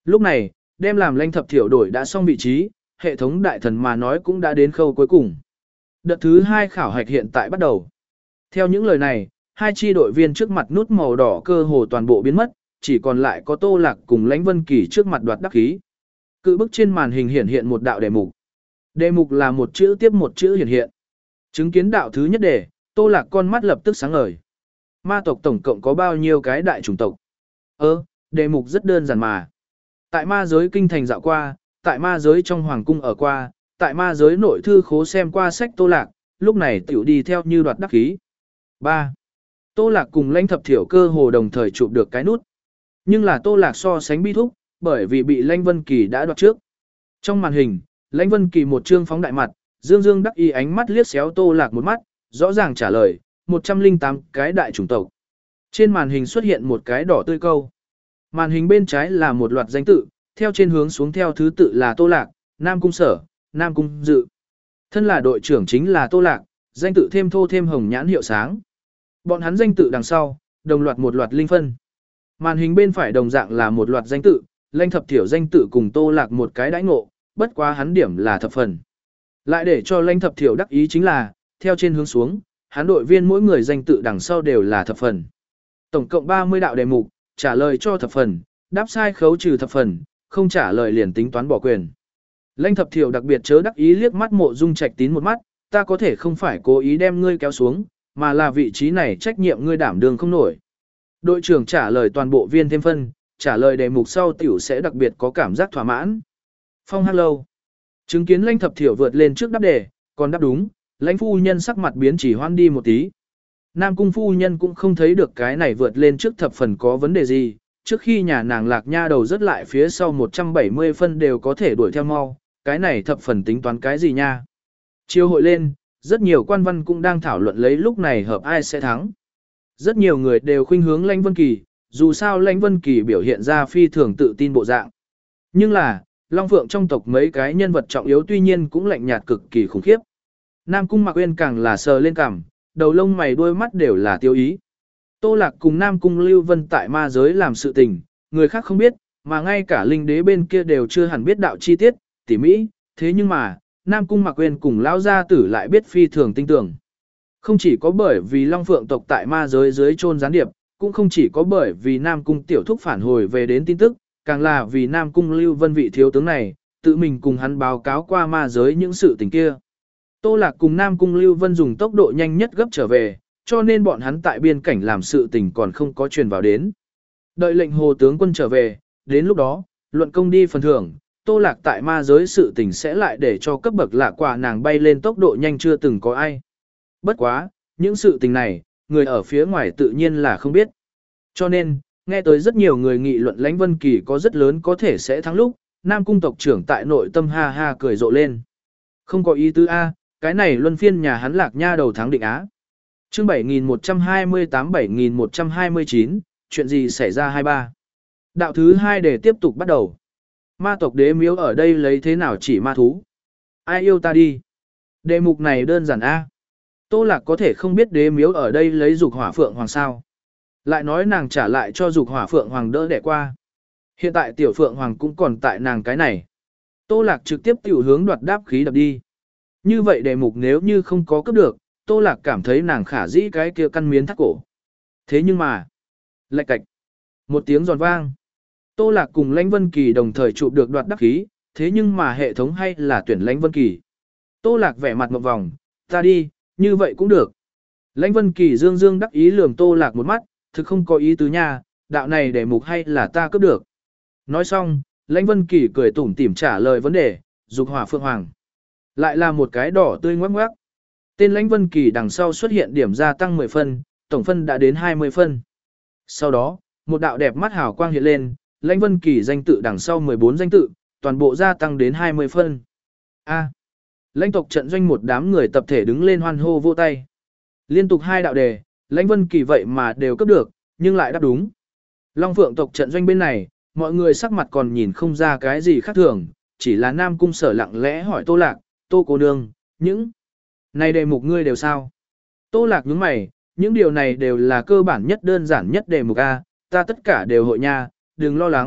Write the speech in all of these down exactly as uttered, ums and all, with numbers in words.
Lúc này, đem làm Lãnh Thập Thiểu đổi đã xong vị trí, hệ thống đại thần mà nói cũng đã đến khâu cuối cùng. Đợt thứ hai khảo hạch hiện tại bắt đầu. Theo những lời này, hai chi đội viên trước mặt nút màu đỏ cơ hồ toàn bộ biến mất, chỉ còn lại có Tô Lạc cùng Lãnh Vân Kỳ trước mặt đoạt đắc khí. Cự bức trên màn hình hiển hiện một đạo đề mục. Đề mục là một chữ tiếp một chữ hiển hiện. Chứng kiến đạo thứ nhất đề, Tô Lạc con mắt lập tức sáng ngời. Ma tộc tổng cộng có bao nhiêu cái đại chủng tộc? Ơ, đề mục rất đơn giản mà. Tại ma giới kinh thành dạo qua, tại ma giới trong hoàng cung ở qua, tại ma giới nội thư khố xem qua sách Tô Lạc, lúc này tiểu đi theo như đoạt đắc khí. ba. Tô Lạc cùng Lãnh Thập Thiểu cơ hồ đồng thời chụp được cái nút. Nhưng là Tô Lạc so sánh bi thúc, bởi vì bị Lãnh Vân Kỳ đã đoạt trước. Trong màn hình, Lãnh Vân Kỳ một trương phóng đại mặt, dương dương đắc ý ánh mắt liếc xéo Tô Lạc một mắt, rõ ràng trả lời, một trăm lẻ tám cái đại chủng tộc. Trên màn hình xuất hiện một cái đỏ tươi câu. Màn hình bên trái là một loạt danh tự, theo trên hướng xuống theo thứ tự là Tô Lạc, Nam Cung Sở, Nam Cung Dự. Thân là đội trưởng chính là Tô Lạc, danh tự thêm thô thêm hồng nhãn hiệu sáng. Bọn hắn danh tự đằng sau, đồng loạt một loạt linh phân. Màn hình bên phải đồng dạng là một loạt danh tự, Lãnh Thập Thiểu danh tự cùng Tô Lạc một cái đãi ngộ, bất quá hắn điểm là thập phần. Lại để cho Lãnh Thập Thiểu đắc ý chính là, theo trên hướng xuống, hắn đội viên mỗi người danh tự đằng sau đều là thập phần. Tổng cộng ba mươi đạo đề mục, trả lời cho thập phần, đáp sai khấu trừ thập phần, không trả lời liền tính toán bỏ quyền. Lãnh Thập Thiểu đặc biệt chớ đắc ý liếc mắt Mộ Dung Trạch Tín một mắt, ta có thể không phải cố ý đem ngươi kéo xuống, mà là vị trí này trách nhiệm ngươi đảm đương không nổi. Đội trưởng trả lời toàn bộ viên thêm phân, trả lời đề mục sau tiểu sẽ đặc biệt có cảm giác thỏa mãn. Phong Hắc Lâu. Chứng kiến Lãnh Thập Thiểu vượt lên trước đáp đề, còn đáp đúng, Lãnh phu nhân sắc mặt biến chỉ hoan đi một tí. Nam Cung phu nhân cũng không thấy được cái này vượt lên trước thập phần có vấn đề gì, trước khi nhà nàng Lạc Nha đầu rất lại phía sau một trăm bảy mươi phân đều có thể đuổi theo mau, cái này thập phần tính toán cái gì nha. Chiều hội lên, rất nhiều quan văn cũng đang thảo luận lấy lúc này hợp ai sẽ thắng. Rất nhiều người đều khuynh hướng Lãnh Vân Kỳ, dù sao Lãnh Vân Kỳ biểu hiện ra phi thường tự tin bộ dạng. Nhưng là, Long Phượng trong tộc mấy cái nhân vật trọng yếu tuy nhiên cũng lạnh nhạt cực kỳ khủng khiếp. Nam Cung Mạc Uyên càng là sờ lên cằm, đầu lông mày đuôi mắt đều là tiêu ý. Tô Lạc cùng Nam Cung Lưu Vân tại ma giới làm sự tình, người khác không biết, mà ngay cả linh đế bên kia đều chưa hẳn biết đạo chi tiết, tỉ mỹ, thế nhưng mà, Nam Cung Mạc Uyên cùng lão gia tử lại biết phi thường tinh tường. Không chỉ có bởi vì Long Phượng tộc tại ma giới dưới chôn gián điệp, cũng không chỉ có bởi vì Nam Cung tiểu thúc phản hồi về đến tin tức, càng là vì Nam Cung Lưu Vân vị thiếu tướng này, tự mình cùng hắn báo cáo qua ma giới những sự tình kia. Tô Lạc cùng Nam Cung Lưu Vân dùng tốc độ nhanh nhất gấp trở về, cho nên bọn hắn tại biên cảnh làm sự tình còn không có truyền vào đến. Đợi lệnh Hồ tướng quân trở về, đến lúc đó, luận công đi phần thưởng, Tô Lạc tại ma giới sự tình sẽ lại để cho cấp bậc lạ quả nàng bay lên tốc độ nhanh chưa từng có ai. Bất quá, những sự tình này, người ở phía ngoài tự nhiên là không biết. Cho nên, nghe tới rất nhiều người nghị luận Lãnh Vân Kỳ có rất lớn có thể sẽ thắng lúc, Nam Cung tộc trưởng tại nội tâm ha ha cười rộ lên. Không có ý tứ A, cái này luân phiên nhà hắn Lạc Nha đầu thắng định Á. Chương bảy nghìn một trăm hai mươi tám bảy nghìn một trăm hai mươi chín, chuyện gì xảy ra hai ba. Đạo thứ hai để tiếp tục bắt đầu. Ma tộc đế miếu ở đây lấy thế nào chỉ ma thú? Ai yêu ta đi? Đề mục này đơn giản A. Tô Lạc có thể không biết đế miếu ở đây lấy dục hỏa phượng hoàng sao. Lại nói nàng trả lại cho dục hỏa phượng hoàng đỡ đẻ qua. Hiện tại tiểu phượng hoàng cũng còn tại nàng cái này. Tô Lạc trực tiếp tiểu hướng đoạt đáp khí đập đi. Như vậy đề mục nếu như không có cấp được, Tô Lạc cảm thấy nàng khả dĩ cái kia căn miến thắt cổ. Thế nhưng mà, lạch cạch, một tiếng giòn vang. Tô Lạc cùng Lãnh Vân Kỳ đồng thời chụp được đoạt đắc khí, thế nhưng mà hệ thống hay là tuyển Lãnh Vân Kỳ. Tô Lạc vẻ mặt ngậm vòng, ta đi, như vậy cũng được. Lãnh Vân Kỳ dương dương đắc ý lườm Tô Lạc một mắt, thực không có ý tứ nha, đạo này đề mục hay là ta cấp được. Nói xong, Lãnh Vân Kỳ cười tủm tỉm trả lời vấn đề, dục hỏa phượng hoàng. Lại là một cái đỏ tươi ngoắc ngoắc. Tên Lãnh Vân Kỳ đằng sau xuất hiện điểm gia tăng mười phân, tổng phân đã đến hai mươi phân. Sau đó, một đạo đẹp mắt hào quang hiện lên, Lãnh Vân Kỳ danh tự đằng sau mười bốn danh tự, toàn bộ gia tăng đến hai mươi phân. A. Lãnh tộc trận doanh một đám người tập thể đứng lên hoan hô vô tay. Liên tục hai đạo đề, Lãnh Vân Kỳ vậy mà đều cấp được, nhưng lại đáp đúng. Long Phượng tộc trận doanh bên này, mọi người sắc mặt còn nhìn không ra cái gì khác thường, chỉ là Nam Cung Sở lặng lẽ hỏi Tô Lạc, Tô cô nương, những này đề mục ngươi đều sao? Tô Lạc nhướng mày, những điều này đều là cơ bản nhất đơn giản nhất đề mục A, ta tất cả đều hội nha, đừng lo lắng,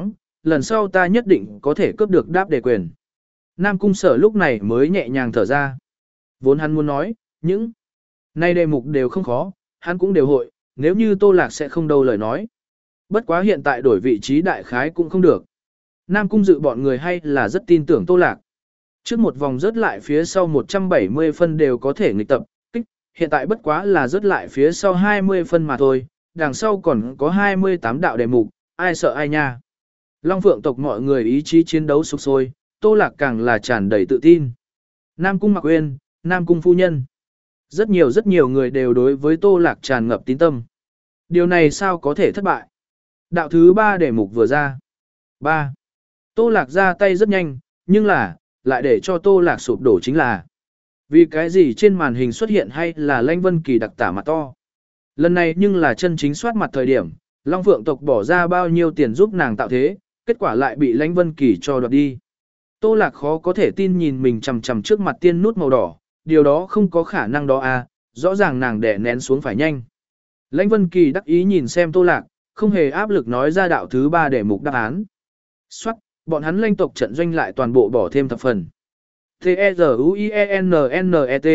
lần sau ta nhất định có thể cướp được đáp đề quyền. Nam Cung Sở lúc này mới nhẹ nhàng thở ra. Vốn hắn muốn nói, những này đề mục đều không khó, hắn cũng đều hội, nếu như Tô Lạc sẽ không đâu lời nói. Bất quá hiện tại đổi vị trí đại khái cũng không được. Nam Cung Dự bọn người hay là rất tin tưởng Tô Lạc. Trước một vòng rớt lại phía sau một trăm bảy mươi phân đều có thể nghịch tập, kích, hiện tại bất quá là rớt lại phía sau hai mươi phân mà thôi, đằng sau còn có hai mươi tám đạo đề mục, ai sợ ai nha. Long Phượng tộc mọi người ý chí chiến đấu sục sôi, Tô Lạc càng là tràn đầy tự tin. Nam Cung Mặc Uyên, Nam Cung Phu Nhân. Rất nhiều rất nhiều người đều đối với Tô Lạc tràn ngập tín tâm. Điều này sao có thể thất bại? Đạo thứ ba đề mục vừa ra. ba. Tô Lạc ra tay rất nhanh, nhưng là, lại để cho Tô Lạc sụp đổ chính là. Vì cái gì trên màn hình xuất hiện hay là Lãnh Vân Kỳ đặc tả mặt to. Lần này nhưng là chân chính soát mặt thời điểm, Long Phượng tộc bỏ ra bao nhiêu tiền giúp nàng tạo thế, kết quả lại bị Lãnh Vân Kỳ cho đoạt đi. Tô Lạc khó có thể tin nhìn mình chằm chằm trước mặt tiên nút màu đỏ, điều đó không có khả năng đó à, rõ ràng nàng đè nén xuống phải nhanh. Lãnh Vân Kỳ đắc ý nhìn xem Tô Lạc, không hề áp lực nói ra đạo thứ ba để mục đáp án. Soát, bọn hắn Lãnh tộc trận doanh lại toàn bộ bỏ thêm thập phần. T-E-Z-U-I-E-N-N-E-T.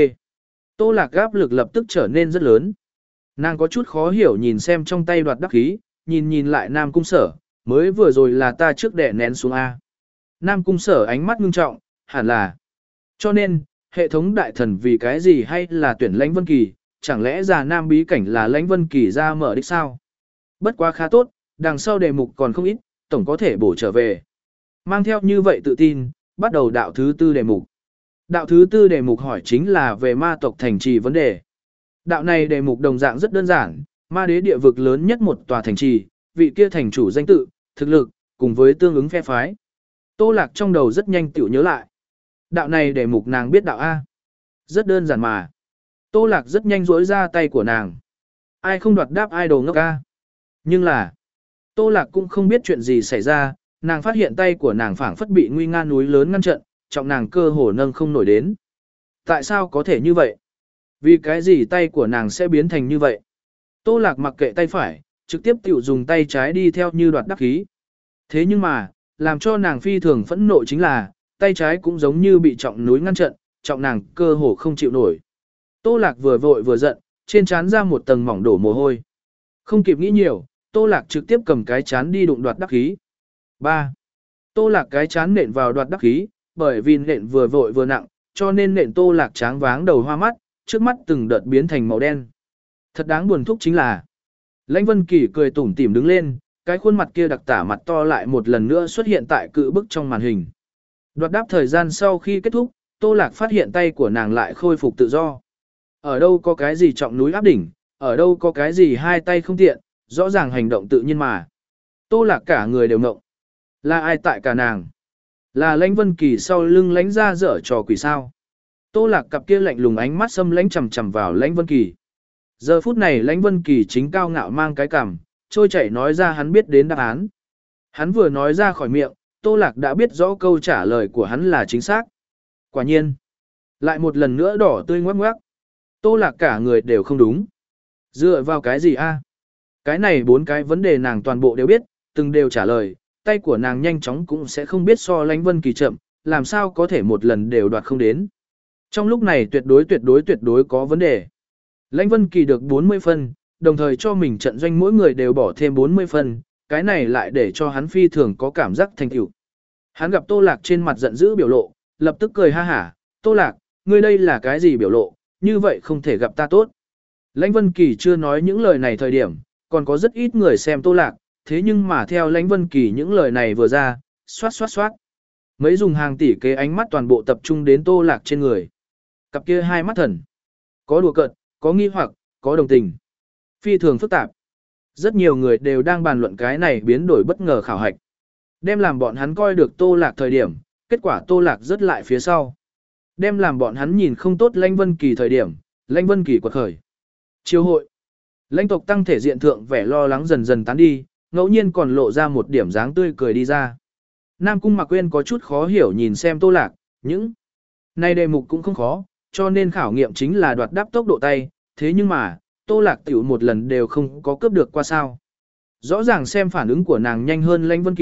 Tô Lạc áp lực lập tức trở nên rất lớn. Nàng có chút khó hiểu nhìn xem trong tay đoạt đắc khí, nhìn nhìn lại Nam Cung Sở, mới vừa rồi là ta trước đè nén xuống A. Nam Cung Sở ánh mắt ngưng trọng, hẳn là. Cho nên, hệ thống đại thần vì cái gì hay là tuyển Lãnh Vân Kỳ, chẳng lẽ già Nam bí cảnh là Lãnh Vân Kỳ ra mở đích sao? Bất quá khá tốt, đằng sau đề mục còn không ít, tổng có thể bổ trở về. Mang theo như vậy tự tin, bắt đầu đạo thứ tư đề mục. Đạo thứ tư đề mục hỏi chính là về ma tộc thành trì vấn đề. Đạo này đề mục đồng dạng rất đơn giản, ma đế địa vực lớn nhất một tòa thành trì, vị kia thành chủ danh tự, thực lực, cùng với tương ứng phe phái. Tô Lạc trong đầu rất nhanh tiểu nhớ lại. Đạo này đề mục nàng biết đạo A. Rất đơn giản mà. Tô Lạc rất nhanh rỗi ra tay của nàng. Ai không đoạt đáp idol ngốc A. Nhưng là, Tô Lạc cũng không biết chuyện gì xảy ra, nàng phát hiện tay của nàng phảng phất bị nguy nga núi lớn ngăn trận, trọng nàng cơ hồ nâng không nổi đến. Tại sao có thể như vậy? Vì cái gì tay của nàng sẽ biến thành như vậy? Tô Lạc mặc kệ tay phải, trực tiếp tiểu dùng tay trái đi theo như đoạt đắc khí. Thế nhưng mà, làm cho nàng phi thường phẫn nộ chính là, tay trái cũng giống như bị trọng núi ngăn trận, trọng nàng cơ hồ không chịu nổi. Tô Lạc vừa vội vừa giận, trên trán ra một tầng mỏng đổ mồ hôi. Không kịp nghĩ nhiều, Tô Lạc trực tiếp cầm cái chán đi đụng đoạt đắc khí. ba. Tô Lạc cái chán nện vào đoạt đắc khí, bởi vì nện vừa vội vừa nặng, cho nên nện Tô Lạc tráng váng đầu hoa mắt, trước mắt từng đợt biến thành màu đen. Thật đáng buồn thúc chính là, Lãnh Vân Kỳ cười tủm tỉm đứng lên, cái khuôn mặt kia đặc tả mặt to lại một lần nữa xuất hiện tại cự bức trong màn hình. Đoạt đáp thời gian sau khi kết thúc, Tô Lạc phát hiện tay của nàng lại khôi phục tự do. Ở đâu có cái gì trọng núi áp đỉnh, ở đâu có cái gì hai tay không tiện, rõ ràng hành động tự nhiên mà. Tô Lạc cả người đều ngộng. Là ai tại cả nàng? Là Lãnh Vân Kỳ sau lưng Lãnh ra dở trò quỷ sao? Tô Lạc cặp kia lạnh lùng ánh mắt xâm lãnh chằm chằm vào Lãnh Vân Kỳ. Giờ phút này Lãnh Vân Kỳ chính cao ngạo mang cái cằm, trôi chảy nói ra hắn biết đến đáp án. Hắn vừa nói ra khỏi miệng, Tô Lạc đã biết rõ câu trả lời của hắn là chính xác. Quả nhiên, lại một lần nữa đỏ tươi ngoắc ngoắc. Tô Lạc cả người đều không đúng. Dựa vào cái gì a? Cái này bốn cái vấn đề nàng toàn bộ đều biết, từng đều trả lời, tay của nàng nhanh chóng cũng sẽ không biết so Lãnh Vân Kỳ chậm, làm sao có thể một lần đều đoạt không đến. Trong lúc này tuyệt đối tuyệt đối tuyệt đối có vấn đề. Lãnh Vân Kỳ được bốn mươi phân, đồng thời cho mình trận doanh mỗi người đều bỏ thêm bốn mươi phân, cái này lại để cho hắn phi thường có cảm giác thành tựu. Hắn gặp Tô Lạc trên mặt giận dữ biểu lộ, lập tức cười ha hả, Tô Lạc, ngươi đây là cái gì biểu lộ, như vậy không thể gặp ta tốt. Lãnh Vân Kỳ chưa nói những lời này thời điểm, còn có rất ít người xem Tô Lạc, thế nhưng mà theo Lãnh Vân Kỳ những lời này vừa ra, xoát xoát xoát. Mấy dùng hàng tỷ kế ánh mắt toàn bộ tập trung đến Tô Lạc trên người. Cặp kia hai mắt thần. Có đùa cợt, có nghi hoặc, có đồng tình. Phi thường phức tạp. Rất nhiều người đều đang bàn luận cái này biến đổi bất ngờ khảo hạch. Đem làm bọn hắn coi được Tô Lạc thời điểm, kết quả Tô Lạc rất lại phía sau. Đem làm bọn hắn nhìn không tốt Lãnh Vân Kỳ thời điểm, Lãnh Vân Kỳ quật khởi. Chiêu hội. Lãnh tộc tăng thể diện thượng vẻ lo lắng dần dần tán đi, ngẫu nhiên còn lộ ra một điểm dáng tươi cười đi ra. Nam Cung Mặc Uyên có chút khó hiểu nhìn xem Tô Lạc, những này đề mục cũng không khó, cho nên khảo nghiệm chính là đoạt đáp tốc độ tay, thế nhưng mà, Tô Lạc tiểu một lần đều không có cướp được qua sao. Rõ ràng xem phản ứng của nàng nhanh hơn Lãnh Vân Kỳ,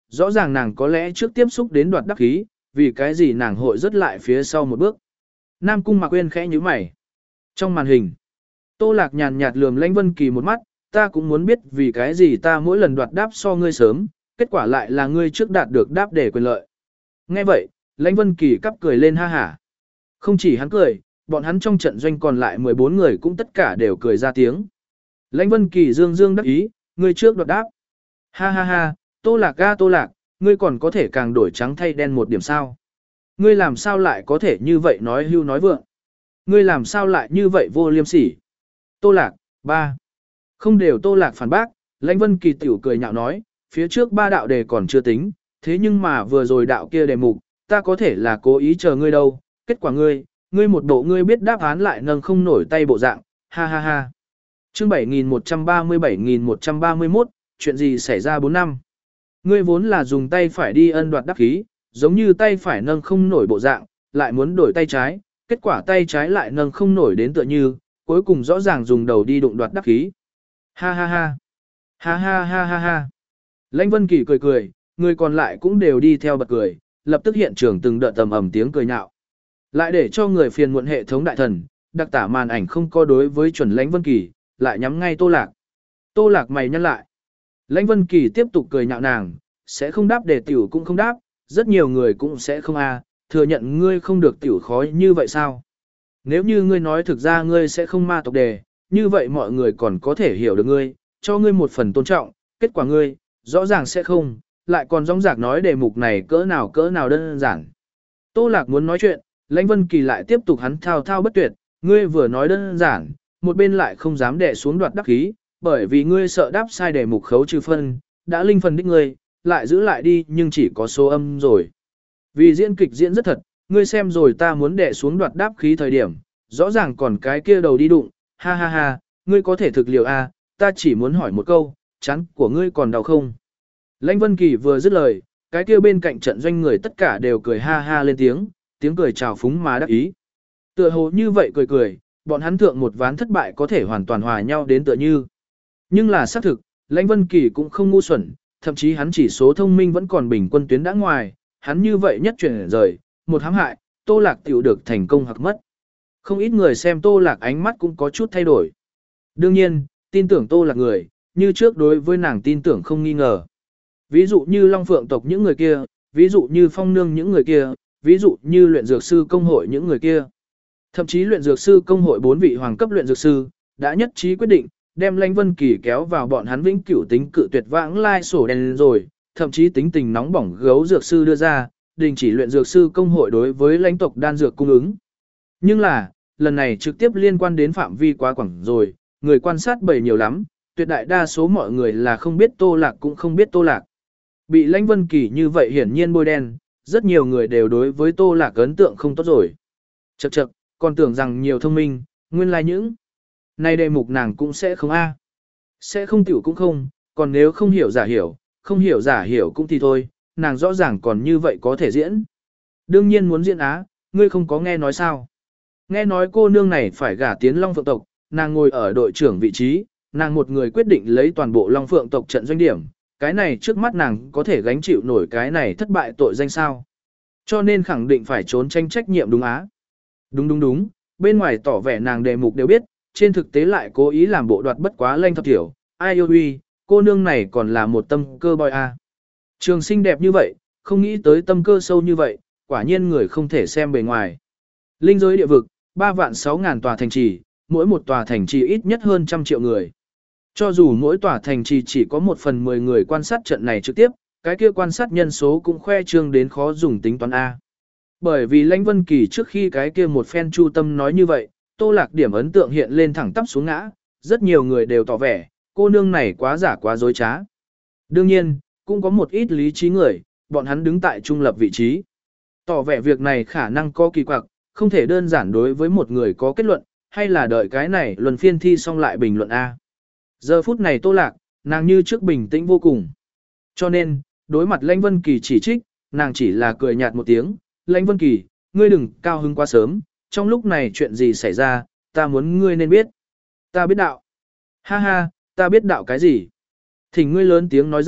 rõ ràng nàng có lẽ trước tiếp xúc đến đoạt đắc khí, vì cái gì nàng hội rất lại phía sau một bước. Nam Cung Mạc Uyên khẽ nhíu mày. Trong màn hình, Tô Lạc nhàn nhạt lườm Lãnh Vân Kỳ một mắt, ta cũng muốn biết vì cái gì ta mỗi lần đoạt đáp so ngươi sớm, kết quả lại là ngươi trước đạt được đáp để quyền lợi. Nghe vậy, Lãnh Vân Kỳ cắp cười lên ha hả. Không chỉ hắn cười, bọn hắn trong trận doanh còn lại mười bốn người cũng tất cả đều cười ra tiếng. Lãnh Vân Kỳ dương dương đắc ý, ngươi trước đoạt đáp. Ha ha ha, Tô Lạc ga Tô Lạc, ngươi còn có thể càng đổi trắng thay đen một điểm sao? Ngươi làm sao lại có thể như vậy nói hưu nói vượng? Ngươi làm sao lại như vậy vô liêm sỉ? Tô Lạc, ba. Không đều Tô Lạc phản bác, Lãnh Vân Kỳ tiểu cười nhạo nói, phía trước ba đạo đề còn chưa tính, thế nhưng mà vừa rồi đạo kia đề mục, ta có thể là cố ý chờ ngươi đâu, kết quả ngươi, ngươi một bộ ngươi biết đáp án lại nâng không nổi tay bộ dạng, ha ha ha. Chương bảy nghìn một trăm ba mươi bảy nghìn một trăm ba mươi mốt, chuyện gì xảy ra bốn năm? Ngươi vốn là dùng tay phải đi ân đoạt đắc khí, giống như tay phải nâng không nổi bộ dạng, lại muốn đổi tay trái, kết quả tay trái lại nâng không nổi đến tựa như, cuối cùng rõ ràng dùng đầu đi đụng đoạt đắc khí. Ha ha ha. Ha ha ha ha ha. Lãnh Vân Kỳ cười cười, người còn lại cũng đều đi theo bật cười, lập tức hiện trường từng đợt tầm ầm tiếng cười nhạo. Lại để cho người phiền muộn hệ thống đại thần, đặc tả màn ảnh không có đối với chuẩn Lãnh Vân Kỳ, lại nhắm ngay Tô Lạc. Tô Lạc mày nhăn lại. Lãnh Vân Kỳ tiếp tục cười nhạo nàng, sẽ không đáp để tiểu cũng không đáp, rất nhiều người cũng sẽ không a, thừa nhận ngươi không được tiểu khó như vậy sao? Nếu như ngươi nói thực ra ngươi sẽ không ma tộc đề, như vậy mọi người còn có thể hiểu được ngươi, cho ngươi một phần tôn trọng, kết quả ngươi, rõ ràng sẽ không, lại còn rong rạc nói đề mục này cỡ nào cỡ nào đơn giản. Tô Lạc muốn nói chuyện, Lãnh Vân Kỳ lại tiếp tục hắn thao thao bất tuyệt, ngươi vừa nói đơn giản, một bên lại không dám đè xuống đoạt đắc khí, bởi vì ngươi sợ đáp sai đề mục khấu trừ phân, đã linh phần đích ngươi, lại giữ lại đi nhưng chỉ có số âm rồi. Vì diễn kịch diễn rất thật, ngươi xem rồi ta muốn đè xuống đoạt đáp khí thời điểm, rõ ràng còn cái kia đầu đi đụng, ha ha ha, ngươi có thể thực liều a, ta chỉ muốn hỏi một câu, chán của ngươi còn đau không? Lãnh Vân Kỳ vừa dứt lời, cái kia bên cạnh trận doanh người tất cả đều cười ha ha lên tiếng, tiếng cười chào phúng mà đắc ý. Tựa hồ như vậy cười cười, bọn hắn thượng một ván thất bại có thể hoàn toàn hòa nhau đến tựa như. Nhưng là xác thực, Lãnh Vân Kỳ cũng không ngu xuẩn, thậm chí hắn chỉ số thông minh vẫn còn bình quân tuyến đã ngoài, hắn như vậy nhất chuyển rời, một hãm hại, Tô Lạc tiểu được thành công hoặc mất. Không ít người xem Tô Lạc ánh mắt cũng có chút thay đổi. Đương nhiên, tin tưởng Tô Lạc người, như trước đối với nàng tin tưởng không nghi ngờ. Ví dụ như Long Phượng tộc những người kia, ví dụ như Phong Nương những người kia, ví dụ như luyện dược sư công hội những người kia. Thậm chí luyện dược sư công hội bốn vị hoàng cấp luyện dược sư, đã nhất trí quyết định, đem Lãnh Vân Kỳ kéo vào bọn hắn vĩnh cửu tính cự tuyệt vãng lai sổ đen rồi, thậm chí tính tình nóng bỏng gấu dược sư đưa ra, đình chỉ luyện dược sư công hội đối với lãnh tộc đan dược cung ứng. Nhưng là, lần này trực tiếp liên quan đến phạm vi quá quảng rồi, người quan sát bầy nhiều lắm, tuyệt đại đa số mọi người là không biết Tô Lạc cũng không biết Tô Lạc. Bị Lãnh Vân Kỳ như vậy hiển nhiên bôi đen, rất nhiều người đều đối với Tô Lạc ấn tượng không tốt rồi. Chậc chậc, còn tưởng rằng nhiều thông minh, nguyên lai những này đề mục nàng cũng sẽ không a. Sẽ không tiểu cũng không, còn nếu không hiểu giả hiểu, không hiểu giả hiểu cũng thì thôi, nàng rõ ràng còn như vậy có thể diễn. Đương nhiên muốn diễn á, ngươi không có nghe nói sao. Nghe nói cô nương này phải gả tiến Long Phượng tộc, nàng ngồi ở đội trưởng vị trí, nàng một người quyết định lấy toàn bộ Long Phượng tộc trận doanh điểm, cái này trước mắt nàng có thể gánh chịu nổi cái này thất bại tội danh sao. Cho nên khẳng định phải trốn tranh trách nhiệm đúng á. Đúng đúng đúng, bên ngoài tỏ vẻ nàng đề mục đều biết, trên thực tế lại cố ý làm bộ đoạt bất quá lanh thập tiểu, ai yêu uy, cô nương này còn là một tâm cơ boy a. Trường xinh đẹp như vậy, không nghĩ tới tâm cơ sâu như vậy, quả nhiên người không thể xem bề ngoài. Linh giới địa vực, ba vạn sáu ngàn tòa thành trì, mỗi một tòa thành trì ít nhất hơn trăm triệu người. Cho dù mỗi tòa thành trì chỉ có một phần mười người quan sát trận này trực tiếp, cái kia quan sát nhân số cũng khoe trương đến khó dùng tính toán A. Bởi vì Lãnh Vân Kỳ trước khi cái kia một phen chu tâm nói như vậy, Tô Lạc điểm ấn tượng hiện lên thẳng tắp xuống ngã, rất nhiều người đều tỏ vẻ, cô nương này quá giả quá dối trá. Đương nhiên, cũng có một ít lý trí người, bọn hắn đứng tại trung lập vị trí. Tỏ vẻ việc này khả năng có kỳ quặc, không thể đơn giản đối với một người có kết luận, hay là đợi cái này luân phiên thi xong lại bình luận A. Giờ phút này Tô Lạc, nàng như trước bình tĩnh vô cùng. Cho nên, đối mặt Lãnh Vân Kỳ chỉ trích, nàng chỉ là cười nhạt một tiếng, Lãnh Vân Kỳ, ngươi đừng cao hứng quá sớm, trong lúc này chuyện gì xảy ra, ta muốn ngươi nên biết. Ta biết đạo. Ha ha, ta biết đạo cái gì? Thỉnh ngươi lớn tiếng nói ra,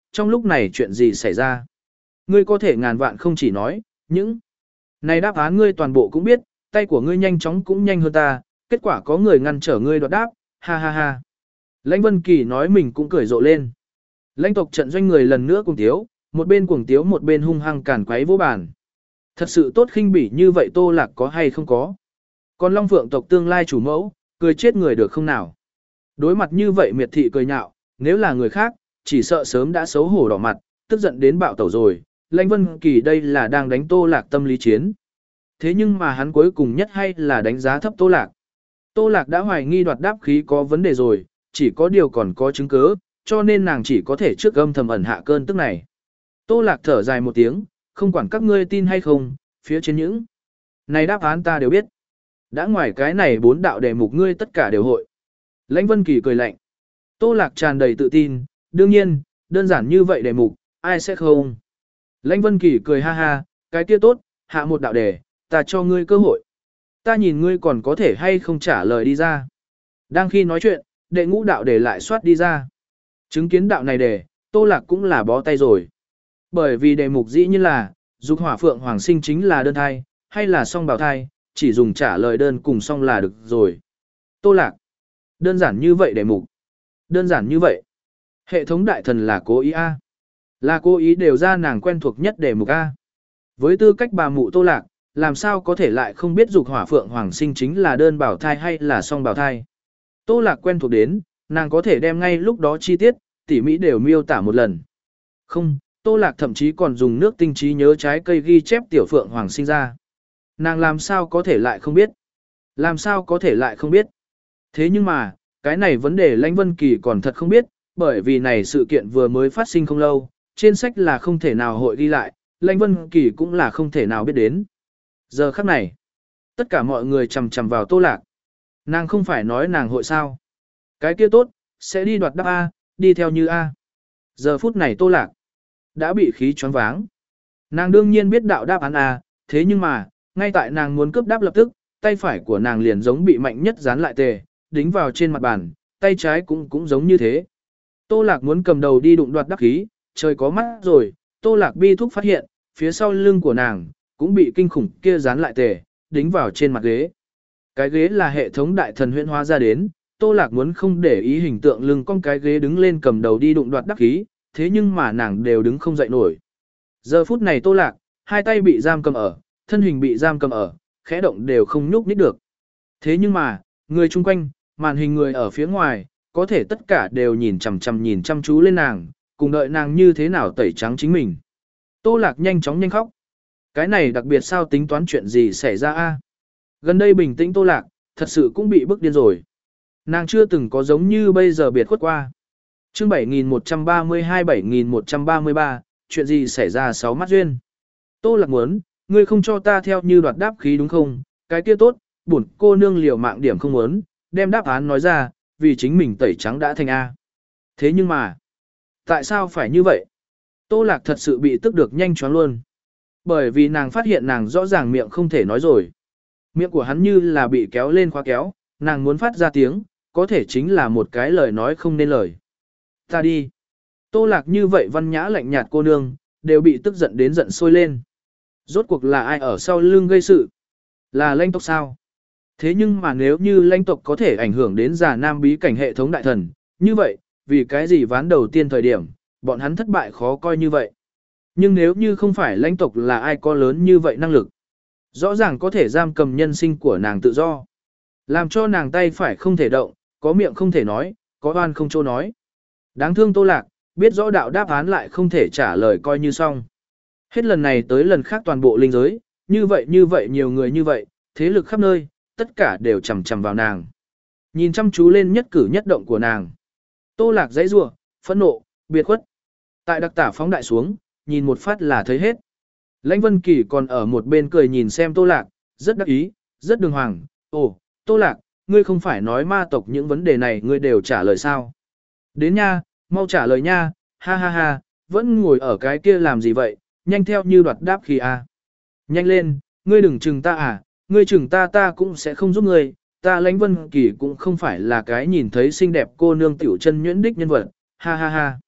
trong lúc này chuyện gì xảy ra. Ngươi có thể ngàn vạn không chỉ nói, những này đáp án ngươi toàn bộ cũng biết, tay của ngươi nhanh chóng cũng nhanh hơn ta, kết quả có người ngăn trở ngươi đoạt đáp, ha ha ha. Lãnh Vân Kỳ nói mình cũng cười rộ lên. Lãnh tộc trận doanh người lần nữa cuồng tiếu, một bên cuồng tiếu một bên hung hăng càn quấy vô bàn. Thật sự tốt khinh bỉ như vậy Tô Lạc có hay không có. Còn Long Phượng tộc tương lai chủ mẫu, cười chết người được không nào. Đối mặt như vậy miệt thị cười nhạo, nếu là người khác, chỉ sợ sớm đã xấu hổ đỏ mặt, tức giận đến bạo tẩu rồi. Lãnh Vân Kỳ đây là đang đánh Tô Lạc tâm lý chiến. Thế nhưng mà hắn cuối cùng nhất hay là đánh giá thấp Tô Lạc. Tô Lạc đã hoài nghi đoạt đáp khí có vấn đề rồi, chỉ có điều còn có chứng cứ, cho nên nàng chỉ có thể trước âm thầm ẩn hạ cơn tức này. Tô Lạc thở dài một tiếng, không quản các ngươi tin hay không, phía trên những này đáp án ta đều biết. Đã ngoài cái này bốn đạo đề mục ngươi tất cả đều hội. Lãnh Vân Kỳ cười lạnh. Tô Lạc tràn đầy tự tin, đương nhiên, đơn giản như vậy đề mục, ai sẽ không. Lãnh Vân Kỳ cười ha ha, cái kia tốt, hạ một đạo đề, ta cho ngươi cơ hội. Ta nhìn ngươi còn có thể hay không trả lời đi ra. Đang khi nói chuyện, đệ ngũ đạo đề lại soát đi ra. Chứng kiến đạo này đề, Tô Lạc cũng là bó tay rồi. Bởi vì đề mục dĩ nhiên là, dục hỏa phượng hoàng sinh chính là đơn thai, hay là song bào thai, chỉ dùng trả lời đơn cùng song là được rồi. Tô Lạc. Đơn giản như vậy đề mục. Đơn giản như vậy. Hệ thống đại thần là cố ý A. Là cố ý đều ra nàng quen thuộc nhất đề mục A. Với tư cách bà mụ Tô Lạc, làm sao có thể lại không biết dục hỏa phượng hoàng sinh chính là đơn bào thai hay là song bào thai. Tô Lạc quen thuộc đến, nàng có thể đem ngay lúc đó chi tiết, tỉ mỹ đều miêu tả một lần. Không, Tô Lạc thậm chí còn dùng nước tinh trí nhớ trái cây ghi chép tiểu phượng hoàng sinh ra. Nàng làm sao có thể lại không biết? Làm sao có thể lại không biết? Thế nhưng mà, cái này vấn đề Lãnh Vân Kỳ còn thật không biết, bởi vì này sự kiện vừa mới phát sinh không lâu, trên sách là không thể nào hội ghi lại, Lãnh Vân Kỳ cũng là không thể nào biết đến. Giờ khắc này, tất cả mọi người chầm chầm vào Tô Lạc. Nàng không phải nói nàng hội sao. Cái kia tốt, sẽ đi đoạt đáp A, đi theo như A. Giờ phút này Tô Lạc đã bị khí choáng váng. Nàng đương nhiên biết đạo đáp án A, thế nhưng mà, ngay tại nàng muốn cướp đáp lập tức, tay phải của nàng liền giống bị mạnh nhất dán lại tề, đính vào trên mặt bàn, tay trái cũng cũng giống như thế. Tô Lạc muốn cầm đầu đi đụng đoạt đáp khí, trời có mắt rồi, Tô Lạc bi thúc phát hiện, phía sau lưng của nàng cũng bị kinh khủng kia dán lại tề, đính vào trên mặt ghế. Cái ghế là hệ thống đại thần huyễn hóa ra đến, Tô Lạc muốn không để ý hình tượng lưng con cái ghế đứng lên cầm đầu đi đụng đoạt đắc khí, thế nhưng mà nàng đều đứng không dậy nổi. Giờ phút này Tô Lạc, hai tay bị giam cầm ở, thân hình bị giam cầm ở, khẽ động đều không nhúc nhích được. Thế nhưng mà, người chung quanh, màn hình người ở phía ngoài, có thể tất cả đều nhìn chằm chằm nhìn chăm chú lên nàng, cùng đợi nàng như thế nào tẩy trắng chính mình. Tô Lạc nhanh chóng nhanh khóc. Cái này đặc biệt sao tính toán chuyện gì xảy ra a? Gần đây bình tĩnh Tô Lạc, thật sự cũng bị bức điên rồi. Nàng chưa từng có giống như bây giờ biệt khuất qua. Chương bảy nghìn một trăm ba mươi hai bảy nghìn một trăm ba mươi ba, chuyện gì xảy ra sáu mắt duyên. Tô Lạc muốn, ngươi không cho ta theo như đoạt đáp khí đúng không? Cái kia tốt, bổn cô nương liều mạng điểm không muốn, đem đáp án nói ra, vì chính mình tẩy trắng đã thành A. Thế nhưng mà, tại sao phải như vậy? Tô Lạc thật sự bị tức được nhanh chóng luôn. Bởi vì nàng phát hiện nàng rõ ràng miệng không thể nói rồi. Miệng của hắn như là bị kéo lên khóa kéo, nàng muốn phát ra tiếng, có thể chính là một cái lời nói không nên lời. Ta đi. Tô Lạc như vậy văn nhã lạnh nhạt cô nương, đều bị tức giận đến giận sôi lên. Rốt cuộc là ai ở sau lưng gây sự? Là Lãnh tộc sao? Thế nhưng mà nếu như Lãnh tộc có thể ảnh hưởng đến Già Nam bí cảnh hệ thống đại thần, như vậy, vì cái gì ván đầu tiên thời điểm, bọn hắn thất bại khó coi như vậy. Nhưng nếu như không phải Lãnh tộc là ai có lớn như vậy năng lực, rõ ràng có thể giam cầm nhân sinh của nàng tự do. Làm cho nàng tay phải không thể động, có miệng không thể nói, có oan không chỗ nói. Đáng thương Tô Lạc, biết rõ đạo đáp án lại không thể trả lời coi như xong. Hết lần này tới lần khác toàn bộ linh giới, như vậy như vậy nhiều người như vậy, thế lực khắp nơi, tất cả đều chầm chầm vào nàng. Nhìn chăm chú lên nhất cử nhất động của nàng. Tô Lạc giãy giụa, phẫn nộ, biệt khuất. Tại đặc tả phóng đại xuống, nhìn một phát là thấy hết. Lãnh Vân Kỳ còn ở một bên cười nhìn xem Tô Lạc, rất đắc ý, rất đường hoàng. Ồ, Tô Lạc, ngươi không phải nói ma tộc những vấn đề này ngươi đều trả lời sao? Đến nha, mau trả lời nha, ha ha ha, vẫn ngồi ở cái kia làm gì vậy, nhanh theo như đoạt đáp khi à. Nhanh lên, ngươi đừng chừng ta à, ngươi chừng ta ta cũng sẽ không giúp ngươi, ta Lãnh Vân Kỳ cũng không phải là cái nhìn thấy xinh đẹp cô nương tiểu chân nhuyễn đích nhân vật, ha ha ha.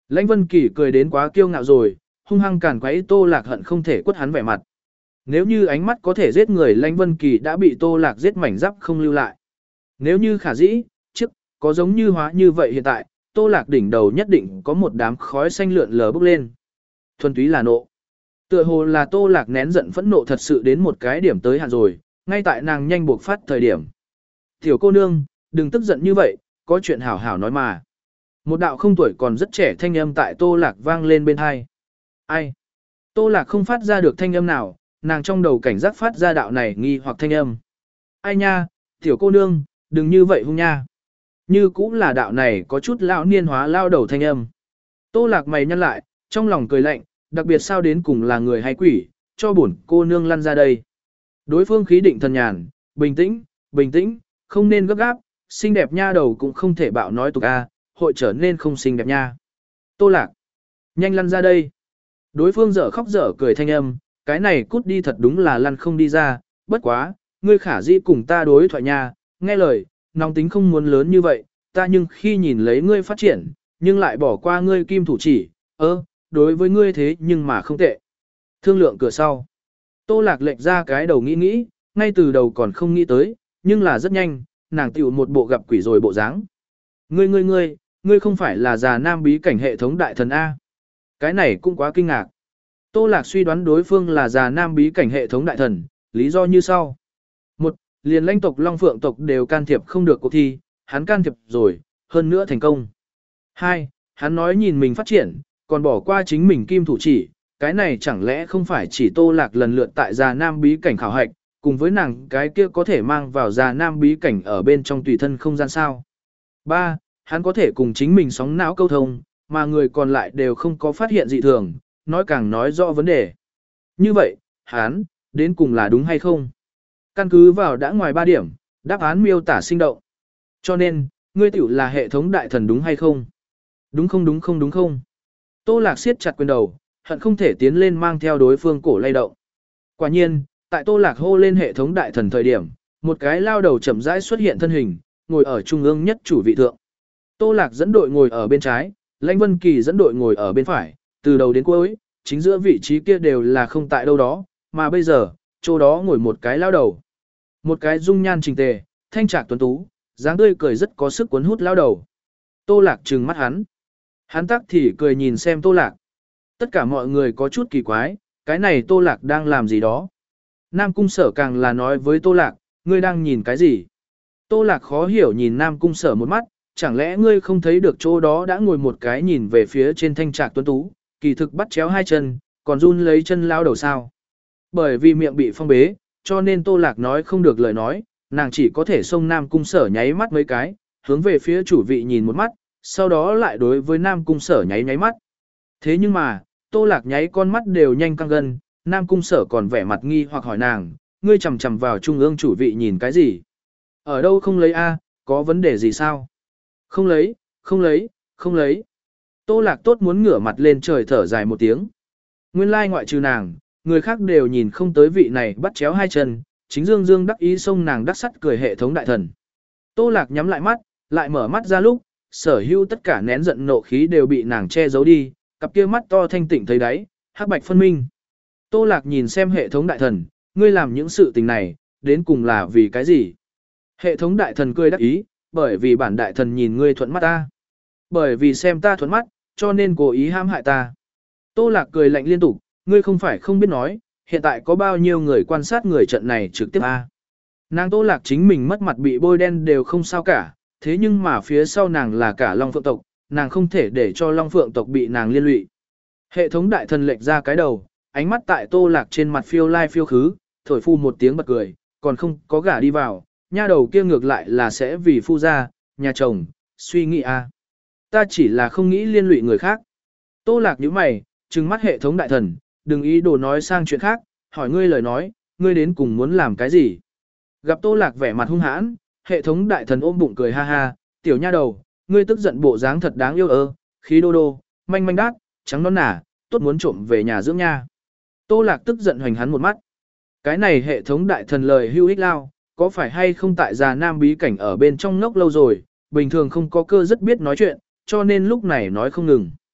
Lãnh Vân Kỳ cười đến quá kiêu ngạo rồi, hung hăng càn quấy Tô Lạc hận không thể quất hắn vẻ mặt. Nếu như ánh mắt có thể giết người, Lãnh Vân Kỳ đã bị Tô Lạc giết mảnh giáp không lưu lại. Nếu như khả dĩ, trước, có giống như hóa như vậy hiện tại, Tô Lạc đỉnh đầu nhất định có một đám khói xanh lượn lờ bốc lên. Thuần túy là nộ. Tựa hồ là Tô Lạc nén giận phẫn nộ thật sự đến một cái điểm tới hạn rồi, ngay tại nàng nhanh buộc phát thời điểm. Tiểu cô nương, đừng tức giận như vậy, có chuyện hảo hảo nói mà. Một đạo không tuổi còn rất trẻ thanh âm tại Tô Lạc vang lên bên hai. Ai? Tô Lạc không phát ra được thanh âm nào, nàng trong đầu cảnh giác phát ra đạo này nghi hoặc thanh âm. Ai nha, tiểu cô nương, đừng như vậy hung nha. Như cũng là đạo này có chút lão niên hóa lao đầu thanh âm. Tô Lạc mày nhăn lại, trong lòng cười lạnh, đặc biệt sao đến cùng là người hay quỷ, cho bổn cô nương lăn ra đây. Đối phương khí định thần nhàn, bình tĩnh, bình tĩnh, không nên gấp gáp, xinh đẹp nha đầu cũng không thể bạo nói tục a, hội trở nên không xinh đẹp nha. Tô Lạc, nhanh lăn ra đây. Đối phương dở khóc dở cười thanh âm, cái này cút đi thật đúng là lăn không đi ra, bất quá, ngươi khả dĩ cùng ta đối thoại nha, nghe lời, nóng tính không muốn lớn như vậy, ta nhưng khi nhìn lấy ngươi phát triển, nhưng lại bỏ qua ngươi kim thủ chỉ, ơ, đối với ngươi thế nhưng mà không tệ. Thương lượng cửa sau. Tô Lạc lệch ra cái đầu nghĩ nghĩ, ngay từ đầu còn không nghĩ tới, nhưng là rất nhanh, nàng tiểu một bộ gặp quỷ rồi bộ dáng. Ngươi ngươi ngươi, ngươi không phải là già nam bí cảnh hệ thống đại thần A. Cái này cũng quá kinh ngạc. Tô Lạc suy đoán đối phương là già nam bí cảnh hệ thống đại thần, lý do như sau. Một, liền lãnh tộc Long Phượng tộc đều can thiệp không được cuộc thi, hắn can thiệp rồi, hơn nữa thành công. Hai, hắn nói nhìn mình phát triển, còn bỏ qua chính mình kim thủ chỉ, cái này chẳng lẽ không phải chỉ Tô Lạc lần lượt tại già nam bí cảnh khảo hạch, cùng với nàng cái kia có thể mang vào già nam bí cảnh ở bên trong tùy thân không gian sao. Ba, hắn có thể cùng chính mình sóng não câu thông, mà người còn lại đều không có phát hiện dị thường, nói càng nói rõ vấn đề. Như vậy, hắn, đến cùng là đúng hay không? Căn cứ vào đã ngoài ba điểm, đáp án miêu tả sinh động. Cho nên, ngươi tiểu là hệ thống đại thần đúng hay không? Đúng không đúng không đúng không? Tô Lạc siết chặt quyền đầu, hận không thể tiến lên mang theo đối phương cổ lay động. Quả nhiên, tại Tô Lạc hô lên hệ thống đại thần thời điểm, một cái lao đầu chậm rãi xuất hiện thân hình, ngồi ở trung ương nhất chủ vị thượng. Tô Lạc dẫn đội ngồi ở bên trái, Lãnh Vân Kỳ dẫn đội ngồi ở bên phải, từ đầu đến cuối, chính giữa vị trí kia đều là không tại đâu đó, mà bây giờ, chỗ đó ngồi một cái lao đầu. Một cái dung nhan trình tề, thanh trạc tuấn tú, dáng tươi cười rất có sức cuốn hút lao đầu. Tô Lạc trừng mắt hắn. Hắn tắc thì cười nhìn xem Tô Lạc. Tất cả mọi người có chút kỳ quái, cái này Tô Lạc đang làm gì đó. Nam Cung Sở càng là nói với Tô Lạc, ngươi đang nhìn cái gì? Tô Lạc khó hiểu nhìn Nam Cung Sở một mắt, chẳng lẽ ngươi không thấy được chỗ đó đã ngồi một cái nhìn về phía trên thanh trạc tuấn tú, kỳ thực bắt chéo hai chân, còn run lấy chân lao đầu sao? Bởi vì miệng bị phong bế, cho nên Tô Lạc nói không được lời nói, nàng chỉ có thể xông Nam Cung Sở nháy mắt mấy cái, hướng về phía chủ vị nhìn một mắt, sau đó lại đối với Nam Cung Sở nháy nháy mắt. Thế nhưng mà, Tô Lạc nháy con mắt đều nhanh căng gân, Nam Cung Sở còn vẻ mặt nghi hoặc hỏi nàng, ngươi chằm chằm vào trung ương chủ vị nhìn cái gì? Ở đâu không lấy a, có vấn đề gì sao? Không lấy, không lấy, không lấy. Tô Lạc tốt muốn ngửa mặt lên trời thở dài một tiếng. Nguyên lai ngoại trừ nàng, người khác đều nhìn không tới vị này bắt chéo hai chân, chính dương dương đắc ý xông nàng đắc sắt cười hệ thống đại thần. Tô Lạc nhắm lại mắt, lại mở mắt ra lúc, sở hữu tất cả nén giận nộ khí đều bị nàng che giấu đi, cặp kia mắt to thanh tịnh thấy đáy, hắc bạch phân minh. Tô Lạc nhìn xem hệ thống đại thần, ngươi làm những sự tình này, đến cùng là vì cái gì? Hệ thống đại thần cười đắc ý, bởi vì bản đại thần nhìn ngươi thuận mắt ta. Bởi vì xem ta thuận mắt, cho nên cố ý hãm hại ta. Tô Lạc cười lạnh liên tục, ngươi không phải không biết nói, hiện tại có bao nhiêu người quan sát người trận này trực tiếp a? Nàng Tô Lạc chính mình mất mặt bị bôi đen đều không sao cả, thế nhưng mà phía sau nàng là cả Long Phượng tộc, nàng không thể để cho Long Phượng tộc bị nàng liên lụy. Hệ thống đại thần lệch ra cái đầu, ánh mắt tại Tô Lạc trên mặt phiêu lai phiêu khứ, thổi phu một tiếng bật cười, còn không có gả đi vào, nha đầu kia ngược lại là sẽ vì phu gia, nhà chồng, suy nghĩ a. Ta chỉ là không nghĩ liên lụy người khác. Tô Lạc nhíu mày, trừng mắt hệ thống đại thần, đừng ý đồ nói sang chuyện khác, hỏi ngươi lời nói, ngươi đến cùng muốn làm cái gì? Gặp Tô Lạc vẻ mặt hung hãn, hệ thống đại thần ôm bụng cười ha ha, tiểu nha đầu, ngươi tức giận bộ dáng thật đáng yêu ơ, khí đô đô, manh manh đát, trắng non nả, tốt muốn trộm về nhà dưỡng nha. Tô Lạc tức giận hoành hắn một mắt. Cái này hệ thống đại thần lời hưu ích lao, có phải hay không tại già nam bí cảnh ở bên trong ngốc lâu rồi, bình thường không có cơ rất biết nói chuyện, cho nên lúc này nói không ngừng.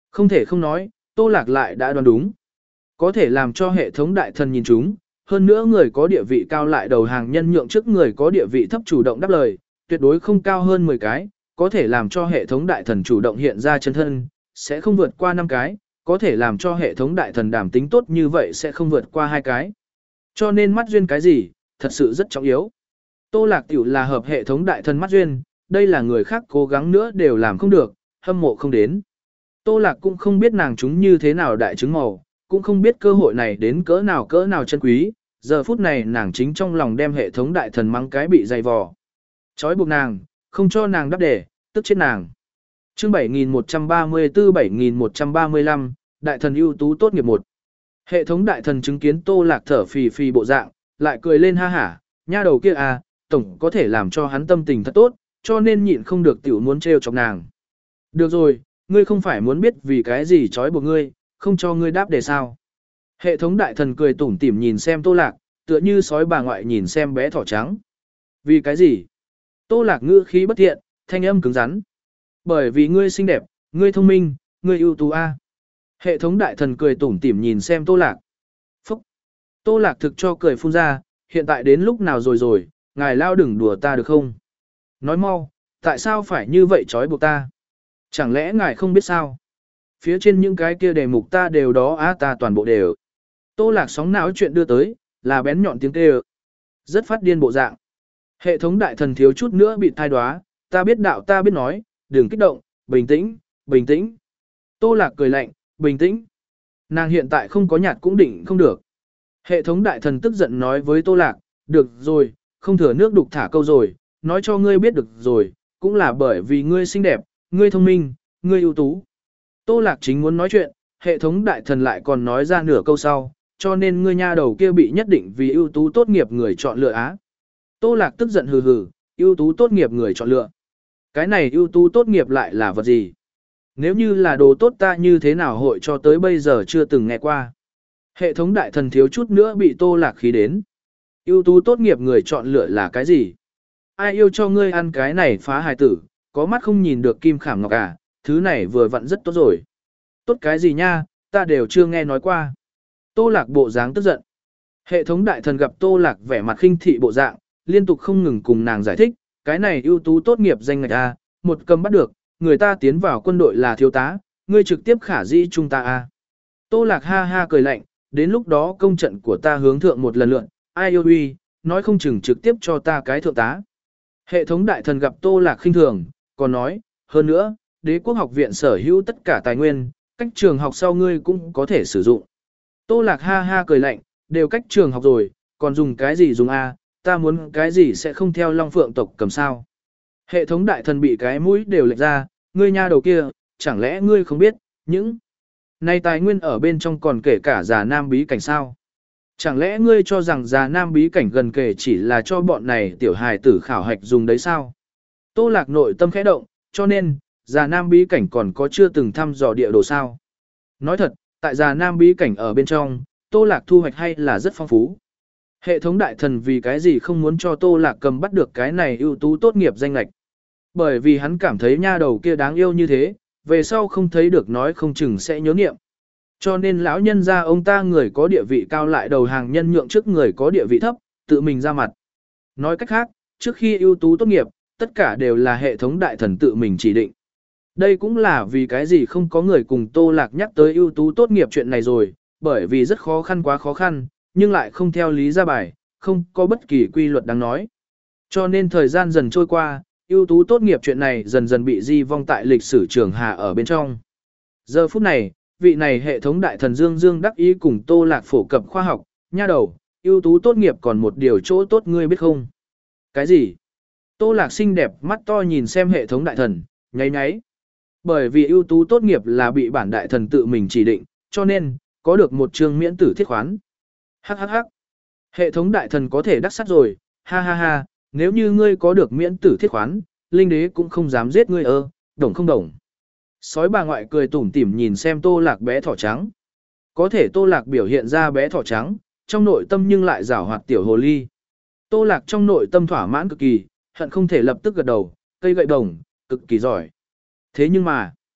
Không thể không nói, Tô Lạc lại đã đoán đúng. Có thể làm cho hệ thống đại thần nhìn chúng, hơn nữa người có địa vị cao lại đầu hàng nhân nhượng trước người có địa vị thấp chủ động đáp lời, tuyệt đối không cao hơn mười cái, có thể làm cho hệ thống đại thần chủ động hiện ra chân thân, sẽ không vượt qua năm cái, có thể làm cho hệ thống đại thần đảm tính tốt như vậy sẽ không vượt qua hai cái. Cho nên mắt duyên cái gì, thật sự rất trọng yếu. Tô Lạc tiểu là hợp hệ thống đại thần mắt duyên, đây là người khác cố gắng nữa đều làm không được, hâm mộ không đến. Tô Lạc cũng không biết nàng chúng như thế nào đại chứng màu, cũng không biết cơ hội này đến cỡ nào cỡ nào chân quý, giờ phút này nàng chính trong lòng đem hệ thống đại thần mắng cái bị dày vò. Chói buộc nàng, không cho nàng đáp đề, tức chết nàng. Chương bảy nghìn một trăm ba mươi tư bảy nghìn một trăm ba mươi lăm, đại thần ưu tú tốt nghiệp một. Hệ thống đại thần chứng kiến Tô Lạc thở phì phì bộ dạng, lại cười lên ha hả, nha đầu kia à, tổng có thể làm cho hắn tâm tình thật tốt, cho nên nhịn không được tiểu muốn trêu chọc nàng. Được rồi, ngươi không phải muốn biết vì cái gì chói buộc ngươi, không cho ngươi đáp đề sao. Hệ thống đại thần cười tủm tỉm nhìn xem Tô Lạc, tựa như sói bà ngoại nhìn xem bé thỏ trắng. Vì cái gì? Tô Lạc ngữ khí bất thiện, thanh âm cứng rắn. Bởi vì ngươi xinh đẹp, ngươi thông minh, ngươi ưu tú a. Hệ thống đại thần cười tủm tỉm nhìn xem Tô Lạc. Phúc! Tô Lạc thực cho cười phun ra, hiện tại đến lúc nào rồi rồi, ngài lao đừng đùa ta được không? Nói mau, tại sao phải như vậy trói buộc ta? Chẳng lẽ ngài không biết sao? Phía trên những cái kia đề mục ta đều đó á ta toàn bộ đều. Tô Lạc sóng não chuyện đưa tới, là bén nhọn tiếng kêu. Rất phát điên bộ dạng. Hệ thống đại thần thiếu chút nữa bị thai đoá, ta biết đạo ta biết nói, đừng kích động, bình tĩnh, bình tĩnh. Tô Lạc cười lạnh, bình tĩnh. Nàng hiện tại không có nhạt cũng định không được. Hệ thống đại thần tức giận nói với Tô Lạc, được rồi, không thừa nước đục thả câu rồi, nói cho ngươi biết được rồi, cũng là bởi vì ngươi xinh đẹp, ngươi thông minh, ngươi ưu tú. Tô Lạc chính muốn nói chuyện, hệ thống đại thần lại còn nói ra nửa câu sau, cho nên ngươi nha đầu kia bị nhất định vì ưu tú tốt nghiệp người chọn lựa á. Tô Lạc tức giận hừ hừ, ưu tú tốt nghiệp người chọn lựa. Cái này ưu tú tốt nghiệp lại là vật gì? Nếu như là đồ tốt ta như thế nào hội cho tới bây giờ chưa từng nghe qua. Hệ thống đại thần thiếu chút nữa bị Tô Lạc khí đến. Ưu tú tốt nghiệp người chọn lựa là cái gì? Ai yêu cho ngươi ăn cái này phá hài tử, có mắt không nhìn được kim khảm ngọc à, thứ này vừa vặn rất tốt rồi. Tốt cái gì nha, ta đều chưa nghe nói qua. Tô Lạc bộ dáng tức giận. Hệ thống đại thần gặp Tô Lạc vẻ mặt khinh thị bộ dạng, liên tục không ngừng cùng nàng giải thích, cái này ưu tú tốt nghiệp danh ngạch a, một cầm bắt được, người ta tiến vào quân đội là thiếu tá, ngươi trực tiếp khả dĩ chúng ta a. Tô Lạc ha ha cười lạnh, đến lúc đó công trận của ta hướng thượng một lần lượn, ai yêu uy, nói không chừng trực tiếp cho ta cái thượng tá. Hệ thống đại thần gặp Tô Lạc khinh thường, còn nói, hơn nữa, đế quốc học viện sở hữu tất cả tài nguyên, cách trường học sau ngươi cũng có thể sử dụng. Tô Lạc ha ha cười lạnh, đều cách trường học rồi, còn dùng cái gì dùng a, ta muốn cái gì sẽ không theo Long Phượng tộc cầm sao. Hệ thống đại thần bị cái mũi đều lệch ra, ngươi nha đầu kia, chẳng lẽ ngươi không biết, những này tài nguyên ở bên trong còn kể cả già nam bí cảnh sao. Chẳng lẽ ngươi cho rằng già nam bí cảnh gần kể chỉ là cho bọn này tiểu hài tử khảo hạch dùng đấy sao? Tô Lạc nội tâm khẽ động, cho nên, già nam bí cảnh còn có chưa từng thăm dò địa đồ sao. Nói thật, tại già nam bí cảnh ở bên trong, Tô Lạc thu hoạch hay là rất phong phú. Hệ thống đại thần vì cái gì không muốn cho Tô Lạc cầm bắt được cái này ưu tú tốt nghiệp danh lệch. Bởi vì hắn cảm thấy nha đầu kia đáng yêu như thế, về sau không thấy được nói không chừng sẽ nhớ nghiệm. Cho nên lão nhân ra ông ta người có địa vị cao lại đầu hàng nhân nhượng trước người có địa vị thấp, tự mình ra mặt. Nói cách khác, trước khi ưu tú tốt nghiệp, tất cả đều là hệ thống đại thần tự mình chỉ định. Đây cũng là vì cái gì không có người cùng Tô Lạc nhắc tới ưu tú tốt nghiệp chuyện này rồi, bởi vì rất khó khăn quá khó khăn, nhưng lại không theo lý ra bài, không có bất kỳ quy luật đáng nói. Cho nên thời gian dần trôi qua, ưu tú tốt nghiệp chuyện này dần dần bị di vong tại lịch sử trường hà ở bên trong. Giờ phút này, vị này hệ thống đại thần Dương Dương đắc ý cùng Tô Lạc phổ cập khoa học, nha đầu, ưu tú tốt nghiệp còn một điều chỗ tốt ngươi biết không? Cái gì? Tô Lạc xinh đẹp mắt to nhìn xem hệ thống đại thần, nháy nháy. Bởi vì ưu tú tốt nghiệp là bị bản đại thần tự mình chỉ định, cho nên, có được một chương miễn tử thiết khoán. Hắc hắc hắc. Hệ thống đại thần có thể đắc sắc rồi, ha ha ha, nếu như ngươi có được miễn tử thiết khoán, linh đế cũng không dám giết ngươi ơ, đồng không đồng. Sói bà ngoại cười tủm tỉm nhìn xem Tô Lạc bé thỏ trắng. Có thể Tô Lạc biểu hiện ra bé thỏ trắng, trong nội tâm nhưng lại giảo hoạt tiểu hồ ly. Tô Lạc trong nội tâm thỏa mãn cực kỳ, hận không thể lập tức gật đầu, cây gậy đồng, cực kỳ giỏi. Thế nhưng mà,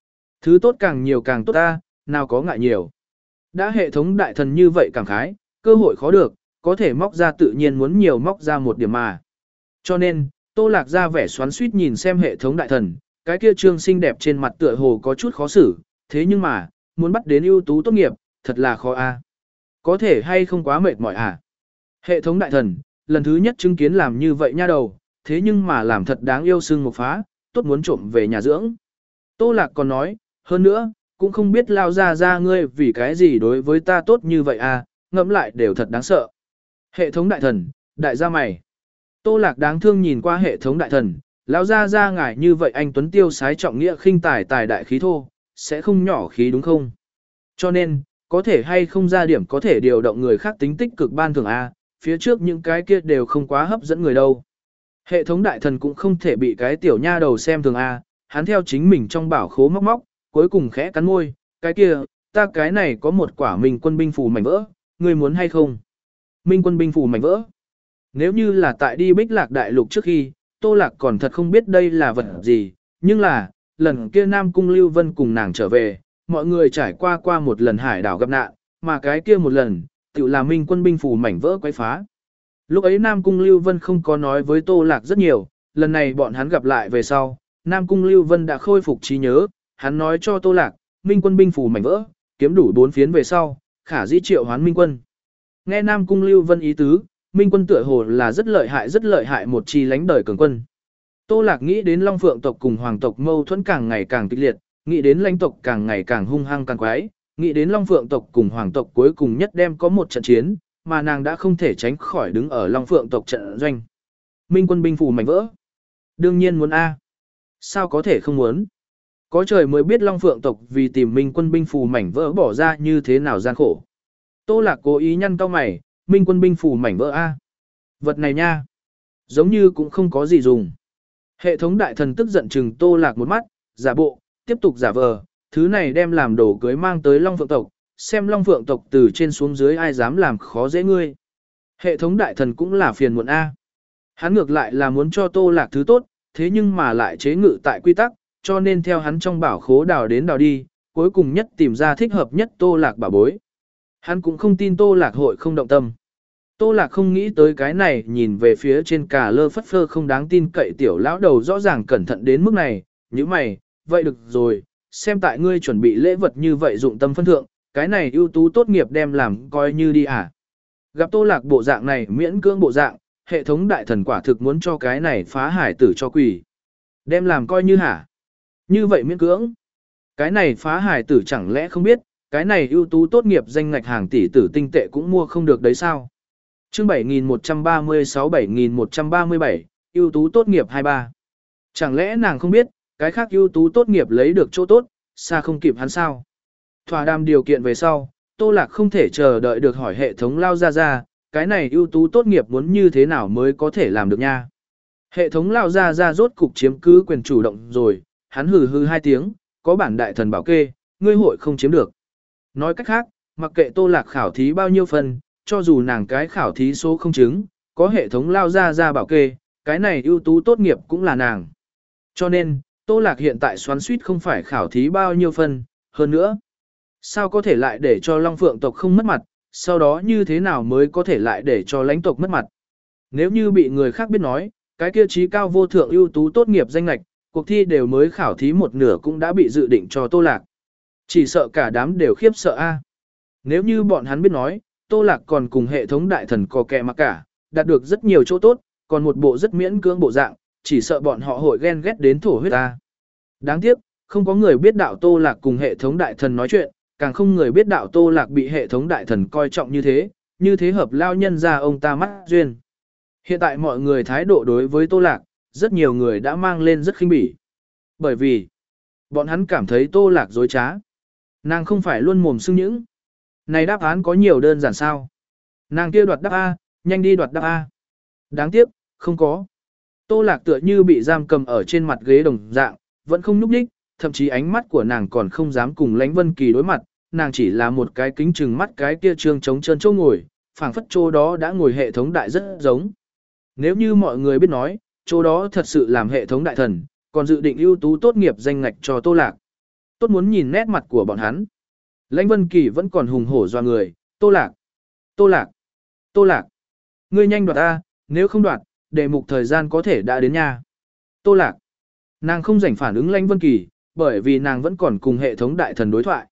Thứ tốt càng nhiều càng tốt ta, nào có ngại nhiều. Đã hệ thống đại thần như vậy cảm khái, cơ hội khó được, có thể móc ra tự nhiên muốn nhiều móc ra một điểm mà. Cho nên, Tô Lạc ra vẻ xoắn suýt nhìn xem hệ thống đại thần, cái kia trương xinh đẹp trên mặt tựa hồ có chút khó xử, thế nhưng mà, muốn bắt đến ưu tú tốt nghiệp, thật là khó a. Có thể hay không quá mệt mỏi à? Hệ thống đại thần, lần thứ nhất chứng kiến làm như vậy nha đầu, thế nhưng mà làm thật đáng yêu sưng một phá, tốt muốn trộm về nhà dưỡng. Tô Lạc còn nói, hơn nữa, cũng không biết lao ra ra ngươi vì cái gì đối với ta tốt như vậy à, ngẫm lại đều thật đáng sợ. Hệ thống đại thần, đại gia mày. Tô Lạc đáng thương nhìn qua hệ thống đại thần, lao ra ra ngài như vậy anh Tuấn Tiêu sái trọng nghĩa khinh tài tài đại khí thô, sẽ không nhỏ khí đúng không? Cho nên, có thể hay không ra điểm có thể điều động người khác tính tích cực ban thường A, phía trước những cái kia đều không quá hấp dẫn người đâu. Hệ thống đại thần cũng không thể bị cái tiểu nha đầu xem thường A, hắn theo chính mình trong bảo khố móc móc, cuối cùng khẽ cắn môi, cái kia, ta cái này có một quả minh quân binh phù mảnh vỡ, ngươi muốn hay không? Minh quân binh phù mảnh vỡ. Nếu như là tại đi Bích Lạc Đại Lục trước khi, Tô Lạc còn thật không biết đây là vật gì, nhưng là, lần kia Nam Cung Lưu Vân cùng nàng trở về, mọi người trải qua qua một lần hải đảo gặp nạn, mà cái kia một lần, tự là minh quân binh phù mảnh vỡ quấy phá. Lúc ấy Nam Cung Lưu Vân không có nói với Tô Lạc rất nhiều, lần này bọn hắn gặp lại về sau, Nam Cung Lưu Vân đã khôi phục trí nhớ, hắn nói cho Tô Lạc, minh quân binh phù mảnh vỡ, kiếm đủ bốn phiến về sau, khả dĩ triệu hoán minh quân. Nghe Nam Cung Lưu Vân ý tứ, minh quân tựa hồ là rất lợi hại rất lợi hại một chi lánh đời cường quân. Tô Lạc nghĩ đến Long Phượng tộc cùng Hoàng tộc mâu thuẫn càng ngày càng kịch liệt, nghĩ đến lãnh tộc càng ngày càng hung hăng càng quái, nghĩ đến Long Phượng tộc cùng Hoàng tộc cuối cùng nhất đem có một trận chiến, mà nàng đã không thể tránh khỏi đứng ở Long Phượng tộc trận doanh. Minh quân binh phù mảnh vỡ. Đương nhiên muốn A. Sao có thể không muốn? Có trời mới biết Long Phượng tộc vì tìm Minh quân binh phù mảnh vỡ bỏ ra như thế nào gian khổ. Tô Lạc cố ý nhăn cau mày, Minh quân binh phù mảnh vỡ A. Vật này nha. Giống như cũng không có gì dùng. Hệ thống đại thần tức giận chừng Tô Lạc một mắt, giả bộ, tiếp tục giả vờ, thứ này đem làm đồ cưới mang tới Long Phượng tộc, xem Long Phượng tộc từ trên xuống dưới ai dám làm khó dễ ngươi. Hệ thống đại thần cũng là phiền muộn A. Hắn ngược lại là muốn cho Tô Lạc thứ tốt, thế nhưng mà lại chế ngự tại quy tắc, cho nên theo hắn trong bảo khố đào đến đào đi, cuối cùng nhất tìm ra thích hợp nhất Tô Lạc bảo bối. Hắn cũng không tin Tô Lạc hội không động tâm. Tô Lạc không nghĩ tới cái này, nhìn về phía trên cà lơ phất phơ không đáng tin cậy tiểu lão đầu rõ ràng cẩn thận đến mức này, như mày, vậy được rồi, xem tại ngươi chuẩn bị lễ vật như vậy dụng tâm phân thượng, cái này ưu tú tốt nghiệp đem làm coi như đi à. Gặp Tô Lạc bộ dạng này miễn cưỡng bộ dạng, hệ thống đại thần quả thực muốn cho cái này phá hải tử cho quỷ. Đem làm coi như hả? Như vậy miễn cưỡng. Cái này phá hải tử chẳng lẽ không biết, cái này ưu tú tốt nghiệp danh ngạch hàng tỷ tử tinh tệ cũng mua không được đấy sao? Chương bảy nghìn một trăm ba mươi sáu bảy nghìn một trăm ba mươi bảy, ưu tú tốt nghiệp hai ba. Chẳng lẽ nàng không biết, cái khác ưu tú tốt nghiệp lấy được chỗ tốt, xa không kịp hắn sao? Thỏa đàm điều kiện về sau, Tô Lạc không thể chờ đợi được hỏi hệ thống lao ra ra, cái này ưu tú tốt nghiệp muốn như thế nào mới có thể làm được nha? Hệ thống lao ra ra rốt cục chiếm cứ quyền chủ động rồi, hắn hừ hừ hai tiếng, có bản đại thần bảo kê, ngươi hội không chiếm được. Nói cách khác, mặc kệ Tô Lạc khảo thí bao nhiêu phần, cho dù nàng cái khảo thí số không chứng, có hệ thống lao ra ra bảo kê, cái này ưu tú tốt nghiệp cũng là nàng. Cho nên, Tô Lạc hiện tại xoắn suýt không phải khảo thí bao nhiêu phần, hơn nữa. Sao có thể lại để cho Long Phượng tộc không mất mặt, sau đó như thế nào mới có thể lại để cho lãnh tộc mất mặt. Nếu như bị người khác biết nói, cái kia trí cao vô thượng ưu tú tốt nghiệp danh lạch, cuộc thi đều mới khảo thí một nửa cũng đã bị dự định cho Tô Lạc. Chỉ sợ cả đám đều khiếp sợ a. Nếu như bọn hắn biết nói, Tô Lạc còn cùng hệ thống đại thần có kẻ mà cả, đạt được rất nhiều chỗ tốt, còn một bộ rất miễn cưỡng bộ dạng, chỉ sợ bọn họ hội ghen ghét đến thổ huyết ta. Đáng tiếc, không có người biết đạo Tô Lạc cùng hệ thống đại thần nói chuyện, càng không người biết đạo Tô Lạc bị hệ thống đại thần coi trọng như thế, như thế hợp lao nhân ra ông ta mắt duyên. Hiện tại mọi người thái độ đối với Tô Lạc, rất nhiều người đã mang lên rất khinh bỉ. Bởi vì, bọn hắn cảm thấy Tô Lạc dối trá. Nàng không phải luôn mồm xưng những. Này đáp án có nhiều đơn giản sao? Nàng kia đoạt đáp A, nhanh đi đoạt đáp A. Đáng tiếc, không có. Tô Lạc tựa như bị giam cầm ở trên mặt ghế đồng dạng, vẫn không nhúc nhích, thậm chí ánh mắt của nàng còn không dám cùng Lãnh Vân Kỳ đối mặt, nàng chỉ là một cái kính chừng mắt cái kia trương trống trơn chỗ ngồi, phảng phất chỗ đó đã ngồi hệ thống đại rất giống. Nếu như mọi người biết nói, chỗ đó thật sự làm hệ thống đại thần, còn dự định ưu tú tốt nghiệp danh ngạch cho Tô Lạc. tốt muốn nhìn nét mặt của bọn hắn. Lãnh Vân Kỳ vẫn còn hùng hổ doa người, Tô Lạc, Tô Lạc, Tô Lạc. Ngươi nhanh đoạt ta, nếu không đoạt, đề mục thời gian có thể đã đến nha. Tô Lạc. Nàng không rảnh phản ứng Lãnh Vân Kỳ, bởi vì nàng vẫn còn cùng hệ thống đại thần đối thoại.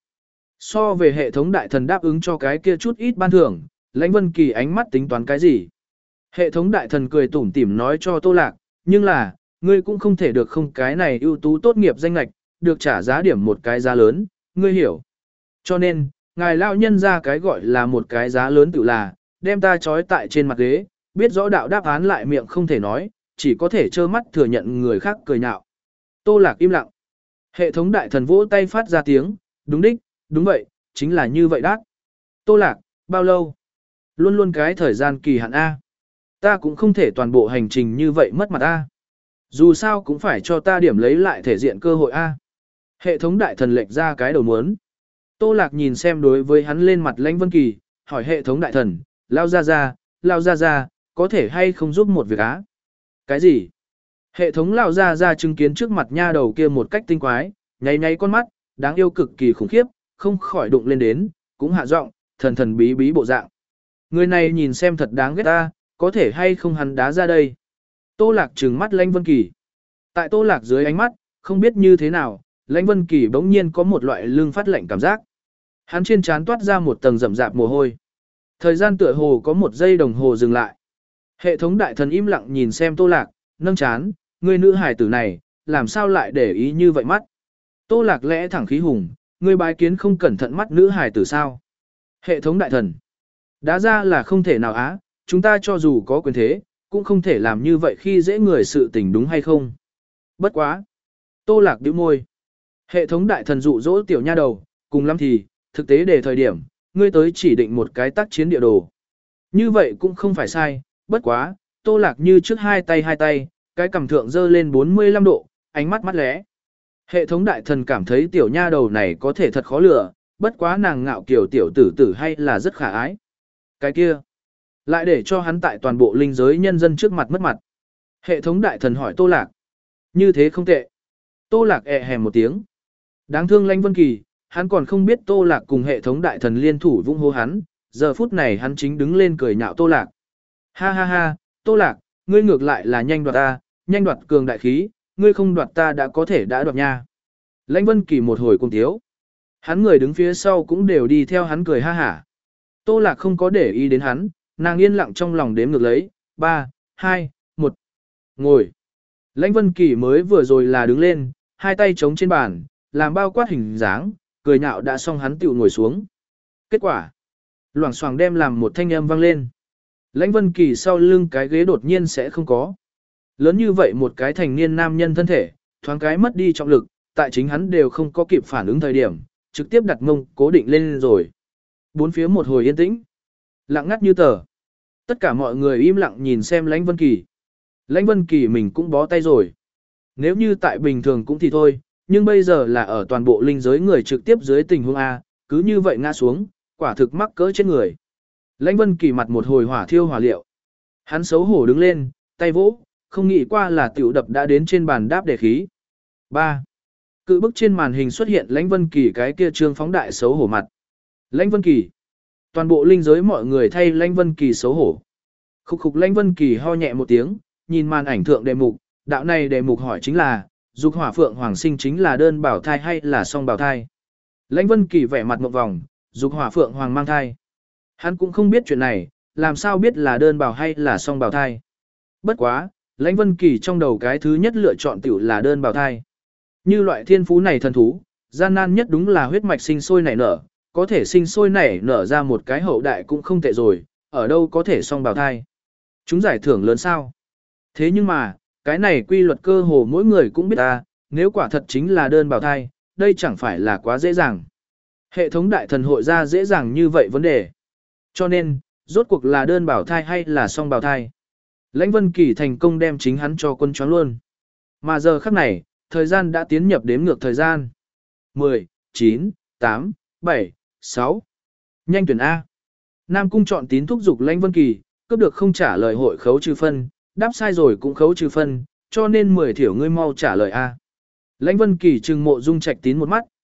So về hệ thống đại thần đáp ứng cho cái kia chút ít ban thưởng, Lãnh Vân Kỳ ánh mắt tính toán cái gì? Hệ thống đại thần cười tủm tỉm nói cho Tô Lạc, nhưng là, ngươi cũng không thể được không cái này ưu tú tốt nghiệp danh lệch, được trả giá điểm một cái giá lớn, ngươi hiểu. Cho nên, ngài lão nhân ra cái gọi là một cái giá lớn tự là, đem ta trói tại trên mặt ghế, biết rõ đạo đáp án lại miệng không thể nói, chỉ có thể trơ mắt thừa nhận người khác cười nhạo. Tô Lạc im lặng. Hệ thống đại thần vỗ tay phát ra tiếng, đúng đích, đúng vậy, chính là như vậy đát. Tô Lạc, bao lâu? Luôn luôn cái thời gian kỳ hạn A. Ta cũng không thể toàn bộ hành trình như vậy mất mặt A. Dù sao cũng phải cho ta điểm lấy lại thể diện cơ hội A. Hệ thống đại thần lệch ra cái đầu muốn. Tô Lạc nhìn xem đối với hắn lên mặt Lãnh Vân Kỳ, hỏi hệ thống đại thần, lao ra ra, lao ra ra, có thể hay không giúp một việc á? Cái gì? Hệ thống lao ra ra chứng kiến trước mặt nha đầu kia một cách tinh quái, nháy nháy con mắt, đáng yêu cực kỳ khủng khiếp, không khỏi đụng lên đến, cũng hạ giọng, thần thần bí bí bộ dạng. Người này nhìn xem thật đáng ghét ta, có thể hay không hắn đá ra đây? Tô Lạc trừng mắt Lãnh Vân Kỳ. Tại Tô Lạc dưới ánh mắt, không biết như thế nào, Lãnh Vân Kỳ bỗng nhiên có một loại lưng phát lạnh cảm giác. Hắn trên trán toát ra một tầng rậm rạp mồ hôi. Thời gian tựa hồ có một giây đồng hồ dừng lại. Hệ thống đại thần im lặng nhìn xem Tô Lạc, nâng chán, người nữ hài tử này, làm sao lại để ý như vậy mắt? Tô Lạc lẽ thẳng khí hùng, người bái kiến không cẩn thận mắt nữ hài tử sao? Hệ thống đại thần, đá ra là không thể nào á, chúng ta cho dù có quyền thế, cũng không thể làm như vậy khi dễ người sự tình đúng hay không? Bất quá. Tô Lạc bĩu môi. Hệ thống đại thần dụ dỗ tiểu nha đầu, cùng lắm thì, thực tế để thời điểm, ngươi tới chỉ định một cái tác chiến địa đồ. Như vậy cũng không phải sai, bất quá, Tô Lạc như trước hai tay hai tay, cái cằm thượng dơ lên bốn mươi lăm độ, ánh mắt mắt lẽ. Hệ thống đại thần cảm thấy tiểu nha đầu này có thể thật khó lừa, bất quá nàng ngạo kiểu tiểu tử tử hay là rất khả ái. Cái kia, lại để cho hắn tại toàn bộ linh giới nhân dân trước mặt mất mặt. Hệ thống đại thần hỏi Tô Lạc. Như thế không tệ. Tô Lạc ẹ hèm một tiếng. Đáng thương Lãnh Vân Kỳ, hắn còn không biết Tô Lạc cùng hệ thống đại thần liên thủ vung hô hắn, giờ phút này hắn chính đứng lên cười nhạo Tô Lạc. Ha ha ha, Tô Lạc, ngươi ngược lại là nhanh đoạt ta, nhanh đoạt cường đại khí, ngươi không đoạt ta đã có thể đã đoạt nha. Lãnh Vân Kỳ một hồi cùng thiếu. Hắn người đứng phía sau cũng đều đi theo hắn cười ha hả. Tô Lạc không có để ý đến hắn, nàng yên lặng trong lòng đếm ngược lấy, ba, hai, một. Ngồi. Lãnh Vân Kỳ mới vừa rồi là đứng lên, hai tay chống trên bàn, làm bao quát hình dáng, cười nhạo đã xong hắn tiểu ngồi xuống. Kết quả, loảng xoảng đem làm một thanh âm vang lên. Lãnh Vân Kỳ sau lưng cái ghế đột nhiên sẽ không có. Lớn như vậy một cái thành niên nam nhân thân thể, thoáng cái mất đi trọng lực, tại chính hắn đều không có kịp phản ứng thời điểm, trực tiếp đặt mông cố định lên rồi. Bốn phía một hồi yên tĩnh, lặng ngắt như tờ. Tất cả mọi người im lặng nhìn xem Lãnh Vân Kỳ. Lãnh Vân Kỳ mình cũng bó tay rồi. Nếu như tại bình thường cũng thì thôi, nhưng bây giờ là ở toàn bộ linh giới người trực tiếp dưới tình huống A, cứ như vậy ngã xuống, quả thực mắc cỡ chết người. Lãnh Vân Kỳ mặt một hồi hỏa thiêu hỏa liệu. Hắn xấu hổ đứng lên, tay vỗ, không nghĩ qua là tiểu đập đã đến trên bàn đáp đề khí. ba. Cự bức trên màn hình xuất hiện Lãnh Vân Kỳ cái kia trương phóng đại xấu hổ mặt. Lãnh Vân Kỳ. Toàn bộ linh giới mọi người thay Lãnh Vân Kỳ xấu hổ. Khục khục Lãnh Vân Kỳ ho nhẹ một tiếng, nhìn màn ảnh thượng đề mục, đạo này đề mục hỏi chính là, dục hỏa phượng hoàng sinh chính là đơn bảo thai hay là song bảo thai. Lãnh Vân Kỳ vẻ mặt ngượng vòng, dục hỏa phượng hoàng mang thai. Hắn cũng không biết chuyện này, làm sao biết là đơn bảo hay là song bảo thai. Bất quá, Lãnh Vân Kỳ trong đầu cái thứ nhất lựa chọn tiểu là đơn bảo thai. Như loại thiên phú này thần thú, gian nan nhất đúng là huyết mạch sinh sôi nảy nở, có thể sinh sôi nảy nở ra một cái hậu đại cũng không tệ rồi, ở đâu có thể song bảo thai. Chúng giải thưởng lớn sao? Thế nhưng mà, cái này quy luật cơ hồ mỗi người cũng biết ta, nếu quả thật chính là đơn bào thai, đây chẳng phải là quá dễ dàng. Hệ thống đại thần hội ra dễ dàng như vậy vấn đề. Cho nên, rốt cuộc là đơn bào thai hay là song bào thai? Lãnh Vân Kỳ thành công đem chính hắn cho quân choáng luôn. Mà giờ khắc này, thời gian đã tiến nhập đếm ngược thời gian. mười, chín, tám, bảy, sáu. Nhanh tuyển A. Nam Cung chọn tín thúc giục Lãnh Vân Kỳ, cướp được không trả lời hội khấu trừ phân, đáp sai rồi cũng khấu trừ phân, cho nên mười thiểu ngươi mau trả lời A. Lãnh Vân Kỳ trừng Mộ Dung Trạch Tín một mắt,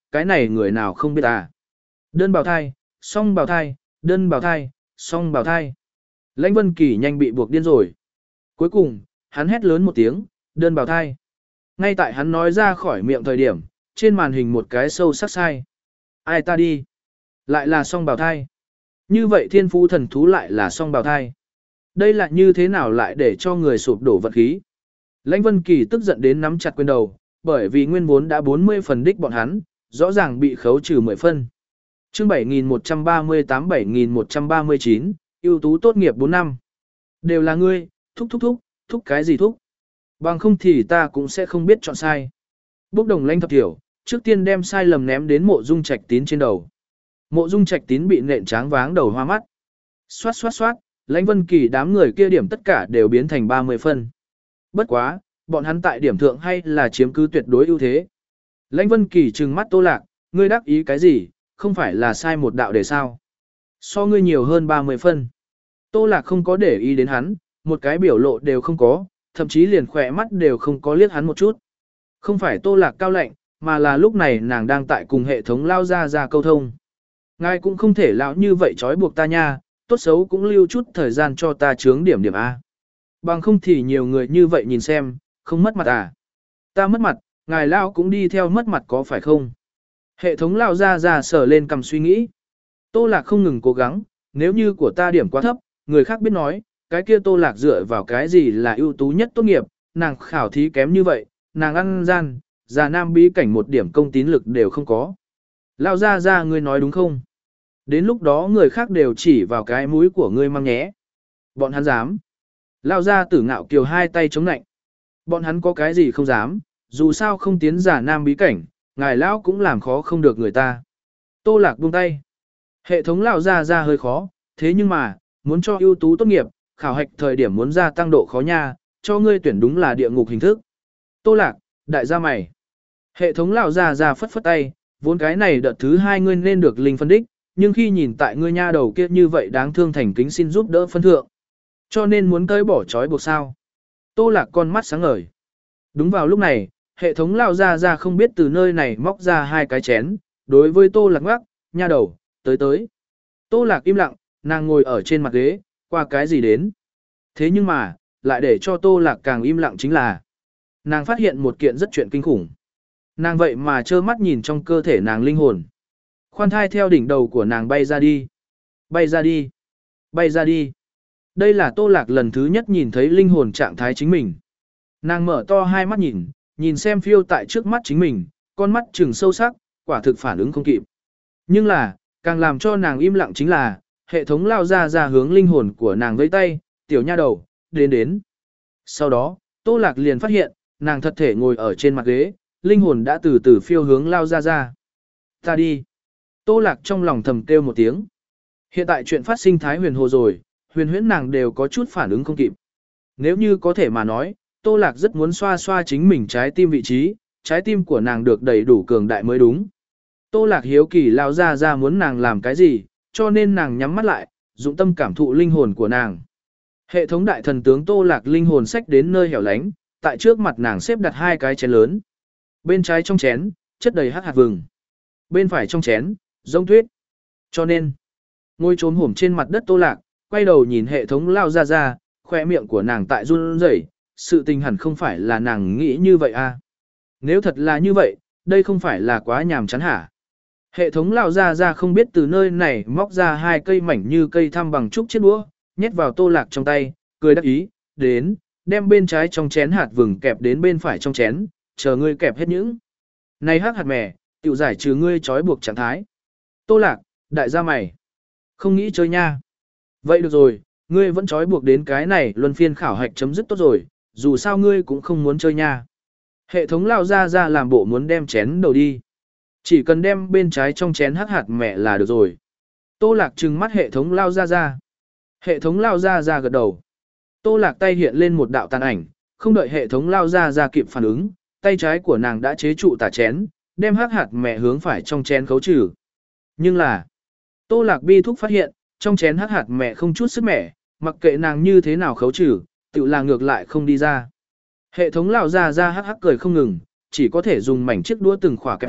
cái này người nào không biết à. Đơn bào thai, song bào thai, đơn bào thai, song bào thai. Lãnh Vân Kỳ nhanh bị buộc điên rồi. Cuối cùng, hắn hét lớn một tiếng, đơn bào thai. Ngay tại hắn nói ra khỏi miệng thời điểm, trên màn hình một cái sâu sắc sai. Ai ta đi? Lại là song bào thai. Như vậy thiên phú thần thú lại là song bào thai. Đây là như thế nào lại để cho người sụp đổ vật khí? Lãnh Vân Kỳ tức giận đến nắm chặt quyền đầu, bởi vì nguyên vốn đã bốn mươi phần đích bọn hắn, rõ ràng bị khấu trừ mười phân. Chương bảy nghìn một trăm ba mươi tám bảy nghìn một trăm ba mươi chín, ưu tú tốt nghiệp bốn năm. Đều là ngươi, thúc thúc thúc, thúc cái gì thúc? Bằng không thì ta cũng sẽ không biết chọn sai. Bốc đồng Lãnh Thập Thiểu, trước tiên đem sai lầm ném đến Mộ Dung Trạch Tín trên đầu. Mộ Dung Trạch Tín bị nện tráng váng đầu hoa mắt. Xoát xoát xoát, Lãnh Vân Kỳ đám người kia điểm tất cả đều biến thành ba mươi phân. Bất quá, bọn hắn tại điểm thượng hay là chiếm cứ tuyệt đối ưu thế. Lãnh Vân Kỳ trừng mắt Tô Lạc, ngươi đắc ý cái gì, không phải là sai một đạo để sao? So ngươi nhiều hơn ba mươi phân. Tô Lạc không có để ý đến hắn, một cái biểu lộ đều không có, thậm chí liền khỏe mắt đều không có liếc hắn một chút. Không phải Tô Lạc cao lạnh, mà là lúc này nàng đang tại cùng hệ thống lao ra ra câu thông. Ngài cũng không thể lão như vậy trói buộc ta nha, tốt xấu cũng lưu chút thời gian cho ta chướng điểm điểm A. Bằng không thì nhiều người như vậy nhìn xem, không mất mặt à. Ta mất mặt, ngài lao cũng đi theo mất mặt có phải không? Hệ thống lao ra ra sở lên cầm suy nghĩ. Tô Lạc không ngừng cố gắng, nếu như của ta điểm quá thấp, người khác biết nói, cái kia Tô Lạc dựa vào cái gì là ưu tú nhất tốt nghiệp, nàng khảo thí kém như vậy, nàng ăn gian, già nam bí cảnh một điểm công tín lực đều không có. Lao ra ra ngươi nói đúng không? Đến lúc đó người khác đều chỉ vào cái mũi của ngươi mang nhé. Bọn hắn dám. Lao ra tử ngạo kiều hai tay chống nạnh. Bọn hắn có cái gì không dám, dù sao không tiến giả nam bí cảnh, ngài lão cũng làm khó không được người ta. Tô Lạc buông tay. Hệ thống lão ra ra hơi khó, thế nhưng mà, muốn cho ưu tú tốt nghiệp, khảo hạch thời điểm muốn gia tăng độ khó nha, cho ngươi tuyển đúng là địa ngục hình thức. Tô Lạc, đại gia mày. Hệ thống lão ra ra phất phất tay, vốn cái này đợt thứ hai ngươi nên được linh phân đích, nhưng khi nhìn tại ngươi nha đầu kia như vậy đáng thương thành kính xin giúp đỡ phân thượng. Cho nên muốn tới bỏ trói buộc sao. Tô Lạc con mắt sáng ngời. Đúng vào lúc này, hệ thống lao ra ra không biết từ nơi này móc ra hai cái chén, đối với Tô Lạc ngoắc, nha đầu, tới tới. Tô Lạc im lặng, nàng ngồi ở trên mặt ghế, qua cái gì đến. Thế nhưng mà, lại để cho Tô Lạc càng im lặng chính là, nàng phát hiện một kiện rất chuyện kinh khủng. Nàng vậy mà trơ mắt nhìn trong cơ thể nàng linh hồn. Khoan thai theo đỉnh đầu của nàng bay ra đi. Bay ra đi. Bay ra đi. Đây là Tô Lạc lần thứ nhất nhìn thấy linh hồn trạng thái chính mình. Nàng mở to hai mắt nhìn, nhìn xem phiêu tại trước mắt chính mình, con mắt trừng sâu sắc, quả thực phản ứng không kịp. Nhưng là, càng làm cho nàng im lặng chính là, hệ thống lao ra ra hướng linh hồn của nàng với tay, tiểu nha đầu, đến đến. Sau đó, Tô Lạc liền phát hiện, nàng thật thể ngồi ở trên mặt ghế, linh hồn đã từ từ phiêu hướng lao ra ra. Ta đi. Tô Lạc trong lòng thầm kêu một tiếng. Hiện tại chuyện phát sinh thái huyền hồ rồi, huyền huyễn nàng đều có chút phản ứng không kịp. Nếu như có thể mà nói, Tô Lạc rất muốn xoa xoa chính mình trái tim vị trí, trái tim của nàng được đầy đủ cường đại mới đúng. Tô Lạc hiếu kỳ lao ra ra muốn nàng làm cái gì, cho nên nàng nhắm mắt lại, dụng tâm cảm thụ linh hồn của nàng. Hệ thống đại thần tướng Tô Lạc linh hồn sách đến nơi hẻo lánh, tại trước mặt nàng xếp đặt hai cái chén lớn. Bên trái trong chén, chất đầy hắc hạt vừng. Bên phải trong chén, rông tuyết. Cho nên, ngồi trốn hổm trên mặt đất Tô Lạc, quay đầu nhìn hệ thống lao ra ra, khoe miệng của nàng tại run rẩy, sự tình hẳn không phải là nàng nghĩ như vậy à. Nếu thật là như vậy, đây không phải là quá nhàm chán hả? Hệ thống lao ra ra không biết từ nơi này móc ra hai cây mảnh như cây thăm bằng trúc chiếc đũa, nhét vào Tô Lạc trong tay, cười đắc ý, đến, đem bên trái trong chén hạt vừng kẹp đến bên phải trong chén, chờ ngươi kẹp hết những. Này hắc hạt mè, tiểu giải trừ ngươi trói buộc trạng thái. Tô Lạc, đại gia mày, không nghĩ chơi nha. Vậy được rồi, ngươi vẫn trói buộc đến cái này luân phiên khảo hạch chấm dứt tốt rồi, dù sao ngươi cũng không muốn chơi nha. Hệ thống lao ra ra làm bộ muốn đem chén đầu đi. Chỉ cần đem bên trái trong chén hắc hạt mẹ là được rồi. Tô Lạc trừng mắt hệ thống lao ra ra. Hệ thống lao ra ra gật đầu. Tô Lạc tay hiện lên một đạo tàn ảnh, không đợi hệ thống lao ra ra kịp phản ứng, tay trái của nàng đã chế trụ tả chén, đem hắc hạt mẹ hướng phải trong chén khấu trừ. Nhưng là, Tô Lạc bi thúc phát hiện, trong chén hắc hạt mẹ không chút sức mẻ, mặc kệ nàng như thế nào khấu trừ, tự là ngược lại không đi ra. Hệ thống lao ra ra hắc hắc cười không ngừng, chỉ có thể dùng mảnh chiếc đũa từng khỏa kẹp A,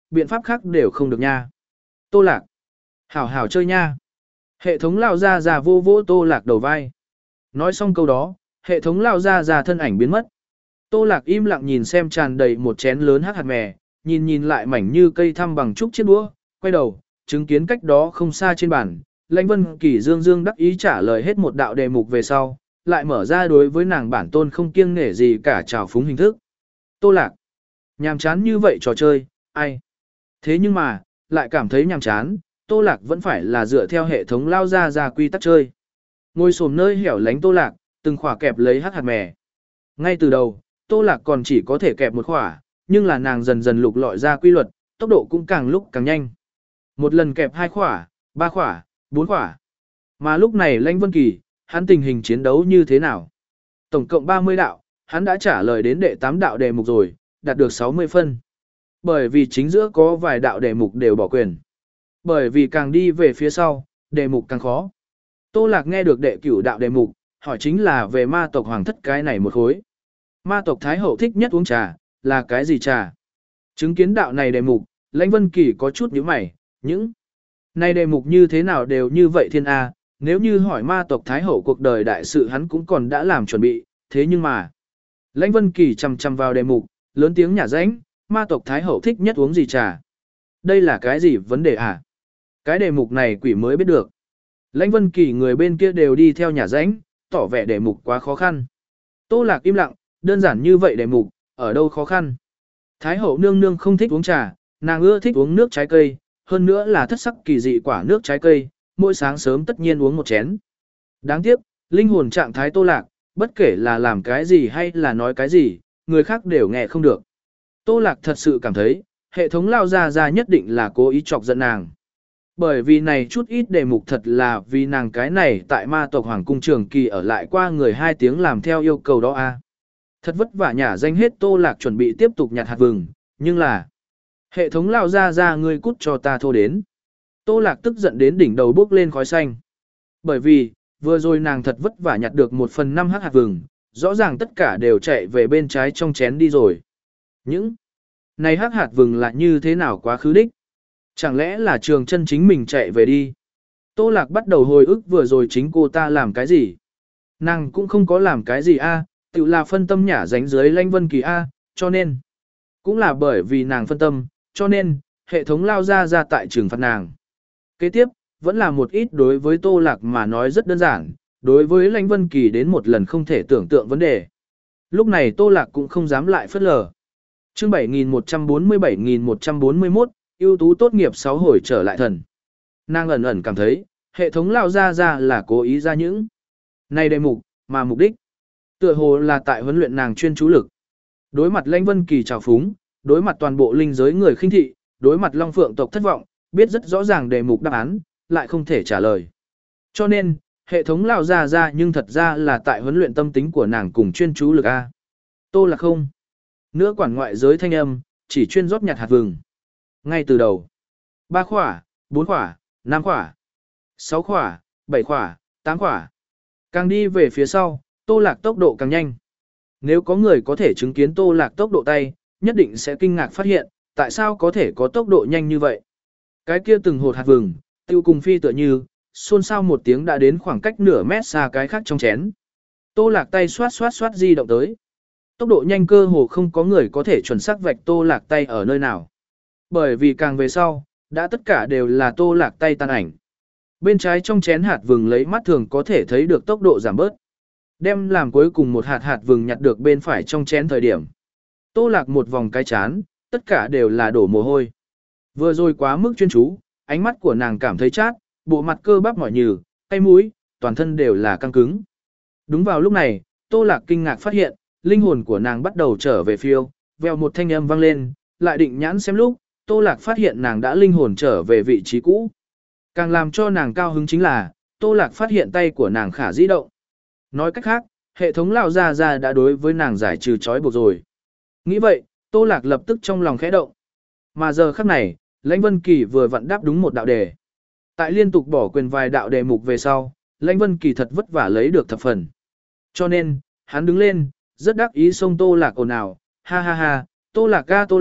biện pháp khác đều không được nha. Tô Lạc, hảo hảo chơi nha. Hệ thống lao ra ra vô vô Tô Lạc đầu vai. Nói xong câu đó, hệ thống lao ra ra thân ảnh biến mất. Tô Lạc im lặng nhìn xem tràn đầy một chén lớn hắc hạt mè, nhìn nhìn lại mảnh như cây thăm bằng trúc chiếc đũa, quay đầu, chứng kiến cách đó không xa trên bàn, Lãnh Vân Kỳ dương dương đắc ý trả lời hết một đạo đề mục về sau, lại mở ra đối với nàng bản tôn không kiêng nể gì cả trào phúng hình thức. Tô Lạc, nhàm chán như vậy trò chơi, ai? Thế nhưng mà, lại cảm thấy nhàm chán, Tô Lạc vẫn phải là dựa theo hệ thống lao ra ra quy tắc chơi. Ngồi xổm nơi hẻo lánh Tô Lạc, từng khỏa kẹp lấy hắc hạt mè. Ngay từ đầu, Tô Lạc còn chỉ có thể kẹp một khỏa, nhưng là nàng dần dần lục lọi ra quy luật, tốc độ cũng càng lúc càng nhanh. Một lần kẹp hai khỏa, ba khỏa, bốn khỏa. Mà lúc này Lãnh Vân Kỳ, hắn tình hình chiến đấu như thế nào? Tổng cộng ba mươi đạo, hắn đã trả lời đến đệ tám đạo đề mục rồi, đạt được sáu mươi phân. Bởi vì chính giữa có vài đạo đề mục đều bỏ quyền. Bởi vì càng đi về phía sau, đề mục càng khó. Tô Lạc nghe được đệ cửu đạo đề mục, hỏi chính là về ma tộc hoàng thất cái này một khối. Ma tộc Thái Hậu thích nhất uống trà, là cái gì trà? Chứng kiến đạo này đề mục, Lãnh Vân Kỳ có chút nhíu mày, những này đề mục như thế nào đều như vậy thiên A, nếu như hỏi ma tộc Thái Hậu cuộc đời đại sự hắn cũng còn đã làm chuẩn bị, thế nhưng mà. Lãnh Vân Kỳ chằm chằm vào đề mục, lớn tiếng nhả rãnh, ma tộc Thái Hậu thích nhất uống gì trà? Đây là cái gì vấn đề à? Cái đề mục này quỷ mới biết được. Lãnh Vân Kỳ người bên kia đều đi theo nhả rãnh, tỏ vẻ đề mục quá khó khăn. Tô Lạc im lặng, đơn giản như vậy đề mục, ở đâu khó khăn? Thái Hậu nương nương không thích uống trà, nàng ưa thích uống nước trái cây, hơn nữa là thất sắc kỳ dị quả nước trái cây, mỗi sáng sớm tất nhiên uống một chén. Đáng tiếc, linh hồn trạng thái Tô Lạc, bất kể là làm cái gì hay là nói cái gì, người khác đều nghe không được. Tô Lạc thật sự cảm thấy, hệ thống lao ra ra nhất định là cố ý chọc giận nàng. Bởi vì này chút ít đề mục thật là vì nàng cái này tại ma tộc Hoàng cung trường kỳ ở lại qua người hai tiếng làm theo yêu cầu đó a. Thật vất vả nhả danh hết Tô Lạc chuẩn bị tiếp tục nhặt hạt vừng, nhưng là hệ thống lao ra ra ngươi cút cho ta thô đến. Tô Lạc tức giận đến đỉnh đầu bốc lên khói xanh. Bởi vì, vừa rồi nàng thật vất vả nhặt được một phần năm hắc hạt vừng, rõ ràng tất cả đều chạy về bên trái trong chén đi rồi. Những này hắc hạt vừng là như thế nào quá khứ đích? Chẳng lẽ là Trường Chân chính mình chạy về đi? Tô Lạc bắt đầu hồi ức vừa rồi chính cô ta làm cái gì? Nàng cũng không có làm cái gì a, tự là phân tâm nhả dánh dưới Lãnh Vân Kỳ a, cho nên cũng là bởi vì nàng phân tâm, cho nên hệ thống lao ra ra tại trừng phạt nàng. Kế tiếp, vẫn là một ít đối với Tô Lạc mà nói rất đơn giản, đối với Lãnh Vân Kỳ đến một lần không thể tưởng tượng vấn đề. Lúc này Tô Lạc cũng không dám lại phớt lờ. Chương bảy nghìn một trăm bốn mươi bảy nghìn một trăm bốn mươi mốt, ưu tú tốt nghiệp sáu hồi trở lại thần. Nàng ẩn ẩn cảm thấy, hệ thống lao ra ra là cố ý ra những này đề mục, mà mục đích tựa hồ là tại huấn luyện nàng chuyên chú lực. Đối mặt Lãnh Vân Kỳ trào phúng, đối mặt toàn bộ linh giới người khinh thị, đối mặt Long Phượng tộc thất vọng, biết rất rõ ràng đề mục đáp án, lại không thể trả lời. Cho nên, hệ thống lao ra ra nhưng thật ra là tại huấn luyện tâm tính của nàng cùng chuyên chú lực A. Tô Lạc không nữa quản ngoại giới thanh âm, chỉ chuyên rót nhặt hạt vừng. Ngay từ đầu, ba khỏa, bốn khỏa, năm khỏa, sáu khỏa, bảy khỏa, tám khỏa. Càng đi về phía sau, Tô Lạc tốc độ càng nhanh. Nếu có người có thể chứng kiến Tô Lạc tốc độ tay, nhất định sẽ kinh ngạc phát hiện, tại sao có thể có tốc độ nhanh như vậy. Cái kia từng hột hạt vừng, tiêu cùng phi tựa như, xôn xao một tiếng đã đến khoảng cách nửa mét xa cái khác trong chén. Tô Lạc tay xoát xoát xoát di động tới. Tốc độ nhanh cơ hồ không có người có thể chuẩn xác vạch Tô Lạc tay ở nơi nào. Bởi vì càng về sau, đã tất cả đều là Tô Lạc tay tan ảnh. Bên trái trong chén hạt vừng lấy mắt thường có thể thấy được tốc độ giảm bớt. Đem làm cuối cùng một hạt hạt vừng nhặt được bên phải trong chén thời điểm. Tô Lạc một vòng cái chán, tất cả đều là đổ mồ hôi. Vừa rồi quá mức chuyên chú, ánh mắt của nàng cảm thấy chát, bộ mặt cơ bắp mỏi nhừ, tay mũi, toàn thân đều là căng cứng. Đúng vào lúc này, Tô Lạc kinh ngạc phát hiện, linh hồn của nàng bắt đầu trở về phiêu, vèo một thanh âm vang lên, lại định nhãn xem lúc, Tô Lạc phát hiện nàng đã linh hồn trở về vị trí cũ. Càng làm cho nàng cao hứng chính là, Tô Lạc phát hiện tay của nàng khả di động. Nói cách khác, hệ thống lao ra ra đã đối với nàng giải trừ trói buộc rồi. Nghĩ vậy, Tô Lạc lập tức trong lòng khẽ động. Mà giờ khắc này, Lãnh Vân Kỳ vừa vặn đáp đúng một đạo đề. Tại liên tục bỏ quyền vài đạo đề mục về sau, Lãnh Vân Kỳ thật vất vả lấy được thập phần. Cho nên, hắn đứng lên, rất đắc ý xông Tô Lạc ồn ào, ha ha ha, Tô Lạc ca Tô Lạc,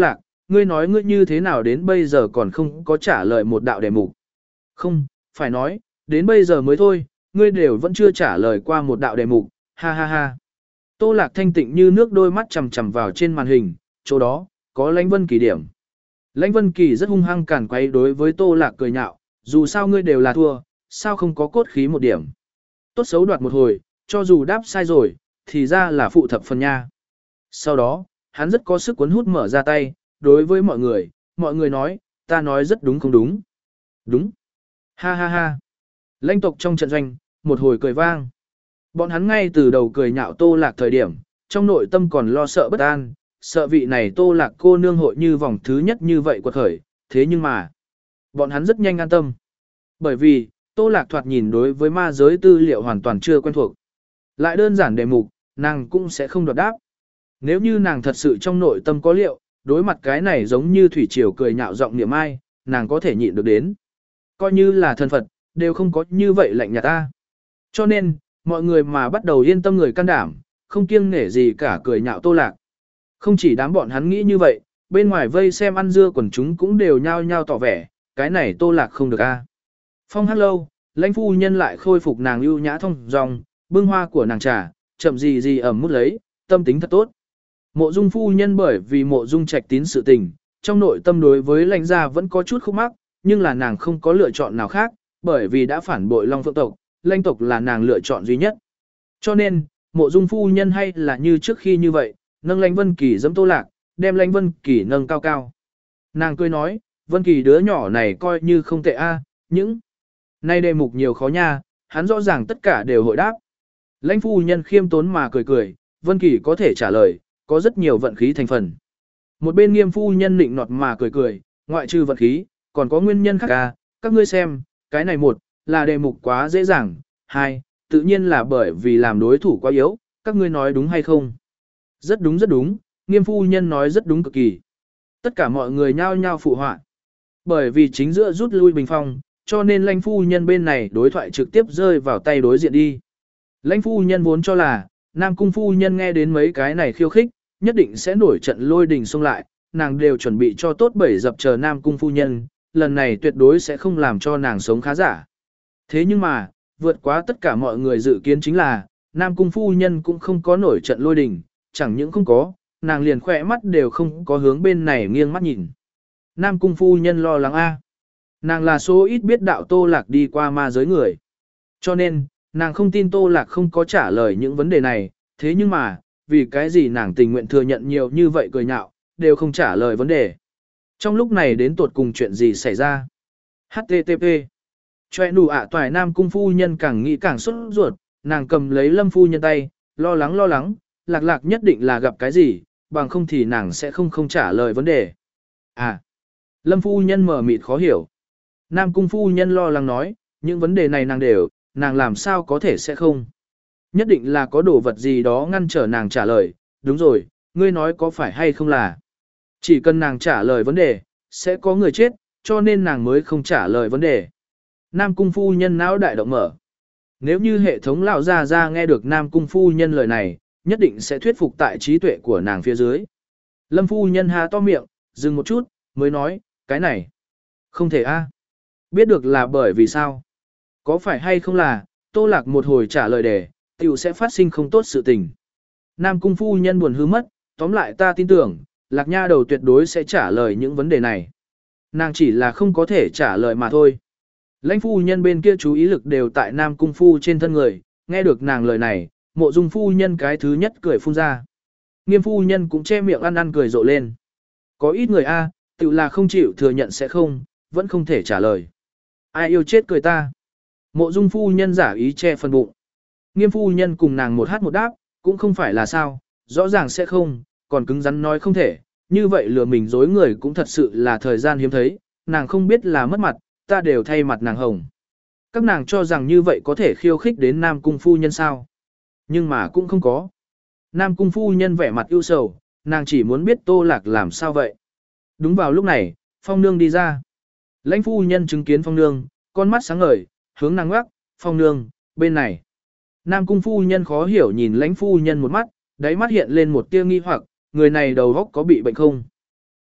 ngươi nói ngươi như thế nào đến bây giờ còn không có trả lời một đạo đề mục. Không, phải nói, đến bây giờ mới thôi, ngươi đều vẫn chưa trả lời qua một đạo đề mục, ha ha ha. Tô Lạc thanh tịnh như nước, đôi mắt chằm chằm vào trên màn hình, chỗ đó, có Lãnh Vân Kỳ điểm. Lãnh Vân Kỳ rất hung hăng cản quay đối với Tô Lạc cười nhạo, dù sao ngươi đều là thua, sao không có cốt khí một điểm. Tốt xấu đoạt một hồi, cho dù đáp sai rồi, thì ra là phụ thập phần nha. Sau đó, hắn rất có sức cuốn hút mở ra tay, đối với mọi người, mọi người nói, ta nói rất đúng không đúng. Đúng. Ha ha ha. Lãnh tộc trong trận doanh, một hồi cười vang. Bọn hắn ngay từ đầu cười nhạo Tô Lạc thời điểm, trong nội tâm còn lo sợ bất an, sợ vị này Tô Lạc cô nương hội như vòng thứ nhất như vậy quật khởi, thế nhưng mà, bọn hắn rất nhanh an tâm. Bởi vì, Tô Lạc thoạt nhìn đối với ma giới tư liệu hoàn toàn chưa quen thuộc. Lại đơn giản đề mục, nàng cũng sẽ không đoạt đáp. Nếu như nàng thật sự trong nội tâm có liệu, đối mặt cái này giống như thủy triều cười nhạo giọng niệm ai, nàng có thể nhịn được đến. Coi như là thân Phật, đều không có như vậy lạnh nhạt ta. Cho nên, mọi người mà bắt đầu yên tâm người can đảm, không kiêng nể gì cả cười nhạo Tô Lạc. Không chỉ đám bọn hắn nghĩ như vậy, bên ngoài vây xem ăn dưa quần chúng cũng đều nhao nhao tỏ vẻ, cái này Tô Lạc không được a. Phong hát lâu, Lãnh phu nhân lại khôi phục nàng ưu nhã thông dong, bưng hoa của nàng trà, chậm gì gì ẩm mút lấy, tâm tính thật tốt. Mộ Dung phu nhân bởi vì Mộ Dung Trạch tín sự tình, trong nội tâm đối với Lãnh gia vẫn có chút khúc mắc, nhưng là nàng không có lựa chọn nào khác, bởi vì đã phản bội Long Phượng tộc, Lãnh tộc là nàng lựa chọn duy nhất. Cho nên, Mộ Dung phu nhân hay là như trước khi như vậy, nâng Lãnh Vân Kỳ dẫm Tô Lạc, đem Lãnh Vân Kỳ nâng cao cao. Nàng cười nói, Vân Kỳ đứa nhỏ này coi như không tệ a, những nay đề mục nhiều khó nha, hắn rõ ràng tất cả đều hội đáp. Lãnh phu nhân khiêm tốn mà cười cười, Vân Kỳ có thể trả lời, có rất nhiều vận khí thành phần. Một bên Nghiêm phu nhân nịnh nọt mà cười cười, ngoại trừ vận khí, còn có nguyên nhân khác à, các ngươi xem, cái này một, là đề mục quá dễ dàng, hai, tự nhiên là bởi vì làm đối thủ quá yếu, các ngươi nói đúng hay không? Rất đúng rất đúng, Nghiêm phu nhân nói rất đúng cực kỳ. Tất cả mọi người nhao nhao phụ họa. Bởi vì chính giữa rút lui bình phong, cho nên Lãnh phu nhân bên này đối thoại trực tiếp rơi vào tay đối diện đi. Lãnh phu nhân vốn cho là, Nam cung phu nhân nghe đến mấy cái này khiêu khích, nhất định sẽ nổi trận lôi đình xông lại, nàng đều chuẩn bị cho tốt bẩy dập chờ Nam cung phu nhân, lần này tuyệt đối sẽ không làm cho nàng sống khá giả. Thế nhưng mà, vượt quá tất cả mọi người dự kiến chính là, Nam cung phu nhân cũng không có nổi trận lôi đình, chẳng những không có, nàng liền khỏe mắt đều không có hướng bên này nghiêng mắt nhìn. Nam cung phu nhân lo lắng a. Nàng là số ít biết đạo Tô Lạc đi qua ma giới người. Cho nên, nàng không tin Tô Lạc không có trả lời những vấn đề này, thế nhưng mà, vì cái gì nàng tình nguyện thừa nhận nhiều như vậy cười nhạo, đều không trả lời vấn đề. Trong lúc này đến tột cùng chuyện gì xảy ra? hát tê tê pê Choe nụ ạ toài Nam cung phu nhân càng nghĩ càng sốt ruột, nàng cầm lấy Lâm phu nhân tay, lo lắng lo lắng, Lạc Lạc nhất định là gặp cái gì, bằng không thì nàng sẽ không không trả lời vấn đề. À, Lâm phu nhân mở mịt khó hiểu. Nam cung phu nhân lo lắng nói, những vấn đề này nàng đều, nàng làm sao có thể sẽ không. Nhất định là có đồ vật gì đó ngăn trở nàng trả lời, đúng rồi, ngươi nói có phải hay không là. Chỉ cần nàng trả lời vấn đề, sẽ có người chết, cho nên nàng mới không trả lời vấn đề. Nam cung phu nhân não đại động mở. Nếu như hệ thống lão gia gia nghe được Nam cung phu nhân lời này, nhất định sẽ thuyết phục tại trí tuệ của nàng phía dưới. Lâm phu nhân há to miệng, dừng một chút, mới nói, cái này, không thể a. Biết được là bởi vì sao? Có phải hay không là, Tô Lạc một hồi trả lời đề, tiểu sẽ phát sinh không tốt sự tình. Nam cung phu nhân buồn hư mất, tóm lại ta tin tưởng, Lạc nha đầu tuyệt đối sẽ trả lời những vấn đề này. Nàng chỉ là không có thể trả lời mà thôi. Lãnh phu nhân bên kia chú ý lực đều tại Nam cung phu trên thân người, nghe được nàng lời này, Mộ Dung phu nhân cái thứ nhất cười phun ra. Nghiêm phu nhân cũng che miệng ăn ăn cười rộ lên. Có ít người a, tự là không chịu thừa nhận sẽ không, vẫn không thể trả lời. Ai yêu chết cười ta. Mộ Dung phu nhân giả ý che phần bụng. Nghiêm phu nhân cùng nàng một hát một đáp, cũng không phải là sao, rõ ràng sẽ không, còn cứng rắn nói không thể, như vậy lừa mình dối người cũng thật sự là thời gian hiếm thấy, nàng không biết là mất mặt, ta đều thay mặt nàng hồng. Các nàng cho rằng như vậy có thể khiêu khích đến Nam cung phu nhân sao. Nhưng mà cũng không có. Nam cung phu nhân vẻ mặt ưu sầu, nàng chỉ muốn biết Tô Lạc làm sao vậy. Đúng vào lúc này, Phong Nương đi ra. Lãnh phu nhân chứng kiến Phong Nương, con mắt sáng ngời, hướng nàng ngoắc, Phong Nương, bên này. Nam cung phu nhân khó hiểu nhìn Lãnh phu nhân một mắt, đáy mắt hiện lên một tia nghi hoặc, người này đầu óc có bị bệnh không?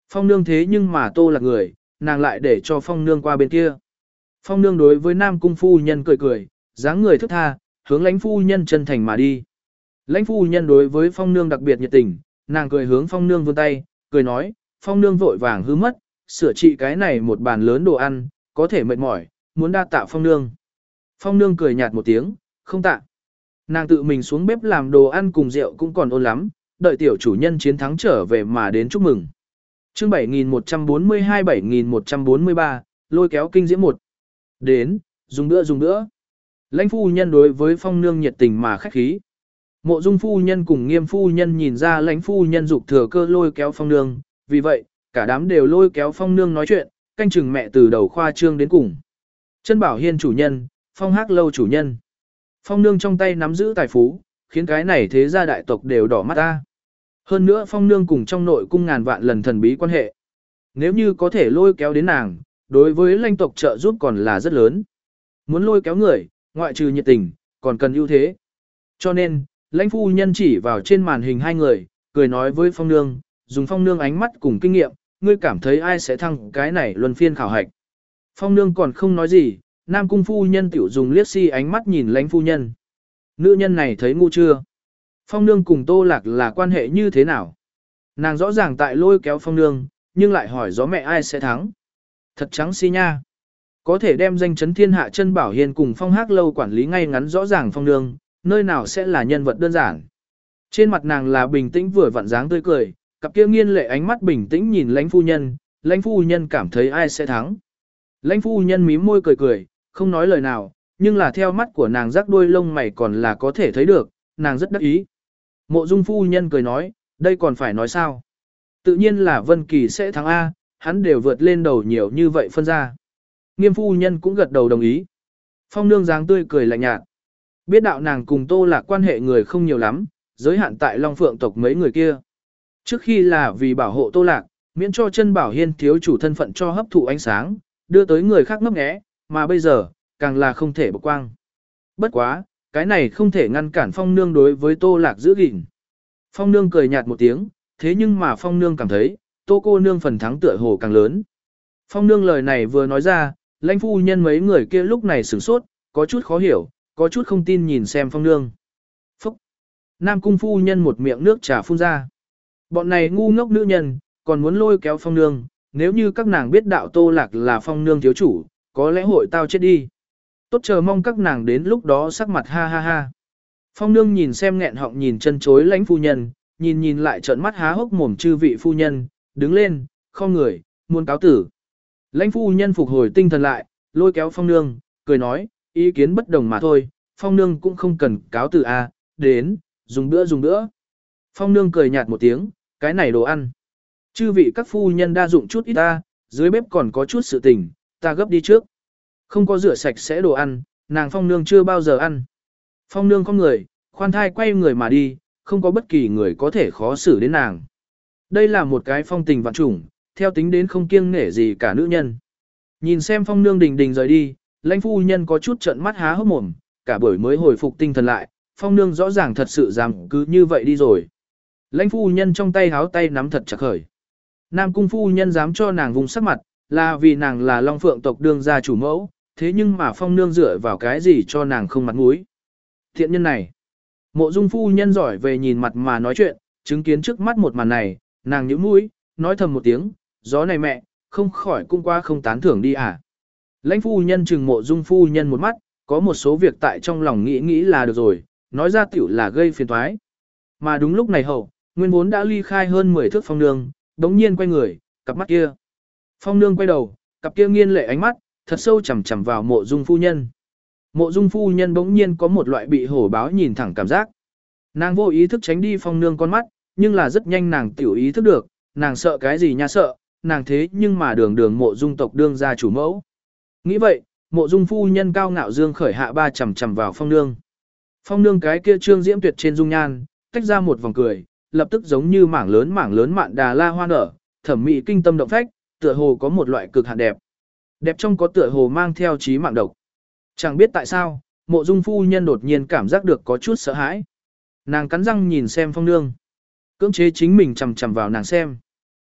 Phong nương thế nhưng mà Tô Lạc người, nàng lại để cho phong nương qua bên kia. Phong nương đối với Nam cung phu nhân cười cười, dáng người thức tha, hướng lãnh phu nhân chân thành mà đi. Lãnh phu nhân đối với phong nương đặc biệt nhiệt tình, nàng cười hướng phong nương vươn tay, cười nói, phong nương vội vàng hư mất, sửa trị cái này một bàn lớn đồ ăn, có thể mệt mỏi, muốn đa tạ phong nương. Phong nương cười nhạt một tiếng, không tạ. Nàng tự mình xuống bếp làm đồ ăn cùng rượu cũng còn ôn lắm, đợi tiểu chủ nhân chiến thắng trở về mà đến chúc mừng. Chương bảy nghìn một trăm bốn mươi hai bảy nghìn một trăm bốn mươi ba, lôi kéo kinh diễm một. Đến, dùng bữa dùng bữa. Lãnh phu nhân đối với phong nương nhiệt tình mà khách khí. Mộ dung phu nhân cùng nghiêm phu nhân nhìn ra lãnh phu nhân dục thừa cơ lôi kéo phong nương, vì vậy, cả đám đều lôi kéo phong nương nói chuyện, canh chừng mẹ từ đầu khoa trương đến cùng. Chân bảo hiên chủ nhân, phong hắc lâu chủ nhân. Phong nương trong tay nắm giữ tài phú, khiến cái này thế gia đại tộc đều đỏ mắt ta. Hơn nữa phong nương cùng trong nội cung ngàn vạn lần thần bí quan hệ. Nếu như có thể lôi kéo đến nàng, đối với lãnh tộc trợ giúp còn là rất lớn. Muốn lôi kéo người, ngoại trừ nhiệt tình, còn cần ưu thế. Cho nên, lãnh phu nhân chỉ vào trên màn hình hai người, cười nói với phong nương, dùng phong nương ánh mắt cùng kinh nghiệm, ngươi cảm thấy ai sẽ thăng cái này luân phiên khảo hạch. Phong nương còn không nói gì, Nam cung phu nhân tiểu dùng liếc si ánh mắt nhìn lãnh phu nhân. Nữ nhân này thấy ngu chưa? Phong nương cùng Tô Lạc là quan hệ như thế nào? Nàng rõ ràng tại lôi kéo phong nương, nhưng lại hỏi gió mẹ ai sẽ thắng? Thật trắng si nha. Có thể đem danh chấn thiên hạ chân bảo hiền cùng phong hắc lâu quản lý ngay ngắn rõ ràng phong nương, nơi nào sẽ là nhân vật đơn giản. Trên mặt nàng là bình tĩnh vừa vặn dáng tươi cười, cặp kia nghiên lệ ánh mắt bình tĩnh nhìn lãnh phu nhân, lãnh phu nhân cảm thấy ai sẽ thắng. Lãnh phu nhân mím môi cười cười, không nói lời nào, nhưng là theo mắt của nàng rắc đuôi lông mày còn là có thể thấy được, nàng rất đắc ý. Mộ dung phu nhân cười nói, đây còn phải nói sao? Tự nhiên là Vân Kỳ sẽ thắng A, hắn đều vượt lên đầu nhiều như vậy phân ra. Nghiêm phu nhân cũng gật đầu đồng ý. Phong nương dáng tươi cười lạnh nhạt. Biết đạo nàng cùng Tô Lạc quan hệ người không nhiều lắm, giới hạn tại Long Phượng tộc mấy người kia. Trước khi là vì bảo hộ Tô Lạc, miễn cho chân bảo hiên thiếu chủ thân phận cho hấp thụ ánh sáng, đưa tới người khác ngấp nghé, mà bây giờ, càng là không thể bộc quang. Bất quá, cái này không thể ngăn cản phong nương đối với Tô Lạc giữ gìn. Phong nương cười nhạt một tiếng, thế nhưng mà phong nương cảm thấy, Tô cô nương phần thắng tựa hồ càng lớn. Phong nương lời này vừa nói ra, lãnh phu nhân mấy người kia lúc này sửng sốt, có chút khó hiểu, có chút không tin nhìn xem phong nương. Phúc! Nam cung phu nhân một miệng nước trà phun ra. Bọn này ngu ngốc nữ nhân, còn muốn lôi kéo phong nương, nếu như các nàng biết đạo Tô Lạc là phong nương thiếu chủ, có lẽ hội tao chết đi. Tốt chờ mong các nàng đến lúc đó sắc mặt ha ha ha. Phong nương nhìn xem nghẹn họng nhìn chân chối lãnh phu nhân, nhìn nhìn lại trợn mắt há hốc mồm chư vị phu nhân, đứng lên, không người, muốn cáo tử. Lãnh phu nhân phục hồi tinh thần lại, lôi kéo phong nương, cười nói, ý kiến bất đồng mà thôi, phong nương cũng không cần cáo tử a, đến, dùng bữa dùng bữa. Phong nương cười nhạt một tiếng, cái này đồ ăn. Chư vị các phu nhân đa dụng chút ít ta, dưới bếp còn có chút sự tình, ta gấp đi trước. Không có rửa sạch sẽ đồ ăn, nàng phong nương chưa bao giờ ăn. Phong nương không người, khoan thai quay người mà đi, không có bất kỳ người có thể khó xử đến nàng. Đây là một cái phong tình vạn trùng, theo tính đến không kiêng nể gì cả nữ nhân. Nhìn xem phong nương đình đình rời đi, lãnh phu nhân có chút trợn mắt há hốc mồm, cả buổi mới hồi phục tinh thần lại, phong nương rõ ràng thật sự dám cứ như vậy đi rồi. Lãnh phu nhân trong tay háo tay nắm thật chặt khởi. Nam cung phu nhân dám cho nàng vùng sắc mặt, là vì nàng là Long Phượng tộc đương gia chủ mẫu, thế nhưng mà phong nương dựa vào cái gì cho nàng không mặt mũi. Thiện nhân này, mộ dung phu nhân giỏi về nhìn mặt mà nói chuyện, chứng kiến trước mắt một màn này, nàng nhíu mũi, nói thầm một tiếng, gió này mẹ, không khỏi cung qua không tán thưởng đi à. Lãnh phu nhân chừng mộ dung phu nhân một mắt, có một số việc tại trong lòng nghĩ nghĩ là được rồi, nói ra tiểu là gây phiền toái. Mà đúng lúc này hậu, nguyên vốn đã ly khai hơn mười thước phong nương, đống nhiên quay người, cặp mắt kia. Phong nương quay đầu, cặp kia nghiên lệ ánh mắt, thật sâu chằm chằm vào mộ dung phu nhân. Mộ dung phu nhân bỗng nhiên có một loại bị hổ báo nhìn thẳng cảm giác. Nàng vô ý thức tránh đi phong nương con mắt, nhưng là rất nhanh nàng tiểu ý thức được, nàng sợ cái gì nha sợ, nàng thế nhưng mà đường đường mộ dung tộc đương gia chủ mẫu. Nghĩ vậy, mộ dung phu nhân cao ngạo dương khởi hạ ba chằm chằm vào phong nương. Phong nương cái kia trương diễm tuyệt trên dung nhan, tách ra một vòng cười, lập tức giống như mảng lớn mảng lớn mạn đà la hoa nở, thẩm mỹ kinh tâm động phách, tựa hồ có một loại cực hạn đẹp. Đẹp trong có tựa hồ mang theo trí mạng độc. Chẳng biết tại sao, mộ dung phu nhân đột nhiên cảm giác được có chút sợ hãi. Nàng cắn răng nhìn xem phong nương. Cưỡng chế chính mình chằm chằm vào nàng xem.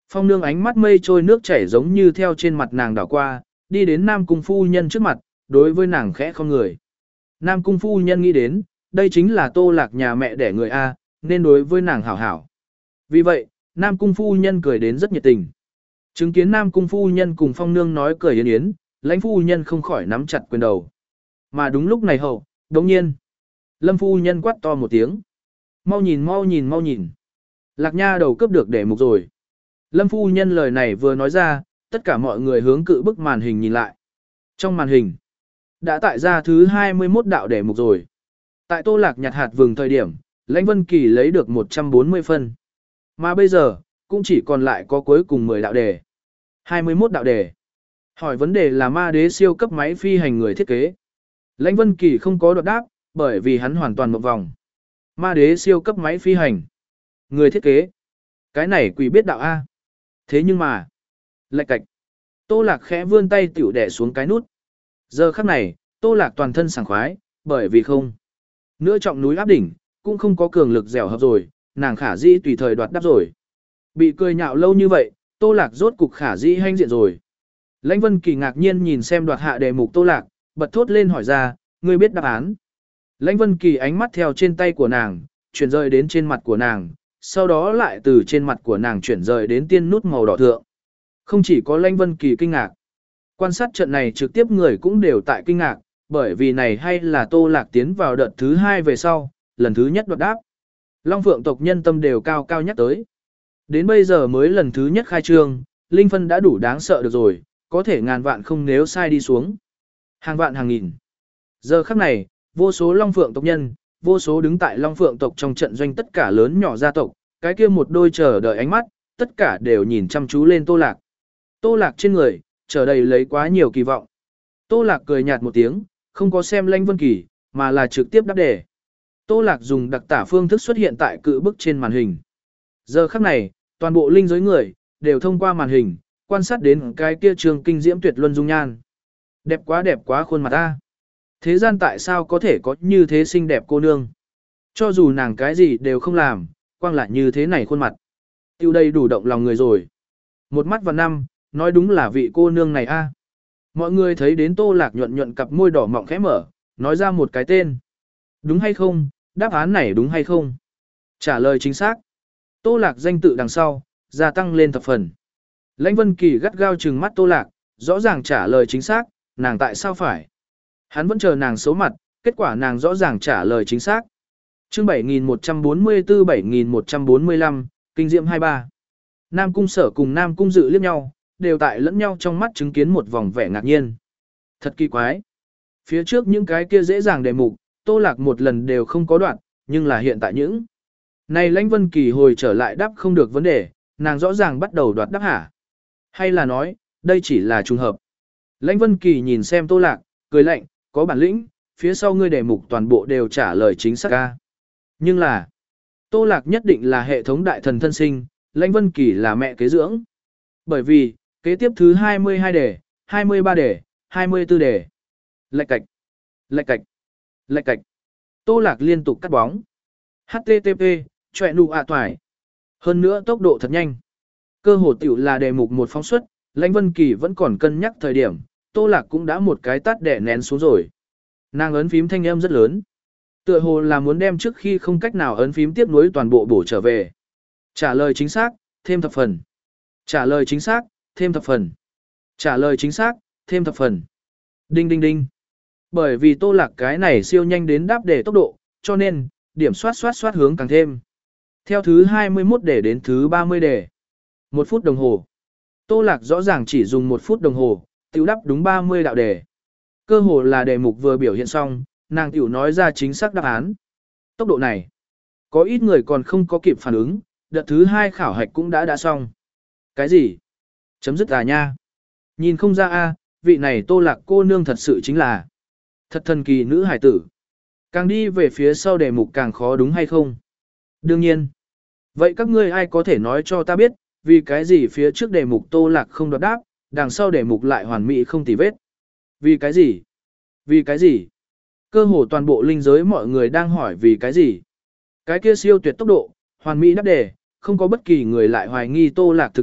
Phong nương ánh mắt mây trôi nước chảy giống như theo trên mặt nàng đảo qua, đi đến Nam Cung phu nhân trước mặt, đối với nàng khẽ không người. Nam Cung phu nhân nghĩ đến, đây chính là Tô Lạc nhà mẹ đẻ người A, nên đối với nàng hảo hảo. Vì vậy, Nam Cung phu nhân cười đến rất nhiệt tình. Chứng kiến Nam Cung phu nhân cùng Phong nương nói cười yến yến, lãnh phu nhân không khỏi nắm chặt quyền đầu. Mà đúng lúc này hậu, đồng nhiên, Lâm phu nhân quát to một tiếng. Mau nhìn mau nhìn mau nhìn. Lạc nha đầu cướp được để mục rồi. Lâm phu nhân lời này vừa nói ra, tất cả mọi người hướng cự bức màn hình nhìn lại. Trong màn hình, đã tại ra thứ hai mươi mốt đạo để mục rồi. Tại Tô Lạc nhặt hạt vừng thời điểm, Lãnh Vân Kỳ lấy được một trăm bốn mươi phân. Mà bây giờ, cũng chỉ còn lại có cuối cùng mười đạo đề. hai mươi mốt đạo đề. Hỏi vấn đề là ma đế siêu cấp máy phi hành người thiết kế. Lãnh Vân Kỳ không có đoạt đáp, bởi vì hắn hoàn toàn một vòng. Ma đế siêu cấp máy phi hành. Người thiết kế. Cái này quỷ biết đạo A. Thế nhưng mà. Lạch cạch. Tô Lạc khẽ vươn tay tiểu đẻ xuống cái nút. Giờ khắc này, Tô Lạc toàn thân sảng khoái, bởi vì không. Nữa trọng núi áp đỉnh, cũng không có cường lực dẻo hợp rồi, nàng khả dĩ tùy thời đoạt đáp rồi. Bị cười nhạo lâu như vậy, Tô Lạc rốt cục khả dĩ hanh diện rồi. Lãnh Vân Kỳ ngạc nhiên nhìn xem đoạt hạ đề mục Tô Lạc, bật thốt lên hỏi ra, ngươi biết đáp án. Lãnh Vân Kỳ ánh mắt theo trên tay của nàng, chuyển rời đến trên mặt của nàng, sau đó lại từ trên mặt của nàng chuyển rời đến tiên nút màu đỏ thượng. Không chỉ có Lãnh Vân Kỳ kinh ngạc, quan sát trận này trực tiếp người cũng đều tại kinh ngạc, bởi vì này hay là Tô Lạc tiến vào đợt thứ hai về sau, lần thứ nhất đoạt đáp. Long Phượng tộc nhân tâm đều cao cao nhắc tới. Đến bây giờ mới lần thứ nhất khai trương, linh phân đã đủ đáng sợ được rồi, có thể ngàn vạn không nếu sai đi xuống. Hàng vạn hàng nghìn. Giờ khắc này, vô số Long Phượng tộc nhân, vô số đứng tại Long Phượng tộc trong trận doanh tất cả lớn nhỏ gia tộc, cái kia một đôi chờ đợi ánh mắt, tất cả đều nhìn chăm chú lên Tô Lạc. Tô Lạc trên người, chờ đầy lấy quá nhiều kỳ vọng. Tô Lạc cười nhạt một tiếng, không có xem Lãnh Vân Kỳ, mà là trực tiếp đáp đề. Tô Lạc dùng đặc tả phương thức xuất hiện tại cự bức trên màn hình. Giờ khắc này, toàn bộ linh giới người, đều thông qua màn hình, quan sát đến cái kia trường kinh diễm tuyệt luân dung nhan. Đẹp quá đẹp quá khuôn mặt ta. Thế gian tại sao có thể có như thế xinh đẹp cô nương? Cho dù nàng cái gì đều không làm, quang lại như thế này khuôn mặt. Tiêu đây đủ động lòng người rồi. Một mắt vào năm, nói đúng là vị cô nương này a. Mọi người thấy đến Tô Lạc nhuận nhuận cặp môi đỏ mọng khẽ mở, nói ra một cái tên. Đúng hay không, đáp án này đúng hay không? Trả lời chính xác. Tô Lạc danh tự đằng sau, gia tăng lên thập phần. Lãnh Vân Kỳ gắt gao trừng mắt Tô Lạc, rõ ràng trả lời chính xác, nàng tại sao phải? Hắn vẫn chờ nàng xấu mặt, kết quả nàng rõ ràng trả lời chính xác. Chương bảy nghìn một trăm bốn mươi tư bảy nghìn một trăm bốn mươi lăm, kinh diệm hai mươi ba. Nam Cung Sở cùng Nam Cung Dự liếc nhau, đều tại lẫn nhau trong mắt chứng kiến một vòng vẻ ngạc nhiên. Thật kỳ quái. Phía trước những cái kia dễ dàng đề mục, Tô Lạc một lần đều không có đoạn, nhưng là hiện tại những. Này Lãnh Vân Kỳ hồi trở lại đáp không được vấn đề, nàng rõ ràng bắt đầu đoạt đáp hả? Hay là nói, đây chỉ là trùng hợp. Lãnh Vân Kỳ nhìn xem Tô Lạc, cười lạnh, có bản lĩnh, phía sau ngươi đề mục toàn bộ đều trả lời chính xác ca. Nhưng là, Tô Lạc nhất định là hệ thống đại thần thân sinh, Lãnh Vân Kỳ là mẹ kế dưỡng. Bởi vì, kế tiếp thứ hai mươi hai đề, hai mươi ba đề, hai mươi tư đề. Lạch cạch, lạch cạch, lạch cạch. Tô Lạc liên tục cắt bóng. hát tê tê pê, chọe nụ ạ toài. Hơn nữa tốc độ thật nhanh. Cơ hồ tiểu là đề mục một phóng xuất, Lãnh Vân Kỳ vẫn còn cân nhắc thời điểm, Tô Lạc cũng đã một cái tát đẻ nén xuống rồi. Nàng ấn phím thanh âm rất lớn. Tựa hồ là muốn đem trước khi không cách nào ấn phím tiếp nối toàn bộ bổ trở về. Trả lời chính xác, thêm thập phần. Trả lời chính xác, thêm thập phần. Trả lời chính xác, thêm thập phần. Đinh đinh đinh. Bởi vì Tô Lạc cái này siêu nhanh đến đáp đề tốc độ, cho nên, điểm soát soát soát hướng càng thêm. Theo thứ hai mươi mốt đề đến thứ ba mươi đề. Một phút đồng hồ. Tô Lạc rõ ràng chỉ dùng một phút đồng hồ, tiểu đáp đúng ba mươi đạo đề. Cơ hồ là đề mục vừa biểu hiện xong, nàng tiểu nói ra chính xác đáp án. Tốc độ này, có ít người còn không có kịp phản ứng, đợt thứ hai khảo hạch cũng đã đã xong. Cái gì? Chấm dứt à nha? Nhìn không ra a, vị này Tô Lạc cô nương thật sự chính là thật thần kỳ nữ hải tử. Càng đi về phía sau đề mục càng khó đúng hay không? Đương nhiên. Vậy các ngươi ai có thể nói cho ta biết, vì cái gì phía trước đề mục Tô Lạc không đoạt đáp, đằng sau đề mục lại hoàn mỹ không tì vết? Vì cái gì? Vì cái gì? Cơ hồ toàn bộ linh giới mọi người đang hỏi vì cái gì? Cái kia siêu tuyệt tốc độ, hoàn mỹ đáp đề, không có bất kỳ người lại hoài nghi Tô Lạc thực lực,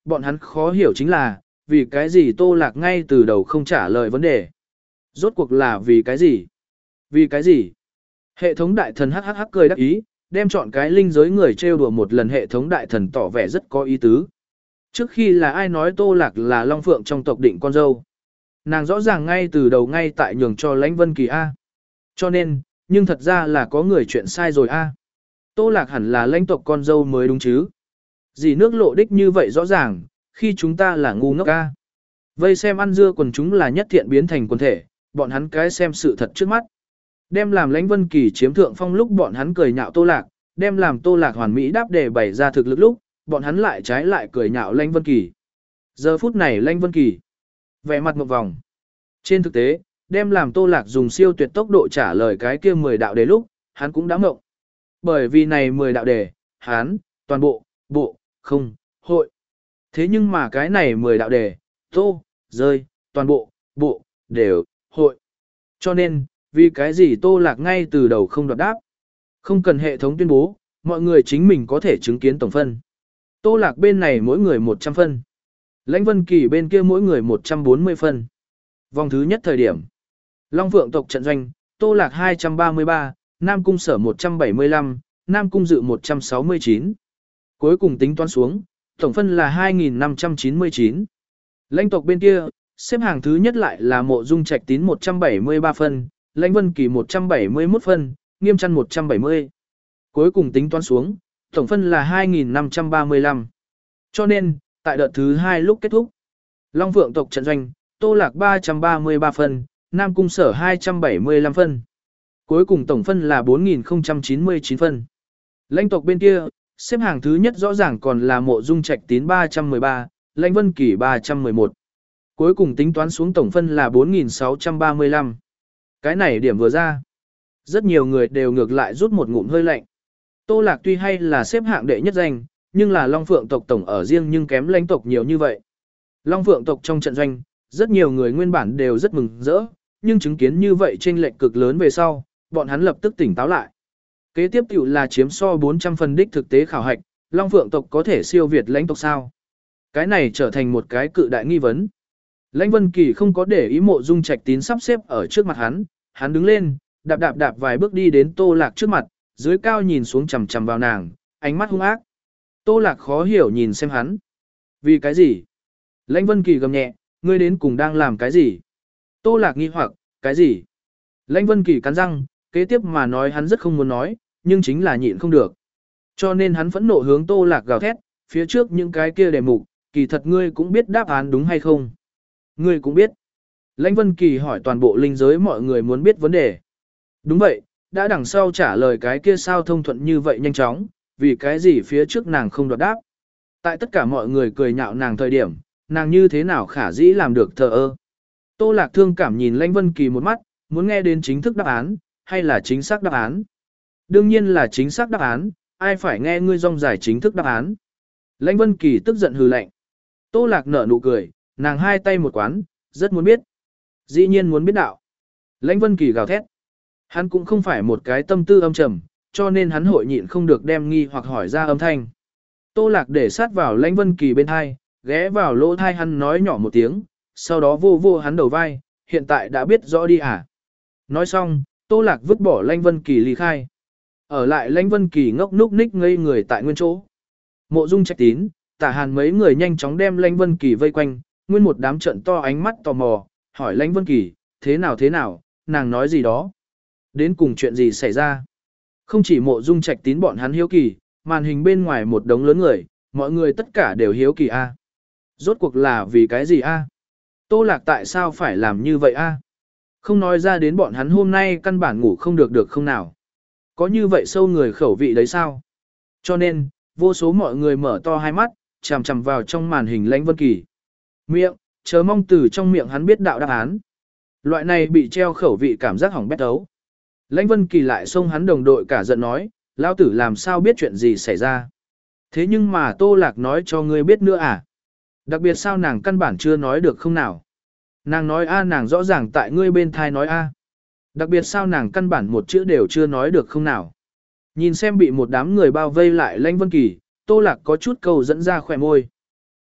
bọn hắn khó hiểu chính là, vì cái gì Tô Lạc ngay từ đầu không trả lời vấn đề. Rốt cuộc là vì cái gì? Vì cái gì? Hệ thống đại thần hắc hắc hắc cười đắc ý, đem chọn cái linh giới người trêu đùa một lần, hệ thống đại thần tỏ vẻ rất có ý tứ. Trước khi là ai nói Tô Lạc là Long Phượng trong tộc định con dâu? Nàng rõ ràng ngay từ đầu ngay tại nhường cho Lãnh Vân Kỳ A. Cho nên, nhưng thật ra là có người chuyện sai rồi A. Tô Lạc hẳn là lãnh tộc con dâu mới đúng chứ. Gì nước lộ đích như vậy rõ ràng, khi chúng ta là ngu ngốc A. Vây xem ăn dưa quần chúng là nhất thiện biến thành quần thể, bọn hắn cái xem sự thật trước mắt. Đem làm Lãnh Vân Kỳ chiếm thượng phong lúc bọn hắn cười nhạo Tô Lạc, đem làm Tô Lạc hoàn mỹ đáp để bày ra thực lực lúc, bọn hắn lại trái lại cười nhạo Lãnh Vân Kỳ. Giờ phút này Lãnh Vân Kỳ vẻ mặt một vòng. Trên thực tế, đem làm Tô Lạc dùng siêu tuyệt tốc độ trả lời cái kia mười đạo đề lúc, hắn cũng đã ngộng. Bởi vì này mười đạo đề, hắn, toàn bộ, bộ, không, hội. Thế nhưng mà cái này mười đạo đề, tô, rơi, toàn bộ, bộ, đều, hội. Cho nên, vì cái gì Tô Lạc ngay từ đầu không đoạt đáp. Không cần hệ thống tuyên bố, mọi người chính mình có thể chứng kiến tổng phân. Tô Lạc bên này mỗi người một trăm phân. Lãnh Vân Kỳ bên kia mỗi người một trăm bốn mươi phân. Vòng thứ nhất thời điểm. Long Phượng tộc trận doanh, Tô Lạc hai trăm ba mươi ba, Nam Cung Sở một trăm bảy mươi lăm, Nam Cung Dự một trăm sáu mươi chín. Cuối cùng tính toán xuống, tổng phân là hai nghìn năm trăm chín mươi chín. Lãnh tộc bên kia, xếp hàng thứ nhất lại là Mộ Dung Trạch Tín một trăm bảy mươi ba phân, Lãnh Vân Kỳ một trăm bảy mươi mốt phân, Nghiêm Trăn một trăm bảy mươi. Cuối cùng tính toán xuống, tổng phân là hai nghìn năm trăm ba mươi lăm. Cho nên, tại đợt thứ hai lúc kết thúc, Long Phượng tộc trận doanh, Tô Lạc ba trăm ba mươi ba phân, Nam Cung Sở hai trăm bảy mươi lăm phân. Cuối cùng tổng phân là bốn nghìn không trăm chín mươi chín phân. Lãnh tộc bên kia, xếp hàng thứ nhất rõ ràng còn là Mộ Dung Trạch Tín ba trăm mười ba, Lãnh Vân Kỳ ba trăm mười một. Cuối cùng tính toán xuống tổng phân là bốn nghìn sáu trăm ba mươi lăm. Cái này điểm vừa ra, rất nhiều người đều ngược lại rút một ngụm hơi lạnh. Tô Lạc tuy hay là xếp hạng đệ nhất danh, nhưng là Long Phượng tộc tổng ở riêng nhưng kém lãnh tộc nhiều như vậy. Long Phượng tộc trong trận doanh, rất nhiều người nguyên bản đều rất mừng rỡ, nhưng chứng kiến như vậy chênh lệch cực lớn về sau, bọn hắn lập tức tỉnh táo lại. Kế tiếp tiểu là chiếm so bốn trăm phần đích thực tế khảo hạch, Long Phượng tộc có thể siêu việt lãnh tộc sao? Cái này trở thành một cái cự đại nghi vấn. Lãnh Vân Kỳ không có để ý Mộ Dung Trạch Tín sắp xếp ở trước mặt hắn, hắn đứng lên, đạp đạp đạp vài bước đi đến Tô Lạc trước mặt, dưới cao nhìn xuống chằm chằm vào nàng, ánh mắt hung ác. Tô Lạc khó hiểu nhìn xem hắn. Vì cái gì? Lãnh Vân Kỳ gầm nhẹ, ngươi đến cùng đang làm cái gì? Tô Lạc nghi hoặc, cái gì? Lãnh Vân Kỳ cắn răng, kế tiếp mà nói hắn rất không muốn nói, nhưng chính là nhịn không được. Cho nên hắn phẫn nộ hướng Tô Lạc gào thét, phía trước những cái kia đề mục, kỳ thật ngươi cũng biết đáp án đúng hay không? Ngươi cũng biết. Lãnh Vân Kỳ hỏi toàn bộ linh giới mọi người muốn biết vấn đề. Đúng vậy, đã đằng sau trả lời cái kia sao thông thuận như vậy nhanh chóng, vì cái gì phía trước nàng không đoạt đáp. Tại tất cả mọi người cười nhạo nàng thời điểm, nàng như thế nào khả dĩ làm được thờ ơ. Tô Lạc thương cảm nhìn Lãnh Vân Kỳ một mắt, muốn nghe đến chính thức đáp án, hay là chính xác đáp án. Đương nhiên là chính xác đáp án, ai phải nghe ngươi rong giải chính thức đáp án. Lãnh Vân Kỳ tức giận hừ lạnh. Tô Lạc nở nụ cười, nàng hai tay một quán, rất muốn biết. Dĩ nhiên muốn biết đạo. Lãnh Vân Kỳ gào thét. Hắn cũng không phải một cái tâm tư âm trầm, cho nên hắn hội nhịn không được đem nghi hoặc hỏi ra âm thanh. Tô Lạc để sát vào Lãnh Vân Kỳ bên hai, ghé vào lỗ thai hắn nói nhỏ một tiếng, sau đó vô vô hắn đầu vai, hiện tại đã biết rõ đi à. Nói xong, Tô Lạc vứt bỏ Lãnh Vân Kỳ ly khai. Ở lại Lãnh Vân Kỳ ngốc núc ních ngây người tại nguyên chỗ. Mộ Dung Trạch Tín, Tả Hàn mấy người nhanh chóng đem Lãnh Vân Kỳ vây quanh, nguyên một đám trận to ánh mắt tò mò, hỏi Lãnh Vân Kỳ, thế nào thế nào, nàng nói gì đó? Đến cùng chuyện gì xảy ra? Không chỉ Mộ Dung Trạch Tín bọn hắn hiếu kỳ, màn hình bên ngoài một đống lớn người, mọi người tất cả đều hiếu kỳ a. Rốt cuộc là vì cái gì a? Tô Lạc tại sao phải làm như vậy a? Không nói ra đến bọn hắn hôm nay căn bản ngủ không được được không nào. Có như vậy sâu người khẩu vị đấy sao? Cho nên, vô số mọi người mở to hai mắt, chằm chằm vào trong màn hình Lãnh Vân Kỳ. Miệng, chờ mong từ trong miệng hắn biết đạo đáp án. Loại này bị treo khẩu vị cảm giác hỏng bét ấu. Lãnh Vân Kỳ lại xông hắn đồng đội cả giận nói, lão tử làm sao biết chuyện gì xảy ra. Thế nhưng mà Tô Lạc nói cho ngươi biết nữa à? Đặc biệt sao nàng căn bản chưa nói được không nào? Nàng nói a nàng rõ ràng tại ngươi bên thai nói a. Đặc biệt sao nàng căn bản một chữ đều chưa nói được không nào? Nhìn xem bị một đám người bao vây lại Lãnh Vân Kỳ, Tô Lạc có chút câu dẫn ra khỏe môi.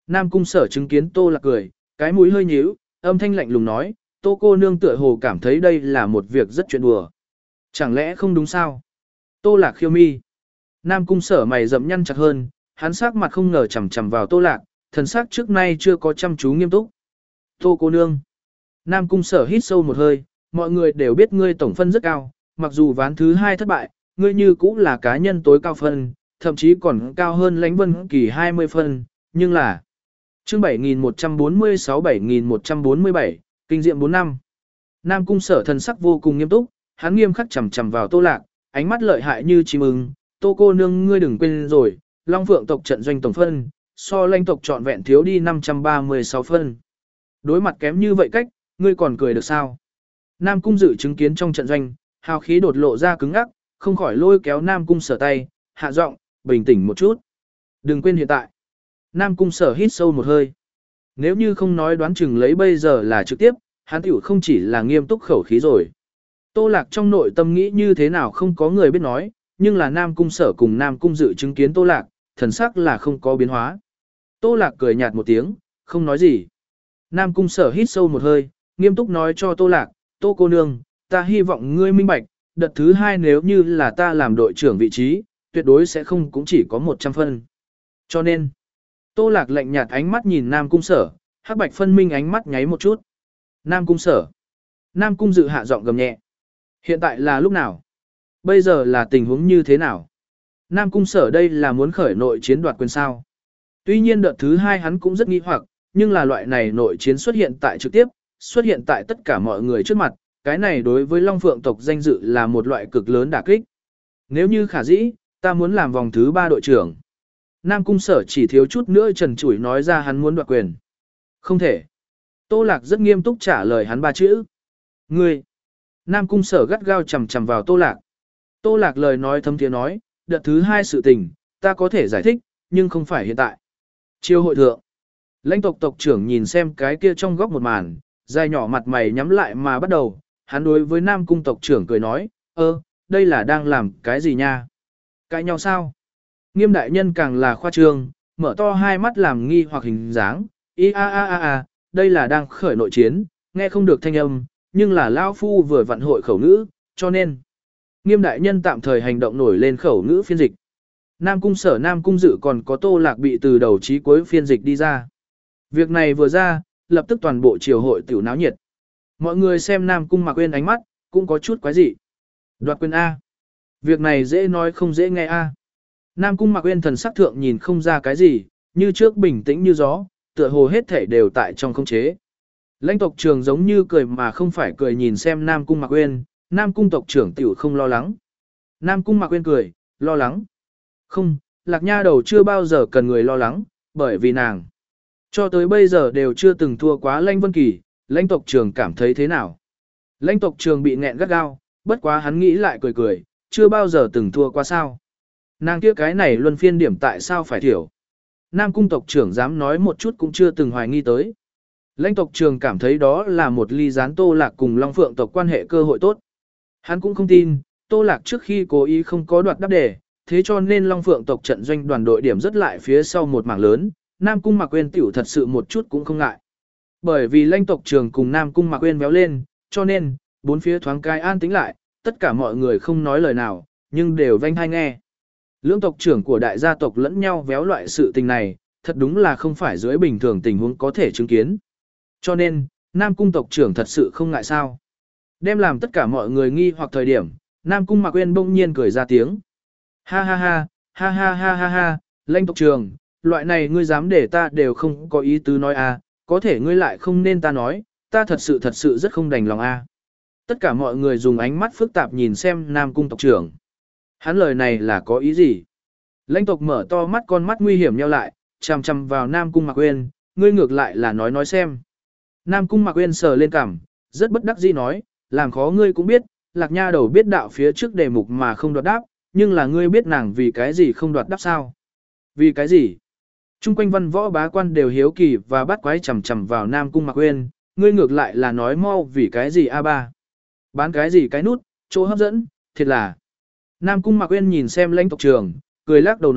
Nam cung sở chứng kiến Tô Lạc cười, cái mũi hơi nhíu, âm thanh lạnh lùng nói, Tô cô nương tựa hồ cảm thấy đây là một việc rất chuyện đùa. Chẳng lẽ không đúng sao? Tô Lạc khiêu mi. Nam cung sở mày rậm nhăn chặt hơn, hắn sắc mặt không ngờ chằm chằm vào Tô Lạc, thần sắc trước nay chưa có chăm chú nghiêm túc. Tô cô nương. Nam cung sở hít sâu một hơi, mọi người đều biết ngươi tổng phân rất cao, mặc dù ván thứ hai thất bại, ngươi như cũng là cá nhân tối cao phân, thậm chí còn cao hơn Lãnh Vân Kỳ hai mươi phân, nhưng là chương bảy nghìn một trăm bốn mươi sáu bảy nghìn một trăm bốn mươi bảy, kinh diệm bốn năm. Nam cung sở thần sắc vô cùng nghiêm túc, hắn nghiêm khắc chằm chằm vào Tô Lạc, ánh mắt lợi hại như chim ưng, Tô cô nương ngươi đừng quên rồi, Long Phượng tộc trận doanh tổng phân, so Lãnh tộc trọn vẹn thiếu đi năm trăm ba mươi sáu phân. Đối mặt kém như vậy cách, ngươi còn cười được sao? Nam cung dự chứng kiến trong trận doanh, hào khí đột lộ ra cứng ngắc, không khỏi lôi kéo Nam cung sở tay, hạ giọng, bình tĩnh một chút. Đừng quên hiện tại. Nam cung sở hít sâu một hơi. Nếu như không nói đoán chừng lấy bây giờ là trực tiếp, hắn tiểu không chỉ là nghiêm túc khẩu khí rồi. Tô Lạc trong nội tâm nghĩ như thế nào không có người biết nói, nhưng là Nam cung sở cùng Nam cung dự chứng kiến Tô Lạc, thần sắc là không có biến hóa. Tô Lạc cười nhạt một tiếng, không nói gì. Nam cung sở hít sâu một hơi, nghiêm túc nói cho Tô Lạc, Tô cô nương, ta hy vọng ngươi minh bạch, đợt thứ hai nếu như là ta làm đội trưởng vị trí, tuyệt đối sẽ không cũng chỉ có một trăm phân. Cho nên, Tô Lạc lạnh nhạt ánh mắt nhìn Nam cung sở, hắc bạch phân minh ánh mắt nháy một chút. Nam cung sở. Nam cung dự hạ giọng gầm nhẹ. Hiện tại là lúc nào? Bây giờ là tình huống như thế nào? Nam cung sở đây là muốn khởi nội chiến đoạt quyền sao? Tuy nhiên đợt thứ hai hắn cũng rất nghi hoặc, nhưng là loại này nội chiến xuất hiện tại trực tiếp, xuất hiện tại tất cả mọi người trước mặt, cái này đối với Long Phượng tộc danh dự là một loại cực lớn đả kích. Nếu như khả dĩ, ta muốn làm vòng thứ ba đội trưởng. Nam cung sở chỉ thiếu chút nữa trần trụi nói ra hắn muốn đoạt quyền. Không thể. Tô Lạc rất nghiêm túc trả lời hắn ba chữ. Ngươi. Nam cung sở gắt gao chầm chầm vào Tô Lạc. Tô Lạc lời nói thâm tiếng nói, đợt thứ hai sự tình, ta có thể giải thích, nhưng không phải hiện tại. Chiêu hội thượng. Lãnh tộc tộc trưởng nhìn xem cái kia trong góc một màn, dài nhỏ mặt mày nhắm lại mà bắt đầu, hắn đối với Nam cung tộc trưởng cười nói, ơ, đây là đang làm cái gì nha? Cãi nhau sao? Nghiêm đại nhân càng là khoa trương, mở to hai mắt làm nghi hoặc hình dáng, y a a a a, đây là đang khởi nội chiến, nghe không được thanh âm, nhưng là lão phu vừa vận hội khẩu ngữ, cho nên Nghiêm đại nhân tạm thời hành động nổi lên khẩu ngữ phiên dịch. Nam cung sở Nam cung dự còn có Tô Lạc bị từ đầu chí cuối phiên dịch đi ra. Việc này vừa ra, lập tức toàn bộ triều hội tiểu náo nhiệt. Mọi người xem Nam cung Mạc Uyên ánh mắt, cũng có chút quái dị. Đoạt quyền A. Việc này dễ nói không dễ nghe A. Nam cung Mạc Uyên thần sắc thượng nhìn không ra cái gì, như trước bình tĩnh như gió, tựa hồ hết thể đều tại trong khống chế. Lãnh tộc trưởng giống như cười mà không phải cười nhìn xem Nam cung Mạc Uyên, Nam cung tộc trưởng tiểu không lo lắng. Nam cung Mạc Uyên cười, lo lắng. Không, Lạc Nha đầu chưa bao giờ cần người lo lắng, bởi vì nàng cho tới bây giờ đều chưa từng thua quá Lãnh Vân Kỳ, lãnh tộc trưởng cảm thấy thế nào? Lãnh tộc trưởng bị nghẹn gắt gao, bất quá hắn nghĩ lại cười cười, chưa bao giờ từng thua qua sao? Nàng kia cái này luân phiên điểm tại sao phải thiểu? Nam cung tộc trưởng dám nói một chút cũng chưa từng hoài nghi tới. Lãnh tộc trưởng cảm thấy đó là một ly gián Tô Lạc cùng Long Phượng tộc quan hệ cơ hội tốt. Hắn cũng không tin, Tô Lạc trước khi cố ý không có đoạt đáp đề, thế cho nên Long Phượng tộc trận doanh đoàn đội điểm rất lại phía sau một mảng lớn, Nam cung Mạc Uyên tiểu thật sự một chút cũng không ngại. Bởi vì lãnh tộc trưởng cùng Nam cung Mạc Uyên véo lên, cho nên, bốn phía thoáng cai an tĩnh lại, tất cả mọi người không nói lời nào, nhưng đều vênh tai nghe. Lưỡng tộc trưởng của đại gia tộc lẫn nhau véo loại sự tình này, thật đúng là không phải dưới bình thường tình huống có thể chứng kiến. Cho nên, Nam cung tộc trưởng thật sự không ngại sao. Đem làm tất cả mọi người nghi hoặc thời điểm, Nam cung Mạc Uyên bỗng nhiên cười ra tiếng. Ha ha ha, ha ha ha ha ha, lãnh tộc trưởng, loại này ngươi dám để ta đều không có ý tứ nói à, có thể ngươi lại không nên ta nói, ta thật sự thật sự rất không đành lòng a. À. Tất cả mọi người dùng ánh mắt phức tạp nhìn xem Nam cung tộc trưởng. Hắn lời này là có ý gì? Lãnh tộc mở to mắt con mắt nguy hiểm nheo lại, chằm chằm vào Nam cung Mạc Uyên, ngươi ngược lại là nói nói xem. Nam cung Mạc Uyên sờ lên cằm, rất bất đắc dĩ nói, làm khó ngươi cũng biết, Lạc Nha đầu biết đạo phía trước đề mục mà không đoạt đáp, nhưng là ngươi biết nàng vì cái gì không đoạt đáp sao? Vì cái gì? Trung quanh văn võ bá quan đều hiếu kỳ và bắt quái chằm chằm vào Nam cung Mạc Uyên, ngươi ngược lại là nói mau vì cái gì a ba? Bán cái gì cái nút, chỗ hấp dẫn, thiệt là. Nam cung Mạc Uyên nhìn xem lãnh tộc trưởng, cười lắc đầu nói,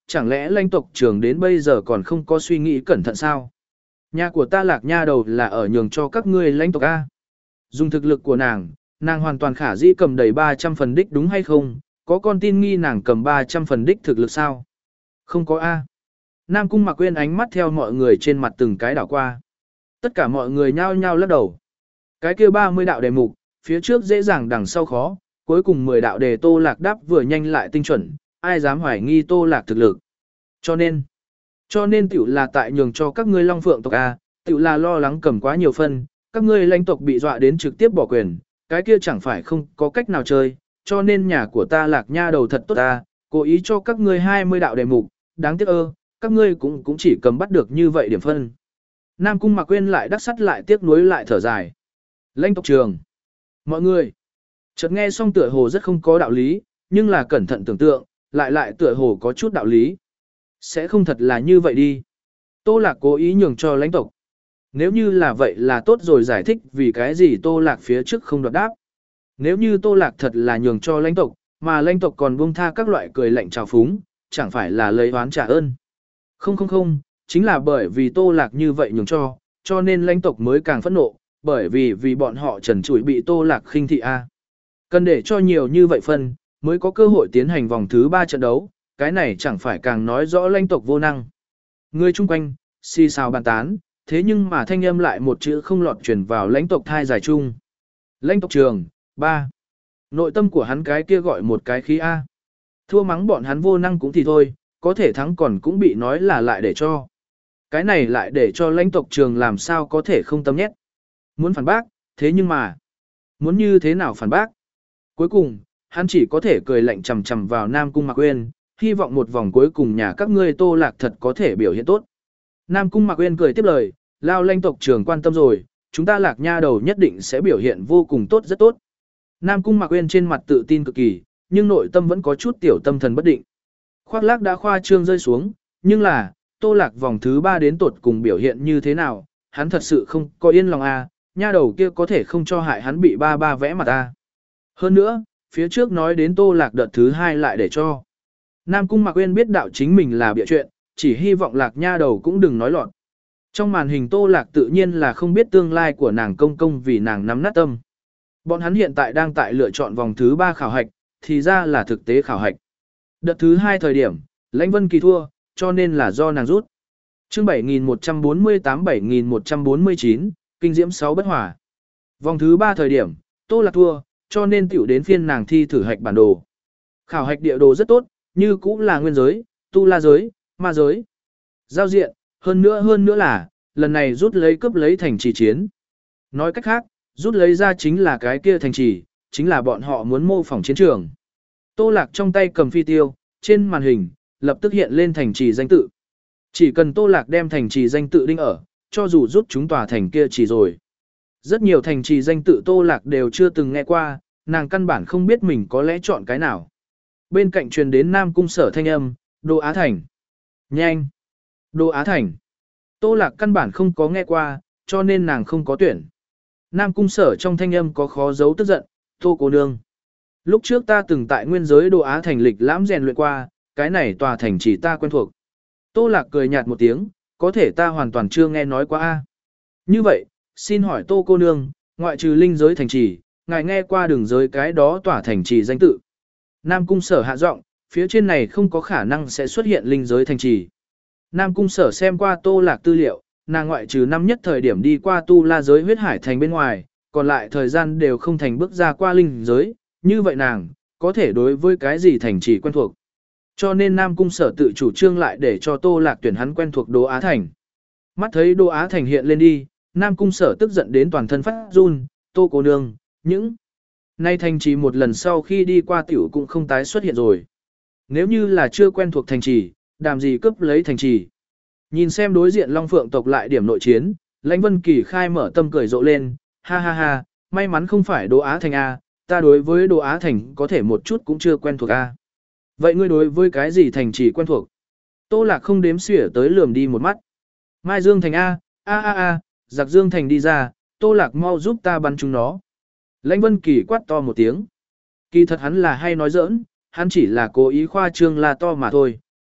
chẳng lẽ lãnh tộc trưởng đến bây giờ còn không có suy nghĩ cẩn thận sao? Nhà của ta Lạc Nha đầu là ở nhường cho các ngươi lãnh tộc A. Dùng thực lực của nàng, nàng hoàn toàn khả dĩ cầm đầy ba trăm phần đích đúng hay không? Có con tin nghi nàng cầm ba trăm phần đích thực lực sao? Không có A. Nam Cung Mạc Quyên ánh mắt theo mọi người trên mặt từng cái đảo qua. Tất cả mọi người nhao nhao lắc đầu. Cái kia ba mươi đạo đề mục, phía trước dễ dàng đằng sau khó, cuối cùng mười đạo đề Tô Lạc đáp vừa nhanh lại tinh chuẩn, ai dám hoài nghi Tô Lạc thực lực. Cho nên, cho nên tiểu là tại nhường cho các ngươi Long Phượng tộc A, tiểu là lo lắng cầm quá nhiều phân, các ngươi lãnh tộc bị dọa đến trực tiếp bỏ quyền, cái kia chẳng phải không có cách nào chơi, cho nên nhà của ta Lạc Nha đầu thật tốt ta, cố ý cho các ngươi hai mươi đạo đề mục, đáng tiếc ơ, các ngươi cũng cũng chỉ cầm bắt được như vậy điểm phân. Nam Cung Mạc Quyên lại đắc sắt lại tiếc nuối lại thở dài. Lãnh tộc trường. Mọi người. Chợt nghe xong tựa hồ rất không có đạo lý, nhưng là cẩn thận tưởng tượng, lại lại tựa hồ có chút đạo lý. Sẽ không thật là như vậy đi. Tô Lạc cố ý nhường cho lãnh tộc. Nếu như là vậy là tốt rồi giải thích vì cái gì Tô Lạc phía trước không đoạt đáp. Nếu như Tô Lạc thật là nhường cho lãnh tộc, mà lãnh tộc còn buông tha các loại cười lạnh trào phúng, chẳng phải là lấy oán trả ơn. Không không không, chính là bởi vì Tô Lạc như vậy nhường cho, cho nên lãnh tộc mới càng phẫn nộ, bởi vì vì bọn họ trần trụi bị Tô Lạc khinh thị A. Cần để cho nhiều như vậy phân, mới có cơ hội tiến hành vòng thứ ba trận đấu, cái này chẳng phải càng nói rõ lãnh tộc vô năng. Người chung quanh, xì xào bàn tán, thế nhưng mà thanh âm lại một chữ không lọt truyền vào lãnh tộc thai giải chung. Lãnh tộc trường, ba. Nội tâm của hắn cái kia gọi một cái khí A. Thua mắng bọn hắn vô năng cũng thì thôi, có thể thắng còn cũng bị nói là lại để cho. Cái này lại để cho lãnh tộc trường làm sao có thể không tâm nhét. Muốn phản bác, thế nhưng mà, muốn như thế nào phản bác? Cuối cùng, hắn chỉ có thể cười lạnh chầm chầm vào Nam Cung Mạc Uyên, hy vọng một vòng cuối cùng nhà các ngươi Tô Lạc thật có thể biểu hiện tốt. Nam Cung Mạc Uyên cười tiếp lời, lao lãnh tộc trường quan tâm rồi, chúng ta Lạc Nha đầu nhất định sẽ biểu hiện vô cùng tốt rất tốt. Nam Cung Mạc Uyên trên mặt tự tin cực kỳ, nhưng nội tâm vẫn có chút tiểu tâm thần bất định. Khoác lác đã khoa trương rơi xuống, nhưng là, Tô Lạc vòng thứ ba đến tột cùng biểu hiện như thế nào, hắn thật sự không có yên lòng à, nha đầu kia có thể không cho hại hắn bị ba ba vẽ mặt à. Hơn nữa, phía trước nói đến Tô Lạc đợt thứ hai lại để cho. Nam Cung Mạc Uyên biết đạo chính mình là bịa chuyện, chỉ hy vọng Lạc nha đầu cũng đừng nói loạn. Trong màn hình Tô Lạc tự nhiên là không biết tương lai của nàng công công vì nàng nắm nát tâm. Bọn hắn hiện tại đang tại lựa chọn vòng thứ ba khảo hạch, thì ra là thực tế khảo hạch. Đợt thứ hai thời điểm, Lãnh Vân Kỳ thua, cho nên là do nàng rút. Chương bảy nghìn một trăm bốn mươi tám bảy nghìn một trăm bốn mươi chín, kinh diễm sáu bất hòa. Vòng thứ ba thời điểm, Tô Lạc thua, cho nên tiểu đến phiên nàng thi thử hạch bản đồ. Khảo hạch địa đồ rất tốt, như cũng là nguyên giới, tu la giới, ma giới. Giao diện, hơn nữa hơn nữa là, lần này rút lấy cướp lấy thành trì chiến. Nói cách khác, rút lấy ra chính là cái kia thành trì, chính là bọn họ muốn mô phỏng chiến trường. Tô Lạc trong tay cầm phi tiêu, trên màn hình, lập tức hiện lên thành trì danh tự. Chỉ cần Tô Lạc đem thành trì danh tự đinh ở, cho dù rút chúng tòa thành kia chỉ rồi. Rất nhiều thành trì danh tự Tô Lạc đều chưa từng nghe qua, nàng căn bản không biết mình có lẽ chọn cái nào. Bên cạnh truyền đến Nam Cung Sở thanh âm, Đô Á Thành. Nhanh! Đô Á Thành. Tô Lạc căn bản không có nghe qua, cho nên nàng không có tuyển. Nam Cung Sở trong thanh âm có khó giấu tức giận, Tô cô nương. Lúc trước ta từng tại nguyên giới Đô Á Thành lịch lãm rèn luyện qua, cái này tòa thành chỉ ta quen thuộc. Tô Lạc cười nhạt một tiếng, có thể ta hoàn toàn chưa nghe nói qua a. Như vậy, xin hỏi Tô cô nương, ngoại trừ linh giới thành trì, ngài nghe qua đường giới cái đó tỏa thành trì danh tự. Nam Cung Sở hạ giọng, phía trên này không có khả năng sẽ xuất hiện linh giới thành trì. Nam Cung Sở xem qua Tô Lạc tư liệu, nàng ngoại trừ năm nhất thời điểm đi qua tu la giới huyết hải thành bên ngoài, còn lại thời gian đều không thành bước ra qua linh giới, như vậy nàng, có thể đối với cái gì thành trì quen thuộc. Cho nên Nam Cung Sở tự chủ trương lại để cho Tô Lạc tuyển hắn quen thuộc Đô Á Thành. Mắt thấy Đô Á Thành hiện lên đi, Nam Cung Sở tức giận đến toàn thân phát run, Tô cô nương, những nay thành trì một lần sau khi đi qua tiểu cũng không tái xuất hiện rồi. Nếu như là chưa quen thuộc thành trì, đàm gì cướp lấy thành trì. Nhìn xem đối diện Long Phượng tộc lại điểm nội chiến, Lãnh Vân Kỳ khai mở tâm cười rộ lên, ha ha ha, may mắn không phải Đô Á Thành A, ta đối với Đô Á Thành có thể một chút cũng chưa quen thuộc A. Vậy ngươi đối với cái gì thành trì quen thuộc? Tô Lạc không đếm xỉa tới lườm đi một mắt. Mai Dương Thành A, a a a, giặc Dương Thành đi ra, Tô Lạc mau giúp ta bắn chúng nó. Lãnh Vân Kỳ quát to một tiếng. Kỳ thật hắn là hay nói giỡn, hắn chỉ là cố ý khoa trương là to mà thôi,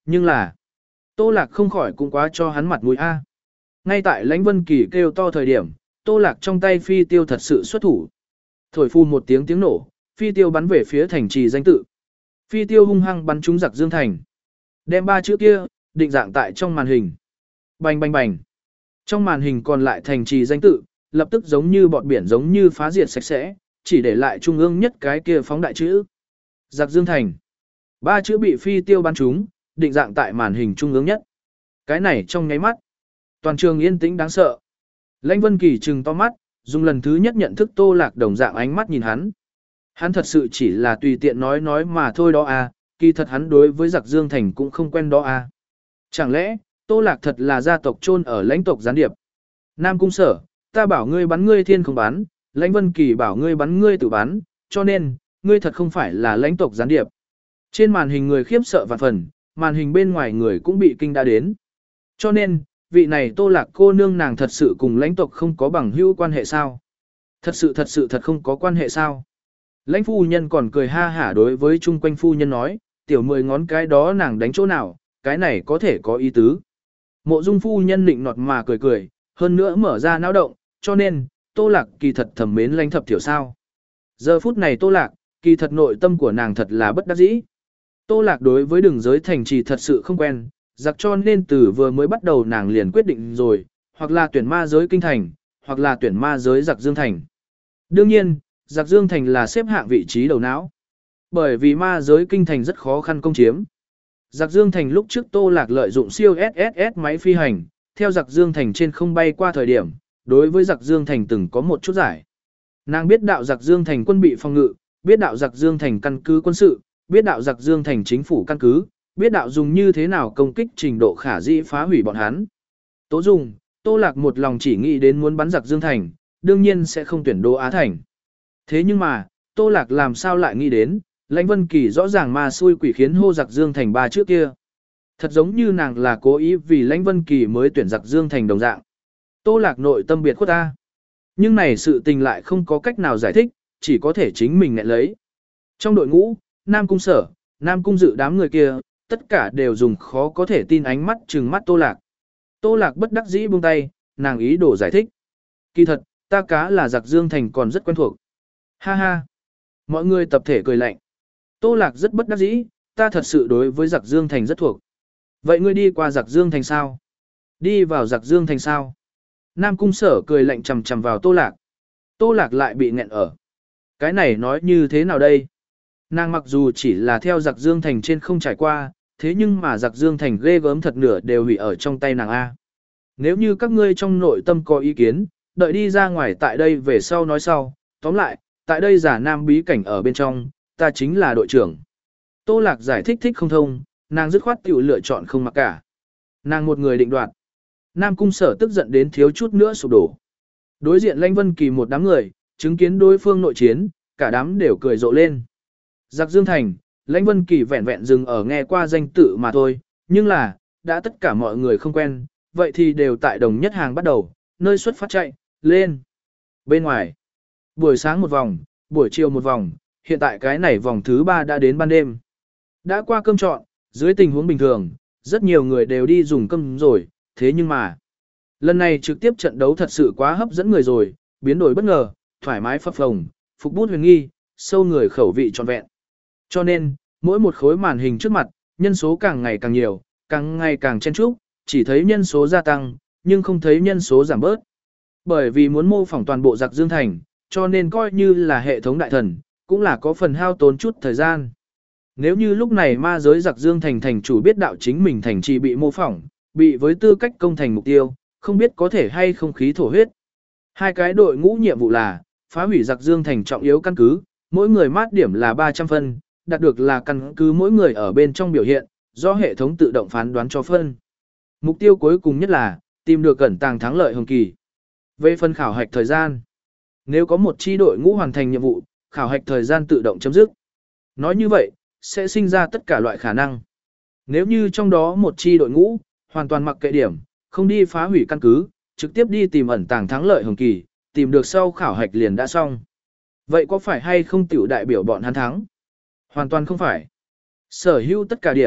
nhưng là Tô Lạc không khỏi cũng quá cho hắn mặt mũi a. Ngay tại Lãnh Vân Kỳ kêu to thời điểm, Tô Lạc trong tay phi tiêu thật sự xuất thủ. Thổi phù một tiếng tiếng nổ, phi tiêu bắn về phía thành trì danh tự. Phi tiêu hung hăng bắn trúng Giặc Dương Thành. Đem ba chữ kia định dạng tại trong màn hình. Bành bành bành. Trong màn hình còn lại thành trì danh tự, lập tức giống như bọt biển giống như phá diệt sạch sẽ, chỉ để lại trung ương nhất cái kia phóng đại chữ. Giặc Dương Thành. Ba chữ bị phi tiêu bắn trúng, định dạng tại màn hình trung ương nhất. Cái này trong nháy mắt, toàn trường yên tĩnh đáng sợ. Lãnh Vân Kỳ trừng to mắt, dùng lần thứ nhất nhận thức Tô Lạc đồng dạng ánh mắt nhìn hắn. Hắn thật sự chỉ là tùy tiện nói nói mà thôi đó à, kỳ thật hắn đối với Giặc Dương Thành cũng không quen đó à. Chẳng lẽ, Tô Lạc thật là gia tộc chôn ở lãnh tộc gián điệp? Nam Cung Sở, ta bảo ngươi bắn ngươi thiên không bắn, Lãnh Vân Kỳ bảo ngươi bắn ngươi tự bắn, cho nên, ngươi thật không phải là lãnh tộc gián điệp. Trên màn hình người khiếp sợ vạn phần, màn hình bên ngoài người cũng bị kinh đã đến. Cho nên, vị này Tô Lạc cô nương nàng thật sự cùng lãnh tộc không có bằng hữu quan hệ sao? Thật sự thật sự thật không có quan hệ sao? Lãnh phu nhân còn cười ha hả đối với chung quanh phu nhân nói, tiểu mười ngón cái đó nàng đánh chỗ nào, cái này có thể có ý tứ. Mộ Dung phu nhân nịnh nọt mà cười cười, hơn nữa mở ra não động, cho nên, Tô Lạc kỳ thật thầm mến Lãnh Thập Thiểu sao. Giờ phút này Tô Lạc, kỳ thật nội tâm của nàng thật là bất đắc dĩ. Tô Lạc đối với đường giới thành trì thật sự không quen, giặc cho nên từ vừa mới bắt đầu nàng liền quyết định rồi, hoặc là tuyển ma giới kinh thành, hoặc là tuyển ma giới Giặc Dương Thành. Đương nhiên, Giặc Dương Thành là xếp hạng vị trí đầu não. Bởi vì ma giới kinh thành rất khó khăn công chiếm. Giặc Dương Thành lúc trước Tô Lạc lợi dụng siêu ét ét ét máy phi hành, theo Giặc Dương Thành trên không bay qua thời điểm, đối với Giặc Dương Thành từng có một chút giải. Nàng biết đạo Giặc Dương Thành quân bị phòng ngự, biết đạo Giặc Dương Thành căn cứ quân sự, biết đạo Giặc Dương Thành chính phủ căn cứ, biết đạo dùng như thế nào công kích trình độ khả dĩ phá hủy bọn hắn. Tố dùng, Tô Lạc một lòng chỉ nghĩ đến muốn bắn Giặc Dương Thành, đương nhiên sẽ không tuyển Đô Á Thành. Thế nhưng mà, Tô Lạc làm sao lại nghĩ đến, Lãnh Vân Kỳ rõ ràng ma xui quỷ khiến hô Giặc Dương Thành ba trước kia. Thật giống như nàng là cố ý vì Lãnh Vân Kỳ mới tuyển Giặc Dương Thành đồng dạng. Tô Lạc nội tâm biệt khuất ta. Nhưng này sự tình lại không có cách nào giải thích, chỉ có thể chính mình nghẹn lấy. Trong đội ngũ, Nam Cung Sở, Nam Cung Dự đám người kia, tất cả đều dùng khó có thể tin ánh mắt trừng mắt Tô Lạc. Tô Lạc bất đắc dĩ buông tay, nàng ý đồ giải thích. Kỳ thật, ta cá là Giặc Dương Thành còn rất quen thuộc. Ha ha. Mọi người tập thể cười lạnh. Tô Lạc rất bất đắc dĩ, ta thật sự đối với Giặc Dương Thành rất thuộc. Vậy ngươi đi qua Giặc Dương Thành sao? Đi vào Giặc Dương Thành sao? Nam Cung Sở cười lạnh chằm chằm vào Tô Lạc. Tô Lạc lại bị nghẹn ở. Cái này nói như thế nào đây? Nàng mặc dù chỉ là theo Giặc Dương Thành trên không trải qua, thế nhưng mà Giặc Dương Thành ghê gớm thật nửa đều hủy ở trong tay nàng A. Nếu như các ngươi trong nội tâm có ý kiến, đợi đi ra ngoài tại đây về sau nói sau, tóm lại, tại đây giả nam bí cảnh ở bên trong, ta chính là đội trưởng. Tô Lạc giải thích thích không thông, nàng dứt khoát tiểu lựa chọn không mặc cả. Nàng một người định đoạt. Nam Cung Sở tức giận đến thiếu chút nữa sụp đổ. Đối diện Lãnh Vân Kỳ một đám người, chứng kiến đối phương nội chiến, cả đám đều cười rộ lên. Giặc Dương Thành, Lãnh Vân Kỳ vẹn vẹn dừng ở nghe qua danh tự mà thôi, nhưng là, đã tất cả mọi người không quen, vậy thì đều tại đồng nhất hàng bắt đầu, nơi xuất phát chạy, lên. Bên ngoài, buổi sáng một vòng, buổi chiều một vòng, hiện tại cái này vòng thứ ba đã đến ban đêm. Đã qua cơm trọn, dưới tình huống bình thường, rất nhiều người đều đi dùng cơm rồi, thế nhưng mà, lần này trực tiếp trận đấu thật sự quá hấp dẫn người rồi, biến đổi bất ngờ, thoải mái phập phồng, phục bút huyền nghi, sâu người khẩu vị trọn vẹn. Cho nên, mỗi một khối màn hình trước mặt, nhân số càng ngày càng nhiều, càng ngày càng chen chúc, chỉ thấy nhân số gia tăng, nhưng không thấy nhân số giảm bớt. Bởi vì muốn mô phỏng toàn bộ Giặc Dương Thành, cho nên coi như là hệ thống đại thần, cũng là có phần hao tốn chút thời gian. Nếu như lúc này ma giới Giặc Dương Thành thành chủ biết đạo chính mình thành trì bị mô phỏng, bị với tư cách công thành mục tiêu, không biết có thể hay không khí thổ huyết. Hai cái đội ngũ nhiệm vụ là phá hủy Giặc Dương Thành trọng yếu căn cứ, mỗi người mát điểm là ba trăm phân, đạt được là căn cứ mỗi người ở bên trong biểu hiện, do hệ thống tự động phán đoán cho phân. Mục tiêu cuối cùng nhất là tìm được cẩn tàng thắng lợi hồng kỳ. Về phần khảo hạch thời gian, nếu có một chi đội ngũ hoàn thành nhiệm vụ, khảo hạch thời gian tự động chấm dứt. Nói như vậy, sẽ sinh ra tất cả loại khả năng. Nếu như trong đó một chi đội ngũ hoàn toàn mặc kệ điểm, không đi phá hủy căn cứ, trực tiếp đi tìm ẩn tàng thắng lợi hồng kỳ, tìm được sau khảo hạch liền đã xong. Vậy có phải hay không tiểu đại biểu bọn hắn thắng? Hoàn toàn không phải. Sở hữu tất cả điểm,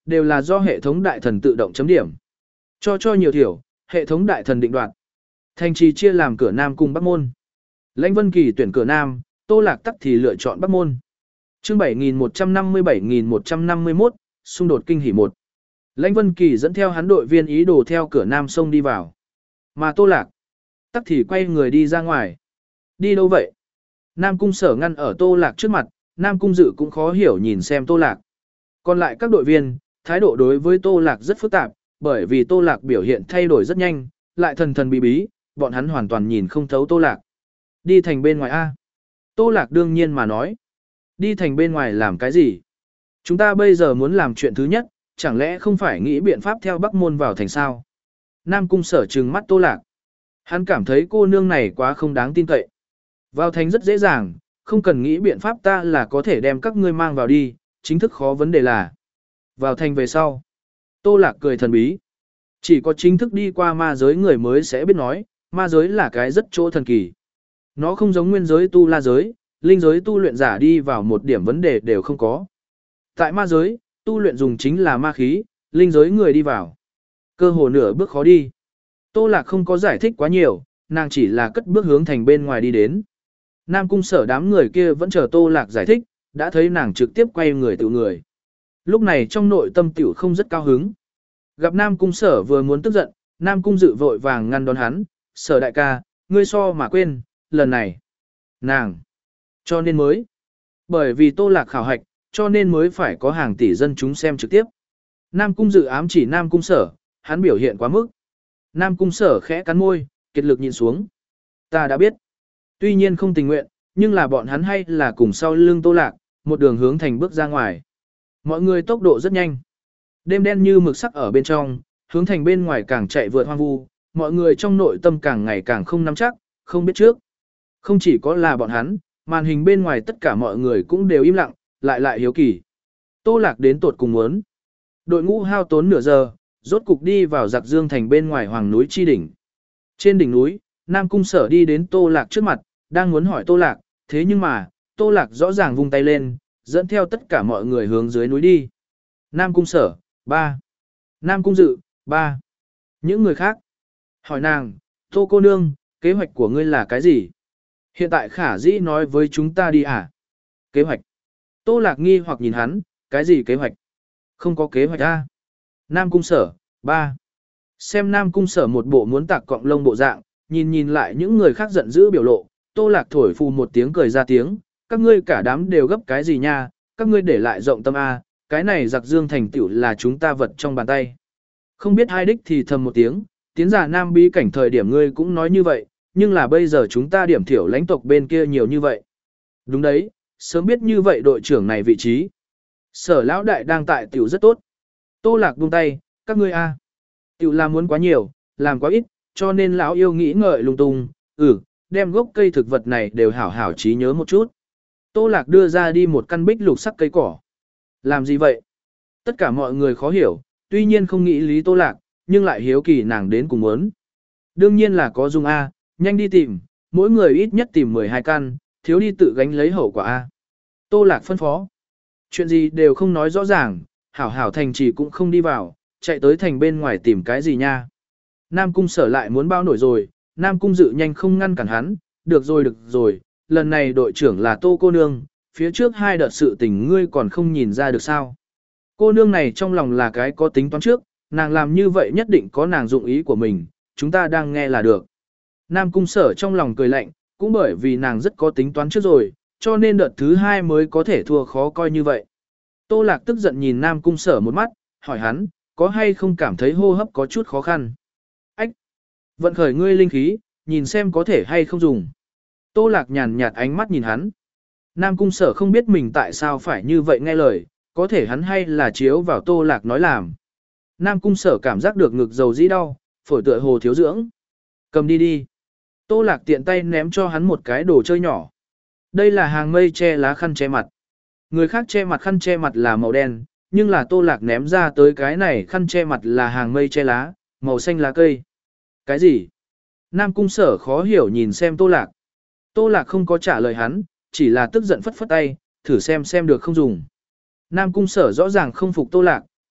đều là do hệ thống đại thần tự động chấm điểm. Cho cho nhiều thiểu, hệ thống đại thần định đoạt. Thành trì chia làm cửa Nam cùng Bắc môn. Lãnh Vân Kỳ tuyển cửa Nam, Tô Lạc tắc thì lựa chọn Bắc môn. Chương bảy nghìn một trăm năm mươi bảy nghìn một trăm năm mươi mốt, xung đột kinh hỉ một. Lãnh Vân Kỳ dẫn theo hắn đội viên ý đồ theo cửa Nam sông đi vào. Mà Tô Lạc tắc thì quay người đi ra ngoài. Đi đâu vậy? Nam Cung Sở ngăn ở Tô Lạc trước mặt, Nam Cung Dự cũng khó hiểu nhìn xem Tô Lạc. Còn lại các đội viên, thái độ đối với Tô Lạc rất phức tạp, bởi vì Tô Lạc biểu hiện thay đổi rất nhanh, lại thần thần bí bí, bọn hắn hoàn toàn nhìn không thấu Tô Lạc. Đi thành bên ngoài A. Tô Lạc đương nhiên mà nói. Đi thành bên ngoài làm cái gì? Chúng ta bây giờ muốn làm chuyện thứ nhất, chẳng lẽ không phải nghĩ biện pháp theo Bắc môn vào thành sao? Nam Cung Sở trừng mắt Tô Lạc. Hắn cảm thấy cô nương này quá không đáng tin cậy. Vào thành rất dễ dàng, không cần nghĩ biện pháp ta là có thể đem các ngươi mang vào đi, chính thức khó vấn đề là. Vào thành về sau. Tô Lạc cười thần bí. Chỉ có chính thức đi qua ma giới người mới sẽ biết nói, ma giới là cái rất chỗ thần kỳ. Nó không giống nguyên giới tu la giới, linh giới tu luyện giả đi vào một điểm vấn đề đều không có. Tại ma giới, tu luyện dùng chính là ma khí, linh giới người đi vào. Cơ hồ nửa bước khó đi. Tô Lạc không có giải thích quá nhiều, nàng chỉ là cất bước hướng thành bên ngoài đi đến. Nam Cung Sở đám người kia vẫn chờ Tô Lạc giải thích, đã thấy nàng trực tiếp quay người tự người. Lúc này trong nội tâm tiểu không rất cao hứng. Gặp Nam Cung Sở vừa muốn tức giận, Nam Cung Dự vội vàng ngăn đón hắn, Sở đại ca, ngươi so mà quên, lần này, nàng, cho nên mới, bởi vì Tô Lạc khảo hạch, cho nên mới phải có hàng tỷ dân chúng xem trực tiếp. Nam Cung Dự ám chỉ Nam Cung Sở, hắn biểu hiện quá mức. Nam Cung Sở khẽ cắn môi, kiệt lực nhìn xuống. Ta đã biết. Tuy nhiên không tình nguyện, nhưng là bọn hắn hay là cùng sau lưng Tô Lạc, một đường hướng thành bước ra ngoài. Mọi người tốc độ rất nhanh. Đêm đen như mực sắc ở bên trong, hướng thành bên ngoài càng chạy vượt hoang vu, mọi người trong nội tâm càng ngày càng không nắm chắc, không biết trước. Không chỉ có là bọn hắn, màn hình bên ngoài tất cả mọi người cũng đều im lặng, lại lại hiếu kỳ. Tô Lạc đến tột cùng muốn. Đội ngũ hao tốn nửa giờ, rốt cục đi vào Giặc Dương thành bên ngoài hoàng núi chi đỉnh. Trên đỉnh núi, Nam Cung Sở đi đến Tô Lạc trước mặt, đang muốn hỏi Tô Lạc, thế nhưng mà, Tô Lạc rõ ràng vung tay lên, dẫn theo tất cả mọi người hướng dưới núi đi. Nam Cung Sở, ba. Nam Cung Dự, ba. Những người khác. Hỏi nàng, Tô cô nương, kế hoạch của ngươi là cái gì? Hiện tại khả dĩ nói với chúng ta đi à? Kế hoạch. Tô Lạc nghi hoặc nhìn hắn, cái gì kế hoạch? Không có kế hoạch à? Nam Cung Sở, ba. Xem Nam Cung Sở một bộ muốn tạc cọng lông bộ dạng, nhìn nhìn lại những người khác giận dữ biểu lộ, Tô Lạc thổi phù một tiếng cười ra tiếng, các ngươi cả đám đều gấp cái gì nha, các ngươi để lại rộng tâm A, cái này Giặc Dương thành tựu là chúng ta vật trong bàn tay. Không biết hai đích thì thầm một tiếng, tiến giả Nam bí cảnh thời điểm ngươi cũng nói như vậy, nhưng là bây giờ chúng ta điểm thiểu lãnh tộc bên kia nhiều như vậy. Đúng đấy, sớm biết như vậy đội trưởng này vị trí. Sở lão đại đang tại tiểu rất tốt. Tô Lạc buông tay, các ngươi A. Tiểu làm muốn quá nhiều, làm quá ít, cho nên lão yêu nghĩ ngợi lung tung, ừ, đem gốc cây thực vật này đều hảo hảo trí nhớ một chút. Tô Lạc đưa ra đi một căn bích lục sắc cây cỏ. Làm gì vậy? Tất cả mọi người khó hiểu, tuy nhiên không nghĩ lý Tô Lạc, nhưng lại hiếu kỳ nàng đến cùng muốn. Đương nhiên là có dung A, nhanh đi tìm, mỗi người ít nhất tìm mười hai căn, thiếu đi tự gánh lấy hậu quả A. Tô Lạc phân phó. Chuyện gì đều không nói rõ ràng, hảo hảo thành trì cũng không đi vào, chạy tới thành bên ngoài tìm cái gì nha. Nam Cung Sở lại muốn bao nổi rồi, Nam Cung Dự nhanh không ngăn cản hắn, được rồi được rồi, lần này đội trưởng là Tô cô nương, phía trước hai đợt sự tình ngươi còn không nhìn ra được sao. Cô nương này trong lòng là cái có tính toán trước, nàng làm như vậy nhất định có nàng dụng ý của mình, chúng ta đang nghe là được. Nam Cung Sở trong lòng cười lạnh, cũng bởi vì nàng rất có tính toán trước rồi, cho nên đợt thứ hai mới có thể thua khó coi như vậy. Tô Lạc tức giận nhìn Nam Cung Sở một mắt, hỏi hắn, có hay không cảm thấy hô hấp có chút khó khăn. Ách! Vận khởi ngươi linh khí, nhìn xem có thể hay không dùng. Tô Lạc nhàn nhạt ánh mắt nhìn hắn. Nam Cung Sở không biết mình tại sao phải như vậy nghe lời, có thể hắn hay là chiếu vào Tô Lạc nói làm. Nam Cung Sở cảm giác được ngực dầu dĩ đau, phổi tựa hồ thiếu dưỡng. Cầm đi đi. Tô Lạc tiện tay ném cho hắn một cái đồ chơi nhỏ. Đây là hàng mây che lá khăn che mặt. Người khác che mặt khăn che mặt là màu đen, nhưng là Tô Lạc ném ra tới cái này khăn che mặt là hàng mây che lá, màu xanh lá cây. Cái gì? Nam Cung Sở khó hiểu nhìn xem Tô Lạc. Tô Lạc không có trả lời hắn, chỉ là tức giận phất phất tay, thử xem xem được không dùng. Nam Cung Sở rõ ràng không phục Tô Lạc,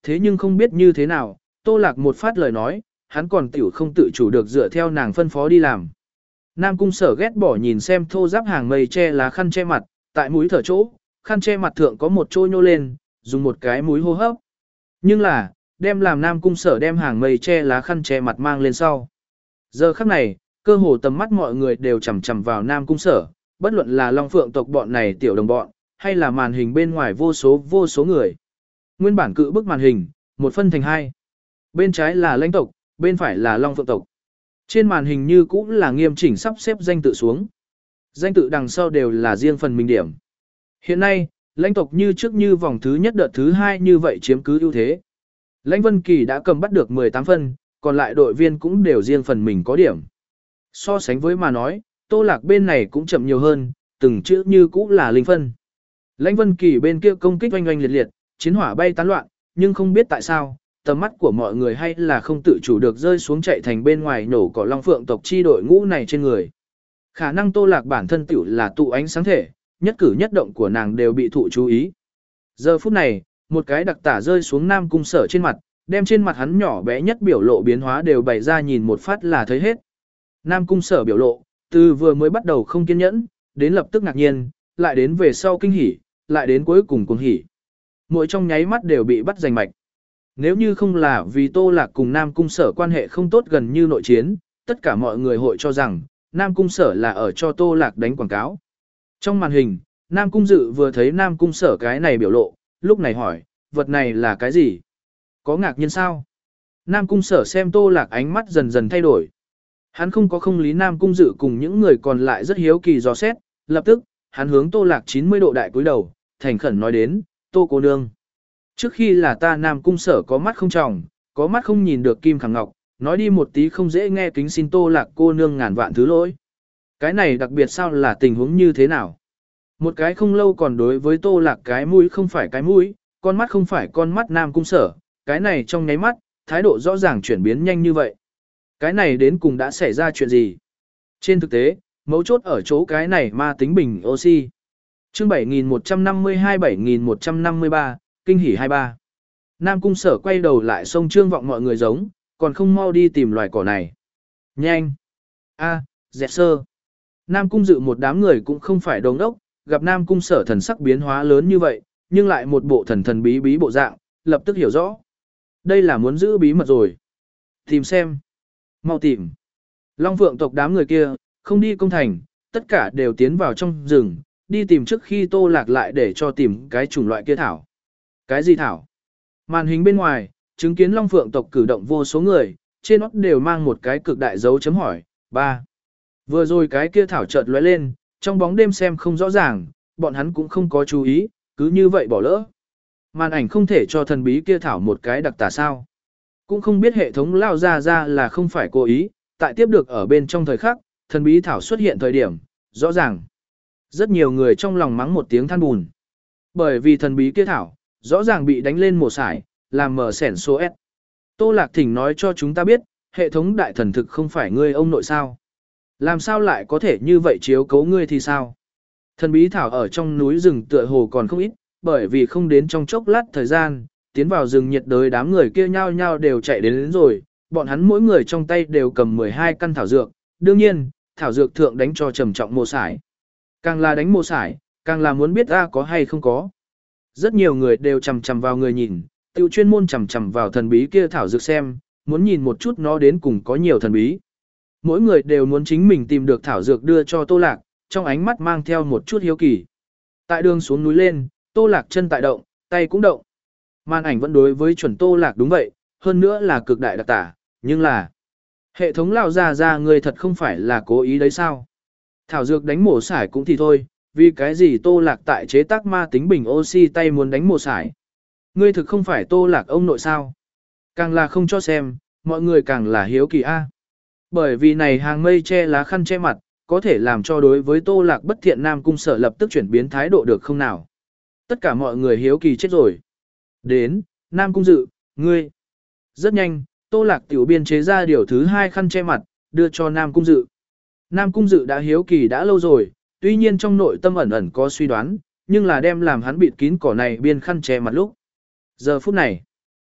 thế nhưng không biết như thế nào, Tô Lạc một phát lời nói, hắn còn tiểu không tự chủ được dựa theo nàng phân phó đi làm. Nam Cung Sở ghét bỏ nhìn xem thô giáp hàng mây che lá khăn che mặt, tại mũi thở chỗ, khăn che mặt thượng có một chỗ nhô lên, dùng một cái mũi hô hấp. Nhưng là, đem làm Nam Cung Sở đem hàng mây che lá khăn che mặt mang lên sau. Giờ khắc này, cơ hồ tầm mắt mọi người đều chằm chằm vào Nam Cung Sở, bất luận là Long Phượng tộc bọn này tiểu đồng bọn, hay là màn hình bên ngoài vô số vô số người. Nguyên bản cự bức màn hình, một phân thành hai. Bên trái là Lãnh tộc, bên phải là Long Phượng tộc. Trên màn hình như cũng là nghiêm chỉnh sắp xếp danh tự xuống. Danh tự đằng sau đều là riêng phần mình điểm. Hiện nay, Lãnh tộc như trước như vòng thứ nhất đợt thứ hai như vậy chiếm cứ ưu thế. Lãnh Vân Kỳ đã cầm bắt được mười tám phân, còn lại đội viên cũng đều riêng phần mình có điểm. So sánh với mà nói, Tô Lạc bên này cũng chậm nhiều hơn, từng chữ như cũng là linh phân. Lãnh Vân Kỳ bên kia công kích oanh oanh liệt liệt, chiến hỏa bay tán loạn, nhưng không biết tại sao, tầm mắt của mọi người hay là không tự chủ được rơi xuống chạy thành bên ngoài nổ cỏ Long Phượng tộc chi đội ngũ này trên người. Khả năng Tô Lạc bản thân tiểu là tụ ánh sáng thể, nhất cử nhất động của nàng đều bị thụ chú ý. Giờ phút này, một cái đặc tả rơi xuống Nam Cung Sở trên mặt, đem trên mặt hắn nhỏ bé nhất biểu lộ biến hóa đều bày ra nhìn một phát là thấy hết. Nam Cung Sở biểu lộ, từ vừa mới bắt đầu không kiên nhẫn, đến lập tức ngạc nhiên, lại đến về sau kinh hỉ, lại đến cuối cùng cuồng hỉ. Mỗi trong nháy mắt đều bị bắt giành mạch. Nếu như không là vì Tô Lạc cùng Nam Cung Sở quan hệ không tốt gần như nội chiến, tất cả mọi người hội cho rằng, Nam Cung Sở là ở cho Tô Lạc đánh quảng cáo. Trong màn hình, Nam Cung Dự vừa thấy Nam Cung Sở cái này biểu lộ, lúc này hỏi, vật này là cái gì? Có ngạc nhiên sao? Nam Cung Sở xem Tô Lạc ánh mắt dần dần thay đổi. Hắn không có không lý Nam Cung Dự cùng những người còn lại rất hiếu kỳ dò xét, lập tức, hắn hướng Tô Lạc chín mươi độ đại cúi đầu, thành khẩn nói đến, Tô cô nương. Trước khi là ta Nam Cung Sở có mắt không tròng, có mắt không nhìn được kim khẳng ngọc, nói đi một tí không dễ nghe kính xin Tô Lạc cô nương ngàn vạn thứ lỗi. Cái này đặc biệt sao là tình huống như thế nào? Một cái không lâu còn đối với Tô Lạc cái mũi không phải cái mũi, con mắt không phải con mắt Nam Cung Sở, cái này trong nháy mắt, thái độ rõ ràng chuyển biến nhanh như vậy. Cái này đến cùng đã xảy ra chuyện gì? Trên thực tế, mấu chốt ở chỗ cái này ma tính bình oxy. Chương bảy nghìn một trăm năm mươi hai bảy nghìn một trăm năm mươi ba, kinh hỉ hai mươi ba. Nam Cung Sở quay đầu lại xông Trương Vọng mọi người giống, còn không mau đi tìm loài cỏ này. Nhanh! A, dẹt sơ! Nam Cung Dự một đám người cũng không phải đồng đốc, gặp Nam Cung Sở thần sắc biến hóa lớn như vậy, nhưng lại một bộ thần thần bí bí bộ dạng, lập tức hiểu rõ. Đây là muốn giữ bí mật rồi. Tìm xem. Mau tìm. Long Phượng tộc đám người kia, không đi công thành, tất cả đều tiến vào trong rừng, đi tìm trước khi Tô Lạc lại để cho tìm cái chủng loại kia thảo. Cái gì thảo? Màn hình bên ngoài, chứng kiến Long Phượng tộc cử động vô số người, trên nó đều mang một cái cực đại dấu chấm hỏi. Ba. Vừa rồi cái kia thảo chợt lóe lên, trong bóng đêm xem không rõ ràng, bọn hắn cũng không có chú ý, cứ như vậy bỏ lỡ. Màn ảnh không thể cho thần bí kia thảo một cái đặc tả sao. Cũng không biết hệ thống lao ra ra là không phải cố ý, tại tiếp được ở bên trong thời khắc, thần bí thảo xuất hiện thời điểm, rõ ràng. Rất nhiều người trong lòng mắng một tiếng than bùn. Bởi vì thần bí kia thảo, rõ ràng bị đánh lên mổ sải, làm mở sẻn số S. Tô Lạc Thỉnh nói cho chúng ta biết, hệ thống đại thần thực không phải ngươi ông nội sao. Làm sao lại có thể như vậy chiếu cấu ngươi thì sao? Thần bí thảo ở trong núi rừng tựa hồ còn không ít, bởi vì không đến trong chốc lát thời gian, tiến vào rừng nhiệt đới đám người kia nhao nhao đều chạy đến, đến rồi, bọn hắn mỗi người trong tay đều cầm mười hai căn thảo dược, đương nhiên, thảo dược thượng đánh cho trầm trọng mồ sải. Càng là đánh mồ sải, càng là muốn biết ra có hay không có. Rất nhiều người đều chằm chằm vào người nhìn, tiêu chuyên môn chằm chằm vào thần bí kia thảo dược xem, muốn nhìn một chút nó đến cùng có nhiều thần bí. Mỗi người đều muốn chính mình tìm được thảo dược đưa cho Tô Lạc, trong ánh mắt mang theo một chút hiếu kỳ. Tại đường xuống núi lên, Tô Lạc chân tại động, tay cũng động. Màn ảnh vẫn đối với chuẩn Tô Lạc đúng vậy, hơn nữa là cực đại đặc tả, nhưng là hệ thống lao ra ra người thật không phải là cố ý đấy sao. Thảo dược đánh mổ sải cũng thì thôi, vì cái gì Tô Lạc tại chế tác ma tính bình oxy tay muốn đánh mổ sải. Ngươi thực không phải Tô Lạc ông nội sao. Càng là không cho xem, mọi người càng là hiếu kỳ a. Bởi vì này hàng mây che lá khăn che mặt, có thể làm cho đối với Tô Lạc bất thiện Nam Cung Sở lập tức chuyển biến thái độ được không nào. Tất cả mọi người hiếu kỳ chết rồi. Đến, Nam Cung Dự, ngươi. Rất nhanh, Tô Lạc tiểu biên chế ra điều thứ hai khăn che mặt, đưa cho Nam Cung Dự. Nam Cung Dự đã hiếu kỳ đã lâu rồi, tuy nhiên trong nội tâm ẩn ẩn có suy đoán, nhưng là đem làm hắn bịt kín cỏ này biên khăn che mặt lúc. Giờ phút này,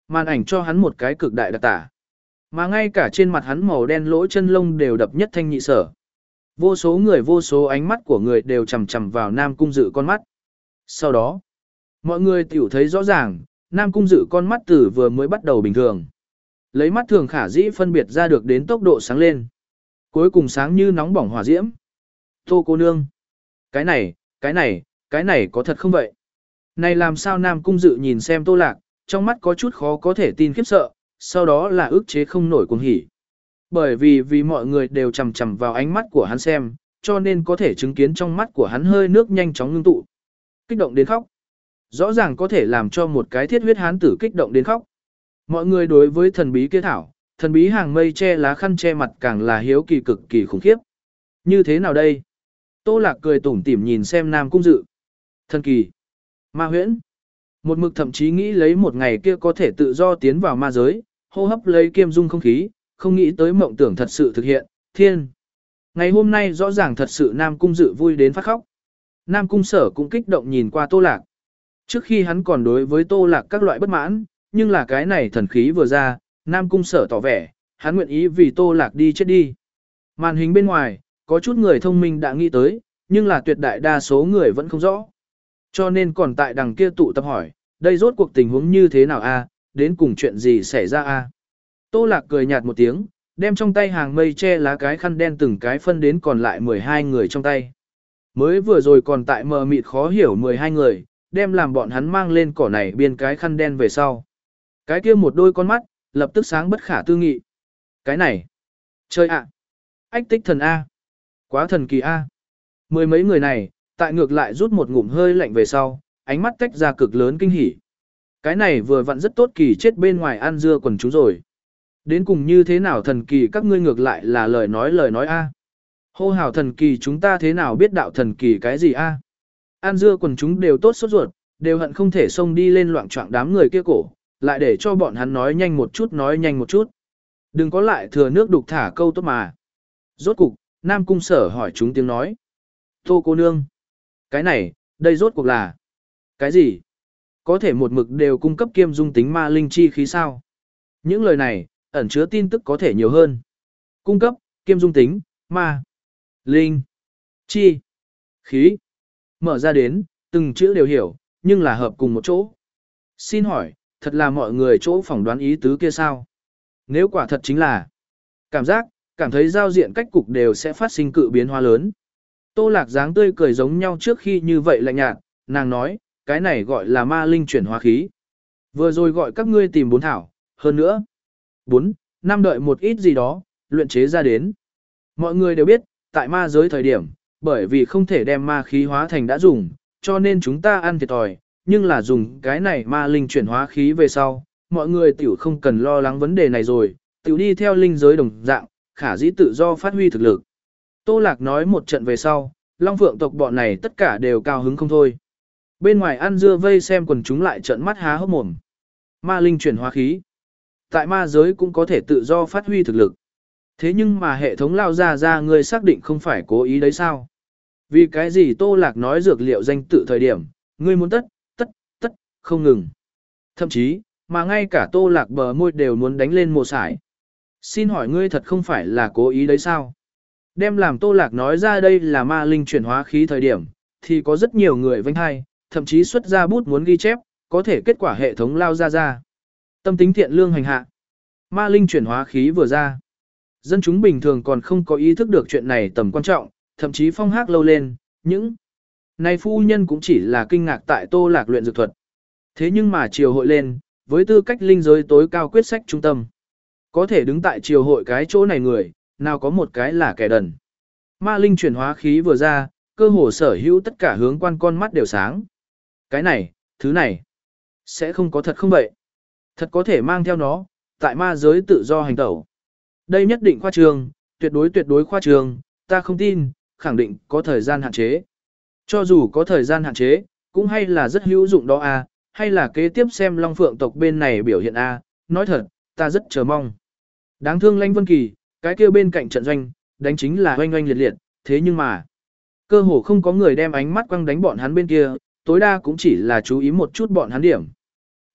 Màn ảnh cho hắn một cái cực đại đặc tả. Mà ngay cả trên mặt hắn màu đen lỗ chân lông đều đập nhất thanh nhị sở. Vô số người vô số ánh mắt của người đều chầm chầm vào Nam Cung Dự con mắt. Sau đó, mọi người tiểu thấy rõ ràng, Nam Cung Dự con mắt từ vừa mới bắt đầu bình thường. Lấy mắt thường khả dĩ phân biệt ra được đến tốc độ sáng lên. Cuối cùng sáng như nóng bỏng hỏa diễm. Tô cô nương. Cái này, cái này, cái này có thật không vậy? Này làm sao Nam Cung Dự nhìn xem Tô Lạc, trong mắt có chút khó có thể tin khiếp sợ, sau đó là ức chế không nổi cuồng hỉ. Bởi vì vì mọi người đều chầm chầm vào ánh mắt của hắn xem, cho nên có thể chứng kiến trong mắt của hắn hơi nước nhanh chóng ngưng tụ. Kích động đến khóc. Rõ ràng có thể làm cho một cái thiết huyết hán tử kích động đến khóc. Mọi người đối với thần bí kia thảo, thần bí hàng mây che lá khăn che mặt càng là hiếu kỳ cực kỳ khủng khiếp. Như thế nào đây? Tô Lạc cười tủm tỉm nhìn xem Nam Cung Dự. Thần kỳ. Ma huyễn. Một mực thậm chí nghĩ lấy một ngày kia có thể tự do tiến vào ma giới, hô hấp lấy kiêm dung không khí, không nghĩ tới mộng tưởng thật sự thực hiện, thiên. Ngày hôm nay rõ ràng thật sự Nam Cung Dự vui đến phát khóc. Nam Cung Sở cũng kích động nhìn qua Tô Lạc. Trước khi hắn còn đối với Tô Lạc các loại bất mãn, nhưng là cái này thần khí vừa ra, Nam Cung Sở tỏ vẻ, hắn nguyện ý vì Tô Lạc đi chết đi. Màn hình bên ngoài, có chút người thông minh đã nghĩ tới, nhưng là tuyệt đại đa số người vẫn không rõ. Cho nên còn tại đằng kia tụ tập hỏi, đây rốt cuộc tình huống như thế nào a, đến cùng chuyện gì xảy ra a? Tô Lạc cười nhạt một tiếng, đem trong tay hàng mây che lá cái khăn đen từng cái phân đến còn lại mười hai người trong tay. Mới vừa rồi còn tại mờ mịt khó hiểu mười hai người, đem làm bọn hắn mang lên cỏ này biên cái khăn đen về sau. Cái kia một đôi con mắt, lập tức sáng bất khả tư nghị. Cái này, chơi ạ, ách tích thần A, quá thần kỳ A. Mười mấy người này, tại ngược lại rút một ngụm hơi lạnh về sau, ánh mắt tách ra cực lớn kinh hỉ. Cái này vừa vặn rất tốt kỳ chết bên ngoài ăn dưa quần chúng rồi. Đến cùng như thế nào thần kỳ các ngươi ngược lại là lời nói lời nói A. Hô hào thần kỳ chúng ta thế nào biết đạo thần kỳ cái gì A. Ăn dưa quần chúng đều tốt sốt ruột, đều hận không thể xông đi lên loạn trọng đám người kia cổ, lại để cho bọn hắn nói nhanh một chút nói nhanh một chút. Đừng có lại thừa nước đục thả câu tốt mà. Rốt cục, Nam Cung Sở hỏi chúng tiếng nói. Tô cô nương. Cái này, đây rốt cuộc là. Cái gì? Có thể một mực đều cung cấp kiêm dung tính ma linh chi khí sao? Những lời này, ẩn chứa tin tức có thể nhiều hơn. Cung cấp, kiêm dung tính, ma, linh, chi, khí. Mở ra đến, từng chữ đều hiểu, nhưng là hợp cùng một chỗ. Xin hỏi, thật là mọi người chỗ phỏng đoán ý tứ kia sao? Nếu quả thật chính là cảm giác, cảm thấy giao diện cách cục đều sẽ phát sinh cự biến hóa lớn. Tô Lạc dáng tươi cười giống nhau trước khi như vậy lạnh nhạt, nàng nói, cái này gọi là ma linh chuyển hóa khí. Vừa rồi gọi các ngươi tìm bốn thảo, hơn nữa. Bốn, năm đợi một ít gì đó, luyện chế ra đến. Mọi người đều biết, tại ma giới thời điểm, bởi vì không thể đem ma khí hóa thành đã dùng, cho nên chúng ta ăn thiệt thòi, nhưng là dùng cái này ma linh chuyển hóa khí về sau, mọi người tiểu không cần lo lắng vấn đề này rồi, tiểu đi theo linh giới đồng dạng, khả dĩ tự do phát huy thực lực. Tô Lạc nói một trận về sau, Long Phượng tộc bọn này tất cả đều cao hứng không thôi. Bên ngoài ăn dưa vây xem quần chúng lại trợn mắt há hốc mồm. Ma linh chuyển hóa khí. Tại ma giới cũng có thể tự do phát huy thực lực. Thế nhưng mà hệ thống lao ra ra người xác định không phải cố ý đấy sao? Vì cái gì Tô Lạc nói dược liệu danh tự thời điểm, ngươi muốn tất, tất, tất, không ngừng. Thậm chí, mà ngay cả Tô Lạc bờ môi đều muốn đánh lên mồ sải. Xin hỏi ngươi thật không phải là cố ý đấy sao? Đem làm Tô Lạc nói ra đây là ma linh chuyển hóa khí thời điểm, thì có rất nhiều người vênh hai, thậm chí xuất ra bút muốn ghi chép, có thể kết quả hệ thống lao ra ra. Tâm tính thiện lương hành hạ. Ma linh chuyển hóa khí vừa ra. Dân chúng bình thường còn không có ý thức được chuyện này tầm quan trọng, thậm chí phong hát lâu lên, những này phu nhân cũng chỉ là kinh ngạc tại Tô Lạc luyện dược thuật. Thế nhưng mà triều hội lên, với tư cách linh giới tối cao quyết sách trung tâm, có thể đứng tại triều hội cái chỗ này người, nào có một cái là kẻ đần. Ma linh chuyển hóa khí vừa ra, cơ hồ sở hữu tất cả hướng quan con mắt đều sáng. Cái này, thứ này, sẽ không có thật không vậy. Thật có thể mang theo nó, tại ma giới tự do hành tẩu. Đây nhất định khoa trương, tuyệt đối tuyệt đối khoa trương, ta không tin, khẳng định có thời gian hạn chế. Cho dù có thời gian hạn chế, cũng hay là rất hữu dụng đó a, hay là kế tiếp xem Long Phượng tộc bên này biểu hiện a, nói thật, ta rất chờ mong. Đáng thương Lãnh Vân Kỳ, cái kia bên cạnh trận doanh, đánh chính là oanh oanh liệt liệt, thế nhưng mà, cơ hồ không có người đem ánh mắt quăng đánh bọn hắn bên kia, tối đa cũng chỉ là chú ý một chút bọn hắn điểm.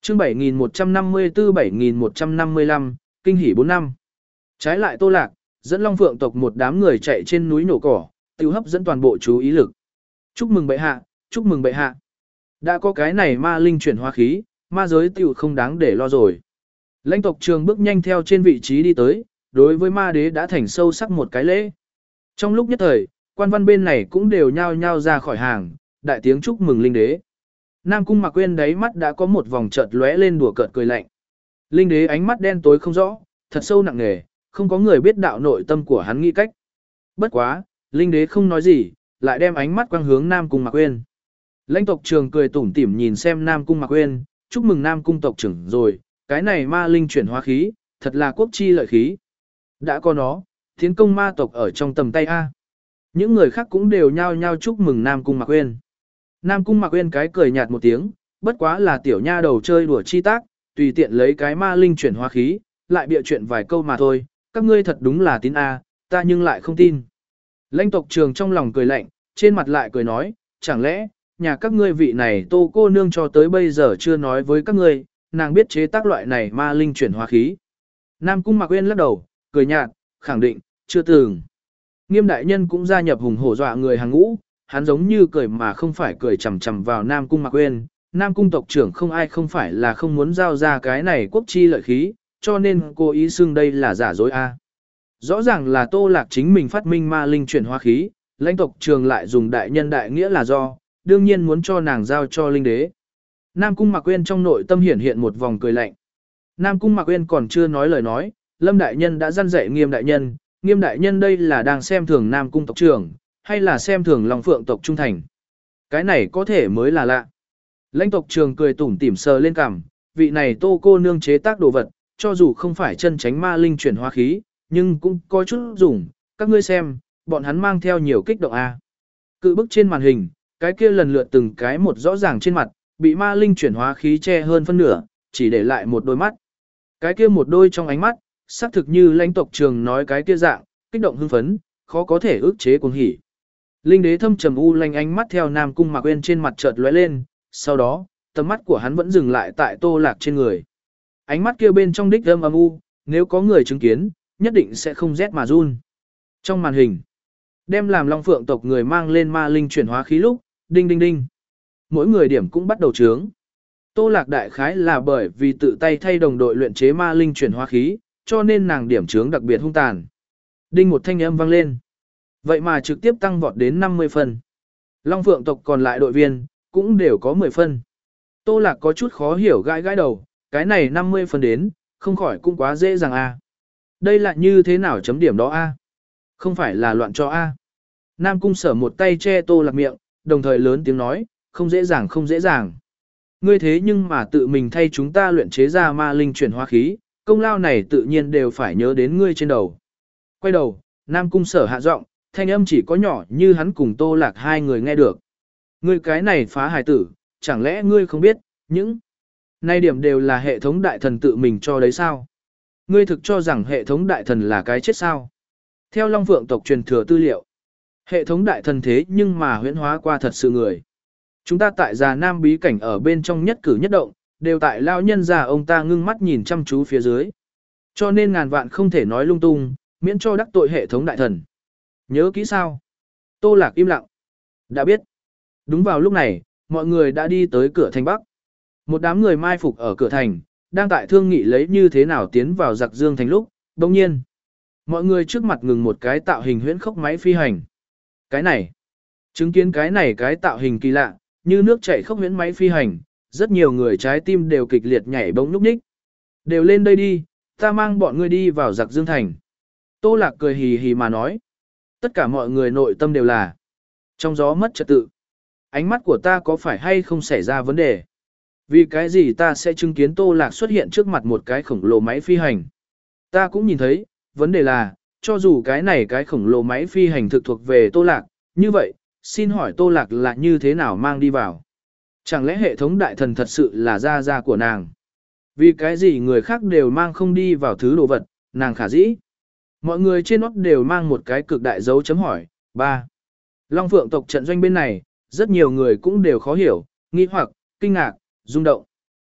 Chương bảy nghìn một trăm năm mươi tư bảy nghìn một trăm năm mươi lăm, kinh hỉ bốn năm. Trái lại Tô Lạc, dẫn Long Phượng tộc một đám người chạy trên núi nổ cỏ, tiêu hấp dẫn toàn bộ chú ý lực. Chúc mừng bệ hạ, chúc mừng bệ hạ. Đã có cái này ma linh chuyển hóa khí, ma giới tiểu không đáng để lo rồi. Lãnh tộc Trường bước nhanh theo trên vị trí đi tới, đối với ma đế đã thành sâu sắc một cái lễ. Trong lúc nhất thời, quan văn bên này cũng đều nhao nhao ra khỏi hàng, đại tiếng chúc mừng linh đế. Nam Cung Mạc Quyên đáy mắt đã có một vòng chợt lóe lên đùa cợt cười lạnh. Linh đế ánh mắt đen tối không rõ, thật sâu nặng nề, không có người biết đạo nội tâm của hắn nghĩ cách. Bất quá, linh đế không nói gì, lại đem ánh mắt quang hướng Nam Cung Mạc Quyên. Lãnh tộc Trường cười tủm tỉm nhìn xem Nam Cung Mạc Quyên, chúc mừng Nam Cung tộc trưởng rồi, cái này ma linh chuyển hóa khí, thật là quốc chi lợi khí. Đã có nó, tiến công ma tộc ở trong tầm tay A. Những người khác cũng đều nhao nhao chúc mừng Nam Cung Mạc Quyên. Nam Cung Mạc Quyên cái cười nhạt một tiếng, bất quá là tiểu nha đầu chơi đùa chi tác, tùy tiện lấy cái ma linh chuyển hóa khí, lại bịa chuyện vài câu mà thôi, các ngươi thật đúng là tin A, ta nhưng lại không tin. Lãnh tộc Trường trong lòng cười lạnh, trên mặt lại cười nói, chẳng lẽ, nhà các ngươi vị này Tô cô nương cho tới bây giờ chưa nói với các ngươi, nàng biết chế tác loại này ma linh chuyển hóa khí. Nam Cung Mạc Quyên lắc đầu, cười nhạt, khẳng định, chưa từng. Nghiêm đại nhân cũng gia nhập hùng hổ dọa người hàng ngũ, hắn giống như cười mà không phải cười chằm chằm vào Nam Cung Mạc Quyên. Nam Cung tộc trưởng không ai không phải là không muốn giao ra cái này quốc chi lợi khí, cho nên cố ý xưng đây là giả dối a. Rõ ràng là Tô Lạc chính mình phát minh ma linh chuyển hóa khí, lãnh tộc Trường lại dùng đại nhân đại nghĩa là do, đương nhiên muốn cho nàng giao cho linh đế. Nam Cung Mạc Quyên trong nội tâm hiển hiện một vòng cười lạnh. Nam Cung Mạc Quyên còn chưa nói lời nói, Lâm đại nhân đã răn dạy Nghiêm đại nhân, Nghiêm đại nhân đây là đang xem thường Nam Cung tộc trưởng, hay là xem thường Long Phượng tộc trung thành. Cái này có thể mới là lạ. Lãnh tộc Trường cười tủm tỉm sờ lên cằm, vị này Tô cô nương chế tác đồ vật, cho dù không phải chân tránh ma linh chuyển hóa khí, nhưng cũng có chút dùng, các ngươi xem, bọn hắn mang theo nhiều kích động a. Cự bức trên màn hình, cái kia lần lượt từng cái một rõ ràng trên mặt, bị ma linh chuyển hóa khí che hơn phân nửa, chỉ để lại một đôi mắt. Cái kia một đôi trong ánh mắt, xác thực như lãnh tộc Trường nói cái kia dạng, kích động hưng phấn, khó có thể ức chế cuồng hỉ. Linh đế thâm trầm u lanh ánh mắt theo Nam Cung Mạc Quyên trên mặt chợt lóe lên, sau đó, tầm mắt của hắn vẫn dừng lại tại Tô Lạc trên người. Ánh mắt kia bên trong đích âm âm u, nếu có người chứng kiến, nhất định sẽ không rét mà run. Trong màn hình, đem làm Long Phượng tộc người mang lên ma linh chuyển hóa khí lúc, đinh đinh đinh. Mỗi người điểm cũng bắt đầu trướng. Tô Lạc đại khái là bởi vì tự tay thay đồng đội luyện chế ma linh chuyển hóa khí, cho nên nàng điểm trướng đặc biệt hung tàn. Đinh một thanh âm vang lên. Vậy mà trực tiếp tăng vọt đến năm mươi phân. Long Phượng tộc còn lại đội viên, cũng đều có mười phân. Tô Lạc có chút khó hiểu gãi gãi đầu, cái này năm mươi phân đến, không khỏi cũng quá dễ dàng a. Đây là như thế nào chấm điểm đó a? Không phải là loạn cho a. Nam Cung Sở một tay che Tô Lạc miệng, đồng thời lớn tiếng nói, không dễ dàng không dễ dàng. Ngươi thế nhưng mà tự mình thay chúng ta luyện chế ra ma linh chuyển hóa khí, công lao này tự nhiên đều phải nhớ đến ngươi trên đầu. Quay đầu, Nam Cung Sở hạ giọng, thanh âm chỉ có nhỏ như hắn cùng Tô Lạc hai người nghe được. Ngươi cái này phá hài tử, chẳng lẽ ngươi không biết, những này điểm đều là hệ thống đại thần tự mình cho đấy sao? Ngươi thực cho rằng hệ thống đại thần là cái chết sao? Theo Long Phượng tộc truyền thừa tư liệu, hệ thống đại thần thế nhưng mà huyễn hóa qua thật sự người. Chúng ta tại Già Nam bí cảnh ở bên trong nhất cử nhất động, đều tại lao nhân già ông ta ngưng mắt nhìn chăm chú phía dưới. Cho nên ngàn vạn không thể nói lung tung, miễn cho đắc tội hệ thống đại thần. Nhớ kỹ sao? Tô Lạc im lặng. Đã biết. Đúng vào lúc này, mọi người đã đi tới cửa thành Bắc. Một đám người mai phục ở cửa thành, đang tại thương nghị lấy như thế nào tiến vào giặc dương thành lúc, đồng nhiên. Mọi người trước mặt ngừng một cái tạo hình huyễn khốc máy phi hành. Cái này, chứng kiến cái này cái tạo hình kỳ lạ, như nước chảy khốc huyễn máy phi hành, rất nhiều người trái tim đều kịch liệt nhảy bỗng nhúc nhích. Đều lên đây đi, ta mang bọn ngươi đi vào giặc dương thành. Tô Lạc cười hì hì mà nói. Tất cả mọi người nội tâm đều là trong gió mất trật tự. Ánh mắt của ta có phải hay không xảy ra vấn đề? Vì cái gì ta sẽ chứng kiến Tô Lạc xuất hiện trước mặt một cái khổng lồ máy phi hành? Ta cũng nhìn thấy, vấn đề là, cho dù cái này cái khổng lồ máy phi hành thực thuộc về Tô Lạc, như vậy, xin hỏi Tô Lạc là như thế nào mang đi vào? Chẳng lẽ hệ thống đại thần thật sự là gia gia của nàng? Vì cái gì người khác đều mang không đi vào thứ đồ vật, nàng khả dĩ? Mọi người trên nót đều mang một cái cực đại dấu chấm hỏi. ba. Long Phượng tộc trận doanh bên này, rất nhiều người cũng đều khó hiểu, nghi hoặc, kinh ngạc, rung động.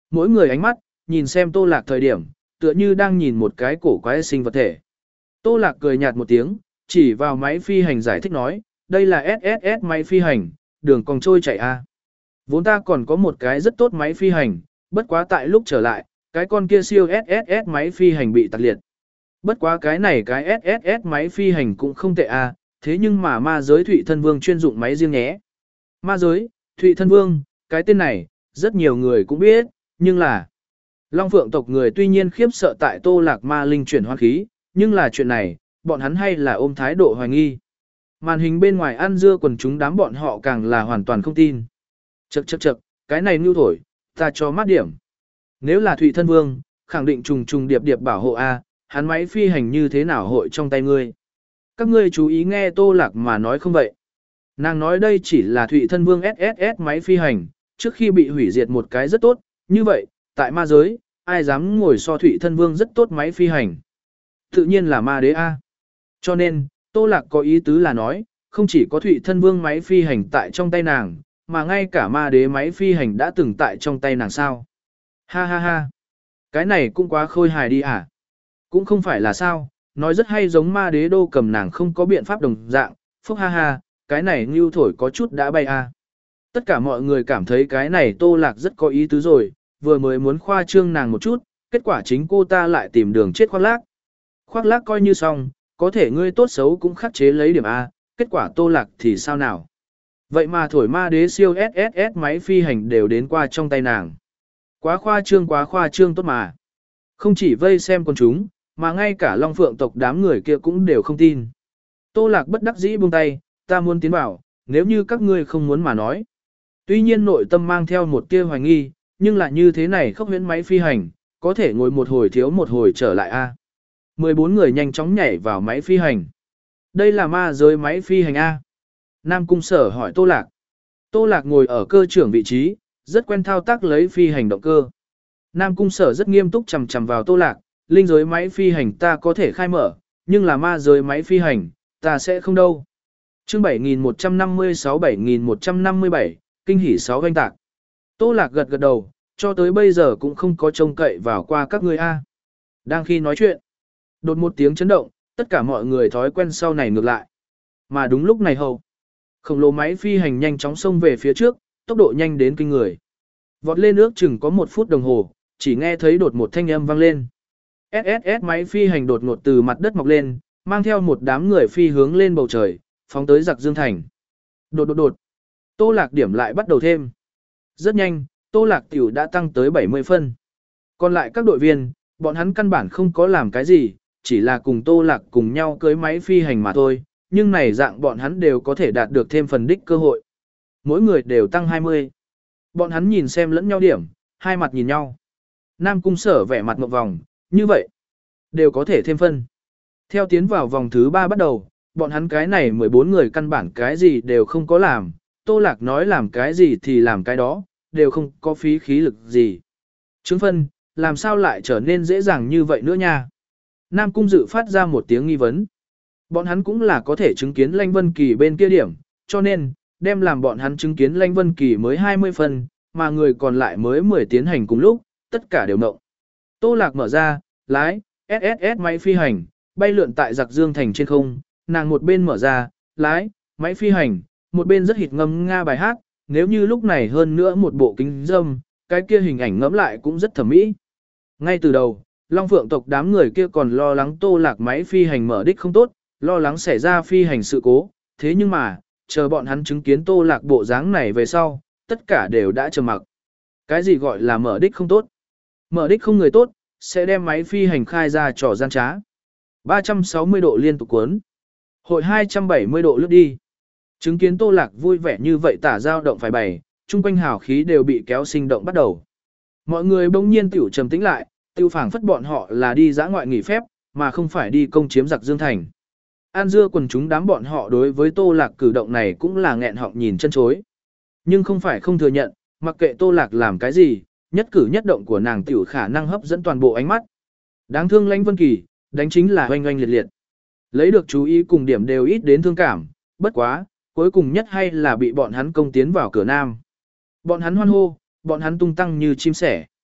Mỗi người ánh mắt, nhìn xem Tô Lạc thời điểm, tựa như đang nhìn một cái cổ quái sinh vật thể. Tô Lạc cười nhạt một tiếng, chỉ vào máy phi hành giải thích nói, đây là ét ét ét máy phi hành, đường còn trôi chạy a. Vốn ta còn có một cái rất tốt máy phi hành, bất quá tại lúc trở lại, cái con kia siêu ét ét ét máy phi hành bị tạc liệt. Bất quá cái này cái ét ét ét máy phi hành cũng không tệ a, thế nhưng mà ma giới Thụy Thân Vương chuyên dụng máy riêng nhé. Ma giới, Thụy Thân Vương, cái tên này, rất nhiều người cũng biết, nhưng là Long Phượng tộc người tuy nhiên khiếp sợ tại Tô Lạc ma linh chuyển hoán khí, nhưng là chuyện này, bọn hắn hay là ôm thái độ hoài nghi. Màn hình bên ngoài ăn dưa quần chúng đám bọn họ càng là hoàn toàn không tin. Chậc chậc chậc, cái này nưu thổi, ta cho mát điểm. Nếu là Thụy Thân Vương, khẳng định trùng trùng điệp điệp bảo hộ A, hắn máy phi hành như thế nào hội trong tay ngươi. Các ngươi chú ý nghe Tô Lạc mà nói không vậy. Nàng nói đây chỉ là Thụy Thân Vương ét ét ét máy phi hành, trước khi bị hủy diệt một cái rất tốt, như vậy, tại ma giới, ai dám ngồi so Thụy Thân Vương rất tốt máy phi hành. Tự nhiên là ma đế A. Cho nên, Tô Lạc có ý tứ là nói, không chỉ có Thụy Thân Vương máy phi hành tại trong tay nàng, mà ngay cả ma đế máy phi hành đã từng tại trong tay nàng sao. Ha ha ha. Cái này cũng quá khôi hài đi à. Cũng không phải là sao, nói rất hay giống ma đế đô cầm nàng không có biện pháp đồng dạng, phúc ha ha, cái này ngưu thổi có chút đã bay à. Tất cả mọi người cảm thấy cái này Tô Lạc rất có ý tứ rồi, vừa mới muốn khoa trương nàng một chút, kết quả chính cô ta lại tìm đường chết khoác lác. Khoác lác coi như xong, có thể ngươi tốt xấu cũng khắc chế lấy điểm A, kết quả Tô Lạc thì sao nào? Vậy mà thổi ma đế siêu ét ét ét máy phi hành đều đến qua trong tay nàng. Quá khoa trương quá khoa trương tốt mà. Không chỉ vây xem con chúng, mà ngay cả Long Phượng tộc đám người kia cũng đều không tin. Tô Lạc bất đắc dĩ buông tay, ta muốn tiến vào, nếu như các ngươi không muốn mà nói. Tuy nhiên nội tâm mang theo một tia hoài nghi, nhưng là như thế này khốc huyễn máy phi hành, có thể ngồi một hồi thiếu một hồi trở lại A. mười bốn người nhanh chóng nhảy vào máy phi hành. Đây là ma giới máy phi hành A. Nam Cung Sở hỏi Tô Lạc. Tô Lạc ngồi ở cơ trưởng vị trí, rất quen thao tác lấy phi hành động cơ. Nam Cung Sở rất nghiêm túc chằm chằm vào Tô Lạc, linh giới máy phi hành ta có thể khai mở, nhưng là ma giới máy phi hành, ta sẽ không đâu. Chương bảy nghìn một trăm năm mươi sáu bảy nghìn một trăm năm mươi bảy, kinh hỉ sáu vanh tạc. Tô Lạc gật gật đầu, cho tới bây giờ cũng không có trông cậy vào qua các ngươi A. Đang khi nói chuyện, đột một tiếng chấn động, tất cả mọi người thói quen sau này ngược lại. Mà đúng lúc này hầu, khổng lồ máy phi hành nhanh chóng xông về phía trước, tốc độ nhanh đến kinh người. Vọt lên ước chừng có một phút đồng hồ, chỉ nghe thấy đột một thanh âm vang lên. ét ét ét máy phi hành đột ngột từ mặt đất mọc lên, mang theo một đám người phi hướng lên bầu trời, phóng tới Giặc Dương Thành. Đột đột đột. Tô Lạc điểm lại bắt đầu thêm. Rất nhanh, Tô Lạc tiểu đã tăng tới bảy mươi phân. Còn lại các đội viên, bọn hắn căn bản không có làm cái gì, chỉ là cùng Tô Lạc cùng nhau cưới máy phi hành mà thôi, nhưng này dạng bọn hắn đều có thể đạt được thêm phần đích cơ hội. Mỗi người đều tăng hai mươi. Bọn hắn nhìn xem lẫn nhau điểm, hai mặt nhìn nhau. Nam Cung Sở vẻ mặt ngộp vòng, như vậy, đều có thể thêm phân. Theo tiến vào vòng thứ ba bắt đầu, bọn hắn cái này mười bốn người căn bản cái gì đều không có làm, Tô Lạc nói làm cái gì thì làm cái đó, đều không có phí khí lực gì. Chứng phân, làm sao lại trở nên dễ dàng như vậy nữa nha? Nam Cung Dự phát ra một tiếng nghi vấn. Bọn hắn cũng là có thể chứng kiến Lãnh Vân Kỳ bên kia điểm, cho nên, đem làm bọn hắn chứng kiến Lãnh Vân Kỳ mới hai mươi phân, mà người còn lại mới mười tiến hành cùng lúc, tất cả đều nộng. Tô Lạc mở ra, lái, ét ét ét máy phi hành, bay lượn tại Giặc Dương Thành trên không, nàng một bên mở ra, lái, máy phi hành, một bên rất hịt ngâm nga bài hát, nếu như lúc này hơn nữa một bộ kính dâm, cái kia hình ảnh ngẫm lại cũng rất thẩm mỹ. Ngay từ đầu, Long Phượng tộc đám người kia còn lo lắng Tô Lạc máy phi hành mở đích không tốt, lo lắng xảy ra phi hành sự cố, thế nhưng mà, chờ bọn hắn chứng kiến Tô Lạc bộ dáng này về sau, tất cả đều đã trầm mặc. Cái gì gọi là mở đích không tốt? Mở đích không người tốt, sẽ đem máy phi hành khai ra trò gian trá. ba trăm sáu mươi độ liên tục cuốn. Hội hai trăm bảy mươi độ lướt đi. Chứng kiến Tô Lạc vui vẻ như vậy tả dao động phải bày, chung quanh hào khí đều bị kéo sinh động bắt đầu. Mọi người bỗng nhiên tiểu trầm tĩnh lại, tiêu phảng phất bọn họ là đi dã ngoại nghỉ phép, mà không phải đi công chiếm Giặc Dương Thành. An dưa quần chúng đám bọn họ đối với Tô Lạc cử động này cũng là nghẹn họng nhìn chân chối. Nhưng không phải không thừa nhận, mặc kệ Tô Lạc làm cái gì, nhất cử nhất động của nàng tiểu khả năng hấp dẫn toàn bộ ánh mắt. Đáng thương Lãnh Vân Kỳ, đánh chính là oanh oanh liệt liệt. Lấy được chú ý cùng điểm đều ít đến thương cảm, bất quá, cuối cùng nhất hay là bị bọn hắn công tiến vào cửa nam. Bọn hắn hoan hô, bọn hắn tung tăng như chim sẻ.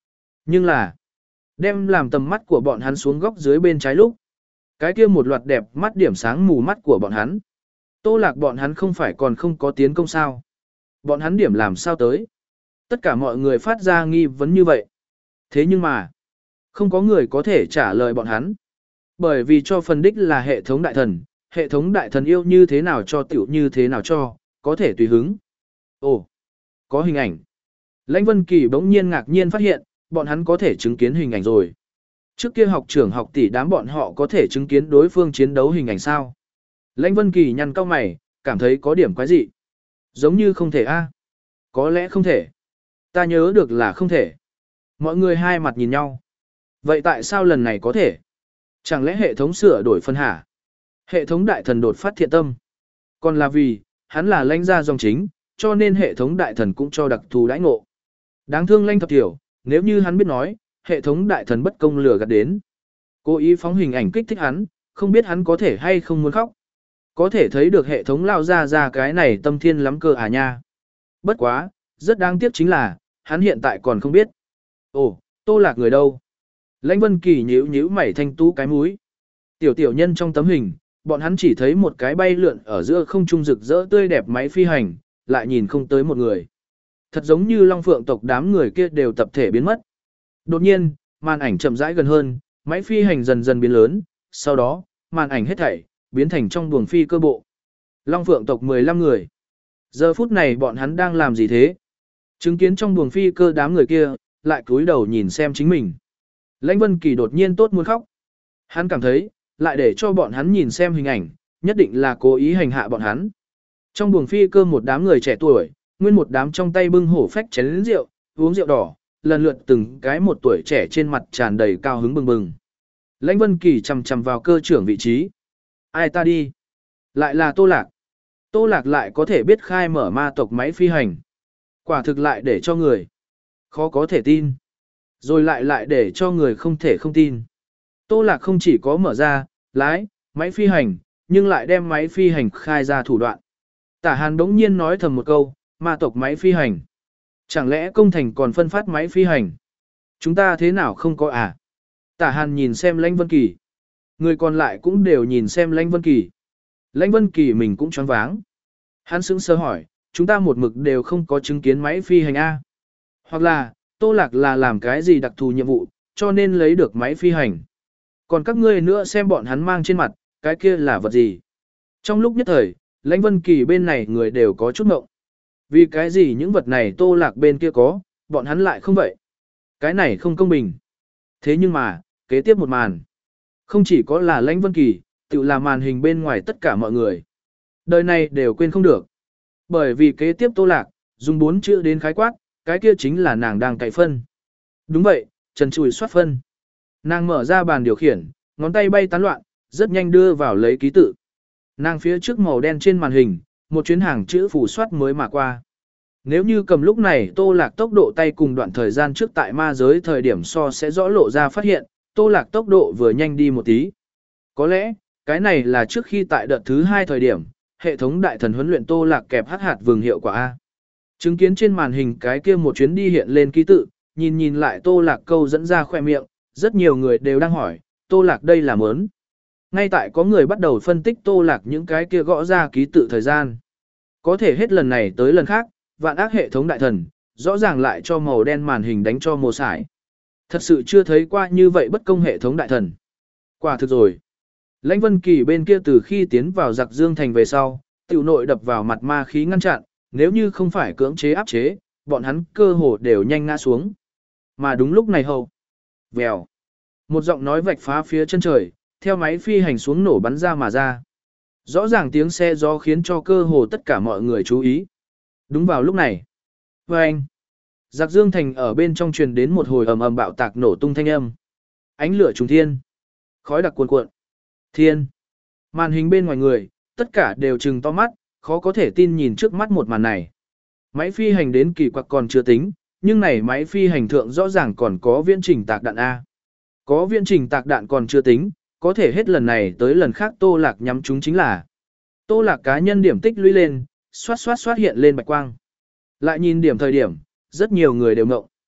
Nhưng là, đem làm tầm mắt của bọn hắn xuống góc dưới bên trái lúc. Cái kia một loạt đẹp mắt điểm sáng mù mắt của bọn hắn. Tô Lạc bọn hắn không phải còn không có tiến công sao. Bọn hắn điểm làm sao tới. Tất cả mọi người phát ra nghi vấn như vậy. Thế nhưng mà, không có người có thể trả lời bọn hắn. Bởi vì cho phần đích là hệ thống đại thần, hệ thống đại thần yêu như thế nào cho tiểu như thế nào cho, có thể tùy hứng. Ồ, có hình ảnh. Lãnh Vân Kỳ bỗng nhiên ngạc nhiên phát hiện, bọn hắn có thể chứng kiến hình ảnh rồi. Trước kia học trưởng học tỷ đám bọn họ có thể chứng kiến đối phương chiến đấu hình ảnh sao. Lãnh Vân Kỳ nhăn cau mày, cảm thấy có điểm quái dị. Giống như không thể a. Có lẽ không thể. Ta nhớ được là không thể. Mọi người hai mặt nhìn nhau. Vậy tại sao lần này có thể? Chẳng lẽ hệ thống sửa đổi phân hả? Hệ thống đại thần đột phát thiện tâm. Còn là vì, hắn là lãnh gia dòng chính, cho nên hệ thống đại thần cũng cho đặc thù đãi ngộ. Đáng thương Lãnh Thập Tiểu, nếu như hắn biết nói, hệ thống đại thần bất công lừa gạt đến. Cố ý phóng hình ảnh kích thích hắn, không biết hắn có thể hay không muốn khóc. Có thể thấy được hệ thống lao ra ra cái này tâm thiên lắm cơ à nha. Bất quá, rất đáng tiếc chính là, hắn hiện tại còn không biết. Ồ, Tô Lạc người đâu? Lãnh Vân Kỳ nhíu nhíu mày thanh tú cái mũi. Tiểu tiểu nhân trong tấm hình, bọn hắn chỉ thấy một cái bay lượn ở giữa không trung rực rỡ tươi đẹp máy phi hành, lại nhìn không tới một người. Thật giống như Long Phượng tộc đám người kia đều tập thể biến mất. Đột nhiên, màn ảnh chậm rãi gần hơn, máy phi hành dần dần biến lớn, sau đó, màn ảnh hết thảy, biến thành trong buồng phi cơ bộ. Long Phượng tộc mười lăm người. Giờ phút này bọn hắn đang làm gì thế? Chứng kiến trong buồng phi cơ đám người kia, lại cúi đầu nhìn xem chính mình. Lãnh Vân Kỳ đột nhiên tốt muốn khóc. Hắn cảm thấy, lại để cho bọn hắn nhìn xem hình ảnh, nhất định là cố ý hành hạ bọn hắn. Trong buồng phi cơ một đám người trẻ tuổi, nguyên một đám trong tay bưng hổ phách chén rượu, uống rượu đỏ, lần lượt từng cái một tuổi trẻ trên mặt tràn đầy cao hứng bừng bừng. Lãnh Vân Kỳ chằm chằm vào cơ trưởng vị trí. Ai ta đi? Lại là Tô Lạc. Tô Lạc lại có thể biết khai mở ma tộc máy phi hành. Quả thực lại để cho người khó có thể tin. Rồi lại lại để cho người không thể không tin. Tô Lạc không chỉ có mở ra, lái, máy phi hành, nhưng lại đem máy phi hành khai ra thủ đoạn. Tả Hàn đống nhiên nói thầm một câu, ma tộc máy phi hành. Chẳng lẽ công thành còn phân phát máy phi hành? Chúng ta thế nào không có à? Tả Hàn nhìn xem Lãnh Vân Kỳ. Người còn lại cũng đều nhìn xem Lãnh Vân Kỳ. Lãnh Vân Kỳ mình cũng choáng váng. Hắn sững sờ hỏi, chúng ta một mực đều không có chứng kiến máy phi hành A. Hoặc là, Tô Lạc là làm cái gì đặc thù nhiệm vụ, cho nên lấy được máy phi hành. Còn các ngươi nữa xem bọn hắn mang trên mặt, cái kia là vật gì? Trong lúc nhất thời, Lãnh Vân Kỳ bên này người đều có chút ngộng. Vì cái gì những vật này Tô Lạc bên kia có, bọn hắn lại không vậy? Cái này không công bình. Thế nhưng mà, kế tiếp một màn. Không chỉ có là Lãnh Vân Kỳ, tự là màn hình bên ngoài tất cả mọi người. Đời này đều quên không được. Bởi vì kế tiếp Tô Lạc, dùng bốn chữ đến khái quát, cái kia chính là nàng đang cậy phân. Đúng vậy, trần chùi soát phân. Nàng mở ra bàn điều khiển, ngón tay bay tán loạn, rất nhanh đưa vào lấy ký tự. Nàng phía trước màu đen trên màn hình, một chuyến hàng chữ phủ soát mới mà qua. Nếu như cầm lúc này Tô Lạc tốc độ tay cùng đoạn thời gian trước tại ma giới thời điểm so sẽ rõ lộ ra phát hiện, Tô Lạc tốc độ vừa nhanh đi một tí. Có lẽ, cái này là trước khi tại đợt thứ hai thời điểm, hệ thống đại thần huấn luyện Tô Lạc kẹp hắc hạt vừng hiệu quả A. Chứng kiến trên màn hình cái kia một chuyến đi hiện lên ký tự, nhìn nhìn lại Tô Lạc câu dẫn ra khoe miệng, rất nhiều người đều đang hỏi, Tô Lạc đây là mớn. Ngay tại có người bắt đầu phân tích Tô Lạc những cái kia gõ ra ký tự thời gian. Có thể hết lần này tới lần khác, vạn ác hệ thống đại thần, rõ ràng lại cho màu đen màn hình đánh cho màu sải. Thật sự chưa thấy qua như vậy bất công hệ thống đại thần. Quả thực rồi. Lãnh Vân Kỳ bên kia từ khi tiến vào giặc Dương Thành về sau, tiểu nội đập vào mặt ma khí ngăn chặn, nếu như không phải cưỡng chế áp chế, bọn hắn cơ hồ đều nhanh ngã xuống. Mà đúng lúc này hầu. Vèo. Một giọng nói vạch phá phía chân trời, theo máy phi hành xuống nổ bắn ra mà ra. Rõ ràng tiếng xe gió khiến cho cơ hồ tất cả mọi người chú ý. Đúng vào lúc này. Vâng. Giặc Dương Thành ở bên trong truyền đến một hồi ầm ầm bạo tạc nổ tung thanh âm. Ánh lửa trùng thiên. Khói đặc cuồn cuộn. Thiên. Màn hình bên ngoài người, tất cả đều trừng to mắt, khó có thể tin nhìn trước mắt một màn này. Máy phi hành đến kỳ quặc còn chưa tính, nhưng này máy phi hành thượng rõ ràng còn có viễn trình tạc đạn A. Có viễn trình tạc đạn còn chưa tính, có thể hết lần này tới lần khác Tô Lạc nhắm chúng chính là. Tô Lạc cá nhân điểm tích lũy lên, xoát xoát xoát hiện lên bạch quang. Lại nhìn điểm thời điểm, rất nhiều người đều ngộng.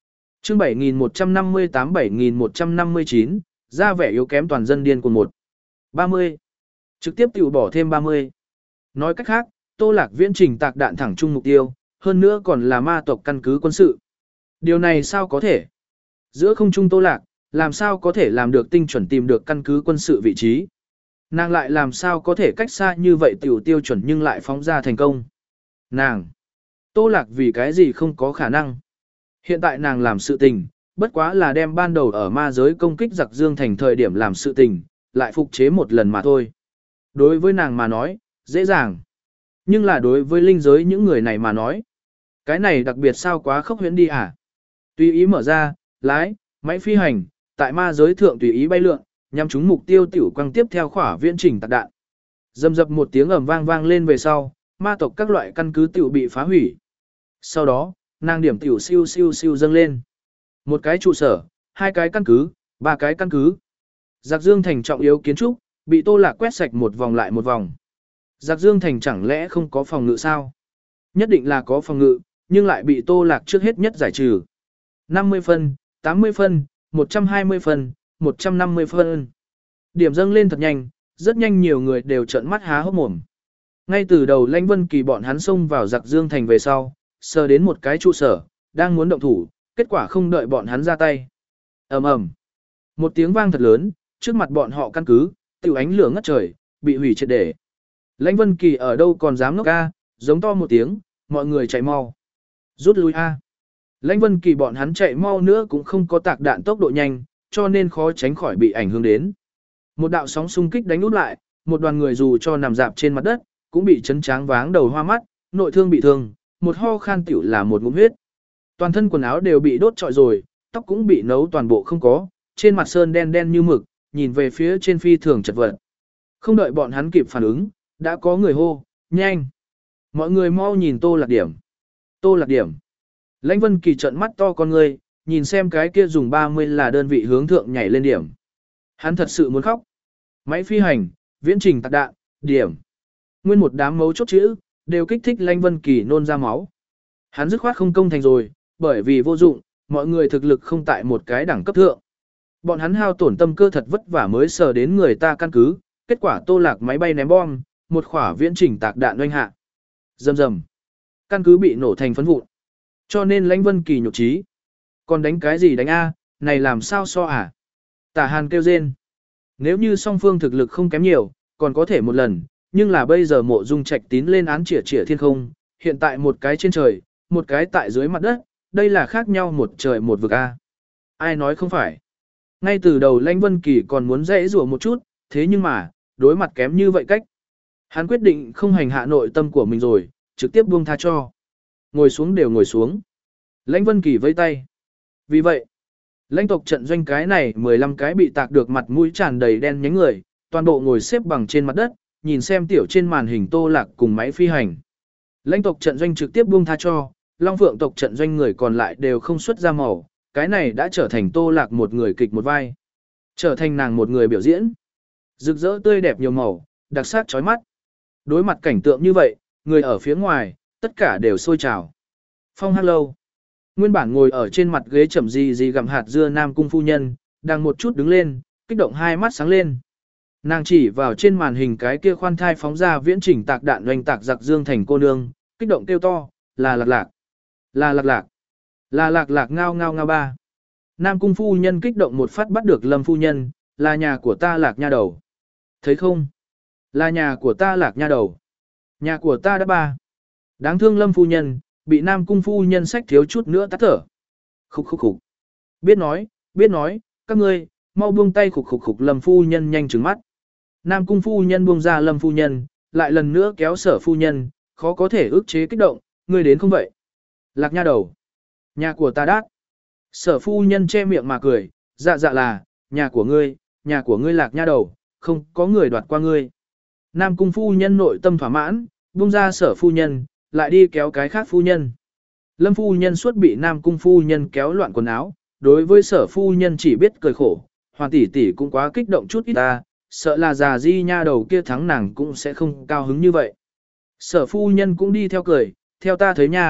Chương bảy nghìn một trăm năm mươi tám bảy nghìn một trăm năm mươi chín, ra vẻ yếu kém toàn dân điên cuồng một. ba mươi. Trực tiếp tiểu bỏ thêm ba mươi. Nói cách khác, Tô Lạc Viễn trình tạc đạn thẳng chung mục tiêu, hơn nữa còn là ma tộc căn cứ quân sự. Điều này sao có thể? Giữa không trung Tô Lạc, làm sao có thể làm được tinh chuẩn tìm được căn cứ quân sự vị trí? Nàng lại làm sao có thể cách xa như vậy tiểu tiêu chuẩn nhưng lại phóng ra thành công? Nàng! Tô Lạc vì cái gì không có khả năng? Hiện tại nàng làm sự tình, bất quá là đem ban đầu ở ma giới công kích giặc Dương Thành thời điểm làm sự tình, lại phục chế một lần mà thôi. Đối với nàng mà nói, dễ dàng. Nhưng là đối với linh giới những người này mà nói, cái này đặc biệt sao quá khốc huyễn đi à? Tùy ý mở ra, lái, máy phi hành, tại ma giới thượng tùy ý bay lượn, nhằm trúng mục tiêu tiểu quang tiếp theo khỏa viễn trình tạc đạn. Dầm dập một tiếng ầm vang vang lên về sau, ma tộc các loại căn cứ tiểu bị phá hủy. Sau đó, nàng điểm tiểu siêu siêu siêu dâng lên. Một cái trụ sở, hai cái căn cứ, ba cái căn cứ. Giặc Dương Thành trọng yếu kiến trúc, bị Tô Lạc quét sạch một vòng lại một vòng. Giặc Dương Thành chẳng lẽ không có phòng ngự sao? Nhất định là có phòng ngự, nhưng lại bị Tô Lạc trước hết nhất giải trừ. năm mươi phân, tám mươi phân, một trăm hai mươi phân, một trăm năm mươi phân. Điểm dâng lên thật nhanh, rất nhanh nhiều người đều trợn mắt há hốc mồm. Ngay từ đầu Lãnh Vân Kỳ bọn hắn xông vào Giặc Dương Thành về sau, sờ đến một cái trụ sở, đang muốn động thủ, kết quả không đợi bọn hắn ra tay. Ầm ầm. Một tiếng vang thật lớn, trước mặt bọn họ căn cứ, tiểu ánh lửa ngất trời, bị hủy triệt để. Lãnh Vân Kỳ ở đâu còn dám ngốc a, giống to một tiếng, mọi người chạy mau. Rút lui a. Lãnh Vân Kỳ bọn hắn chạy mau nữa cũng không có tạc đạn tốc độ nhanh, cho nên khó tránh khỏi bị ảnh hưởng đến. Một đạo sóng xung kích đánh úp lại, một đoàn người dù cho nằm dạp trên mặt đất, cũng bị chấn tráng váng đầu hoa mắt, nội thương bị thương, một ho khan tiểu là một ngụm huyết. Toàn thân quần áo đều bị đốt trọi rồi, tóc cũng bị nấu toàn bộ không có, trên mặt sơn đen đen như mực, nhìn về phía trên phi thường chật vật. Không đợi bọn hắn kịp phản ứng, đã có người hô, nhanh. Mọi người mau nhìn Tô Lạc điểm. Tô Lạc điểm. Lãnh Vân Kỳ trợn mắt to con người, nhìn xem cái kia dùng ba mươi là đơn vị hướng thượng nhảy lên điểm. Hắn thật sự muốn khóc. Máy phi hành, viễn trình tạc đạn, điểm. Nguyên một đám mấu chốt chữ, đều kích thích Lãnh Vân Kỳ nôn ra máu. Hắn dứt khoát không công thành rồi, bởi vì vô dụng, mọi người thực lực không tại một cái đẳng cấp thượng. Bọn hắn hao tổn tâm cơ thật vất vả mới sờ đến người ta căn cứ, kết quả Tô Lạc máy bay ném bom, một khỏa viễn trình tạc đạn oanh hạ. Rầm rầm. Căn cứ bị nổ thành phấn vụn. Cho nên Lãnh Vân Kỳ nhục trí. Còn đánh cái gì đánh a, này làm sao so à? Tả Hàn kêu rên. Nếu như song phương thực lực không kém nhiều, còn có thể một lần, nhưng là bây giờ Mộ Dung Trạch Tín lên án chĩa chĩa thiên không, hiện tại một cái trên trời, một cái tại dưới mặt đất, đây là khác nhau một trời một vực a. Ai nói không phải? Ngay từ đầu Lãnh Vân Kỳ còn muốn dễ rủa một chút, thế nhưng mà, đối mặt kém như vậy cách. Hắn quyết định không hành hạ nội tâm của mình rồi, trực tiếp buông tha cho. Ngồi xuống đều ngồi xuống. Lãnh Vân Kỳ vẫy tay. Vì vậy, lãnh tộc trận doanh cái này mười lăm cái bị tạc được mặt mũi tràn đầy đen nhánh người, toàn bộ ngồi xếp bằng trên mặt đất, nhìn xem tiểu trên màn hình Tô Lạc cùng máy phi hành. Lãnh tộc trận doanh trực tiếp buông tha cho, Long Phượng tộc trận doanh người còn lại đều không xuất ra màu, cái này đã trở thành Tô Lạc một người kịch một vai. Trở thành nàng một người biểu diễn. Rực rỡ tươi đẹp nhiều màu, đặc sắc chói mắt. Đối mặt cảnh tượng như vậy, người ở phía ngoài, tất cả đều sôi trào. Phong Hắc Lâu. Nguyên bản ngồi ở trên mặt ghế chậm gì gì gặm hạt dưa Nam Cung phu nhân, đang một chút đứng lên, kích động hai mắt sáng lên. Nàng chỉ vào trên màn hình cái kia khoan thai phóng ra viễn trình tạc đạn oanh tạc giặc Dương Thành cô nương, kích động kêu to, là Lạc Lạc, là Lạc Lạc, là Lạc Lạc ngao ngao ngao ba. Nam Cung phu nhân kích động một phát bắt được Lâm phu nhân, là nhà của ta Lạc nha đầu. Thấy không? Là nhà của ta Lạc nha đầu. Nhà của ta đã ba. Đáng thương Lâm phu nhân, bị Nam Cung phu nhân sách thiếu chút nữa tắt thở. Khục khục khục. Biết nói, biết nói, các ngươi, mau buông tay khục khục khục. Lâm phu nhân nhanh trừng mắt. Nam Cung phu nhân buông ra Lâm phu nhân, lại lần nữa kéo Sở phu nhân, khó có thể ức chế kích động, ngươi đến không vậy? Lạc nha đầu. Nhà của ta đát. Sở phu nhân che miệng mà cười, dạ dạ là, nhà của ngươi, nhà của ngươi Lạc nha đầu, không có người đoạt qua ngươi. Nam Cung phu nhân nội tâm thỏa mãn, buông ra Sở phu nhân, lại đi kéo cái khác phu nhân. Lâm phu nhân suốt bị Nam Cung phu nhân kéo loạn quần áo, đối với Sở phu nhân chỉ biết cười khổ, Hoàng tỷ tỷ cũng quá kích động chút ít ta, sợ là già di nha đầu kia thắng nàng cũng sẽ không cao hứng như vậy. Sở phu nhân cũng đi theo cười, theo ta thấy nha,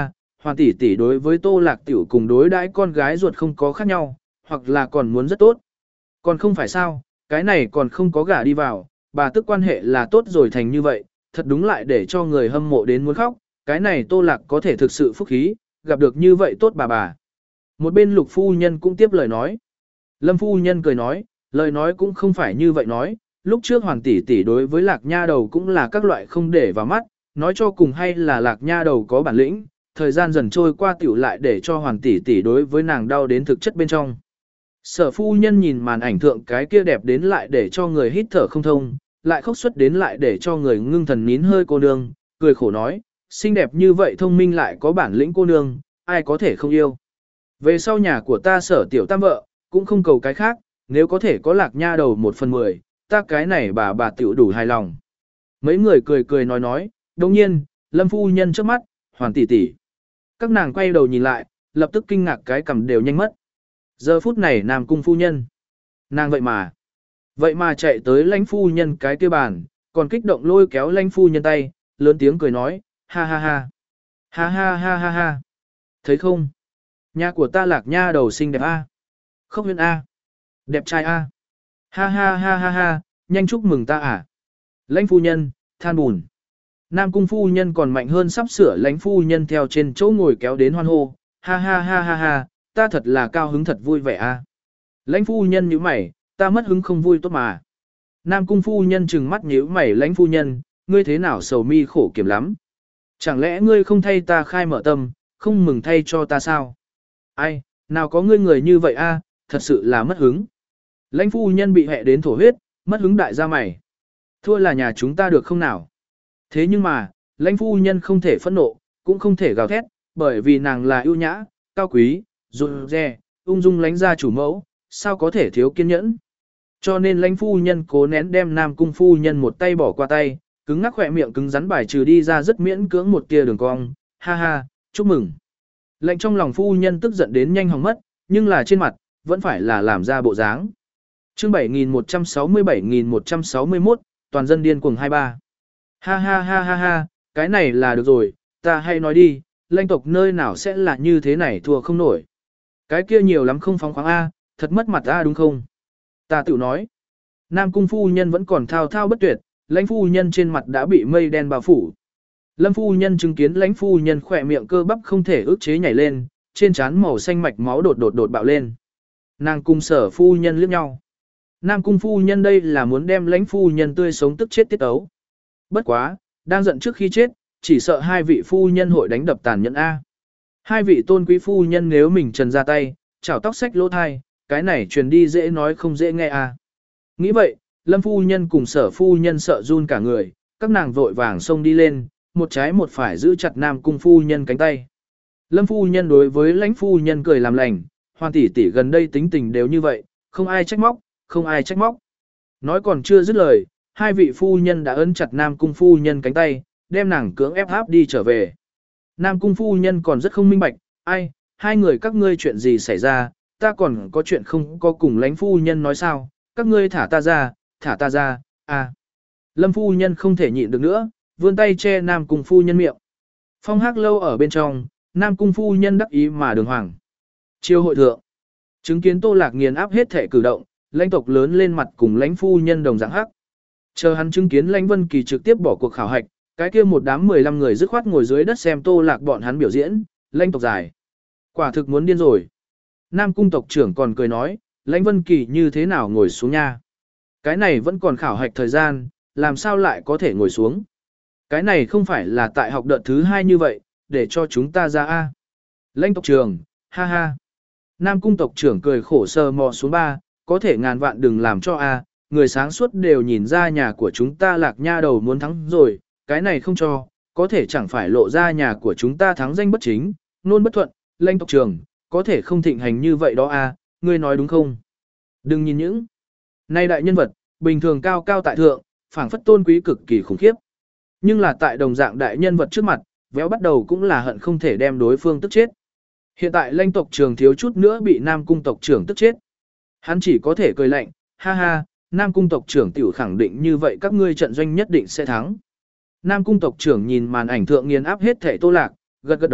Hoàn tỷ tỷ đối với Tô Lạc Tiểu cùng đối đãi con gái ruột không có khác nhau, hoặc là còn muốn rất tốt. Còn không phải sao, cái này còn không có gả đi vào, bà tức quan hệ là tốt rồi thành như vậy, thật đúng lại để cho người hâm mộ đến muốn khóc, cái này Tô Lạc có thể thực sự phúc khí, gặp được như vậy tốt bà bà. Một bên Lục phu nhân cũng tiếp lời nói. Lâm phu nhân cười nói, lời nói cũng không phải như vậy nói, lúc trước Hoàng tỷ tỷ đối với Lạc Nha đầu cũng là các loại không để vào mắt, nói cho cùng hay là Lạc Nha đầu có bản lĩnh, thời gian dần trôi qua tiểu lại để cho Hoàng tỷ tỷ đối với nàng đau đến thực chất bên trong. Sở phu nhân nhìn màn ảnh thượng cái kia đẹp đến lại để cho người hít thở không thông, lại khóc xuất đến lại để cho người ngưng thần nín hơi cô nương, cười khổ nói, xinh đẹp như vậy thông minh lại có bản lĩnh cô nương, ai có thể không yêu. Về sau nhà của ta Sở tiểu tam vợ, cũng không cầu cái khác, nếu có thể có Lạc Nha đầu một phần mười, ta cái này bà bà tiểu đủ hài lòng. Mấy người cười cười nói nói, đồng nhiên, Lâm phu nhân trước mắt, Hoàn tỷ tỷ. Các nàng quay đầu nhìn lại, lập tức kinh ngạc cái cầm đều nhanh mất. Giờ phút này Nam cung phu nhân. Nàng vậy mà. Vậy mà chạy tới lãnh phu nhân cái kia bàn, còn kích động lôi kéo lãnh phu nhân tay, lớn tiếng cười nói, ha ha ha. Ha ha ha ha ha. Thấy không? Nhà của ta Lạc Nha đầu xinh đẹp a. Khóc huyên a. Đẹp trai a. Ha ha ha ha ha, nhanh chúc mừng ta à. Lãnh phu nhân, than bùn. Nam cung phu nhân còn mạnh hơn sắp sửa lãnh phu nhân theo trên chỗ ngồi kéo đến hoan hô, ha ha ha ha ha, ta thật là cao hứng thật vui vẻ a. Lãnh phu nhân nhíu mày, ta mất hứng không vui tốt mà. Nam cung phu nhân trừng mắt nhíu mày lãnh phu nhân, ngươi thế nào sầu mi khổ kiểm lắm. Chẳng lẽ ngươi không thay ta khai mở tâm, không mừng thay cho ta sao? Ai, nào có ngươi người như vậy a, thật sự là mất hứng. Lãnh phu nhân bị hẹ đến thổ huyết, mất hứng đại gia mày. Thua là nhà chúng ta được không nào? Thế nhưng mà, lãnh phu nhân không thể phẫn nộ, cũng không thể gào thét, bởi vì nàng là ưu nhã, cao quý, rụt rè, ung dung lãnh gia chủ mẫu, sao có thể thiếu kiên nhẫn. Cho nên lãnh phu nhân cố nén đem Nam cung phu nhân một tay bỏ qua tay, cứng ngắc khỏe miệng cứng rắn bài trừ đi ra rất miễn cưỡng một tia đường cong, ha ha, chúc mừng. Lệnh trong lòng phu nhân tức giận đến nhanh hỏng mất, nhưng là trên mặt, vẫn phải là làm ra bộ dáng. Chương bảy nghìn một trăm sáu mươi bảy nghìn một trăm sáu mươi mốt, toàn dân điên cuồng hai ba. Ha ha ha ha ha, cái này là được rồi, ta hay nói đi, lãnh tộc nơi nào sẽ là như thế này thua không nổi. Cái kia nhiều lắm không phóng khoáng A, thật mất mặt A đúng không? Ta tự nói. Nam cung phu nhân vẫn còn thao thao bất tuyệt, lãnh phu nhân trên mặt đã bị mây đen bao phủ. Lâm phu nhân chứng kiến lãnh phu nhân khỏe miệng cơ bắp không thể ức chế nhảy lên, trên trán màu xanh mạch máu đột đột đột bạo lên. Nàng cung Sở phu nhân liếc nhau. Nam cung phu nhân đây là muốn đem lãnh phu nhân tươi sống tức chết tiết ấu. Bất quá, đang giận trước khi chết, chỉ sợ hai vị phu nhân hội đánh đập tàn nhẫn A. Hai vị tôn quý phu nhân nếu mình trần ra tay, chảo tóc xách lỗ thai, cái này truyền đi dễ nói không dễ nghe A. Nghĩ vậy, Lâm phu nhân cùng Sở phu nhân sợ run cả người, các nàng vội vàng xông đi lên, một trái một phải giữ chặt Nam cung phu nhân cánh tay. Lâm phu nhân đối với lãnh phu nhân cười làm lành, Hoàn tỷ tỷ gần đây tính tình đều như vậy, không ai trách móc, không ai trách móc. Nói còn chưa dứt lời, hai vị phu nhân đã ấn chặt Nam cung phu nhân cánh tay, đem nàng cưỡng ép áp đi trở về. Nam cung phu nhân còn rất không minh bạch, ai, hai người các ngươi chuyện gì xảy ra, ta còn có chuyện không có cùng lãnh phu nhân nói sao, các ngươi thả ta ra, thả ta ra, à. Lâm phu nhân không thể nhịn được nữa, vươn tay che Nam cung phu nhân miệng. Phong Hắc lâu ở bên trong, Nam cung phu nhân đắc ý mà đường hoàng. Chiêu hội thượng, chứng kiến Tô Lạc nghiền áp hết thể cử động, lãnh tộc lớn lên mặt cùng lãnh phu nhân đồng dạng hắc. Chờ hắn chứng kiến lãnh Vân Kỳ trực tiếp bỏ cuộc khảo hạch, cái kia một đám mười lăm người dứt khoát ngồi dưới đất xem Tô Lạc bọn hắn biểu diễn, lãnh tộc dài. Quả thực muốn điên rồi. Nam cung tộc trưởng còn cười nói, lãnh Vân Kỳ như thế nào ngồi xuống nha. Cái này vẫn còn khảo hạch thời gian, làm sao lại có thể ngồi xuống. Cái này không phải là tại học đợt thứ hai như vậy, để cho chúng ta ra A. Lãnh tộc trưởng, ha ha. Nam cung tộc trưởng cười khổ sờ mò xuống ba, có thể ngàn vạn đừng làm cho A, người sáng suốt đều nhìn ra nhà của chúng ta Lạc Nha đầu muốn thắng rồi, cái này không cho, có thể chẳng phải lộ ra nhà của chúng ta thắng danh bất chính, nôn bất thuận, lãnh tộc trưởng, có thể không thịnh hành như vậy đó A, ngươi nói đúng không? Đừng nhìn những nay đại nhân vật, bình thường cao cao tại thượng, phảng phất tôn quý cực kỳ khủng khiếp. Nhưng là tại đồng dạng đại nhân vật trước mặt, véo bắt đầu cũng là hận không thể đem đối phương tức chết. Hiện tại lãnh tộc trưởng thiếu chút nữa bị Nam cung tộc trưởng tức chết. Hắn chỉ có thể cười lạnh, ha ha, Nam cung tộc trưởng tiểu khẳng định như vậy các ngươi trận doanh nhất định sẽ thắng. Nam cung tộc trưởng nhìn màn ảnh thượng nghiền áp hết thể Tô Lạc, gật gật đầu,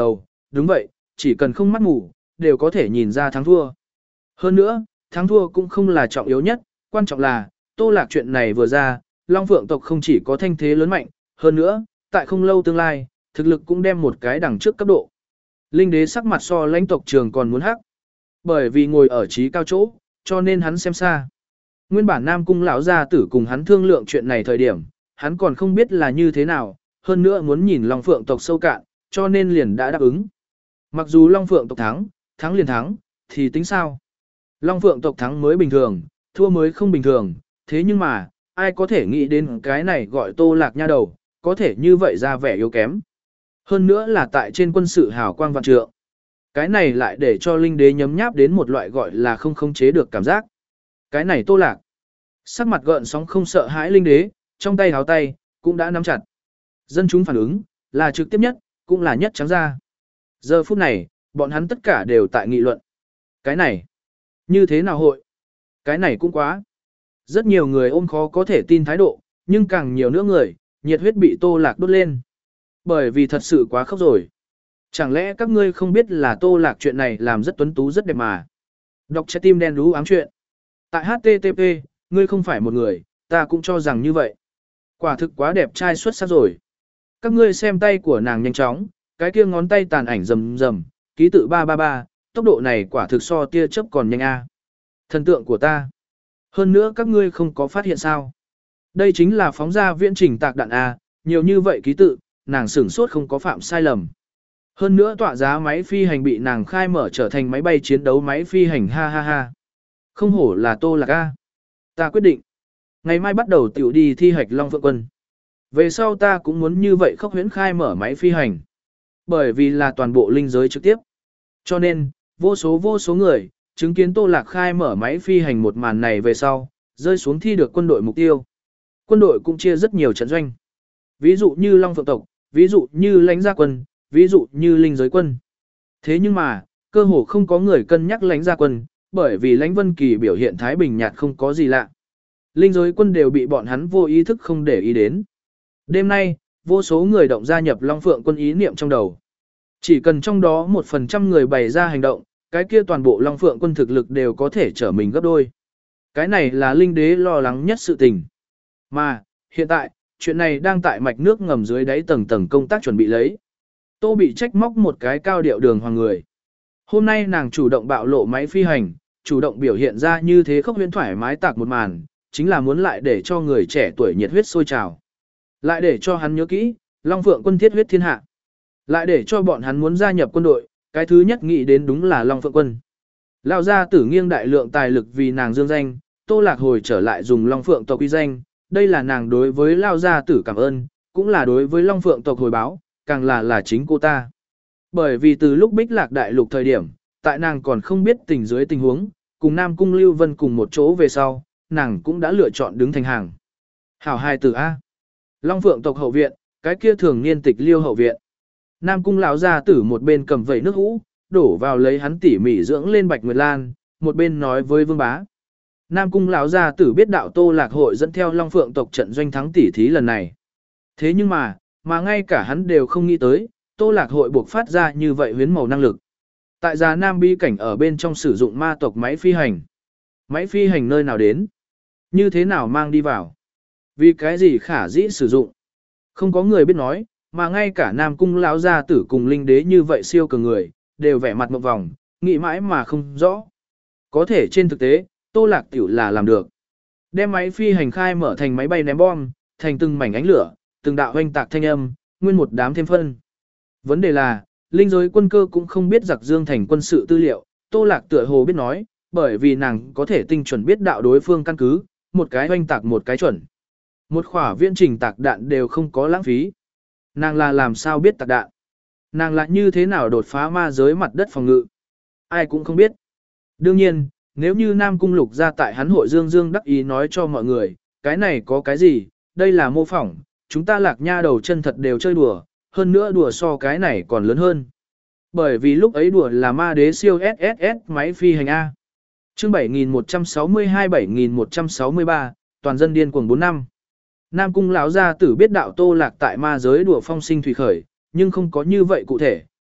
đúng vậy, chỉ cần không mắt ngủ, đều có thể nhìn ra thắng thua. Hơn nữa, thắng thua cũng không là trọng yếu nhất, quan trọng là, Tô Lạc chuyện này vừa ra, Long Phượng tộc không chỉ có thanh thế lớn mạnh, hơn nữa, tại không lâu tương lai, thực lực cũng đem một cái đằng trước cấp độ. Linh đế sắc mặt so lãnh tộc trường còn muốn hắc. Bởi vì ngồi ở trí cao chỗ, cho nên hắn xem xa. Nguyên bản Nam Cung lão gia tử cùng hắn thương lượng chuyện này thời điểm, hắn còn không biết là như thế nào, hơn nữa muốn nhìn Long Phượng tộc sâu cạn, cho nên liền đã đáp ứng. Mặc dù Long Phượng tộc thắng, thắng liền thắng, thì tính sao? Long Phượng tộc thắng mới bình thường, thua mới không bình thường, thế nhưng mà, ai có thể nghĩ đến cái này gọi Tô Lạc nha đầu, có thể như vậy ra vẻ yếu kém. Hơn nữa là tại trên quân sự hào quang vạn trượng. Cái này lại để cho linh đế nhấm nháp đến một loại gọi là không khống chế được cảm giác. Cái này Tô Lạc. Sắc mặt gợn sóng không sợ hãi linh đế, trong tay háo tay, cũng đã nắm chặt. Dân chúng phản ứng, là trực tiếp nhất, cũng là nhất trắng ra. Giờ phút này, bọn hắn tất cả đều tại nghị luận. Cái này, như thế nào hội? Cái này cũng quá. Rất nhiều người ôm khó có thể tin thái độ, nhưng càng nhiều nữa người, nhiệt huyết bị Tô Lạc đốt lên. Bởi vì thật sự quá khóc rồi. Chẳng lẽ các ngươi không biết là Tô Lạc chuyện này làm rất tuấn tú rất đẹp mà. Đọc trái tim đen đú ám chuyện. Tại hát tê tê pê, ngươi không phải một người, ta cũng cho rằng như vậy. Quả thực quá đẹp trai xuất sắc rồi. Các ngươi xem tay của nàng nhanh chóng, cái kia ngón tay tàn ảnh rầm rầm, ký tự ba ba ba, tốc độ này quả thực so tia chớp còn nhanh a. Thần tượng của ta. Hơn nữa các ngươi không có phát hiện sao? Đây chính là phóng ra viễn trình tạc đạn a, nhiều như vậy ký tự, nàng sửng sốt không có phạm sai lầm. Hơn nữa tọa giá máy phi hành bị nàng khai mở trở thành máy bay chiến đấu máy phi hành ha ha ha. Không hổ là Tô Lạc a. Ta quyết định. Ngày mai bắt đầu tiểu đi thi hạch Long Phượng Quân. Về sau ta cũng muốn như vậy khốc huyễn khai mở máy phi hành. Bởi vì là toàn bộ linh giới trực tiếp. Cho nên, vô số vô số người, chứng kiến Tô Lạc khai mở máy phi hành một màn này về sau, rơi xuống thi được quân đội mục tiêu. Quân đội cũng chia rất nhiều trận doanh. Ví dụ như Long Phượng tộc, ví dụ như Lãnh Gia quân, ví dụ như linh giới quân. Thế nhưng mà, cơ hồ không có người cân nhắc Lãnh Gia quân, bởi vì Lãnh Vân Kỳ biểu hiện thái bình nhạt không có gì lạ. Linh giới quân đều bị bọn hắn vô ý thức không để ý đến. Đêm nay, vô số người động gia nhập Long Phượng quân ý niệm trong đầu. Chỉ cần trong đó một phần trăm người bày ra hành động, cái kia toàn bộ Long Phượng quân thực lực đều có thể trở mình gấp đôi. Cái này là linh đế lo lắng nhất sự tình. Mà, hiện tại, chuyện này đang tại mạch nước ngầm dưới đáy tầng tầng công tác chuẩn bị lấy. Tô bị trách móc một cái cao điệu đường hoàng người. Hôm nay nàng chủ động bạo lộ máy phi hành, chủ động biểu hiện ra như thế khốc huyễn thoải mái tạc một màn, chính là muốn lại để cho người trẻ tuổi nhiệt huyết sôi trào. Lại để cho hắn nhớ kỹ, Long Phượng quân thiết huyết thiên hạ. Lại để cho bọn hắn muốn gia nhập quân đội, cái thứ nhất nghĩ đến đúng là Long Phượng quân. Lão gia tử nghiêng đại lượng tài lực vì nàng dương danh, Tô Lạc hồi trở lại dùng Long Phượng tộc uy danh, đây là nàng đối với Lão gia tử cảm ơn, cũng là đối với Long Phượng tộc hồi báo, càng là là chính cô ta. Bởi vì từ lúc Bích Lạc đại lục thời điểm, tại nàng còn không biết tình dưới tình huống, cùng Nam Cung Lưu Vân cùng một chỗ về sau, nàng cũng đã lựa chọn đứng thành hàng. Hảo hài tử A. Long Phượng tộc hậu viện, cái kia thường niên tịch liêu hậu viện. Nam Cung lão gia tử một bên cầm vẩy nước hũ, đổ vào lấy hắn tỉ mỉ dưỡng lên Bạch Nguyệt Lan, một bên nói với Vương Bá. Nam Cung lão gia tử biết đạo Tô Lạc hội dẫn theo Long Phượng tộc trận doanh thắng tỷ thí lần này. Thế nhưng mà, mà ngay cả hắn đều không nghĩ tới, Tô Lạc hội buộc phát ra như vậy huyến màu năng lực. Tại Già Nam bi cảnh ở bên trong sử dụng ma tộc máy phi hành. Máy phi hành nơi nào đến? Như thế nào mang đi vào? Vì cái gì khả dĩ sử dụng? Không có người biết nói, mà ngay cả Nam Cung lão gia tử cùng linh đế như vậy siêu cường người, đều vẻ mặt mộng vòng, nghĩ mãi mà không rõ. Có thể trên thực tế, Tô Lạc tiểu là làm được. Đem máy phi hành khai mở thành máy bay ném bom, thành từng mảnh ánh lửa, từng đạo hoanh tạc thanh âm, nguyên một đám thêm phân. Vấn đề là, linh giới quân cơ cũng không biết giặc dương thành quân sự tư liệu, Tô Lạc tựa hồ biết nói, bởi vì nàng có thể tinh chuẩn biết đạo đối phương căn cứ, một cái hoanh tạc một cái chuẩn. Một khỏa viễn trình tạc đạn đều không có lãng phí. Nàng là làm sao biết tạc đạn? Nàng là như thế nào đột phá ma giới mặt đất phòng ngự? Ai cũng không biết. Đương nhiên, nếu như Nam Cung Lục ra tại hắn hội dương dương đắc ý nói cho mọi người, cái này có cái gì, đây là mô phỏng, chúng ta Lạc Nha đầu chân thật đều chơi đùa, hơn nữa đùa so cái này còn lớn hơn. Bởi vì lúc ấy đùa là ma đế siêu ét ét ét máy phi hành A. Chương bảy nghìn một trăm sáu mươi hai bảy nghìn một trăm sáu mươi ba, toàn dân điên cuồng bốn năm. Nam Cung lão gia tử biết đạo Tô Lạc tại ma giới đùa phong sinh thủy khởi, nhưng không có như vậy cụ thể,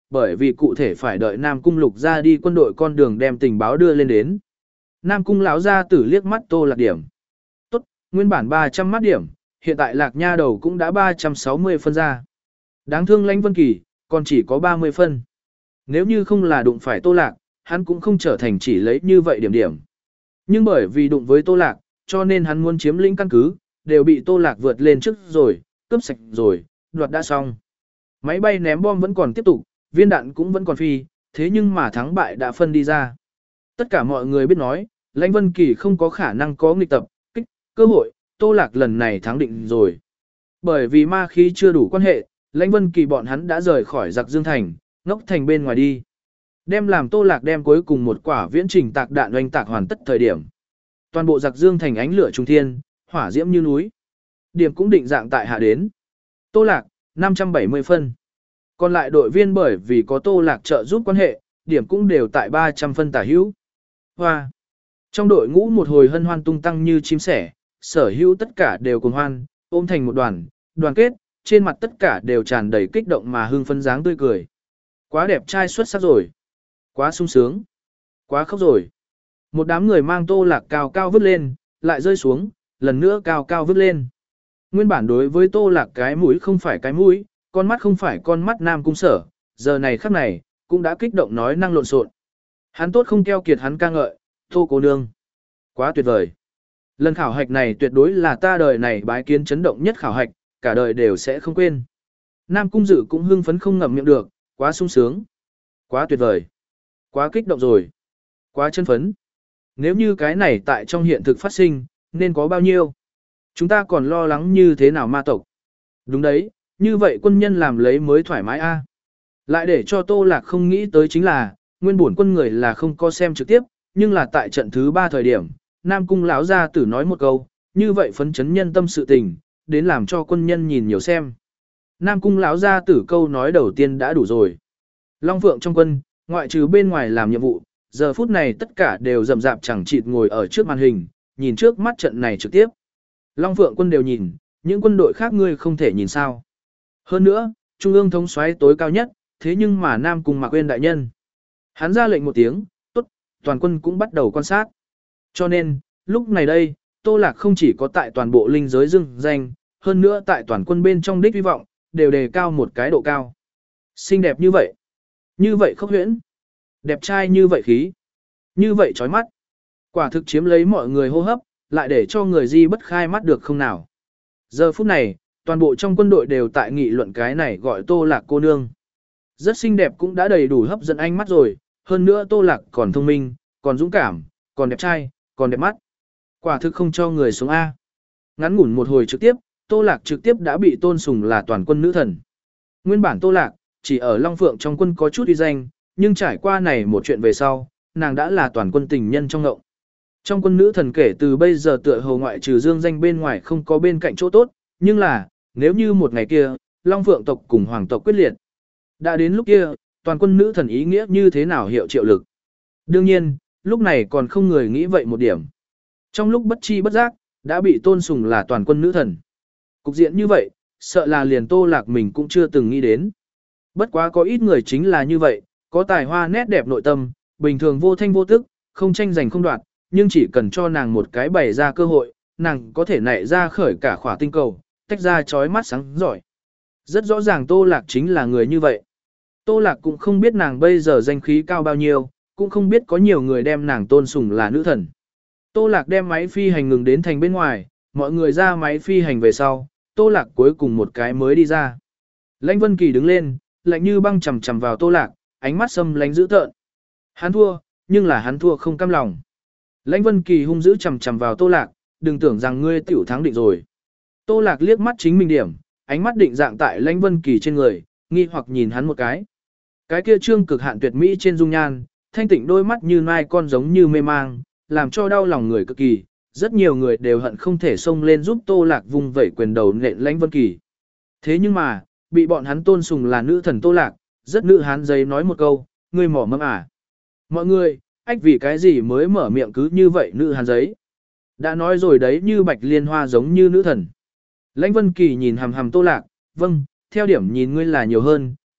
bởi vì cụ thể phải đợi Nam Cung Lục ra đi quân đội con đường đem tình báo đưa lên đến. Nam Cung lão gia tử liếc mắt Tô Lạc điểm. Tốt, nguyên bản ba trăm mắt điểm, hiện tại Lạc Nha đầu cũng đã ba trăm sáu mươi phân ra. Đáng thương Lãnh Vân Kỳ, còn chỉ có ba mươi phân. Nếu như không là đụng phải Tô Lạc, hắn cũng không trở thành chỉ lấy như vậy điểm điểm. Nhưng bởi vì đụng với Tô Lạc, cho nên hắn muốn chiếm lĩnh căn cứ, đều bị Tô Lạc vượt lên trước rồi, cướp sạch rồi, đoạt đã xong. Máy bay ném bom vẫn còn tiếp tục, viên đạn cũng vẫn còn phi, thế nhưng mà thắng bại đã phân đi ra. Tất cả mọi người biết nói, Lãnh Vân Kỳ không có khả năng có nghịch tập, kích, cơ hội, Tô Lạc lần này thắng định rồi. Bởi vì ma khí chưa đủ quan hệ, Lãnh Vân Kỳ bọn hắn đã rời khỏi Giặc Dương Thành, ngốc thành bên ngoài đi. Đem làm Tô Lạc đem cuối cùng một quả viễn trình tạc đạn oanh tạc hoàn tất thời điểm. Toàn bộ Giặc Dương Thành ánh lửa trung thiên, hỏa diễm như núi. Điểm cũng định dạng tại hạ đến. Tô Lạc, năm trăm bảy mươi phân. Còn lại đội viên bởi vì có Tô Lạc trợ giúp quan hệ, điểm cũng đều tại ba trăm phân tả hữu. Hoa. Trong đội ngũ một hồi hân hoan tung tăng như chim sẻ, sở hữu tất cả đều cùng hoan, ôm thành một đoàn, đoàn kết, trên mặt tất cả đều tràn đầy kích động mà hưng phấn dáng tươi cười. Quá đẹp trai xuất sắc rồi. Quá sung sướng. Quá khóc rồi. Một đám người mang Tô Lạc cao cao vứt lên, lại rơi xuống, lần nữa cao cao vứt lên. Nguyên bản đối với Tô Lạc cái mũi không phải cái mũi, con mắt không phải con mắt Nam Cung Sở, giờ này khắc này, cũng đã kích động nói năng lộn xộn. Hắn tốt không keo kiệt hắn ca ngợi, Tô cô nương. Quá tuyệt vời. Lần khảo hạch này tuyệt đối là ta đời này bái kiến chấn động nhất khảo hạch, cả đời đều sẽ không quên. Nam Cung Dự cũng hưng phấn không ngậm miệng được, quá sung sướng. Quá tuyệt vời. Quá kích động rồi. Quá chân phấn. Nếu như cái này tại trong hiện thực phát sinh, nên có bao nhiêu? Chúng ta còn lo lắng như thế nào ma tộc? Đúng đấy, như vậy quân nhân làm lấy mới thoải mái a. Lại để cho Tô Lạc không nghĩ tới chính là, nguyên bổn quân người là không có xem trực tiếp, nhưng là tại trận thứ ba thời điểm, Nam Cung lão gia tử nói một câu, như vậy phấn chấn nhân tâm sự tình, đến làm cho quân nhân nhìn nhiều xem. Nam Cung lão gia tử câu nói đầu tiên đã đủ rồi. Long Phượng trong quân, ngoại trừ bên ngoài làm nhiệm vụ, giờ phút này tất cả đều rầm rạp chẳng chịt ngồi ở trước màn hình, nhìn trước mắt trận này trực tiếp. Long Phượng quân đều nhìn, những quân đội khác ngươi không thể nhìn sao. Hơn nữa, Trung ương thống soái tối cao nhất, thế nhưng mà Nam Cung Mạc Uyên đại nhân. Hắn ra lệnh một tiếng, tốt, toàn quân cũng bắt đầu quan sát. Cho nên, lúc này đây, Tô Lạc không chỉ có tại toàn bộ linh giới dưng danh, hơn nữa tại toàn quân bên trong đích hy vọng, đều đề cao một cái độ cao. Xinh đẹp như vậy, như vậy khốc huyễn, đẹp trai như vậy khí, như vậy chói mắt. Quả thực chiếm lấy mọi người hô hấp, lại để cho người di bất khai mắt được không nào. Giờ phút này, toàn bộ trong quân đội đều tại nghị luận cái này gọi Tô Lạc cô nương. Rất xinh đẹp cũng đã đầy đủ hấp dẫn ánh mắt rồi, hơn nữa Tô Lạc còn thông minh, còn dũng cảm, còn đẹp trai, còn đẹp mắt. Quả thực không cho người xuống A. Ngắn ngủn một hồi trực tiếp, Tô Lạc trực tiếp đã bị tôn sùng là toàn quân nữ thần. Nguyên bản Tô Lạc, chỉ ở Long Phượng trong quân có chút uy danh, nhưng trải qua này một chuyện về sau, nàng đã là toàn quân tình nhân trong ngộng. Trong quân nữ thần kể từ bây giờ tựa hồ ngoại trừ dương danh bên ngoài không có bên cạnh chỗ tốt, nhưng là, nếu như một ngày kia, Long Phượng tộc cùng Hoàng tộc quyết liệt. Đã đến lúc kia, toàn quân nữ thần ý nghĩa như thế nào hiệu triệu lực. Đương nhiên, lúc này còn không người nghĩ vậy một điểm. Trong lúc bất chi bất giác, đã bị tôn sùng là toàn quân nữ thần. Cục diện như vậy, sợ là liền Tô Lạc mình cũng chưa từng nghĩ đến. Bất quá có ít người chính là như vậy, có tài hoa nét đẹp nội tâm, bình thường vô thanh vô tức, không tranh giành không đoạt, nhưng chỉ cần cho nàng một cái bày ra cơ hội, nàng có thể nảy ra khởi cả khỏa tinh cầu, tách ra chói mắt sáng giỏi. Rất rõ ràng Tô Lạc chính là người như vậy. Tô Lạc cũng không biết nàng bây giờ danh khí cao bao nhiêu, cũng không biết có nhiều người đem nàng tôn sùng là nữ thần. Tô Lạc đem máy phi hành ngừng đến thành bên ngoài, mọi người ra máy phi hành về sau, Tô Lạc cuối cùng một cái mới đi ra. Lãnh Vân Kỳ đứng lên, lạnh như băng chằm chằm vào Tô Lạc, ánh mắt xâm lánh dữ tợn. Hắn thua, nhưng là hắn thua không cam lòng. Lãnh Vân Kỳ hung dữ chằm chằm vào Tô Lạc, đừng tưởng rằng ngươi tiểu thắng định rồi. Tô Lạc liếc mắt chính mình điểm, ánh mắt định dạng tại Lãnh Vân Kỳ trên người, nghi hoặc nhìn hắn một cái. Cái kia trương cực hạn tuyệt mỹ trên dung nhan, thanh tịnh đôi mắt như nai con giống như mê mang, làm cho đau lòng người cực kỳ. Rất nhiều người đều hận không thể xông lên giúp Tô Lạc vung vẩy quyền đầu nện Lãnh Vân Kỳ. Thế nhưng mà, bị bọn hắn tôn sùng là nữ thần Tô Lạc, rất nữ hán giấy nói một câu, ngươi mỏ mẫm à. Mọi người, ách vì cái gì mới mở miệng cứ như vậy nữ hán giấy. Đã nói rồi đấy, như bạch liên hoa giống như nữ thần. Lãnh Vân Kỳ nhìn hằm hằm Tô Lạc, vâng, theo điểm nhìn ngươi là nhiều hơn,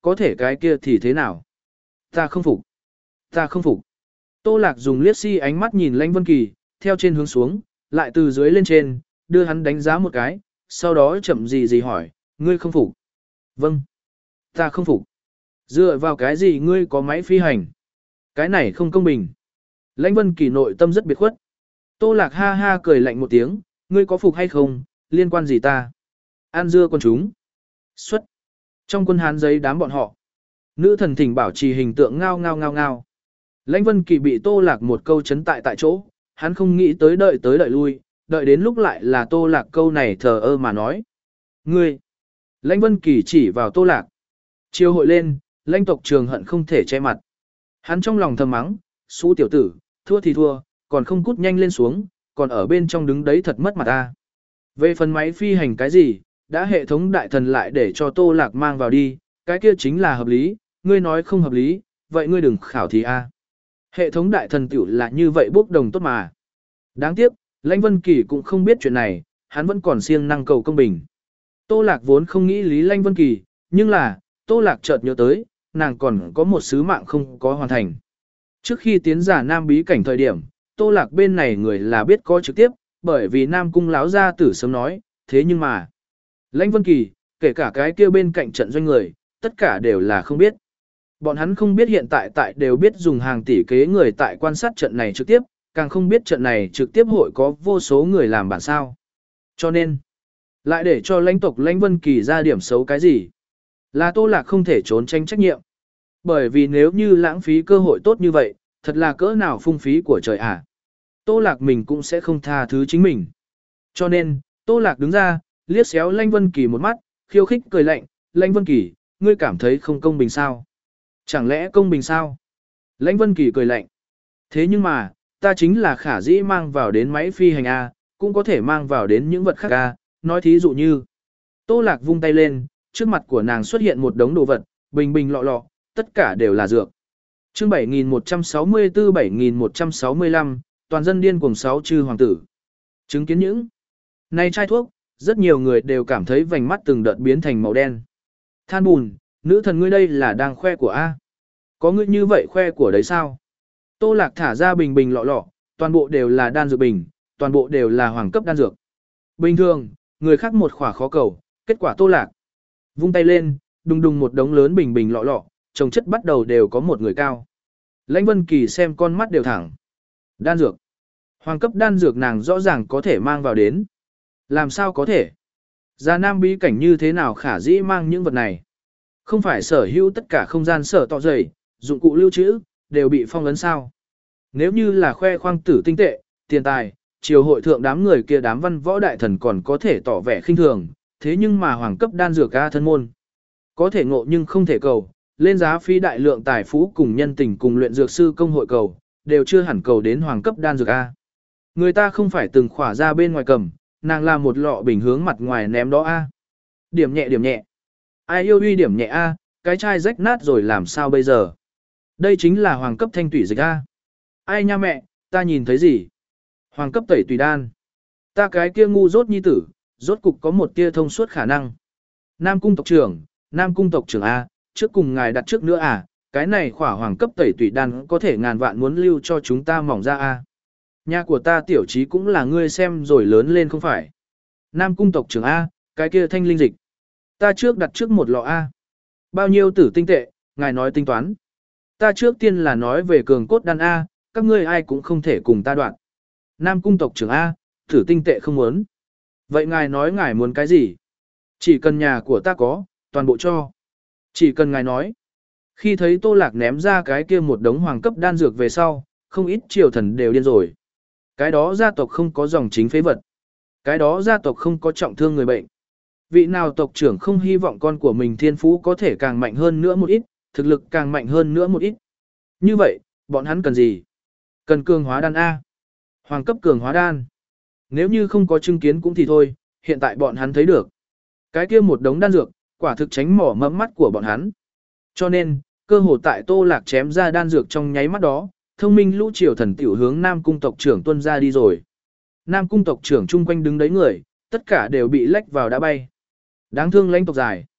có thể cái kia thì thế nào? Ta không phục. Ta không phục. Tô Lạc dùng liếc si ánh mắt nhìn Lãnh Vân Kỳ, theo trên hướng xuống, lại từ dưới lên trên, đưa hắn đánh giá một cái, sau đó chậm gì gì hỏi, ngươi không phục? Vâng. Ta không phục. Dựa vào cái gì ngươi có máy phi hành? Cái này không công bình. Lãnh Vân Kỳ nội tâm rất biệt khuất. Tô Lạc ha ha cười lạnh một tiếng, ngươi có phục hay không, liên quan gì ta? An dưa con chúng. Xuất. Trong quân Hán giấy đám bọn họ. Nữ thần thỉnh bảo trì hình tượng ngao ngao ngao ngao. Lãnh Vân Kỳ bị Tô Lạc một câu chấn tại tại chỗ, hắn không nghĩ tới đợi tới đợi lui, đợi đến lúc lại là Tô Lạc câu này thờ ơ mà nói. Ngươi. Lãnh Vân Kỳ chỉ vào Tô Lạc. Chiều hội lên, Lãnh tộc Trường hận không thể che mặt. Hắn trong lòng thầm mắng, xú tiểu tử, thua thì thua, còn không cút nhanh lên xuống, còn ở bên trong đứng đấy thật mất mặt ta. Về phần máy phi hành cái gì, đã hệ thống đại thần lại để cho Tô Lạc mang vào đi, cái kia chính là hợp lý, ngươi nói không hợp lý, vậy ngươi đừng khảo thí a. Hệ thống đại thần tiểu là như vậy bốc đồng tốt mà. Đáng tiếc, Lãnh Vân Kỳ cũng không biết chuyện này, hắn vẫn còn siêng năng cầu công bình. Tô Lạc vốn không nghĩ lý Lãnh Vân Kỳ, nhưng là, Tô Lạc chợt nhớ tới, nàng còn có một sứ mạng không có hoàn thành. Trước khi tiến giả Nam bí cảnh thời điểm, Tô Lạc bên này người là biết có trực tiếp, bởi vì Nam cung láo gia tử sớm nói, thế nhưng mà, Lãnh Vân Kỳ, kể cả cái kia bên cạnh trận doanh người, tất cả đều là không biết. Bọn hắn không biết hiện tại tại đều biết dùng hàng tỷ kế người tại quan sát trận này trực tiếp, càng không biết trận này trực tiếp hội có vô số người làm bản sao. Cho nên, lại để cho lãnh tộc Lãnh Vân Kỳ ra điểm xấu cái gì, là Tô Lạc không thể trốn tránh trách nhiệm. Bởi vì nếu như lãng phí cơ hội tốt như vậy, thật là cỡ nào phung phí của trời ả. À. Tô Lạc mình cũng sẽ không tha thứ chính mình. Cho nên, Tô Lạc đứng ra, liếc xéo Lãnh Vân Kỳ một mắt, khiêu khích cười lạnh, Lãnh Vân Kỳ, ngươi cảm thấy không công bình sao? Chẳng lẽ công bình sao? Lãnh Vân Kỳ cười lạnh. Thế nhưng mà, ta chính là khả dĩ mang vào đến máy phi hành A, cũng có thể mang vào đến những vật khác A, nói thí dụ như. Tô Lạc vung tay lên, trước mặt của nàng xuất hiện một đống đồ vật, bình bình lọ lọ, tất cả đều là dược. Chương bảy nghìn một trăm sáu mươi tư bảy nghìn một trăm sáu mươi lăm, toàn dân điên cuồng sáu chư hoàng tử. Chứng kiến những này chai thuốc, rất nhiều người đều cảm thấy vành mắt từng đợt biến thành màu đen. Than bùn, nữ thần ngươi đây là đang khoe của A. Có ngươi như vậy khoe của đấy sao? Tô Lạc thả ra bình bình lọ lọ, toàn bộ đều là đan dược bình, toàn bộ đều là hoàng cấp đan dược. Bình thường, người khác một khỏa khó cầu, kết quả Tô Lạc vung tay lên, đùng đùng một đống lớn bình bình lọ lọ, trồng chất bắt đầu đều có một người cao. Lãnh Vân Kỳ xem con mắt đều thẳng. Đan dược. Hoàng cấp đan dược nàng rõ ràng có thể mang vào đến. Làm sao có thể? Gia Nam bí cảnh như thế nào khả dĩ mang những vật này? Không phải sở hữu tất cả không gian sở tọ dày, dụng cụ lưu trữ, đều bị phong ấn sao? Nếu như là khoe khoang tử tinh tệ, tiền tài, triều hội thượng đám người kia đám văn võ đại thần còn có thể tỏ vẻ khinh thường, thế nhưng mà hoàng cấp đan dược A thân môn. Có thể ngộ nhưng không thể cầu, lên giá phí đại lượng tài phú cùng nhân tình cùng luyện dược sư công hội cầu, đều chưa hẳn cầu đến hoàng cấp đan dược A. Người ta không phải từng khỏa ra bên ngoài cầm, nàng là một lọ bình hướng mặt ngoài ném đó A. Điểm nhẹ điểm nhẹ. Ai yêu uy điểm nhẹ A, cái chai rách nát rồi làm sao bây giờ? Đây chính là hoàng cấp thanh tủy dịch A. Ai nha mẹ, ta nhìn thấy gì? Hoàng cấp tẩy tùy đan. Ta cái kia ngu dốt nhi tử, rốt cục có một tia thông suốt khả năng. Nam cung tộc trưởng, Nam cung tộc trưởng A, trước cùng ngài đặt trước nữa à, cái này khỏa hoàng cấp tẩy tùy đan có thể ngàn vạn muốn lưu cho chúng ta mỏng ra A. Nhà của ta tiểu trí cũng là ngươi xem rồi lớn lên không phải. Nam cung tộc trưởng A, cái kia thanh linh dịch. Ta trước đặt trước một lọ A. Bao nhiêu tử tinh tệ, ngài nói tính toán. Ta trước tiên là nói về cường cốt đan A, các ngươi ai cũng không thể cùng ta đoạn. Nam cung tộc trưởng A, tử tinh tệ không muốn. Vậy ngài nói ngài muốn cái gì? Chỉ cần nhà của ta có, toàn bộ cho. Chỉ cần ngài nói. Khi thấy Tô Lạc ném ra cái kia một đống hoàng cấp đan dược về sau, không ít triều thần đều điên rồi. Cái đó gia tộc không có dòng chính phế vật. Cái đó gia tộc không có trọng thương người bệnh. Vị nào tộc trưởng không hy vọng con của mình thiên phú có thể càng mạnh hơn nữa một ít, thực lực càng mạnh hơn nữa một ít. Như vậy, bọn hắn cần gì? Cần cường hóa đan A. Hoàng cấp cường hóa đan. Nếu như không có chứng kiến cũng thì thôi, hiện tại bọn hắn thấy được. Cái kia một đống đan dược, quả thực tránh mỏ mẫm mắt của bọn hắn. Cho nên, cơ hồ tại Tô Lạc chém ra đan dược trong nháy mắt đó, thông minh lũ triều thần tiểu hướng Nam cung tộc trưởng tuân ra đi rồi. Nam cung tộc trưởng chung quanh đứng đấy người, tất cả đều bị lách vào đã bay. Đáng thương lãnh tộc dài.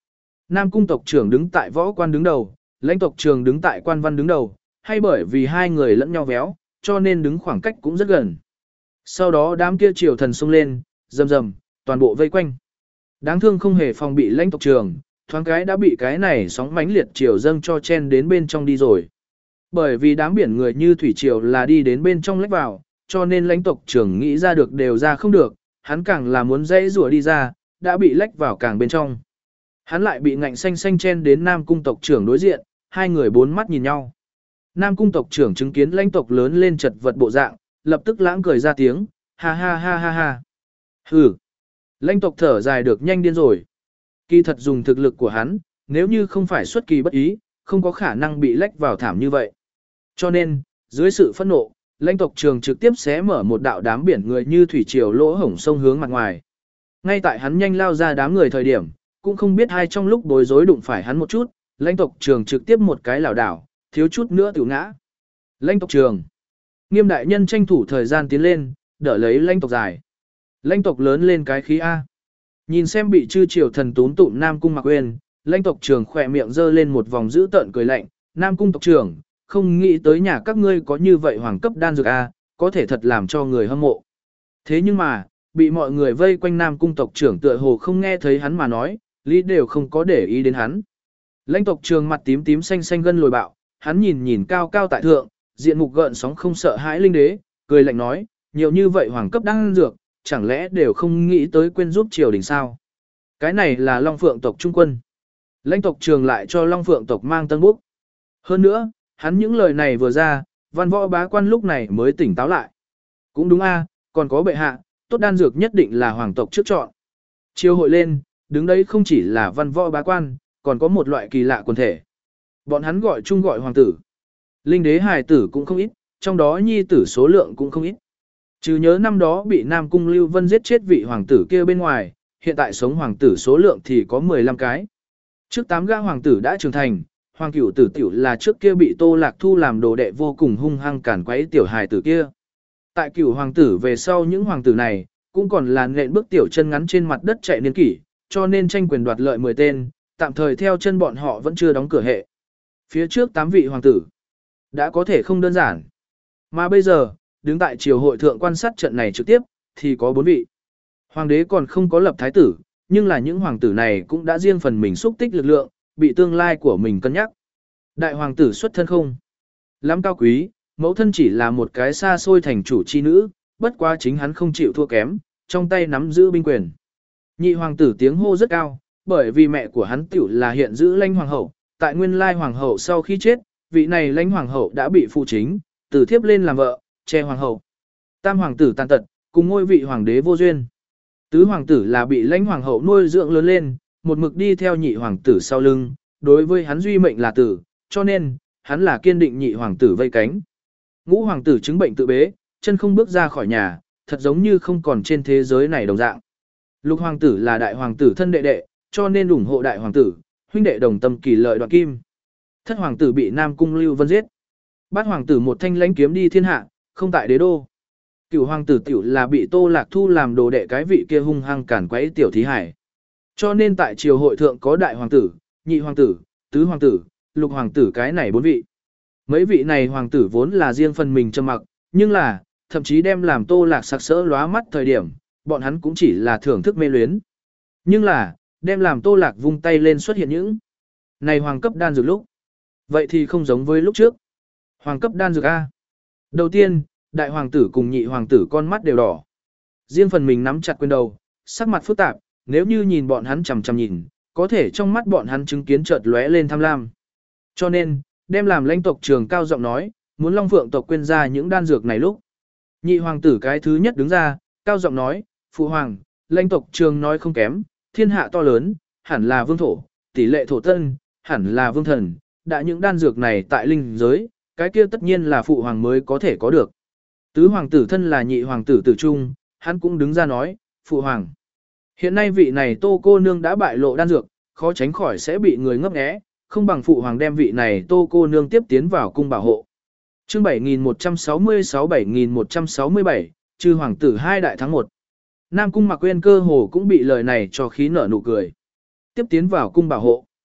Nam cung tộc trưởng đứng tại võ quan đứng đầu, lãnh tộc trưởng đứng tại quan văn đứng đầu, hay bởi vì hai người lẫn nhau véo, cho nên đứng khoảng cách cũng rất gần. Sau đó đám kia triều thần xông lên, rầm rầm, toàn bộ vây quanh. Đáng thương không hề phòng bị lãnh tộc trưởng, thoáng cái đã bị cái này sóng mãnh liệt triều dâng cho chen đến bên trong đi rồi. Bởi vì đám biển người như thủy triều là đi đến bên trong lách vào, cho nên lãnh tộc trưởng nghĩ ra được đều ra không được, hắn càng là muốn dãy rùa đi ra, đã bị lách vào càng bên trong. Hắn lại bị ngạnh xanh xanh chen đến Nam cung tộc trưởng đối diện, hai người bốn mắt nhìn nhau. Nam cung tộc trưởng chứng kiến lãnh tộc lớn lên chật vật bộ dạng, lập tức lãng cười ra tiếng, ha ha ha ha ha. Hừ. Lãnh tộc thở dài được nhanh điên rồi. Kỳ thật dùng thực lực của hắn, nếu như không phải xuất kỳ bất ý, không có khả năng bị lách vào thảm như vậy. Cho nên, dưới sự phẫn nộ, lãnh tộc trường trực tiếp xé mở một đạo đám biển người như thủy triều lỗ hổng sông hướng mặt ngoài. Ngay tại hắn nhanh lao ra đám người thời điểm, cũng không biết hai trong lúc bối rối đụng phải hắn một chút, lãnh tộc trường trực tiếp một cái lảo đảo, thiếu chút nữa tiểu ngã. Lãnh tộc trường. Nghiêm đại nhân tranh thủ thời gian tiến lên, đỡ lấy lãnh tộc dài. Lãnh tộc lớn lên cái khí A. Nhìn xem bị chư triều thần tún tụm Nam cung Mạc Uyên, lãnh tộc trường khỏe miệng giơ lên một vòng dữ tợn cười lạnh, Nam cung tộc trưởng, không nghĩ tới nhà các ngươi có như vậy hoàng cấp đan dược A, có thể thật làm cho người hâm mộ. Thế nhưng mà, bị mọi người vây quanh Nam cung tộc trưởng tựa hồ không nghe thấy hắn mà nói, lý đều không có để ý đến hắn. Lãnh tộc trường mặt tím tím xanh xanh gân lồi bạo, hắn nhìn nhìn cao cao tại thượng, diện mục gợn sóng không sợ hãi linh đế, cười lạnh nói, nhiều như vậy hoàng cấp đan dược, chẳng lẽ đều không nghĩ tới quên giúp triều đình sao? Cái này là Long Phượng tộc trung quân. Lãnh tộc trường lại cho Long Phượng tộc mang tân búc. Hơn nữa, hắn những lời này vừa ra, văn võ bá quan lúc này mới tỉnh táo lại. Cũng đúng a, còn có bệ hạ, tốt đan dược nhất định là hoàng tộc trước chọn. Triều hội lên, đứng đấy không chỉ là văn võ bá quan, còn có một loại kỳ lạ quần thể. Bọn hắn gọi chung gọi hoàng tử. Linh đế hài tử cũng không ít, trong đó nhi tử số lượng cũng không ít. Trừ nhớ năm đó bị Nam Cung Lưu Vân giết chết vị hoàng tử kia bên ngoài, hiện tại sống hoàng tử số lượng thì có mười lăm cái. Trước tám gã hoàng tử đã trưởng thành, hoàng cửu tử tiểu là trước kia bị Tô Lạc Thu làm đồ đệ vô cùng hung hăng cản quấy tiểu hài tử kia. Tại cửu hoàng tử về sau những hoàng tử này, cũng còn là nện bước tiểu chân ngắn trên mặt đất chạy niên kỷ, cho nên tranh quyền đoạt lợi mười tên, tạm thời theo chân bọn họ vẫn chưa đóng cửa hệ. Phía trước tám vị hoàng tử, đã có thể không đơn giản. Mà bây giờ, đứng tại triều hội thượng quan sát trận này trực tiếp, thì có bốn vị. Hoàng đế còn không có lập thái tử, nhưng là những hoàng tử này cũng đã riêng phần mình xúc tích lực lượng, bị tương lai của mình cân nhắc. Đại hoàng tử xuất thân không lắm cao quý, mẫu thân chỉ là một cái xa xôi thành chủ chi nữ, bất quá chính hắn không chịu thua kém, trong tay nắm giữ binh quyền. Nhị hoàng tử tiếng hô rất cao, bởi vì mẹ của hắn tiểu là hiện giữ lãnh hoàng hậu, tại nguyên lai hoàng hậu sau khi chết, vị này lãnh hoàng hậu đã bị phụ chính, từ thiếp lên làm vợ, che hoàng hậu. Tam hoàng tử tàn tật, cùng ngôi vị hoàng đế vô duyên. Tứ hoàng tử là bị lãnh hoàng hậu nuôi dưỡng lớn lên, một mực đi theo nhị hoàng tử sau lưng, đối với hắn duy mệnh là tử, cho nên, hắn là kiên định nhị hoàng tử vây cánh. Ngũ hoàng tử chứng bệnh tự bế, chân không bước ra khỏi nhà, thật giống như không còn trên thế giới này đồng dạng. Lục hoàng tử là đại hoàng tử thân đệ đệ, cho nên ủng hộ đại hoàng tử, huynh đệ đồng tâm kỳ lợi đoạt kim. Thất hoàng tử bị Nam Cung Lưu Vân giết. Bát hoàng tử một thanh lãnh kiếm đi thiên hạ, không tại đế đô. Cửu hoàng tử tiểu là bị Tô Lạc Thu làm đồ đệ cái vị kia hung hăng cản quấy tiểu thí hải. Cho nên tại triều hội thượng có đại hoàng tử, nhị hoàng tử, tứ hoàng tử, lục hoàng tử cái này bốn vị. Mấy vị này hoàng tử vốn là riêng phần mình trầm mặc, nhưng là, thậm chí đem làm Tô Lạc sặc sỡ lóa mắt thời điểm, bọn hắn cũng chỉ là thưởng thức mê luyến. Nhưng là, đem làm Tô Lạc vung tay lên xuất hiện những này hoàng cấp đan dược lúc. Vậy thì không giống với lúc trước. Hoàng cấp đan dược A. Đầu tiên, đại hoàng tử cùng nhị hoàng tử con mắt đều đỏ. Riêng phần mình nắm chặt quyền đầu, sắc mặt phức tạp, nếu như nhìn bọn hắn chằm chằm nhìn, có thể trong mắt bọn hắn chứng kiến chợt lóe lên tham lam. Cho nên, đem làm lãnh tộc trường cao giọng nói, muốn Long Phượng tộc quên ra những đan dược này lúc. Nhị hoàng tử cái thứ nhất đứng ra, cao giọng nói, phụ hoàng, lãnh tộc trường nói không kém, thiên hạ to lớn, hẳn là vương thổ, tỷ lệ thổ tân, hẳn là vương thần, đã những đan dược này tại linh giới, cái kia tất nhiên là phụ hoàng mới có thể có được. Tứ hoàng tử thân là nhị hoàng tử tử trung, hắn cũng đứng ra nói, phụ hoàng. Hiện nay vị này Tô cô nương đã bại lộ đan dược, khó tránh khỏi sẽ bị người ngấp nghé, không bằng phụ hoàng đem vị này Tô cô nương tiếp tiến vào cung bảo hộ. Chương bảy nghìn một trăm sáu mươi sáu bảy nghìn một trăm sáu mươi bảy, chư hoàng tử hai đại thắng một. Nam cung Mạc Uyên cơ hồ cũng bị lời này cho khí nở nụ cười. Tiếp tiến vào cung bảo hộ.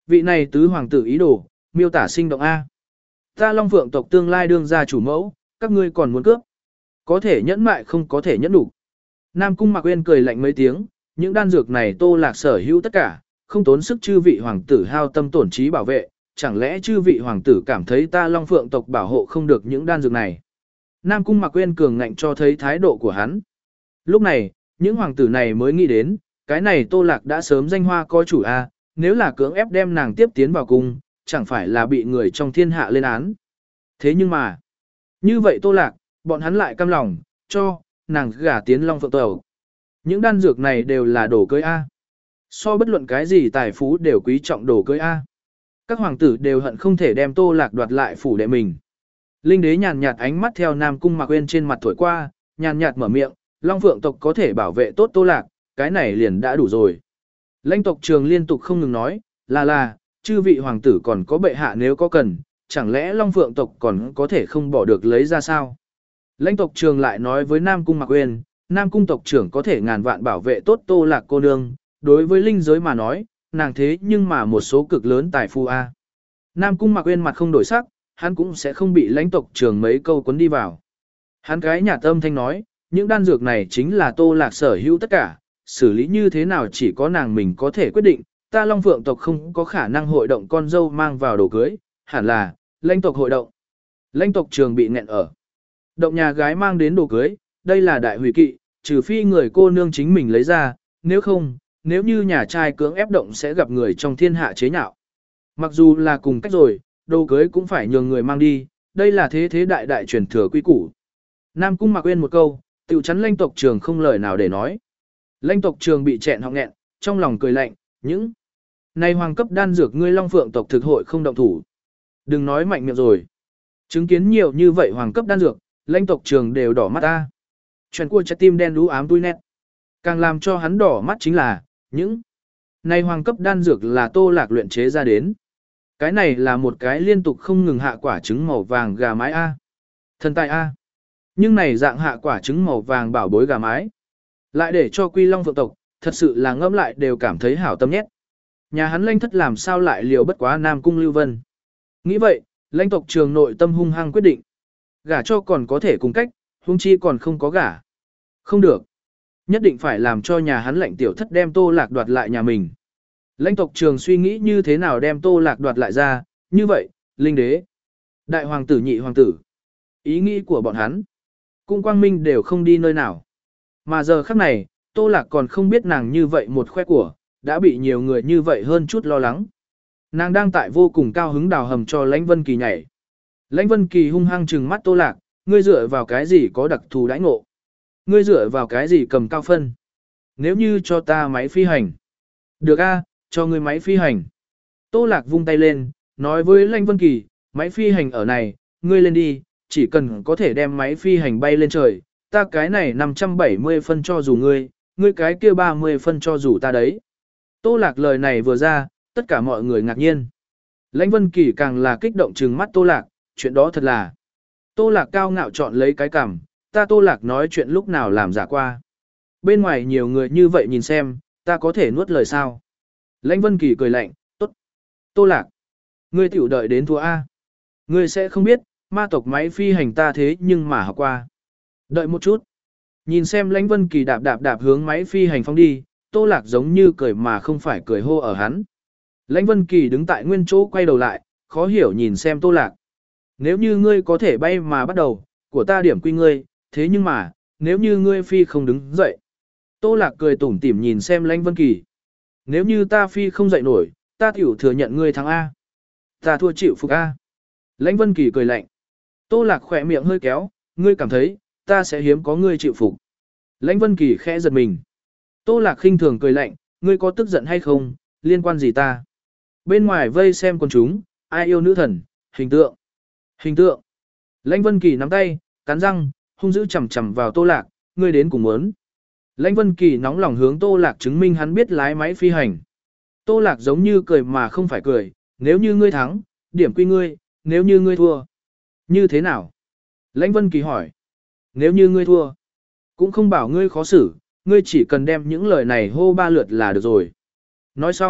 Vị này tứ hoàng tử ý đồ, miêu tả sinh động A. Ta Long Phượng tộc tương lai đương gia chủ mẫu, các ngươi còn muốn cướp. Có thể nhẫn mại không có thể nhẫn đủ. Nam Cung Mạc Uyên cười lạnh mấy tiếng, những đan dược này Tô Lạc sở hữu tất cả, không tốn sức chư vị hoàng tử hao tâm tổn trí bảo vệ, chẳng lẽ chư vị hoàng tử cảm thấy ta Long Phượng tộc bảo hộ không được những đan dược này. Nam Cung Mạc Uyên cường ngạnh cho thấy thái độ của hắn. Lúc này, những hoàng tử này mới nghĩ đến, cái này Tô Lạc đã sớm danh hoa có chủ a, nếu là cưỡng ép đem nàng tiếp tiến vào cung, chẳng phải là bị người trong thiên hạ lên án. Thế nhưng mà, như vậy Tô Lạc, bọn hắn lại cam lòng, cho, nàng gả tiến Long Phượng tộc. Những đan dược này đều là đồ cưới A. So bất luận cái gì tài phú đều quý trọng đồ cưới A. Các hoàng tử đều hận không thể đem Tô Lạc đoạt lại phủ đệ mình. Linh đế nhàn nhạt ánh mắt theo Nam Cung Mạc Uyên trên mặt thổi qua, nhàn nhạt mở miệng, Long Phượng tộc có thể bảo vệ tốt Tô Lạc, cái này liền đã đủ rồi. Lãnh tộc Trường liên tục không ngừng nói, là là, chư vị hoàng tử còn có bệ hạ nếu có cần, chẳng lẽ Long Phượng tộc còn có thể không bỏ được lấy ra sao? Lãnh tộc Trường lại nói với Nam Cung Mạc Uyên, Nam Cung tộc trưởng có thể ngàn vạn bảo vệ tốt Tô Lạc cô nương, đối với linh giới mà nói, nàng thế nhưng mà một số cực lớn tài phu a. Nam Cung Mạc Uyên mặt không đổi sắc, hắn cũng sẽ không bị lãnh tộc Trường mấy câu cuốn đi vào. Hắn cái nhà tâm thanh nói, những đan dược này chính là Tô Lạc sở hữu tất cả, xử lý như thế nào chỉ có nàng mình có thể quyết định, ta Long Phượng tộc không có khả năng hội động con dâu mang vào đồ cưới, hẳn là lãnh tộc hội động. Lãnh tộc Trường bị nghẹn ở. Động nhà gái mang đến đồ cưới, đây là đại hủy kỵ, trừ phi người cô nương chính mình lấy ra, nếu không, nếu như nhà trai cưỡng ép động sẽ gặp người trong thiên hạ chế nhạo. Mặc dù là cùng cách rồi, đồ cưới cũng phải nhường người mang đi, đây là thế thế đại đại truyền thừa quy củ. Nam Cung Mạc Uyên một câu, tiểu chắn lãnh tộc Trường không lời nào để nói. Lãnh tộc Trường bị chẹn họng nghẹn, trong lòng cười lạnh, những này hoàng cấp đan dược ngươi Long Phượng tộc thực hội không động thủ. Đừng nói mạnh miệng rồi. Chứng kiến nhiều như vậy hoàng cấp đan dược, lãnh tộc Trường đều đỏ mắt ta. Chuyện của trái tim đen đú ám tui nét. Càng làm cho hắn đỏ mắt chính là, những này hoàng cấp đan dược là Tô Lạc luyện chế ra đến. Cái này là một cái liên tục không ngừng hạ quả trứng màu vàng gà mái A. Thần tài A. Nhưng này dạng hạ quả trứng màu vàng bảo bối gà mái. Lại để cho Quy Long Phượng tộc, thật sự là ngẫm lại đều cảm thấy hảo tâm nhét. Nhà hắn lãnh thất làm sao lại liều bất quá Nam Cung Lưu Vân. Nghĩ vậy, lãnh tộc Trường nội tâm hung hăng quyết định. Gả cho còn có thể cùng cách, huống chi còn không có gả. Không được. Nhất định phải làm cho nhà hắn lãnh tiểu thất đem Tô Lạc đoạt lại nhà mình. Lãnh tộc Trường suy nghĩ như thế nào đem Tô Lạc đoạt lại ra, như vậy, linh đế, đại hoàng tử nhị hoàng tử. Ý nghĩ của bọn hắn, cung quang minh đều không đi nơi nào. Mà giờ khắc này, Tô Lạc còn không biết nàng như vậy một khoe của, đã bị nhiều người như vậy hơn chút lo lắng. Nàng đang tại vô cùng cao hứng đào hầm cho Lãnh Vân Kỳ nhảy. Lãnh Vân Kỳ hung hăng trừng mắt Tô Lạc, ngươi dựa vào cái gì có đặc thù đãi ngộ? Ngươi dựa vào cái gì cầm cao phân? Nếu như cho ta máy phi hành. Được a, cho ngươi máy phi hành. Tô Lạc vung tay lên, nói với Lãnh Vân Kỳ, máy phi hành ở này, ngươi lên đi, chỉ cần có thể đem máy phi hành bay lên trời, ta cái này năm trăm bảy mươi phân cho dù ngươi, ngươi cái kia ba mươi phân cho dù ta đấy. Tô Lạc lời này vừa ra, tất cả mọi người ngạc nhiên. Lãnh Vân Kỳ càng là kích động trừng mắt Tô Lạc, chuyện đó thật là. Tô Lạc cao ngạo chọn lấy cái cằm, ta Tô Lạc nói chuyện lúc nào làm giả qua. Bên ngoài nhiều người như vậy nhìn xem, ta có thể nuốt lời sao. Lãnh Vân Kỳ cười lạnh, tốt. Tô Lạc, ngươi tiểu đợi đến thua A. Ngươi sẽ không biết, ma tộc máy phi hành ta thế nhưng mà học qua. Đợi một chút. Nhìn xem Lãnh Vân Kỳ đạp đạp đạp hướng máy phi hành phóng đi, Tô Lạc giống như cười mà không phải cười hô ở hắn. Lãnh Vân Kỳ đứng tại nguyên chỗ quay đầu lại, khó hiểu nhìn xem Tô Lạc. Nếu như ngươi có thể bay mà bắt đầu, của ta điểm quy ngươi, thế nhưng mà, nếu như ngươi phi không đứng dậy. Tô Lạc cười tủm tỉm nhìn xem Lãnh Vân Kỳ. Nếu như ta phi không dậy nổi, ta tiểu thừa nhận ngươi thắng A. Ta thua chịu phục A. Lãnh Vân Kỳ cười lạnh. Tô Lạc khỏe miệng hơi kéo, ngươi cảm thấy, ta sẽ hiếm có ngươi chịu phục. Lãnh Vân Kỳ khẽ giật mình. Tô Lạc khinh thường cười lạnh, ngươi có tức giận hay không, liên quan gì ta. Bên ngoài vây xem con chúng, ai yêu nữ thần, hình tượng. Hình tượng. Lãnh Vân Kỳ nắm tay, cắn răng, hung dữ chầm chầm vào Tô Lạc, ngươi đến cùng muốn. Lãnh Vân Kỳ nóng lòng hướng Tô Lạc chứng minh hắn biết lái máy phi hành. Tô Lạc giống như cười mà không phải cười, nếu như ngươi thắng, điểm quy ngươi, nếu như ngươi thua. Như thế nào? Lãnh Vân Kỳ hỏi. Nếu như ngươi thua, cũng không bảo ngươi khó xử, ngươi chỉ cần đem những lời này hô ba lượt là được rồi. Nói xong,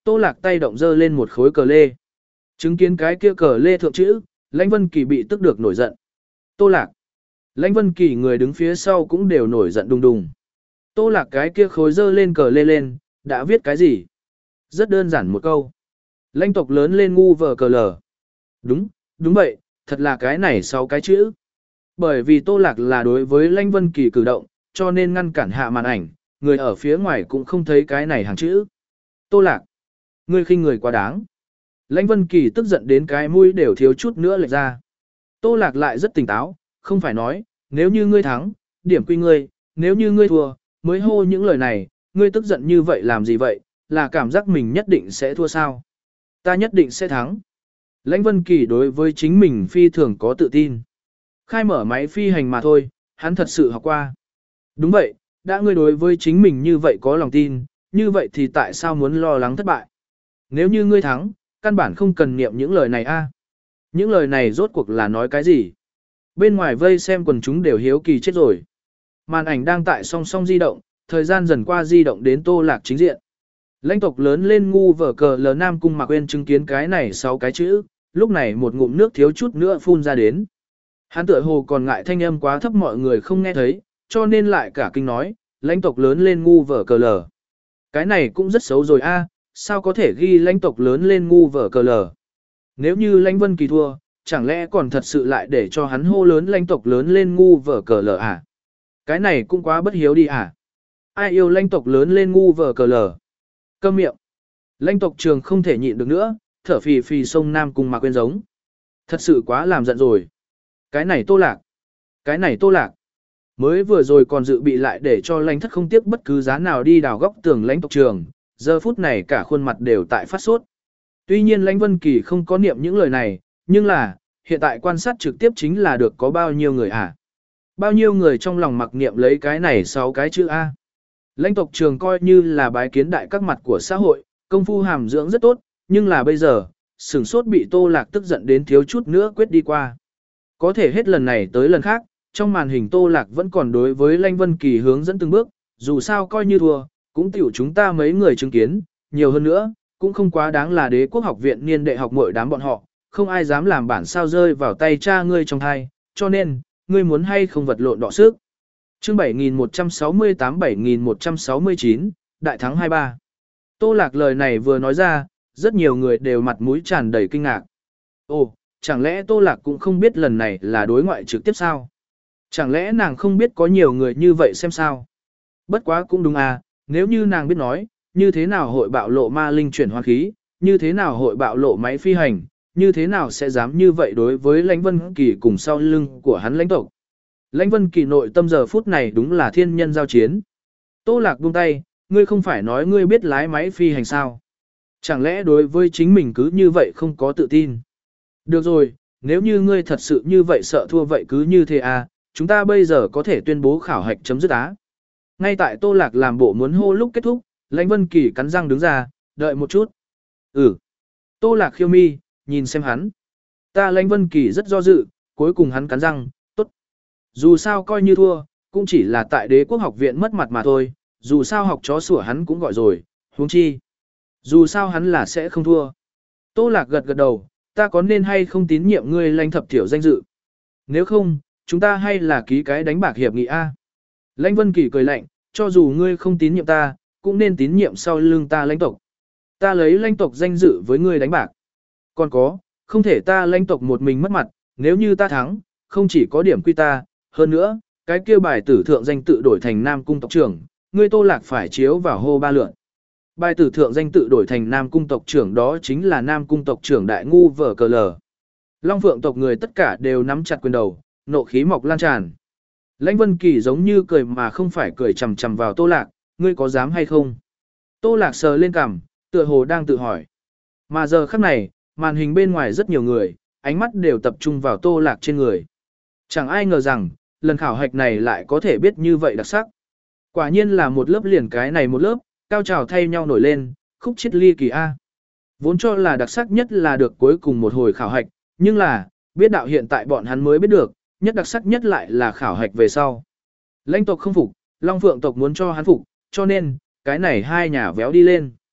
Tô Lạc tay động dơ lên một khối cờ lê. Chứng kiến cái kia cờ lê thượng chữ, Lãnh Vân Kỳ bị tức được nổi giận. Tô Lạc. Lãnh Vân Kỳ người đứng phía sau cũng đều nổi giận đùng đùng. Tô Lạc cái kia khối dơ lên cờ lê lên, đã viết cái gì? Rất đơn giản một câu. Lãnh tộc lớn lên ngu vờ cờ lờ. Đúng, đúng vậy, thật là cái này sáu cái chữ. Bởi vì Tô Lạc là đối với Lãnh Vân Kỳ cử động, cho nên ngăn cản hạ màn ảnh, người ở phía ngoài cũng không thấy cái này hàng chữ. Tô Lạc. Ngươi khinh người quá đáng. Lãnh Vân Kỳ tức giận đến cái mũi đều thiếu chút nữa lệch ra. Tô Lạc lại rất tỉnh táo, không phải nói, nếu như ngươi thắng, điểm quy ngươi, nếu như ngươi thua, mới hô những lời này, ngươi tức giận như vậy làm gì vậy, là cảm giác mình nhất định sẽ thua sao? Ta nhất định sẽ thắng. Lãnh Vân Kỳ đối với chính mình phi thường có tự tin. Khai mở máy phi hành mà thôi, hắn thật sự học qua. Đúng vậy, đã ngươi đối với chính mình như vậy có lòng tin, như vậy thì tại sao muốn lo lắng thất bại? Nếu như ngươi thắng, căn bản không cần niệm những lời này a. Những lời này rốt cuộc là nói cái gì? Bên ngoài vây xem quần chúng đều hiếu kỳ chết rồi. Màn ảnh đang tại song song di động, thời gian dần qua di động đến Tô Lạc chính diện. Lãnh tộc lớn lên ngu vở cờ lờ Nam Cung Mạc Uyên chứng kiến cái này sáu cái chữ, lúc này một ngụm nước thiếu chút nữa phun ra đến. Hắn tựa hồ còn ngại thanh âm quá thấp mọi người không nghe thấy, cho nên lại cả kinh nói, lãnh tộc lớn lên ngu vở cờ lờ. Cái này cũng rất xấu rồi a, sao có thể ghi lãnh tộc lớn lên ngu vở cờ lờ. Nếu như Lãnh Vân Kỳ thua, chẳng lẽ còn thật sự lại để cho hắn hô lớn lãnh tộc lớn lên ngu vở cờ lờ à? Cái này cũng quá bất hiếu đi à? Ai yêu lãnh tộc lớn lên ngu vở cờ lờ? Câm miệng. Lãnh tộc trường không thể nhịn được nữa, thở phì phì sông Nam Cung Mạc Uyên giống. Thật sự quá làm giận rồi. Cái này Tô Lạc. Cái này Tô Lạc. Mới vừa rồi còn dự bị lại để cho lãnh thất không tiếc bất cứ giá nào đi đào góc tường lãnh tộc trường, giờ phút này cả khuôn mặt đều tại phát sốt. Tuy nhiên Lãnh Vân Kỳ không có niệm những lời này, nhưng là, hiện tại quan sát trực tiếp chính là được có bao nhiêu người à? Bao nhiêu người trong lòng mặc niệm lấy cái này sáu cái chữ A. Lãnh tộc trường coi như là bái kiến đại các mặt của xã hội, công phu hàm dưỡng rất tốt, nhưng là bây giờ, sửng sốt bị Tô Lạc tức giận đến thiếu chút nữa quyết đi qua. Có thể hết lần này tới lần khác, trong màn hình Tô Lạc vẫn còn đối với Lãnh Vân Kỳ hướng dẫn từng bước, dù sao coi như thua, cũng tiểu chúng ta mấy người chứng kiến, nhiều hơn nữa, cũng không quá đáng là Đế Quốc Học viện niên đệ học mỗi đám bọn họ, không ai dám làm bản sao rơi vào tay cha ngươi trong thai, cho nên, ngươi muốn hay không vật lộn đọ sức. Chương bảy nghìn một trăm sáu mươi tám bảy nghìn một trăm sáu mươi chín, Đại thắng hai ba. Tô Lạc lời này vừa nói ra, rất nhiều người đều mặt mũi tràn đầy kinh ngạc. Ồ, chẳng lẽ Tô Lạc cũng không biết lần này là đối ngoại trực tiếp sao? Chẳng lẽ nàng không biết có nhiều người như vậy xem sao? Bất quá cũng đúng à, nếu như nàng biết nói, như thế nào hội bạo lộ ma linh chuyển hóa khí, như thế nào hội bạo lộ máy phi hành, như thế nào sẽ dám như vậy đối với Lãnh Vân Kỳ cùng sau lưng của hắn lãnh tộc. Lãnh Vân Kỳ nội tâm giờ phút này đúng là thiên nhân giao chiến. Tô Lạc buông tay, ngươi không phải nói ngươi biết lái máy phi hành sao? Chẳng lẽ đối với chính mình cứ như vậy không có tự tin? Được rồi, nếu như ngươi thật sự như vậy sợ thua vậy cứ như thế à, chúng ta bây giờ có thể tuyên bố khảo hạch chấm dứt á. Ngay tại Tô Lạc làm bộ muốn hô lúc kết thúc, Lãnh Vân Kỳ cắn răng đứng ra, đợi một chút. Ừ. Tô Lạc khiêu mi, nhìn xem hắn. Ta Lãnh Vân Kỳ rất do dự, cuối cùng hắn cắn răng, tốt. Dù sao coi như thua, cũng chỉ là tại Đế Quốc Học viện mất mặt mà thôi, dù sao học chó sủa hắn cũng gọi rồi, huống chi. Dù sao hắn là sẽ không thua. Tô Lạc gật gật đầu, ta có nên hay không tín nhiệm ngươi Lãnh thập thiểu danh dự? Nếu không, chúng ta hay là ký cái đánh bạc hiệp nghị A. Lãnh Vân Kỳ cười lạnh, cho dù ngươi không tín nhiệm ta, cũng nên tín nhiệm sau lưng ta lãnh tộc. Ta lấy lãnh tộc danh dự với ngươi đánh bạc. Còn có, không thể ta lãnh tộc một mình mất mặt, nếu như ta thắng, không chỉ có điểm quy ta, hơn nữa, cái kia bài tử thượng danh tự đổi thành Nam Cung tộc trưởng, ngươi Tô Lạc phải chiếu vào hô ba lượn. Bài tử thượng danh tự đổi thành Nam Cung tộc trưởng đó chính là Nam Cung tộc trưởng đại ngu vở cờ lờ. Long Phượng tộc người tất cả đều nắm chặt quyền đầu, nộ khí mọc lan tràn. Lãnh Vân Kỳ giống như cười mà không phải cười chằm chằm vào Tô Lạc, ngươi có dám hay không? Tô Lạc sờ lên cằm, tựa hồ đang tự hỏi. Mà giờ khắc này, màn hình bên ngoài rất nhiều người, ánh mắt đều tập trung vào Tô Lạc trên người. Chẳng ai ngờ rằng, lần khảo hạch này lại có thể biết như vậy đặc sắc. Quả nhiên là một lớp liền cái này một lớp, cao trào thay nhau nổi lên, khúc chiết ly kỳ A. Vốn cho là đặc sắc nhất là được cuối cùng một hồi khảo hạch, nhưng là, biết đạo hiện tại bọn hắn mới biết được, nhất đặc sắc nhất lại là khảo hạch về sau. Lãnh tộc không phục, Long Phượng tộc muốn cho hắn phục, cho nên, cái này hai nhà véo đi lên.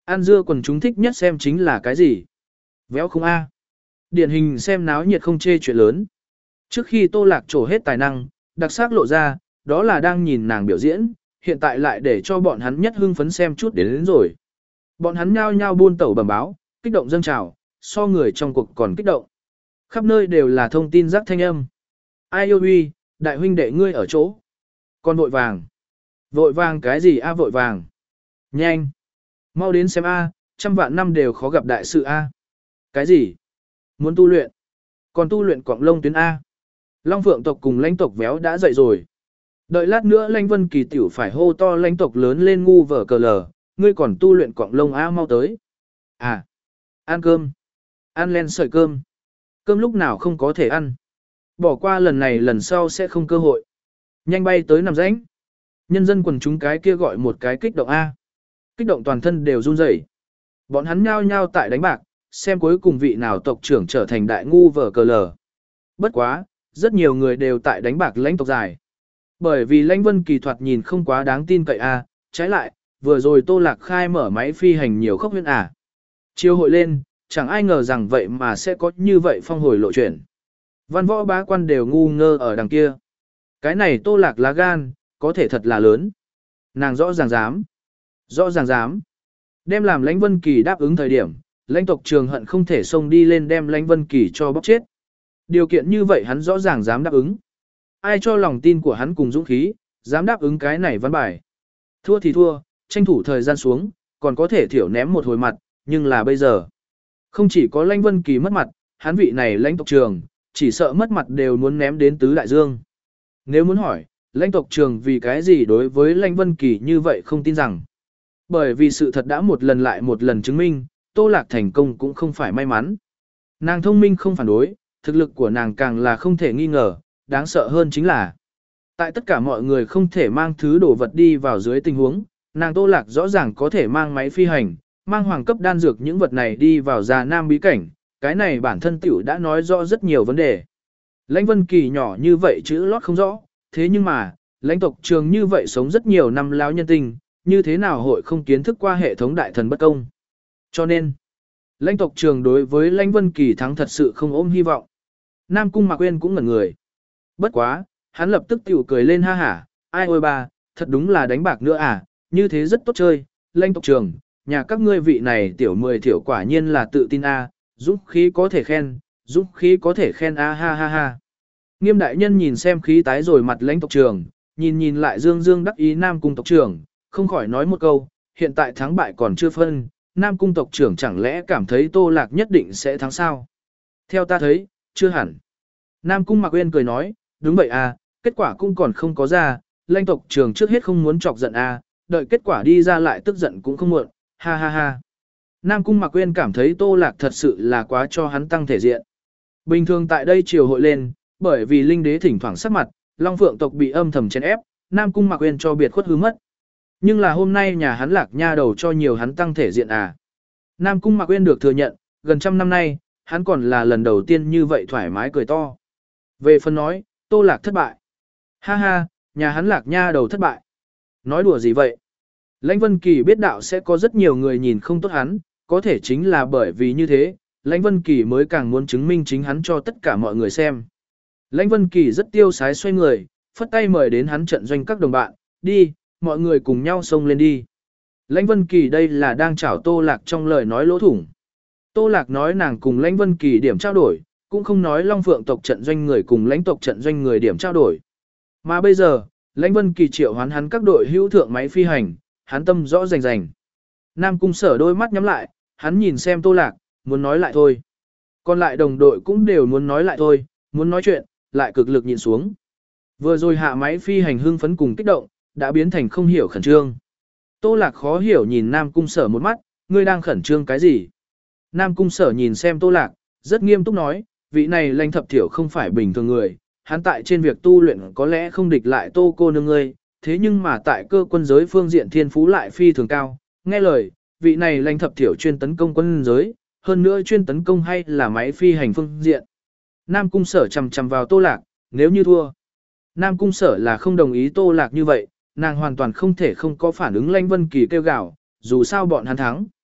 Ăn dưa quần chúng thích nhất xem chính là cái gì? Véo không a. Điển hình xem náo nhiệt không chê chuyện lớn. Trước khi Tô Lạc trổ hết tài năng, đặc sắc lộ ra, đó là đang nhìn nàng biểu diễn, hiện tại lại để cho bọn hắn nhất hưng phấn xem chút đến, đến rồi. Bọn hắn nhao nhao buôn tẩu bẩm báo, kích động dâng trào, so người trong cuộc còn kích động. Khắp nơi đều là thông tin rác thanh âm. Ai yêu huy, đại huynh đệ ngươi ở chỗ. Con vội vàng. Vội vàng cái gì a vội vàng? Nhanh. Mau đến xem a, trăm vạn năm đều khó gặp đại sự a. Cái gì? Muốn tu luyện. Còn tu luyện quạng lông tuyến A. Long Phượng tộc cùng lãnh tộc véo đã dậy rồi. Đợi lát nữa lãnh vân kỳ tiểu phải hô to lãnh tộc lớn lên ngu vở cờ lờ, ngươi còn tu luyện quạng lông A mau tới. À, ăn cơm. Ăn len sợi cơm. Cơm lúc nào không có thể ăn. Bỏ qua lần này lần sau sẽ không cơ hội. Nhanh bay tới nằm rãnh. Nhân dân quần chúng cái kia gọi một cái kích động A. Kích động toàn thân đều run rẩy. Bọn hắn nhao nhao tại đánh bạc, xem cuối cùng vị nào tộc trưởng trở thành đại ngu vở cờ lờ. Bất quá, rất nhiều người đều tại đánh bạc lãnh tộc dài. Bởi vì lãnh vân kỳ thoạt nhìn không quá đáng tin cậy a, trái lại, vừa rồi Tô Lạc khai mở máy phi hành nhiều khốc huyễn à. Chiêu hội lên, chẳng ai ngờ rằng vậy mà sẽ có như vậy phong hồi lộ chuyển. Văn võ bá quan đều ngu ngơ ở đằng kia. Cái này Tô Lạc lá gan, có thể thật là lớn. Nàng rõ ràng dám. Rõ ràng dám. Đem làm lãnh vân kỳ đáp ứng thời điểm, lãnh tộc Trường hận không thể xông đi lên đem lãnh vân kỳ cho bóc chết. Điều kiện như vậy hắn rõ ràng dám đáp ứng. Ai cho lòng tin của hắn cùng dũng khí, dám đáp ứng cái này văn bài. Thua thì thua, tranh thủ thời gian xuống, còn có thể thiểu ném một hồi mặt, nhưng là bây giờ. Không chỉ có lãnh vân kỳ mất mặt, hắn vị này lãnh tộc Trường, chỉ sợ mất mặt đều muốn ném đến tứ đại dương. Nếu muốn hỏi, lãnh tộc Trường vì cái gì đối với lãnh vân kỳ như vậy không tin rằng. Bởi vì sự thật đã một lần lại một lần chứng minh, Tô Lạc thành công cũng không phải may mắn. Nàng thông minh không phản đối, thực lực của nàng càng là không thể nghi ngờ, đáng sợ hơn chính là tại tất cả mọi người không thể mang thứ đồ vật đi vào dưới tình huống, nàng Tô Lạc rõ ràng có thể mang máy phi hành, mang hoàng cấp đan dược những vật này đi vào già nam bí cảnh, cái này bản thân tiểu đã nói rõ rất nhiều vấn đề. Lãnh Vân Kỳ nhỏ như vậy chữ lót không rõ, thế nhưng mà, lãnh tộc Trường như vậy sống rất nhiều năm lão nhân tình, như thế nào hội không kiến thức qua hệ thống đại thần bất công. Cho nên, lãnh tộc Trường đối với lãnh Vân Kỳ thắng thật sự không ôm hy vọng. Nam Cung Mạc Uyên cũng ngẩn người. Bất quá, hắn lập tức tiểu cười lên ha hả, ai ôi ba, thật đúng là đánh bạc nữa à, như thế rất tốt chơi, lãnh tộc Trường, nhà các ngươi vị này tiểu mười thiểu quả nhiên là tự tin a, dũng khí có thể khen, dũng khí có thể khen a ha ha ha. Nghiêm đại nhân nhìn xem khí tái rồi mặt lãnh tộc Trường, nhìn nhìn lại dương dương đắc ý Nam Cung tộc trưởng, không khỏi nói một câu, hiện tại thắng bại còn chưa phân, Nam Cung tộc trưởng chẳng lẽ cảm thấy Tô Lạc nhất định sẽ thắng sao? Theo ta thấy, chưa hẳn. Nam Cung Mạc Uyên cười nói, đúng vậy à, kết quả cũng còn không có ra, lãnh tộc trưởng trước hết không muốn chọc giận à, đợi kết quả đi ra lại tức giận cũng không muộn, ha ha ha. Nam Cung Mạc Uyên cảm thấy Tô Lạc thật sự là quá cho hắn tăng thể diện. Bình thường tại đây triều hội lên, bởi vì linh đế thỉnh thoảng sắc mặt, Long Phượng tộc bị âm thầm chèn ép, Nam Cung Mạc Uyên cho biệt khuất hư mất. Nhưng là hôm nay nhà hắn Lạc Nha đầu cho nhiều hắn tăng thể diện à. Nam Cung Mạc Uyên được thừa nhận, gần trăm năm nay, hắn còn là lần đầu tiên như vậy thoải mái cười to. Về phần nói, Tô Lạc thất bại. Ha ha, nhà hắn Lạc Nha đầu thất bại. Nói đùa gì vậy? Lãnh Vân Kỳ biết đạo sẽ có rất nhiều người nhìn không tốt hắn, có thể chính là bởi vì như thế, Lãnh Vân Kỳ mới càng muốn chứng minh chính hắn cho tất cả mọi người xem. Lãnh Vân Kỳ rất tiêu sái xoay người, phất tay mời đến hắn trận doanh các đồng bạn, đi, mọi người cùng nhau xông lên đi. Lãnh Vân Kỳ đây là đang chảo Tô Lạc trong lời nói lỗ thủng. Tô Lạc nói nàng cùng Lãnh Vân Kỳ điểm trao đổi, cũng không nói Long Phượng tộc trận doanh người cùng lãnh tộc trận doanh người điểm trao đổi. Mà bây giờ, Lãnh Vân Kỳ triệu hoán hắn các đội hữu thượng máy phi hành, hắn tâm rõ rành rành. Nam Cung Sở đôi mắt nhắm lại, hắn nhìn xem Tô Lạc, muốn nói lại thôi. Còn lại đồng đội cũng đều muốn nói lại thôi, muốn nói chuyện, lại cực lực nhìn xuống. Vừa rồi hạ máy phi hành hưng phấn cùng kích động, đã biến thành không hiểu khẩn trương. Tô Lạc khó hiểu nhìn Nam Cung Sở một mắt, ngươi đang khẩn trương cái gì? Nam Cung Sở nhìn xem Tô Lạc, rất nghiêm túc nói, vị này Lãnh Thập Thiểu không phải bình thường người, hắn tại trên việc tu luyện có lẽ không địch lại Tô cô nương ngươi, thế nhưng mà tại cơ quân giới phương diện thiên phú lại phi thường cao. Nghe lời, vị này Lãnh Thập Thiểu chuyên tấn công quân giới, hơn nữa chuyên tấn công hay là máy phi hành phương diện. Nam Cung Sở chằm chằm vào Tô Lạc, nếu như thua. Nam Cung Sở là không đồng ý Tô Lạc như vậy, nàng hoàn toàn không thể không có phản ứng Lãnh Vân Kỳ kêu gào, dù sao bọn hắn thắng.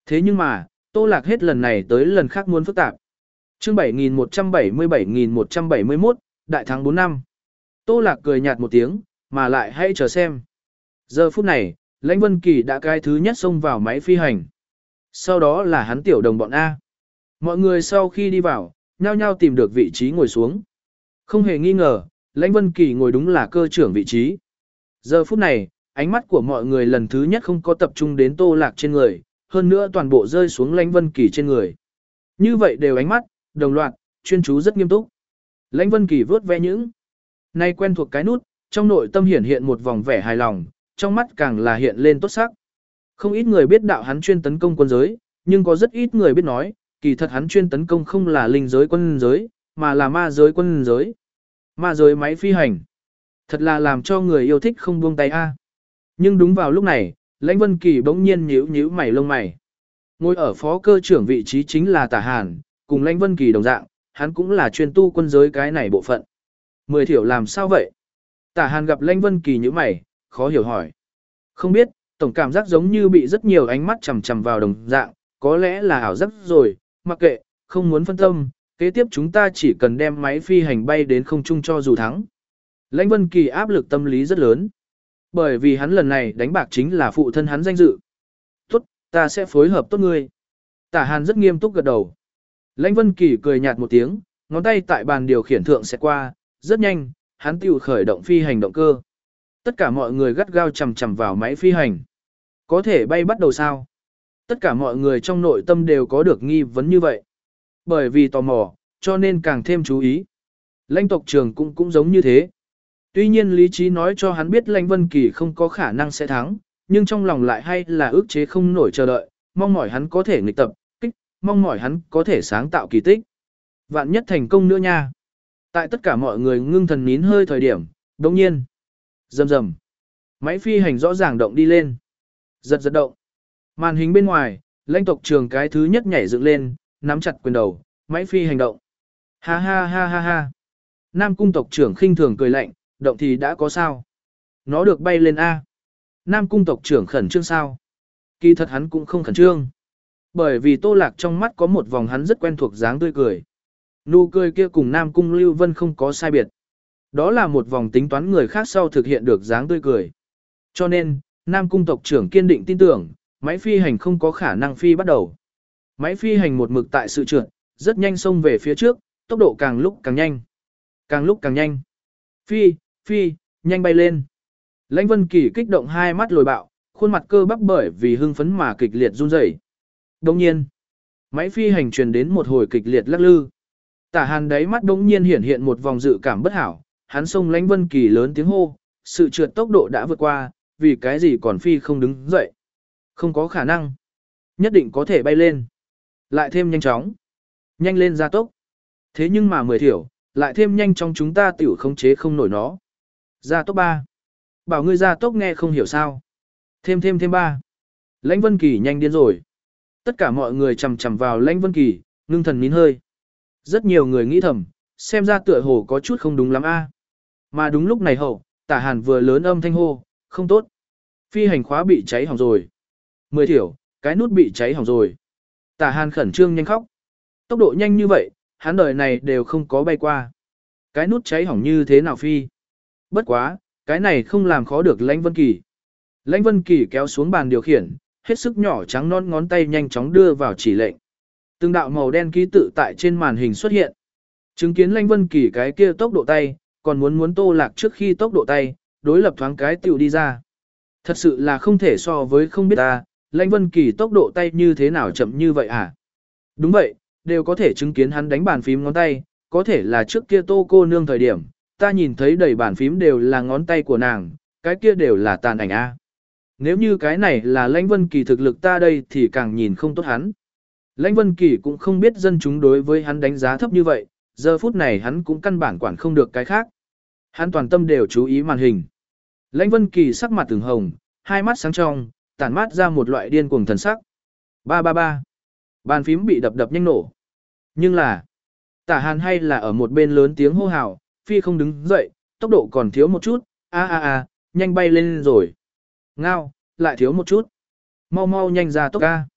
Thế nhưng mà, Tô Lạc hết lần này tới lần khác muốn phức tạp. Chương bảy nghìn một trăm bảy mươi bảy nghìn một trăm bảy mươi mốt, đại thắng bốn năm. Tô Lạc cười nhạt một tiếng, mà lại hãy chờ xem. Giờ phút này, Lãnh Vân Kỳ đã cái thứ nhất xông vào máy phi hành. Sau đó là hắn tiểu đồng bọn A. Mọi người sau khi đi vào, nhao nhao tìm được vị trí ngồi xuống. Không hề nghi ngờ, Lãnh Vân Kỳ ngồi đúng là cơ trưởng vị trí. Giờ phút này, ánh mắt của mọi người lần thứ nhất không có tập trung đến Tô Lạc trên người, hơn nữa toàn bộ rơi xuống Lãnh Vân Kỳ trên người. Như vậy đều ánh mắt, đồng loạt, chuyên chú rất nghiêm túc. Lãnh Vân Kỳ vớt ve những nay quen thuộc cái nút, trong nội tâm hiển hiện một vòng vẻ hài lòng, trong mắt càng là hiện lên tốt sắc. Không ít người biết đạo hắn chuyên tấn công quân giới, nhưng có rất ít người biết nói, kỳ thật hắn chuyên tấn công không là linh giới quân giới, mà là ma giới quân giới. Ma giới máy phi hành. Thật là làm cho người yêu thích không buông tay a. Nhưng đúng vào lúc này, Lãnh Vân Kỳ bỗng nhiên nhíu nhíu mày lông mày. Ngồi ở phó cơ trưởng vị trí chính là Tả Hàn, cùng Lãnh Vân Kỳ đồng dạng, hắn cũng là chuyên tu quân giới cái này bộ phận. Mười thiểu làm sao vậy? Tả Hàn gặp Lãnh Vân Kỳ nhíu mày, khó hiểu hỏi. Không biết, tổng cảm giác giống như bị rất nhiều ánh mắt chằm chằm vào đồng dạng, có lẽ là ảo giác rồi, mặc kệ, không muốn phân tâm, kế tiếp chúng ta chỉ cần đem máy phi hành bay đến không trung cho dù thắng. Lãnh Vân Kỳ áp lực tâm lý rất lớn, bởi vì hắn lần này đánh bạc chính là phụ thân hắn danh dự. Tốt, ta sẽ phối hợp tốt ngươi. Tả Hàn rất nghiêm túc gật đầu. Lãnh Vân Kỳ cười nhạt một tiếng, ngón tay tại bàn điều khiển thượng sẽ qua, rất nhanh, hắn tiêu khởi động phi hành động cơ. Tất cả mọi người gắt gao chằm chằm vào máy phi hành. Có thể bay bắt đầu sao? Tất cả mọi người trong nội tâm đều có được nghi vấn như vậy. Bởi vì tò mò, cho nên càng thêm chú ý. Lãnh tộc trưởng cũng cũng giống như thế. Tuy nhiên lý trí nói cho hắn biết Lãnh Vân Kỳ không có khả năng sẽ thắng, nhưng trong lòng lại hay là ức chế không nổi chờ đợi, mong mỏi hắn có thể nghịch tập, kích, mong mỏi hắn có thể sáng tạo kỳ tích. Vạn nhất thành công nữa nha. Tại tất cả mọi người ngưng thần nín hơi thời điểm, đồng nhiên. Rầm rầm. Máy phi hành rõ ràng động đi lên. Giật giật động. Màn hình bên ngoài, Lãnh tộc trưởng cái thứ nhất nhảy dựng lên, nắm chặt quyền đầu, máy phi hành động. Ha ha ha ha ha. Nam cung tộc trưởng khinh thường cười lạnh, động thì đã có sao. Nó được bay lên A. Nam cung tộc trưởng khẩn trương sao? Kỳ thật hắn cũng không khẩn trương. Bởi vì Tô Lạc trong mắt có một vòng hắn rất quen thuộc dáng tươi cười. Nụ cười kia cùng Nam cung Lưu Vân không có sai biệt. Đó là một vòng tính toán người khác sau thực hiện được dáng tươi cười. Cho nên, Nam cung tộc trưởng kiên định tin tưởng, máy phi hành không có khả năng phi bắt đầu. Máy phi hành một mực tại sự trượt, rất nhanh xông về phía trước, tốc độ càng lúc càng nhanh. Càng lúc càng nhanh. Phi, phi, nhanh bay lên. Lãnh Vân Kỳ kích động hai mắt lồi bạo, khuôn mặt cơ bắp bởi vì hưng phấn mà kịch liệt run rẩy. Đồng nhiên, máy phi hành truyền đến một hồi kịch liệt lắc lư. Tả Hàn đáy mắt đống nhiên hiện hiện một vòng dự cảm bất hảo, hắn xông Lãnh Vân Kỳ lớn tiếng hô, sự trượt tốc độ đã vượt qua, vì cái gì còn phi không đứng dậy. Không có khả năng. Nhất định có thể bay lên. Lại thêm nhanh chóng. Nhanh lên gia tốc. Thế nhưng mà mười thiểu, lại thêm nhanh chóng chúng ta tiểu khống chế không nổi nó. Gia tốc ba. Bảo ngươi gia tốc nghe không hiểu sao. Thêm thêm thêm ba. Lãnh Vân Kỳ nhanh điên rồi. Tất cả mọi người chầm chầm vào Lãnh Vân Kỳ, ngưng thần nín hơi. Rất nhiều người nghĩ thầm, xem ra tựa hồ có chút không đúng lắm a. Mà đúng lúc này hậu, Tả Hàn vừa lớn âm thanh hô, không tốt. Phi hành khóa bị cháy hỏng rồi. Mười thiểu, cái nút bị cháy hỏng rồi. Tả Hàn khẩn trương nhanh khóc. Tốc độ nhanh như vậy, hắn đời này đều không có bay qua. Cái nút cháy hỏng như thế nào phi? Bất quá, cái này không làm khó được Lãnh Vân Kỳ. Lãnh Vân Kỳ kéo xuống bàn điều khiển, hết sức nhỏ trắng non ngón tay nhanh chóng đưa vào chỉ lệnh. Từng đạo màu đen ký tự tại trên màn hình xuất hiện. Chứng kiến Lãnh Vân Kỳ cái kia tốc độ tay, còn muốn muốn Tô Lạc trước khi tốc độ tay, đối lập thoáng cái tiểu đi ra. Thật sự là không thể so với không biết ta, Lãnh Vân Kỳ tốc độ tay như thế nào chậm như vậy à? Đúng vậy, đều có thể chứng kiến hắn đánh bàn phím ngón tay, có thể là trước kia Tô cô nương thời điểm, ta nhìn thấy đầy bàn phím đều là ngón tay của nàng, cái kia đều là tàn ảnh a. Nếu như cái này là Lãnh Vân Kỳ thực lực ta đây thì càng nhìn không tốt hắn. Lãnh Vân Kỳ cũng không biết dân chúng đối với hắn đánh giá thấp như vậy, giờ phút này hắn cũng căn bản quản không được cái khác. Hắn toàn tâm đều chú ý màn hình. Lãnh Vân Kỳ sắc mặt từng hồng, hai mắt sáng trong, tản mát ra một loại điên cuồng thần sắc. Ba ba ba. Bàn phím bị đập đập nhanh nổ. Nhưng là, Tả Hàn hay là ở một bên lớn tiếng hô hào, phi không đứng dậy, tốc độ còn thiếu một chút, a a a, nhanh bay lên rồi. Ngao, lại thiếu một chút. Mau mau nhanh ra tốc ca.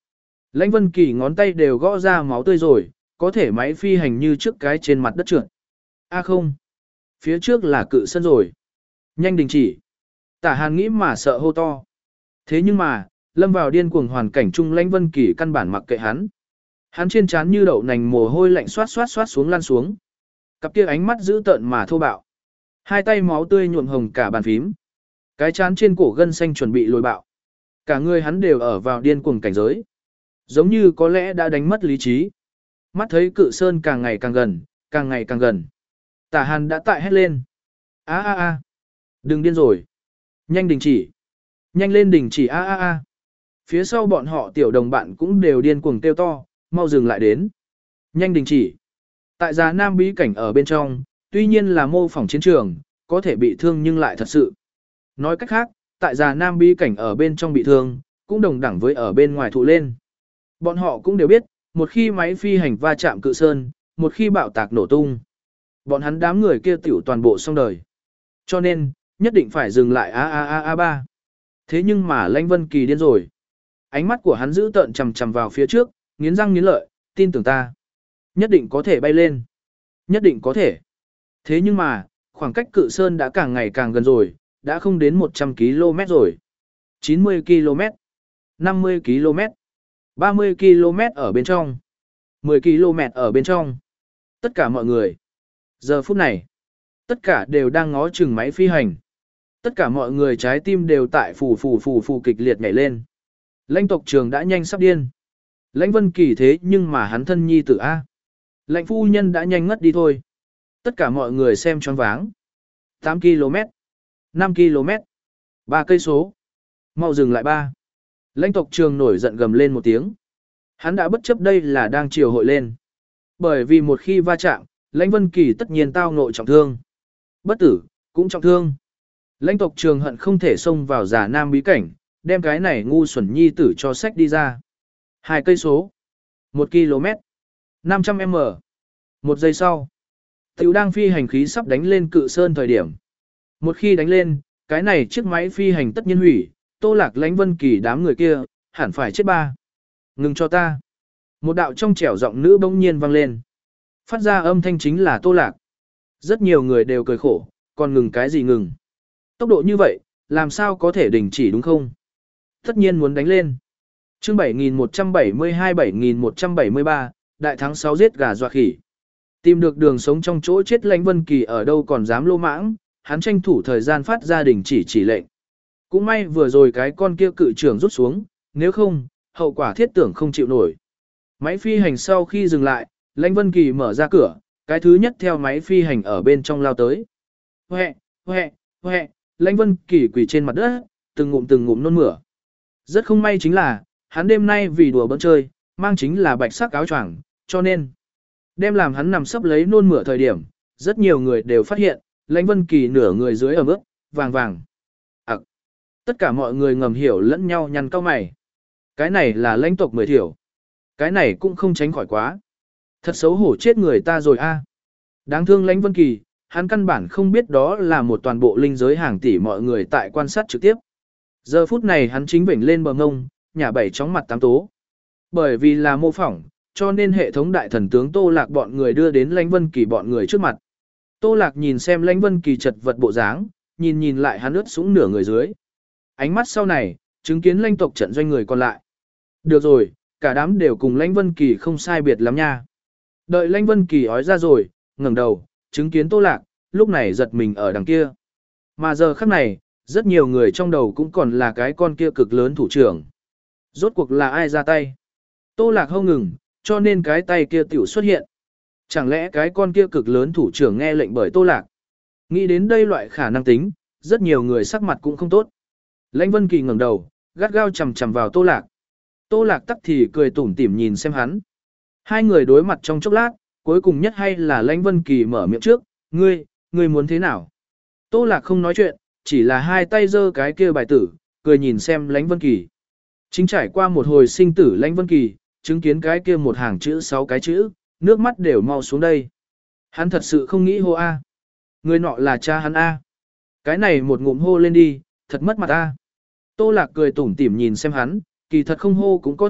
Lãnh Vân Kỳ ngón tay đều gõ ra máu tươi rồi, có thể máy phi hành như trước cái trên mặt đất trượt. A không, phía trước là cự sân rồi. Nhanh đình chỉ. Tả Hàn nghĩ mà sợ hô to. Thế nhưng mà, lâm vào điên cuồng hoàn cảnh chung Lãnh Vân Kỳ căn bản mặc kệ hắn. Hắn trên trán như đậu nành mồ hôi lạnh xoát xoát xoát xuống lăn xuống. Cặp kia ánh mắt dữ tợn mà thô bạo. Hai tay máu tươi nhuộm hồng cả bàn phím. Cái trán trên cổ gân xanh chuẩn bị lồi bạo. Cả người hắn đều ở vào điên cuồng cảnh giới. Giống như có lẽ đã đánh mất lý trí. Mắt thấy cự sơn càng ngày càng gần, càng ngày càng gần. Tả Hàn đã tại hét lên. A a a. Đừng điên rồi. Nhanh đình chỉ. Nhanh lên đình chỉ a a a. Phía sau bọn họ tiểu đồng bạn cũng đều điên cuồng kêu to, mau dừng lại đến. Nhanh đình chỉ. Tại Già Nam bí cảnh ở bên trong, tuy nhiên là mô phỏng chiến trường, có thể bị thương nhưng lại thật sự. Nói cách khác, tại Già Nam bí cảnh ở bên trong bị thương, cũng đồng đẳng với ở bên ngoài thụ lên. Bọn họ cũng đều biết, một khi máy phi hành va chạm cự sơn, một khi bạo tạc nổ tung, bọn hắn đám người kia tiểu toàn bộ xong đời. Cho nên, nhất định phải dừng lại a a a a ba. Thế nhưng mà Lãnh Vân Kỳ điên rồi. Ánh mắt của hắn giữ tợn chằm chằm vào phía trước, nghiến răng nghiến lợi, tin tưởng ta. Nhất định có thể bay lên. Nhất định có thể. Thế nhưng mà, khoảng cách cự sơn đã càng ngày càng gần rồi, đã không đến một trăm ki lô mét rồi. chín mươi ki lô mét, năm mươi ki lô mét, ba mươi ki lô mét ở bên trong, mười ki lô mét ở bên trong. Tất cả mọi người. Giờ phút này, tất cả đều đang ngó chừng máy phi hành. Tất cả mọi người trái tim đều tại phù phù phù phù kịch liệt nhảy lên. Lãnh tộc trường đã nhanh sắp điên. Lãnh Vân Kỳ thế nhưng mà hắn thân nhi tử A. Lãnh phu nhân đã nhanh ngất đi thôi. Tất cả mọi người xem choáng váng. tám ki lô mét, năm ki lô mét, ba cây số. Mau dừng lại ba. Lãnh tộc trường nổi giận gầm lên một tiếng. Hắn đã bất chấp đây là đang triều hội lên. Bởi vì một khi va chạm, Lãnh Vân Kỳ tất nhiên tao ngộ trọng thương. Bất tử, cũng trọng thương. Lãnh tộc trường hận không thể xông vào Già Nam bí cảnh, đem cái này ngu xuẩn nhi tử cho sách đi ra. Hai cây số, một ki lô mét, năm trăm mét. Một giây sau, tiểu đang phi hành khí sắp đánh lên cự sơn thời điểm. Một khi đánh lên, cái này chiếc máy phi hành tất nhiên hủy, Tô Lạc Lãnh Vân Kỳ đám người kia, hẳn phải chết ba. Ngừng cho ta. Một đạo trong trẻo giọng nữ bỗng nhiên vang lên. Phát ra âm thanh chính là Tô Lạc. Rất nhiều người đều cười khổ, còn ngừng cái gì ngừng. Tốc độ như vậy, làm sao có thể đình chỉ đúng không? Tất nhiên muốn đánh lên. Chương bảy nghìn một trăm bảy mươi hai bảy nghìn một trăm bảy mươi ba, đại thắng sáu giết gà dọa khỉ. Tìm được đường sống trong chỗ chết Lãnh Vân Kỳ ở đâu còn dám lô mãng, hắn tranh thủ thời gian phát ra đình chỉ chỉ lệnh. Cũng may vừa rồi cái con kia cự trưởng rút xuống, nếu không, hậu quả thiết tưởng không chịu nổi. Máy phi hành sau khi dừng lại, Lãnh Vân Kỳ mở ra cửa, cái thứ nhất theo máy phi hành ở bên trong lao tới. Huệ, huệ, huệ, Lãnh Vân Kỳ quỳ trên mặt đất, từng ngụm từng ngụm nôn mửa. Rất không may chính là, hắn đêm nay vì đùa bỡn chơi, mang chính là bạch sắc áo choàng, cho nên đem làm hắn nằm sấp lấy nôn mửa thời điểm, rất nhiều người đều phát hiện, Lãnh Vân Kỳ nửa người dưới ẩm ướt, vàng vàng. Ặc. Tất cả mọi người ngầm hiểu lẫn nhau nhăn cau mày. Cái này là lãnh tộc mười thiểu. Cái này cũng không tránh khỏi quá. Thật xấu hổ chết người ta rồi a. Đáng thương Lãnh Vân Kỳ, hắn căn bản không biết đó là một toàn bộ linh giới hàng tỷ mọi người tại quan sát trực tiếp. Giờ phút này hắn chính vểnh lên bờ ngông, nhả bảy chóng mặt tám tố. Bởi vì là mô phỏng, cho nên hệ thống đại thần tướng Tô Lạc bọn người đưa đến Lãnh Vân Kỳ bọn người trước mặt. Tô Lạc nhìn xem Lãnh Vân Kỳ chật vật bộ dáng, nhìn nhìn lại hắn ướt sũng nửa người dưới. Ánh mắt sau này, chứng kiến lãnh tộc trận doanh người còn lại. Được rồi, cả đám đều cùng Lãnh Vân Kỳ không sai biệt lắm nha. Đợi Lãnh Vân Kỳ ói ra rồi, ngẩng đầu, chứng kiến Tô Lạc, lúc này giật mình ở đằng kia. Mà giờ khắc này, rất nhiều người trong đầu cũng còn là cái con kia cực lớn thủ trưởng. Rốt cuộc là ai ra tay? Tô Lạc hông ngừng, cho nên cái tay kia tiểu xuất hiện. Chẳng lẽ cái con kia cực lớn thủ trưởng nghe lệnh bởi Tô Lạc? Nghĩ đến đây loại khả năng tính, rất nhiều người sắc mặt cũng không tốt. Lãnh Vân Kỳ ngẩng đầu, gắt gao chằm chằm vào Tô Lạc. Tô Lạc tắc thì cười tủm tỉm nhìn xem hắn. Hai người đối mặt trong chốc lát, cuối cùng nhất hay là Lãnh Vân Kỳ mở miệng trước, ngươi, ngươi muốn thế nào? Tô Lạc không nói chuyện, chỉ là hai tay giơ cái kia bài tử, cười nhìn xem Lãnh Vân Kỳ. Chính trải qua một hồi sinh tử Lãnh Vân Kỳ, chứng kiến cái kia một hàng chữ sáu cái chữ, nước mắt đều mau xuống đây. Hắn thật sự không nghĩ hô A. Người nọ là cha hắn A. Cái này một ngụm hô lên đi, thật mất mặt A. Tô Lạc cười tủm tỉm nhìn xem hắn, kỳ thật không hô cũng có thể,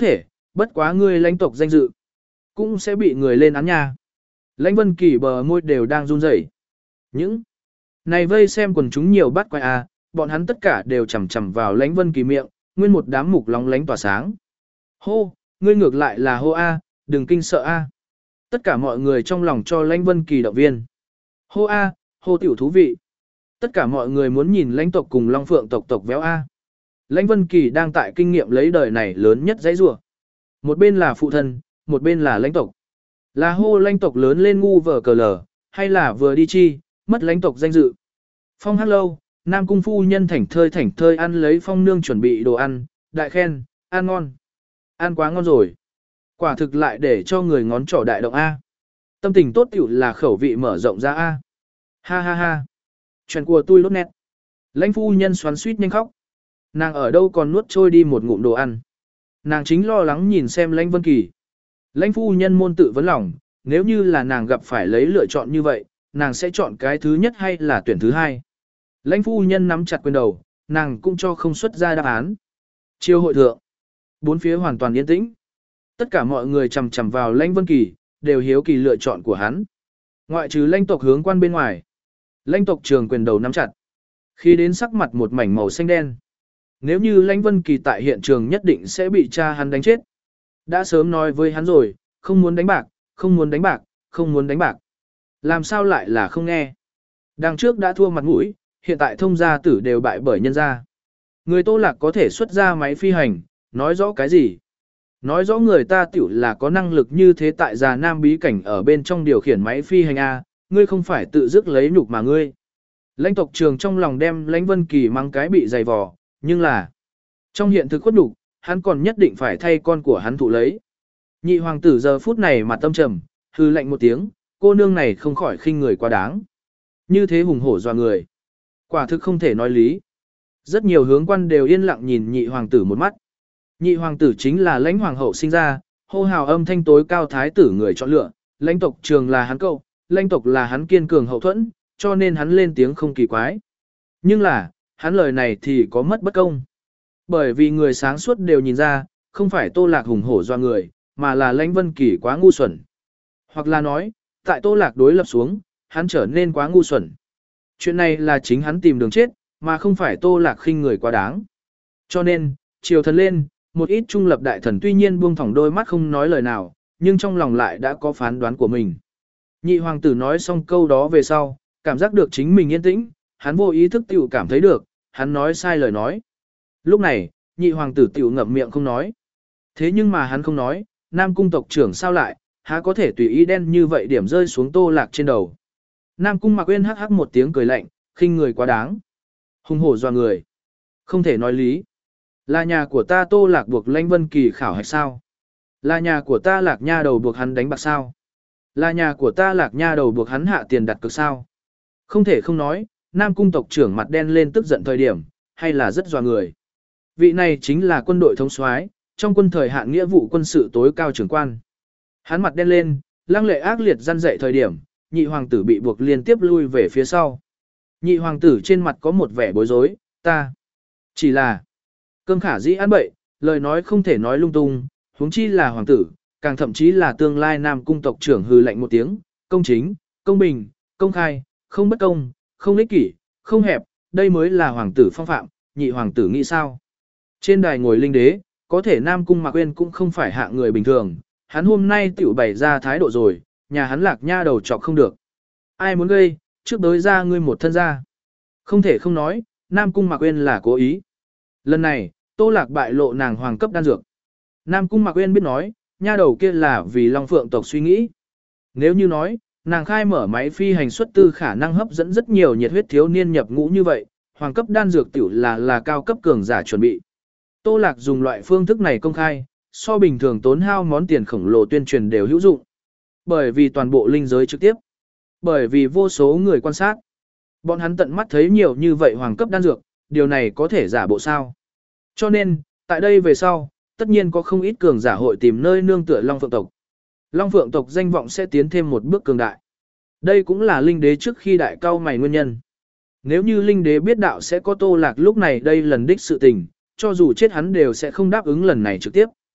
bất quá ngươi lãnh tộc danh dự, cũng sẽ bị người lên án nha. Lãnh Vân Kỳ bờ môi đều đang run rẩy. Những này vây xem quần chúng nhiều bắt quay à, bọn hắn tất cả đều chầm chầm vào Lãnh Vân Kỳ miệng, nguyên một đám mục lóng lánh tỏa sáng. Hô, ngươi ngược lại là hô a, đừng kinh sợ a. Tất cả mọi người trong lòng cho Lãnh Vân Kỳ động viên. Hô a, hô tiểu thú vị. Tất cả mọi người muốn nhìn lãnh tộc cùng Long Phượng tộc tộc véo a. Lãnh Vân Kỳ đang tại kinh nghiệm lấy đời này lớn nhất dãy rủa. Một bên là phụ thân, một bên là lãnh tộc. Là hô lãnh tộc lớn lên ngu vờ cờ lờ, hay là vừa đi chi, mất lãnh tộc danh dự. Phong hát lâu, Nam Cung phu nhân thảnh thơi thảnh thơi ăn lấy Phong nương chuẩn bị đồ ăn, đại khen, ăn ngon. Ăn quá ngon rồi. Quả thực lại để cho người ngón trỏ đại động A. Tâm tình tốt tiểu là khẩu vị mở rộng ra A. Ha ha ha. Chuyện của tôi lốt nét. Lãnh phu nhân xoắn suýt nhanh khóc. Nàng ở đâu còn nuốt trôi đi một ngụm đồ ăn. Nàng chính lo lắng nhìn xem Lãnh Vân Kỳ. Lãnh phu nhân môn tự vấn lòng, nếu như là nàng gặp phải lấy lựa chọn như vậy, nàng sẽ chọn cái thứ nhất hay là tuyển thứ hai. Lãnh phu nhân nắm chặt quyền đầu, nàng cũng cho không xuất ra đáp án. Chiêu hội thượng, bốn phía hoàn toàn yên tĩnh. Tất cả mọi người chầm chầm vào Lãnh Vân Kỳ, đều hiếu kỳ lựa chọn của hắn. Ngoại trừ lãnh tộc hướng quan bên ngoài. Lãnh tộc trường quyền đầu nắm chặt. Khi đến sắc mặt một mảnh màu xanh đen. Nếu như Lãnh Vân Kỳ tại hiện trường nhất định sẽ bị cha hắn đánh chết. Đã sớm nói với hắn rồi, không muốn đánh bạc, không muốn đánh bạc, không muốn đánh bạc. Làm sao lại là không nghe. Đằng trước đã thua mặt mũi, hiện tại thông gia tử đều bại bởi nhân gia. Người Tô Lạc có thể xuất ra máy phi hành, nói rõ cái gì? Nói rõ người ta tiểu là có năng lực như thế tại già nam bí cảnh ở bên trong điều khiển máy phi hành A, ngươi không phải tự dứt lấy nhục mà ngươi. Lãnh tộc trường trong lòng đem Lãnh Vân Kỳ mang cái bị dày vò, nhưng là trong hiện thực khuất nhục, hắn còn nhất định phải thay con của hắn thụ lấy. Nhị hoàng tử giờ phút này mặt tâm trầm, hư lạnh một tiếng, cô nương này không khỏi khinh người quá đáng. Như thế hùng hổ dọa người. Quả thực không thể nói lý. Rất nhiều hướng quan đều yên lặng nhìn nhị hoàng tử một mắt. Nhị hoàng tử chính là Lãnh hoàng hậu sinh ra, hô hào âm thanh tối cao thái tử người chọn lựa, Lãnh tộc trường là hắn cậu, Lãnh tộc là hắn kiên cường hậu thuẫn, cho nên hắn lên tiếng không kỳ quái. Nhưng là, hắn lời này thì có mất bất công. Bởi vì người sáng suốt đều nhìn ra, không phải Tô Lạc hùng hổ do người, mà là Lãnh Vân Kỳ quá ngu xuẩn. Hoặc là nói, tại Tô Lạc đối lập xuống, hắn trở nên quá ngu xuẩn. Chuyện này là chính hắn tìm đường chết, mà không phải Tô Lạc khinh người quá đáng. Cho nên, triều thần lên, một ít trung lập đại thần tuy nhiên buông thỏng đôi mắt không nói lời nào, nhưng trong lòng lại đã có phán đoán của mình. Nhị hoàng tử nói xong câu đó về sau, cảm giác được chính mình yên tĩnh, hắn vô ý thức tiểu cảm thấy được, hắn nói sai lời nói. Lúc này, nhị hoàng tử tiểu ngậm miệng không nói. Thế nhưng mà hắn không nói, Nam cung tộc trưởng sao lại, há có thể tùy ý đen như vậy điểm rơi xuống Tô Lạc trên đầu. Nam cung Mạc Uyên hắc hắc một tiếng cười lạnh, khinh người quá đáng. Hùng hổ doa người. Không thể nói lý. Là nhà của ta Tô Lạc buộc Lãnh Vân Kỳ khảo hạch sao? Là nhà của ta Lạc nha đầu buộc hắn đánh bạc sao? Là nhà của ta Lạc nha đầu buộc hắn hạ tiền đặt cược sao? Không thể không nói, Nam cung tộc trưởng mặt đen lên tức giận thời điểm, hay là rất doa người. Vị này chính là quân đội thống soái, trong quân thời hạn nghĩa vụ quân sự tối cao trưởng quan. Hắn mặt đen lên, lăng lệ ác liệt răn dạy thời điểm, nhị hoàng tử bị buộc liên tiếp lui về phía sau. Nhị hoàng tử trên mặt có một vẻ bối rối, ta chỉ là cơm khả dĩ ăn bậy, lời nói không thể nói lung tung, huống chi là hoàng tử, càng thậm chí là tương lai Nam cung tộc trưởng hừ lạnh một tiếng, công chính, công bình, công khai, không bất công, không ích kỷ, không hẹp, đây mới là hoàng tử phong phạm, nhị hoàng tử nghĩ sao? Trên đài ngồi linh đế, có thể Nam cung Mạc Uyên cũng không phải hạng người bình thường, hắn hôm nay tiểu bày ra thái độ rồi, nhà hắn Lạc nha đầu chọc không được. Ai muốn gây, trước đối ra ngươi một thân ra. Không thể không nói, Nam cung Mạc Uyên là cố ý. Lần này, Tô Lạc bại lộ nàng hoàng cấp đan dược. Nam cung Mạc Uyên biết nói, nha đầu kia là vì Long Phượng tộc suy nghĩ. Nếu như nói, nàng khai mở máy phi hành xuất tư khả năng hấp dẫn rất nhiều nhiệt huyết thiếu niên nhập ngũ như vậy, hoàng cấp đan dược tiểu là là cao cấp cường giả chuẩn bị. Tô Lạc dùng loại phương thức này công khai, so bình thường tốn hao món tiền khổng lồ tuyên truyền đều hữu dụng. Bởi vì toàn bộ linh giới trực tiếp. Bởi vì vô số người quan sát. Bọn hắn tận mắt thấy nhiều như vậy hoàng cấp đan dược, điều này có thể giả bộ sao. Cho nên, tại đây về sau, tất nhiên có không ít cường giả hội tìm nơi nương tựa Long Phượng tộc. Long Phượng tộc danh vọng sẽ tiến thêm một bước cường đại. Đây cũng là linh đế trước khi đại cao mày nguyên nhân. Nếu như linh đế biết đạo sẽ có Tô Lạc lúc này đây lần đích sự tình, cho dù chết hắn đều sẽ không đáp ứng lần này trực tiếp.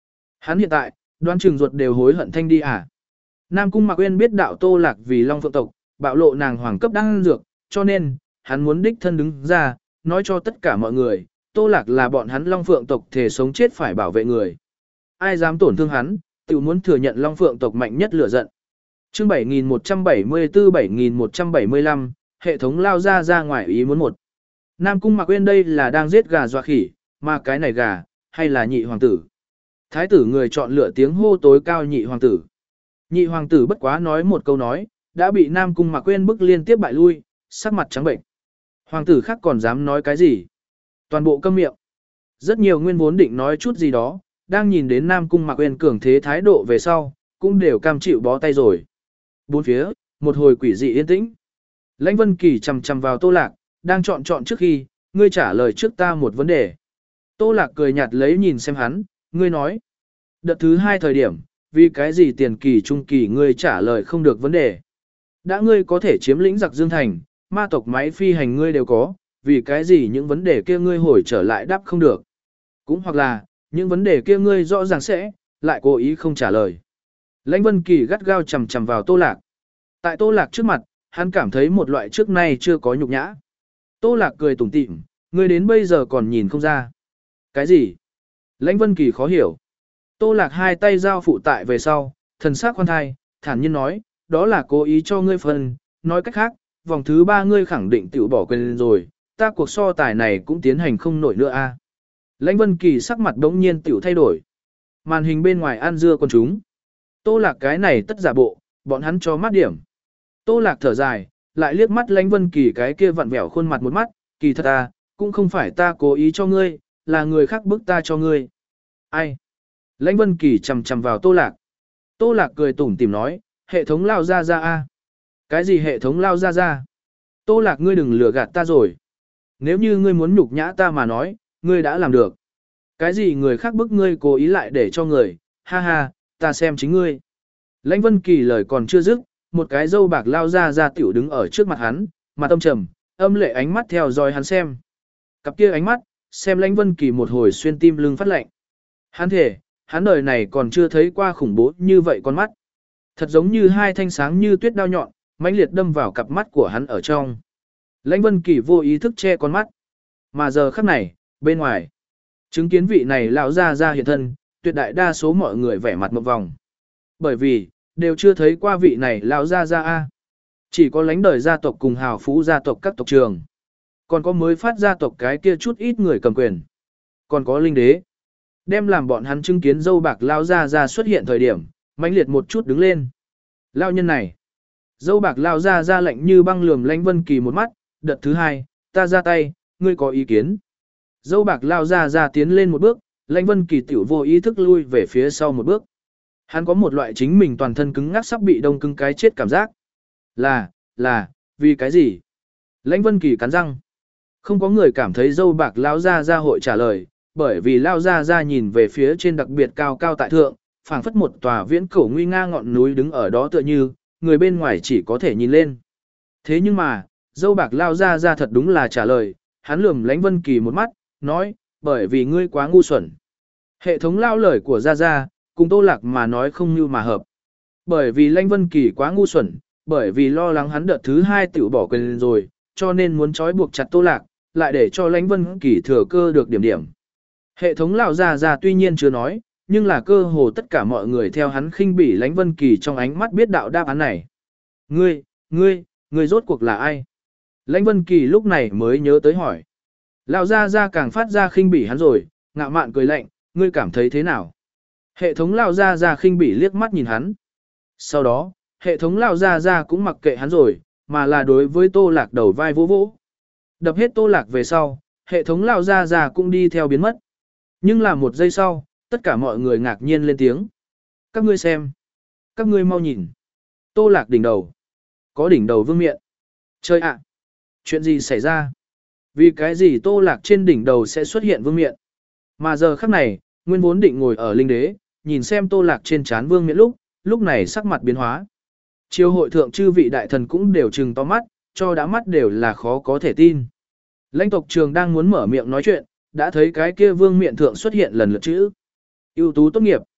Hắn hiện tại, đoán chừng ruột đều hối hận thanh đi à. Nam Cung Mạc Uyên biết đạo Tô Lạc vì Long Phượng tộc, bạo lộ nàng hoàng cấp đang dược, cho nên, hắn muốn đích thân đứng ra, nói cho tất cả mọi người, Tô Lạc là bọn hắn Long Phượng tộc thể sống chết phải bảo vệ người. Ai dám tổn thương hắn, tự muốn thừa nhận Long Phượng tộc mạnh nhất lửa giận. Chương bảy nghìn một trăm bảy mươi tư bảy nghìn một trăm bảy mươi lăm, hệ thống lao ra ra ngoài ý muốn một. Nam Cung Mạc Uyên đây là đang giết gà dọa khỉ, mà cái này gà, hay là nhị hoàng tử. Thái tử người chọn lựa tiếng hô tối cao nhị hoàng tử. Nhị hoàng tử bất quá nói một câu nói, đã bị Nam Cung Mạc Uyên bức liên tiếp bại lui, sắc mặt trắng bệnh. Hoàng tử khác còn dám nói cái gì? Toàn bộ câm miệng. Rất nhiều nguyên vốn định nói chút gì đó, đang nhìn đến Nam Cung Mạc Uyên cường thế thái độ về sau, cũng đều cam chịu bó tay rồi. Bốn phía, một hồi quỷ dị yên tĩnh. Lãnh Vân Kỳ chằm chằm vào Tô Lạc, đang chọn chọn trước khi, ngươi trả lời trước ta một vấn đề. Tô Lạc cười nhạt lấy nhìn xem hắn, ngươi nói. Đợt thứ hai thời điểm, vì cái gì tiền kỳ trung kỳ ngươi trả lời không được vấn đề. Đã ngươi có thể chiếm lĩnh giặc Dương Thành, ma tộc máy phi hành ngươi đều có, vì cái gì những vấn đề kia ngươi hồi trở lại đáp không được. Cũng hoặc là, những vấn đề kia ngươi rõ ràng sẽ, lại cố ý không trả lời. Lãnh Vân Kỳ gắt gao chằm chằm vào Tô Lạc. Tại Tô Lạc trước mặt, hắn cảm thấy một loại trước nay chưa có nhục nhã. Tô Lạc cười tủm tỉm, ngươi đến bây giờ còn nhìn không ra. Cái gì? Lãnh Vân Kỳ khó hiểu. Tô Lạc hai tay giao phụ tại về sau, thần sắc khoan thai, thản nhiên nói, đó là cố ý cho ngươi phần, nói cách khác, vòng thứ ba ngươi khẳng định tự bỏ quên rồi, ta cuộc so tài này cũng tiến hành không nổi nữa a. Lãnh Vân Kỳ sắc mặt đống nhiên tiểu thay đổi. Màn hình bên ngoài ăn dưa con chúng. Tô Lạc cái này tất giả bộ, bọn hắn cho mát điểm. Tô Lạc thở dài, lại liếc mắt Lãnh Vân Kỳ cái kia vặn vẹo khuôn mặt một mắt, kỳ thật à, cũng không phải ta cố ý cho ngươi, là người khác bức ta cho ngươi. Ai? Lãnh Vân Kỳ chằm chằm vào Tô Lạc. Tô Lạc cười tủm tỉm nói, hệ thống lao ra ra a. Cái gì hệ thống lao ra ra? Tô Lạc ngươi đừng lừa gạt ta rồi. Nếu như ngươi muốn nhục nhã ta mà nói, ngươi đã làm được. Cái gì người khác bức ngươi cố ý lại để cho người, ha ha, ta xem chính ngươi. Lãnh Vân Kỳ lời còn chưa dứt, một cái dâu bạc lao ra ra tiểu đứng ở trước mặt hắn, mặt âm trầm, âm lệ ánh mắt theo dõi hắn xem. Cặp kia ánh mắt, xem Lãnh Vân Kỳ một hồi xuyên tim lưng phát lạnh. Hắn thể, hắn đời này còn chưa thấy qua khủng bố như vậy con mắt. Thật giống như hai thanh sáng như tuyết đao nhọn, mãnh liệt đâm vào cặp mắt của hắn ở trong. Lãnh Vân Kỳ vô ý thức che con mắt. Mà giờ khắc này, bên ngoài, chứng kiến vị này lão ra ra hiện thân, tuyệt đại đa số mọi người vẻ mặt một vòng. Bởi vì, đều chưa thấy qua vị này lão ra ra a. Chỉ có lãnh đời gia tộc cùng hào phú gia tộc các tộc trường. Còn có mới phát gia tộc cái kia chút ít người cầm quyền. Còn có linh đế. Đem làm bọn hắn chứng kiến dâu bạc lao ra ra xuất hiện thời điểm, mãnh liệt một chút đứng lên. Lao nhân này. Dâu bạc lao ra ra lạnh như băng lườm Lãnh Vân Kỳ một mắt, đợt thứ hai, ta ra tay, ngươi có ý kiến. Dâu bạc lao ra ra tiến lên một bước, Lãnh Vân Kỳ tiểu vô ý thức lui về phía sau một bước. Hắn có một loại chính mình toàn thân cứng ngắc sắp bị đông cứng cái chết cảm giác. Là, là, vì cái gì? Lãnh Vân Kỳ cắn răng. Không có người cảm thấy dâu bạc lao ra ra hội trả lời, bởi vì lao ra ra nhìn về phía trên đặc biệt cao cao tại thượng, phảng phất một tòa viễn cổ nguy nga ngọn núi đứng ở đó tựa như, người bên ngoài chỉ có thể nhìn lên. Thế nhưng mà, dâu bạc lao ra ra thật đúng là trả lời, hắn lườm Lãnh Vân Kỳ một mắt, nói, bởi vì ngươi quá ngu xuẩn. Hệ thống lao lời của ra ra, cùng Tô Lạc mà nói không như mà hợp. Bởi vì Lãnh Vân Kỳ quá ngu xuẩn, bởi vì lo lắng hắn đợt thứ hai tiểu bỏ quên rồi, cho nên muốn trói buộc chặt Tô Lạc, lại để cho Lãnh Vân Kỳ thừa cơ được điểm điểm. Hệ thống lão già già tuy nhiên chưa nói, nhưng là cơ hồ tất cả mọi người theo hắn khinh bỉ Lãnh Vân Kỳ trong ánh mắt biết đạo đáp án này. Ngươi, ngươi, ngươi rốt cuộc là ai? Lãnh Vân Kỳ lúc này mới nhớ tới hỏi. Lão gia gia càng phát ra khinh bỉ hắn rồi, ngạo mạn cười lạnh, ngươi cảm thấy thế nào? Hệ thống lão gia gia khinh bỉ liếc mắt nhìn hắn. Sau đó, hệ thống lão gia gia cũng mặc kệ hắn rồi, mà là đối với Tô Lạc đầu vai vỗ vỗ. Đập hết Tô Lạc về sau, hệ thống lão gia gia cũng đi theo biến mất. Nhưng là một giây sau, tất cả mọi người ngạc nhiên lên tiếng. Các ngươi xem. Các ngươi mau nhìn. Tô Lạc đỉnh đầu. Có đỉnh đầu vương miện. Trời ạ! Chuyện gì xảy ra? Vì cái gì Tô Lạc trên đỉnh đầu sẽ xuất hiện vương miện? Mà giờ khắc này, nguyên vốn định ngồi ở linh đế, nhìn xem Tô Lạc trên trán vương miện lúc, lúc này sắc mặt biến hóa. Chiêu hội thượng chư vị đại thần cũng đều trừng to mắt, cho đã mắt đều là khó có thể tin. Lãnh tộc trường đang muốn mở miệng nói chuyện, đã thấy cái kia vương miện thượng xuất hiện lần lượt chữ. Ưu tú tốt nghiệp.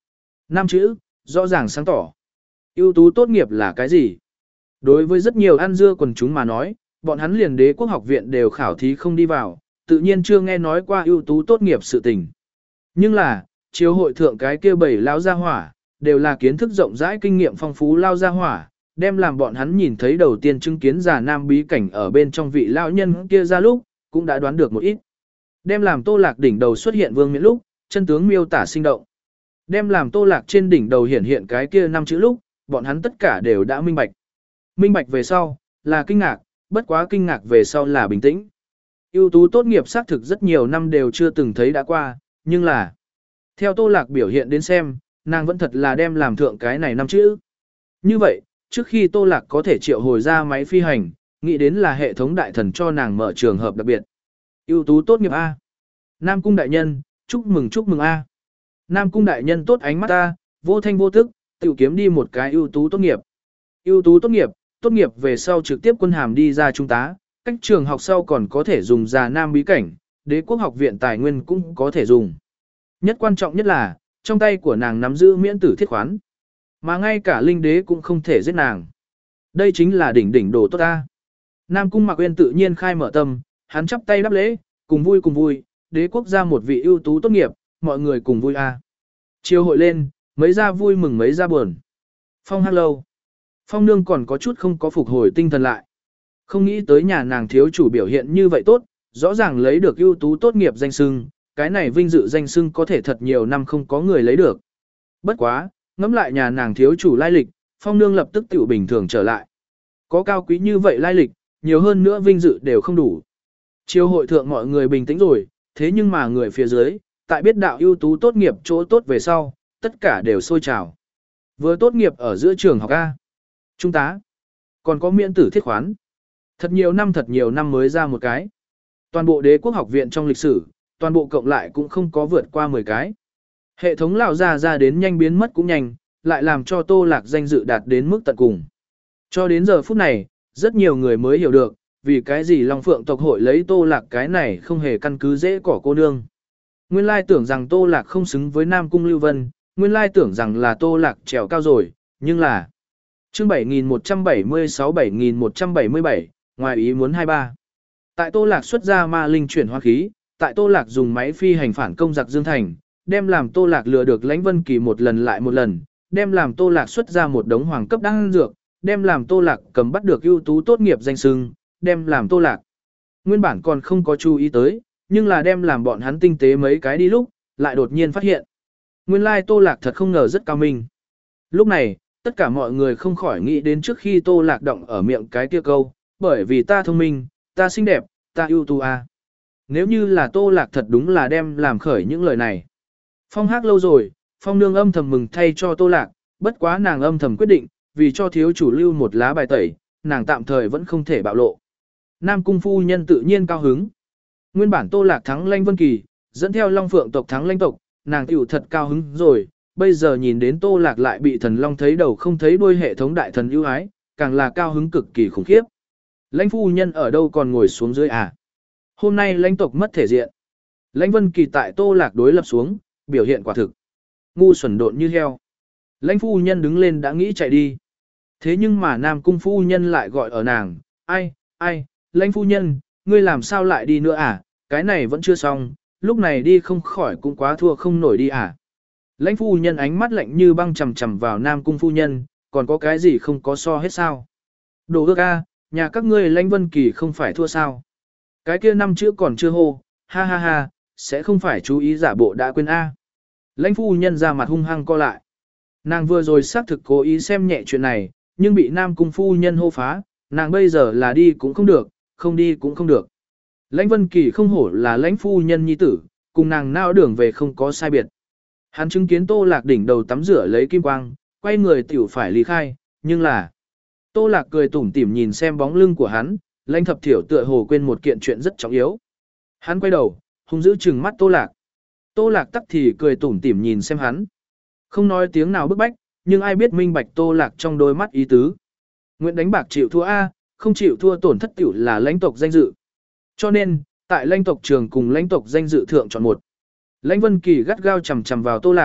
Năm chữ, rõ ràng sáng tỏ. Ưu tú tốt nghiệp là cái gì? Đối với rất nhiều ăn dưa quần chúng mà nói, bọn hắn liền Đế quốc học viện đều khảo thí không đi vào, tự nhiên chưa nghe nói qua ưu tú tốt nghiệp sự tình. Nhưng là, chiếu hội thượng cái kia bảy lao gia hỏa, đều là kiến thức rộng rãi kinh nghiệm phong phú lao gia hỏa, đem làm bọn hắn nhìn thấy đầu tiên chứng kiến già nam bí cảnh ở bên trong vị lão nhân kia ra lúc, cũng đã đoán được một ít. Đem làm Tô Lạc đỉnh đầu xuất hiện vương miện lúc, chân tướng miêu tả sinh động. Đem làm Tô Lạc trên đỉnh đầu hiển hiện cái kia năm chữ lúc, bọn hắn tất cả đều đã minh bạch. Minh bạch về sau, là kinh ngạc, bất quá kinh ngạc về sau là bình tĩnh. Ưu tú tốt nghiệp xác thực rất nhiều năm đều chưa từng thấy đã qua, nhưng là theo Tô Lạc biểu hiện đến xem, nàng vẫn thật là đem làm thượng cái này năm chữ. Như vậy, trước khi Tô Lạc có thể triệu hồi ra máy phi hành, nghĩ đến là hệ thống đại thần cho nàng mở trường hợp đặc biệt. Ưu tú tốt nghiệp A. Nam cung đại nhân, chúc mừng chúc mừng A. Nam cung đại nhân tốt ánh mắt ta, vô thanh vô tức, tiểu kiếm đi một cái ưu tú tốt nghiệp. Ưu tú tốt nghiệp, tốt nghiệp về sau trực tiếp quân hàm đi ra trung tá, cách trường học sau còn có thể dùng già nam bí cảnh, Đế quốc học viện tài nguyên cũng có thể dùng. Nhất quan trọng nhất là, trong tay của nàng nắm giữ miễn tử thiết khoán. Mà ngay cả linh đế cũng không thể giết nàng. Đây chính là đỉnh đỉnh đồ tốt ta. Nam cung Mạc Uyên tự nhiên khai mở tâm, hắn chắp tay đáp lễ, cùng vui cùng vui, đế quốc ra một vị ưu tú tốt nghiệp, mọi người cùng vui a. Chiều hội lên, mấy ra vui mừng mấy ra buồn. Phong hát lâu. Phong nương còn có chút không có phục hồi tinh thần lại. Không nghĩ tới nhà nàng thiếu chủ biểu hiện như vậy tốt, rõ ràng lấy được ưu tú tốt nghiệp danh xưng, cái này vinh dự danh xưng có thể thật nhiều năm không có người lấy được. Bất quá, ngẫm lại nhà nàng thiếu chủ lai lịch, phong nương lập tức tiểu bình thường trở lại. Có cao quý như vậy lai lịch, nhiều hơn nữa vinh dự đều không đủ. Chiều hội thượng mọi người bình tĩnh rồi, thế nhưng mà người phía dưới, tại biết đạo ưu tú tốt nghiệp chỗ tốt về sau, tất cả đều sôi trào. Vừa tốt nghiệp ở giữa trường học A. Trung tá. Còn có miễn tử thiết khoán. Thật nhiều năm thật nhiều năm mới ra một cái. Toàn bộ đế quốc học viện trong lịch sử, toàn bộ cộng lại cũng không có vượt qua mười cái. Hệ thống lão ra ra đến nhanh biến mất cũng nhanh, lại làm cho Tô Lạc danh dự đạt đến mức tận cùng. Cho đến giờ phút này, rất nhiều người mới hiểu được, vì cái gì Long Phượng tộc hội lấy Tô Lạc cái này không hề căn cứ dễ cỏ cô nương. Nguyên lai tưởng rằng Tô Lạc không xứng với Nam Cung Lưu Vân, nguyên lai tưởng rằng là Tô Lạc trèo cao rồi, nhưng là chương bảy nghìn một trăm bảy mươi sáu bảy nghìn một trăm bảy mươi bảy, ngoài ý muốn hai ba. Tại Tô Lạc xuất ra ma linh chuyển hóa khí, tại Tô Lạc dùng máy phi hành phản công giặc Dương Thành, đem làm Tô Lạc lừa được Lãnh Vân Kỳ một lần lại một lần, đem làm Tô Lạc xuất ra một đống hoàng cấp đan dược, đem làm Tô Lạc cầm bắt được ưu tú tốt nghiệp danh xưng, đem làm Tô Lạc. Nguyên bản còn không có chú ý tới, nhưng là đem làm bọn hắn tinh tế mấy cái đi lúc, lại đột nhiên phát hiện. Nguyên lai Tô Lạc thật không ngờ rất cao minh. Lúc này, tất cả mọi người không khỏi nghĩ đến trước khi Tô Lạc động ở miệng cái kia câu, bởi vì ta thông minh, ta xinh đẹp, ta ưu tú a. Nếu như là Tô Lạc thật đúng là đem làm khởi những lời này. Phong hát lâu rồi, Phong nương âm thầm mừng thay cho Tô Lạc, bất quá nàng âm thầm quyết định, vì cho thiếu chủ lưu một lá bài tẩy, nàng tạm thời vẫn không thể bạo lộ. Nam cung phu nhân tự nhiên cao hứng. Nguyên bản Tô Lạc thắng Lãnh Vân Kỳ, dẫn theo Long Phượng tộc thắng Lãnh tộc, nàng tiểu thật cao hứng rồi, bây giờ nhìn đến Tô Lạc lại bị thần Long thấy đầu không thấy đuôi hệ thống đại thần ưu ái, càng là cao hứng cực kỳ khủng khiếp. Lãnh phu nhân ở đâu còn ngồi xuống dưới à? Hôm nay Lãnh tộc mất thể diện. Lãnh Vân Kỳ tại Tô Lạc đối lập xuống, biểu hiện quả thực ngu xuẩn độn như heo. Lãnh phu nhân đứng lên đã nghĩ chạy đi. Thế nhưng mà Nam cung phu nhân lại gọi ở nàng, ai, ai, Lãnh phu nhân, ngươi làm sao lại đi nữa à, cái này vẫn chưa xong, lúc này đi không khỏi cũng quá thua không nổi đi à. Lãnh phu nhân ánh mắt lạnh như băng chầm chầm vào Nam cung phu nhân, còn có cái gì không có so hết sao. Đồ ước a, nhà các ngươi Lãnh Vân Kỳ không phải thua sao. Cái kia năm chữ còn chưa hô, ha ha ha, sẽ không phải chú ý giả bộ đã quên a. Lãnh phu nhân ra mặt hung hăng co lại. Nàng vừa rồi xác thực cố ý xem nhẹ chuyện này, nhưng bị Nam cung phu nhân hô phá, nàng bây giờ là đi cũng không được, không đi cũng không được. Lãnh Vân Kỳ không hổ là lãnh phu nhân nhi tử, cùng nàng nao đường về không có sai biệt. Hắn chứng kiến Tô Lạc đỉnh đầu tắm rửa lấy kim quang, quay người tiểu phải lý khai, nhưng là Tô Lạc cười tủm tỉm nhìn xem bóng lưng của hắn, Lãnh Thập Thiểu tựa hồ quên một kiện chuyện rất trọng yếu. Hắn quay đầu, hung dữ trừng mắt Tô Lạc. Tô Lạc tắc thì cười tủm tỉm nhìn xem hắn. Không nói tiếng nào bức bách, nhưng ai biết minh bạch Tô Lạc trong đôi mắt ý tứ. Nguyện đánh bạc chịu thua A, không chịu thua tổn thất tiểu là lãnh tộc danh dự. Cho nên, tại lãnh tộc trường cùng lãnh tộc danh dự thượng chọn một. Lãnh Vân Kỳ gắt gao chầm chầm vào Tô Lạc,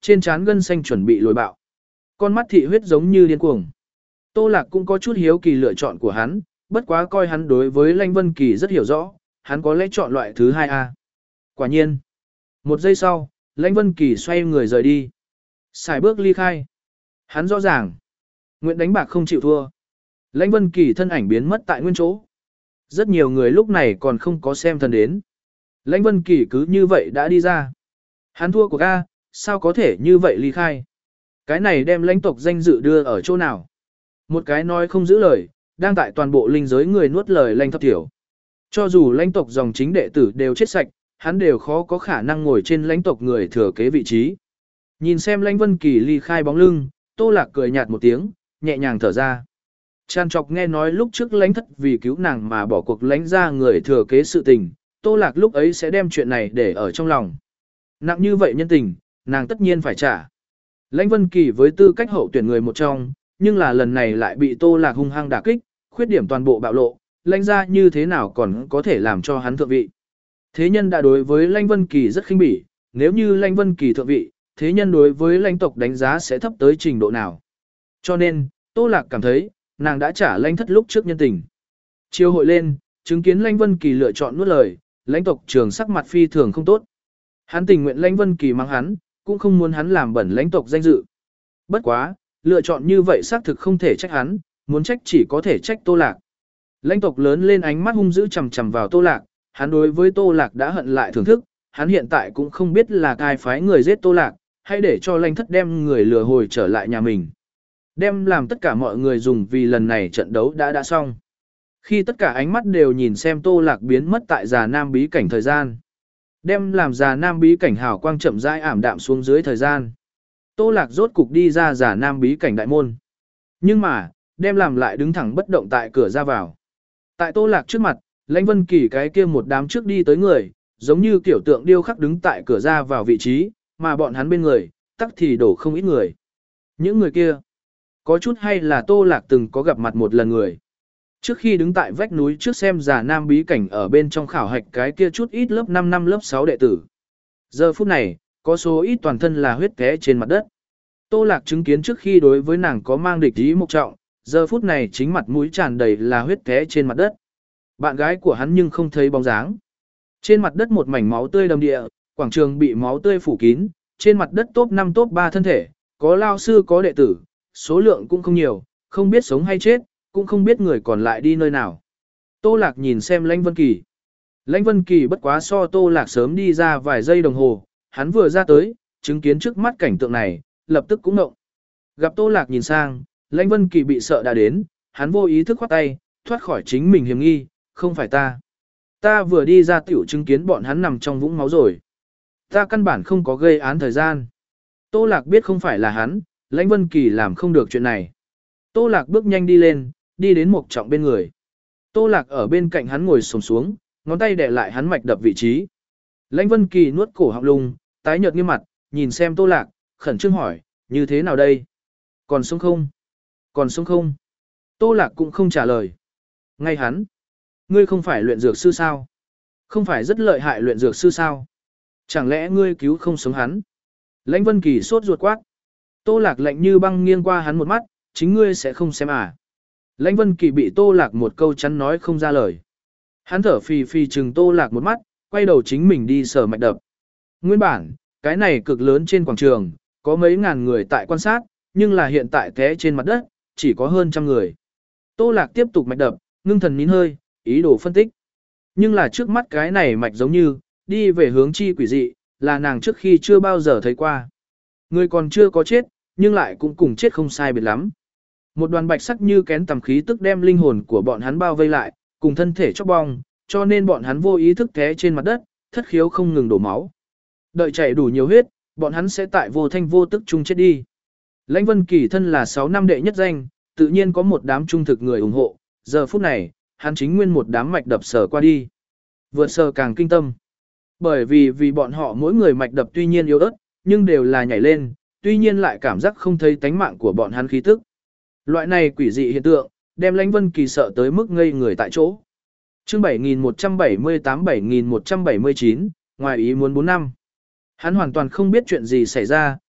trên trán gân xanh chuẩn bị lồi bạo. Con mắt thị huyết giống như điên cuồng. Tô Lạc cũng có chút hiếu kỳ lựa chọn của hắn, bất quá coi hắn đối với Lãnh Vân Kỳ rất hiểu rõ, hắn có lẽ chọn loại thứ hai A. Quả nhiên. Một giây sau, Lãnh Vân Kỳ xoay người rời đi. Xài bước ly khai. Hắn rõ ràng. Nguyện đánh bạc không chịu thua. Lãnh Vân Kỳ thân ảnh biến mất tại nguyên chỗ. Rất nhiều người lúc này còn không có xem thần đến. Lãnh Vân Kỳ cứ như vậy đã đi ra. Hắn thua cuộc A, sao có thể như vậy ly khai? Cái này đem lãnh tộc danh dự đưa ở chỗ nào? Một cái nói không giữ lời, đang tại toàn bộ linh giới người nuốt lời Lãnh Thập Thiểu. Cho dù lãnh tộc dòng chính đệ tử đều chết sạch, hắn đều khó có khả năng ngồi trên lãnh tộc người thừa kế vị trí. Nhìn xem Lãnh Vân Kỳ ly khai bóng lưng, Tô Lạc cười nhạt một tiếng, nhẹ nhàng thở ra. Tràn trọc nghe nói lúc trước lãnh thất vì cứu nàng mà bỏ cuộc lãnh ra người thừa kế sự tình, Tô Lạc lúc ấy sẽ đem chuyện này để ở trong lòng. Nặng như vậy nhân tình, nàng tất nhiên phải trả. Lãnh Vân Kỳ với tư cách hậu tuyển người một trong, nhưng là lần này lại bị Tô Lạc hung hăng đả kích, khuyết điểm toàn bộ bạo lộ, lãnh ra như thế nào còn có thể làm cho hắn thượng vị. Thế nhân đã đối với Lãnh Vân Kỳ rất khinh bỉ, nếu như Lãnh Vân Kỳ thượng vị, thế nhân đối với lãnh tộc đánh giá sẽ thấp tới trình độ nào. Cho nên, Tô Lạc cảm thấy, nàng đã trả lãnh thất lúc trước nhân tình. Chiều hội lên, chứng kiến Lãnh Vân Kỳ lựa chọn nuốt lời, lãnh tộc trường sắc mặt phi thường không tốt. Hắn tình nguyện Lãnh Vân Kỳ mắng hắn, cũng không muốn hắn làm bẩn lãnh tộc danh dự. Bất quá, lựa chọn như vậy xác thực không thể trách hắn, muốn trách chỉ có thể trách Tô Lạc. Lãnh tộc lớn lên ánh mắt hung dữ chằm chằm vào Tô Lạc, hắn đối với Tô Lạc đã hận lại thưởng thức, hắn hiện tại cũng không biết là ai phái người giết Tô Lạc, hay để cho lãnh thất đem người lừa hồi trở lại nhà mình. Đem làm tất cả mọi người dùng vì lần này trận đấu đã đã xong. Khi tất cả ánh mắt đều nhìn xem Tô Lạc biến mất tại Già Nam bí cảnh thời gian. Đem làm Già Nam bí cảnh hào quang chậm rãi ảm đạm xuống dưới thời gian. Tô Lạc rốt cục đi ra Già Nam bí cảnh đại môn. Nhưng mà, đem làm lại đứng thẳng bất động tại cửa ra vào. Tại Tô Lạc trước mặt, Lãnh Vân Kỳ cái kia một đám trước đi tới người, giống như kiểu tượng điêu khắc đứng tại cửa ra vào vị trí, mà bọn hắn bên người, tắc thì đổ không ít người. Những người kia, có chút hay là Tô Lạc từng có gặp mặt một lần người. Trước khi đứng tại vách núi trước xem Già Nam bí cảnh ở bên trong khảo hạch cái kia chút ít lớp năm năm lớp sáu đệ tử. Giờ phút này, có số ít toàn thân là huyết té trên mặt đất. Tô Lạc chứng kiến trước khi đối với nàng có mang địch ý mục trọng, giờ phút này chính mặt mũi tràn đầy là huyết té trên mặt đất. Bạn gái của hắn nhưng không thấy bóng dáng. Trên mặt đất một mảnh máu tươi đầm địa, quảng trường bị máu tươi phủ kín, trên mặt đất top năm top ba thân thể, có lao sư có đệ tử, số lượng cũng không nhiều, không biết sống hay chết, cũng không biết người còn lại đi nơi nào. Tô Lạc nhìn xem Lãnh Vân Kỳ. Lãnh Vân Kỳ bất quá so Tô Lạc sớm đi ra vài giây đồng hồ, hắn vừa ra tới, chứng kiến trước mắt cảnh tượng này, lập tức cũng ngộng. Gặp Tô Lạc nhìn sang, Lãnh Vân Kỳ bị sợ đã đến, hắn vô ý thức khoát tay, thoát khỏi chính mình hiểm nghi, không phải ta. Ta vừa đi ra tiểu chứng kiến bọn hắn nằm trong vũng máu rồi. Ta căn bản không có gây án thời gian. Tô Lạc biết không phải là hắn, Lãnh Vân Kỳ làm không được chuyện này. Tô Lạc bước nhanh đi lên, đi đến Mộc Trọng bên người. Tô Lạc ở bên cạnh hắn ngồi xổm xuống, ngón tay đè lại hắn mạch đập vị trí. Lãnh Vân Kỳ nuốt cổ họng lung, tái nhợt nghiêm mặt, nhìn xem Tô Lạc, khẩn trương hỏi, như thế nào đây? Còn sống không? Còn sống không? Tô Lạc cũng không trả lời. Ngay hắn. Ngươi không phải luyện dược sư sao? Không phải rất lợi hại luyện dược sư sao? Chẳng lẽ ngươi cứu không sống hắn? Lãnh Vân Kỳ sốt ruột quát. Tô Lạc lạnh như băng nghiêng qua hắn một mắt, chính ngươi sẽ không xem à? Lãnh Vân Kỳ bị Tô Lạc một câu chắn nói không ra lời. Hắn thở phì phì chừng Tô Lạc một mắt, quay đầu chính mình đi sờ mạch đập. Nguyên bản, cái này cực lớn trên quảng trường, có mấy ngàn người tại quan sát, nhưng là hiện tại té trên mặt đất, chỉ có hơn trăm người. Tô Lạc tiếp tục mạch đập, ngưng thần nín hơi, ý đồ phân tích. Nhưng là trước mắt cái này mạch giống như, đi về hướng chi quỷ dị, là nàng trước khi chưa bao giờ thấy qua. Người còn chưa có chết, nhưng lại cũng cùng chết không sai biệt lắm. Một đoàn bạch sắc như kén tầm khí tức đem linh hồn của bọn hắn bao vây lại, cùng thân thể chóc bong, cho nên bọn hắn vô ý thức té trên mặt đất, thất khiếu không ngừng đổ máu. Đợi chảy đủ nhiều huyết, bọn hắn sẽ tại vô thanh vô tức chung chết đi. Lãnh Vân Kỳ thân là sáu năm đệ nhất danh, tự nhiên có một đám trung thực người ủng hộ, giờ phút này, hắn chính nguyên một đám mạch đập sở qua đi. Vượt sờ càng kinh tâm. Bởi vì vì bọn họ mỗi người mạch đập tuy nhiên yếu ớt, nhưng đều là nhảy lên, tuy nhiên lại cảm giác không thấy tánh mạng của bọn hắn khí tức. Loại này quỷ dị hiện tượng, đem Lãnh Vân Kỳ sợ tới mức ngây người tại chỗ. Chương bảy nghìn một trăm bảy mươi tám bảy nghìn một trăm bảy mươi chín, ngoài ý muốn bốn năm. Hắn hoàn toàn không biết chuyện gì xảy ra,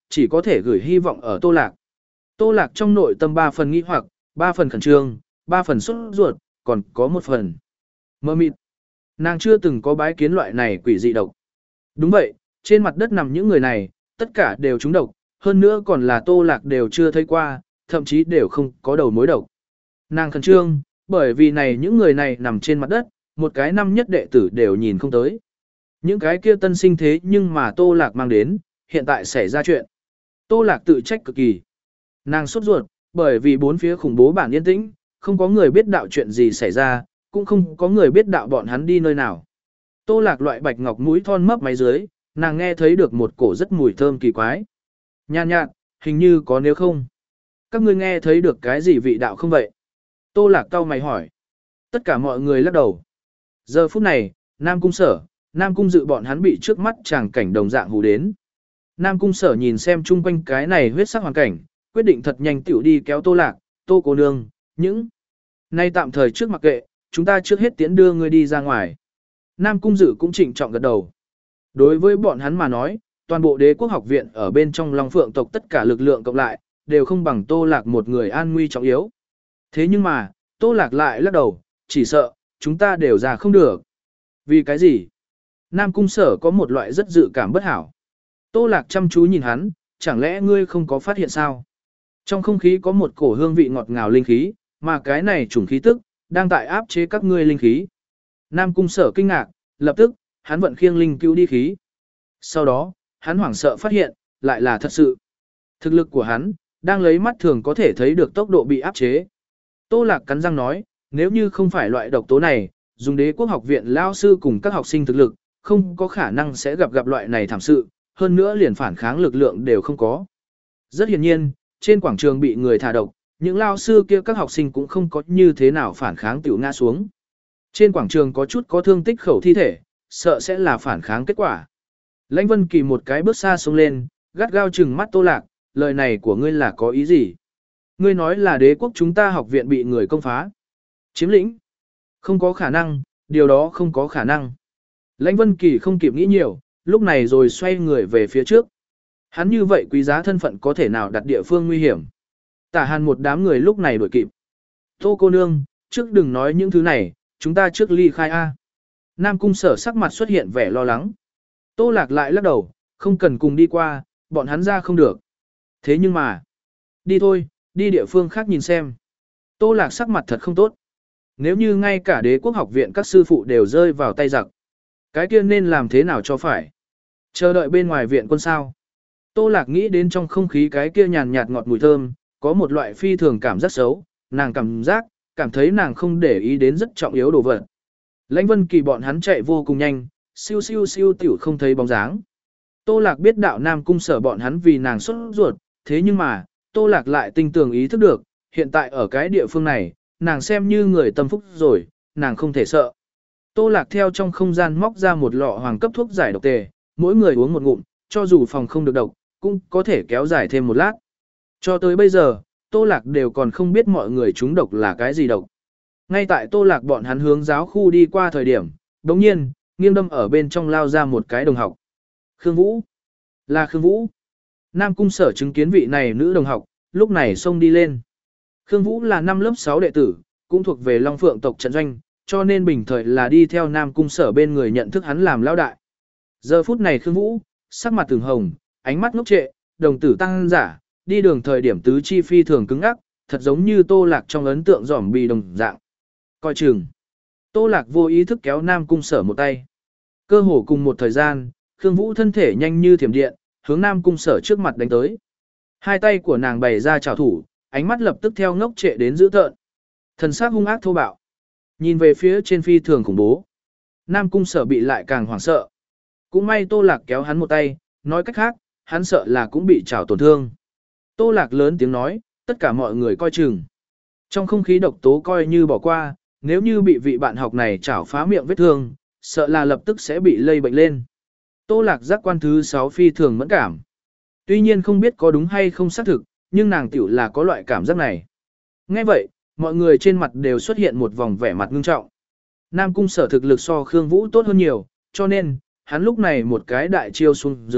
chỉ có thể gửi hy vọng ở Tô Lạc. Tô Lạc trong nội tâm ba phần nghi hoặc, ba phần khẩn trương, ba phần sốt ruột, còn có một phần mơ mịt. Nàng chưa từng có bái kiến loại này quỷ dị độc. Đúng vậy, trên mặt đất nằm những người này, tất cả đều trúng độc, hơn nữa còn là Tô Lạc đều chưa thấy qua, thậm chí đều không có đầu mối độc. Nàng khẩn trương, bởi vì này những người này nằm trên mặt đất, một cái năm nhất đệ tử đều nhìn không tới. Những cái kia tân sinh thế nhưng mà Tô Lạc mang đến, hiện tại xảy ra chuyện. Tô Lạc tự trách cực kỳ. Nàng sốt ruột, bởi vì bốn phía khủng bố bản yên tĩnh, không có người biết đạo chuyện gì xảy ra, cũng không có người biết đạo bọn hắn đi nơi nào. Tô Lạc loại bạch ngọc mũi thon mấp máy dưới, nàng nghe thấy được một cổ rất mùi thơm kỳ quái. Nhàn nhạt, hình như có nếu không. Các ngươi nghe thấy được cái gì vị đạo không vậy? Tô Lạc cau mày hỏi. Tất cả mọi người lắc đầu. Giờ phút này, Nam Cung Sở, Nam Cung Dự bọn hắn bị trước mắt chàng cảnh đồng dạng hù đến. Nam Cung Sở nhìn xem chung quanh cái này huyết sắc hoàn cảnh, quyết định thật nhanh tiểu đi kéo Tô Lạc, Tô cô nương, những nay tạm thời trước mặc kệ, chúng ta trước hết tiễn đưa ngươi đi ra ngoài. Nam Cung Dự cũng trịnh trọng gật đầu. Đối với bọn hắn mà nói, toàn bộ đế quốc học viện ở bên trong Long Phượng tộc tất cả lực lượng cộng lại, đều không bằng Tô Lạc một người an nguy trọng yếu. Thế nhưng mà, Tô Lạc lại lắc đầu, chỉ sợ, chúng ta đều ra không được. Vì cái gì? Nam Cung Sở có một loại rất dự cảm bất hảo. Tô Lạc chăm chú nhìn hắn, chẳng lẽ ngươi không có phát hiện sao? Trong không khí có một cổ hương vị ngọt ngào linh khí, mà cái này chủng khí tức, đang tại áp chế các ngươi linh khí. Nam Cung Sở kinh ngạc, lập tức, hắn vận khiêng linh cứu đi khí. Sau đó, hắn hoảng sợ phát hiện, lại là thật sự. Thực lực của hắn, đang lấy mắt thường có thể thấy được tốc độ bị áp chế. Tô Lạc cắn răng nói, nếu như không phải loại độc tố này, dùng đế quốc học viện lao sư cùng các học sinh thực lực, không có khả năng sẽ gặp gặp loại này thảm sự, hơn nữa liền phản kháng lực lượng đều không có. Rất hiển nhiên, trên quảng trường bị người thả độc, những lao sư kia các học sinh cũng không có như thế nào phản kháng tiểu ngã xuống. Trên quảng trường có chút có thương tích khẩu thi thể, sợ sẽ là phản kháng kết quả. Lãnh Vân Kỳ một cái bước xa xuống lên, gắt gao trừng mắt Tô Lạc, lời này của ngươi là có ý gì? Ngươi nói là đế quốc chúng ta học viện bị người công phá. Chiếm lĩnh? Không có khả năng, điều đó không có khả năng. Lãnh Vân Kỳ không kịp nghĩ nhiều, lúc này rồi xoay người về phía trước. Hắn như vậy quý giá thân phận có thể nào đặt địa phương nguy hiểm. Tả Hàn một đám người lúc này đuổi kịp. Tô cô nương, trước đừng nói những thứ này, chúng ta trước ly khai A. Nam Cung Sở sắc mặt xuất hiện vẻ lo lắng. Tô Lạc lại lắc đầu, không cần cùng đi qua, bọn hắn ra không được. Thế nhưng mà, đi thôi, đi địa phương khác nhìn xem. Tô Lạc sắc mặt thật không tốt. Nếu như ngay cả đế quốc học viện các sư phụ đều rơi vào tay giặc, cái kia nên làm thế nào cho phải? Chờ đợi bên ngoài viện quân sao? Tô Lạc nghĩ đến trong không khí cái kia nhàn nhạt ngọt mùi thơm, có một loại phi thường cảm giác xấu, nàng cảm giác, cảm thấy nàng không để ý đến rất trọng yếu đồ vật. Lãnh Vân Kỳ bọn hắn chạy vô cùng nhanh, siêu siêu siêu tiểu không thấy bóng dáng. Tô Lạc biết đạo Nam Cung Sở bọn hắn vì nàng xuất ruột, thế nhưng mà, Tô Lạc lại tinh tường ý thức được, hiện tại ở cái địa phương này, nàng xem như người tâm phúc rồi, nàng không thể sợ. Tô Lạc theo trong không gian móc ra một lọ hoàng cấp thuốc giải độc tề, mỗi người uống một ngụm, cho dù phòng không được độc, cũng có thể kéo dài thêm một lát. Cho tới bây giờ, Tô Lạc đều còn không biết mọi người trúng độc là cái gì độc. Ngay tại Tô Lạc bọn hắn hướng giáo khu đi qua thời điểm, đồng nhiên, nghiêng đâm ở bên trong lao ra một cái đồng học. Khương Vũ. Là Khương Vũ. Nam Cung Sở chứng kiến vị này nữ đồng học, lúc này xông đi lên. Khương Vũ là năm lớp sáu đệ tử, cũng thuộc về Long Phượng tộc trận doanh, cho nên bình thời là đi theo Nam Cung Sở bên người nhận thức hắn làm lão đại. Giờ phút này Khương Vũ, sắc mặt từng hồng, ánh mắt ngốc trệ, đồng tử tăng giả, đi đường thời điểm tứ chi phi thường cứng ngắc, thật giống như Tô Lạc trong ấn tượng giỏm bì đồng dạng. Coi chừng. Tô Lạc vô ý thức kéo Nam Cung Sở một tay. Cơ hồ cùng một thời gian, Khương Vũ thân thể nhanh như thiểm điện, hướng Nam Cung Sở trước mặt đánh tới. Hai tay của nàng bày ra chảo thủ, ánh mắt lập tức theo ngốc trệ đến dữ tợn. Thần sắc hung ác thô bạo. Nhìn về phía trên phi thường khủng bố. Nam Cung Sở bị lại càng hoảng sợ. Cũng may Tô Lạc kéo hắn một tay, nói cách khác, hắn sợ là cũng bị chảo tổn thương. Tô Lạc lớn tiếng nói, tất cả mọi người coi chừng. Trong không khí độc tố coi như bỏ qua, nếu như bị vị bạn học này chảo phá miệng vết thương, sợ là lập tức sẽ bị lây bệnh lên. Tô Lạc giác quan thứ sáu phi thường mẫn cảm. Tuy nhiên không biết có đúng hay không xác thực, nhưng nàng tiểu là có loại cảm giác này. Nghe vậy, mọi người trên mặt đều xuất hiện một vòng vẻ mặt ngưng trọng. Nam Cung Sở thực lực so Khương Vũ tốt hơn nhiều, cho nên, hắn lúc này một cái đại chiêu xuống dưới,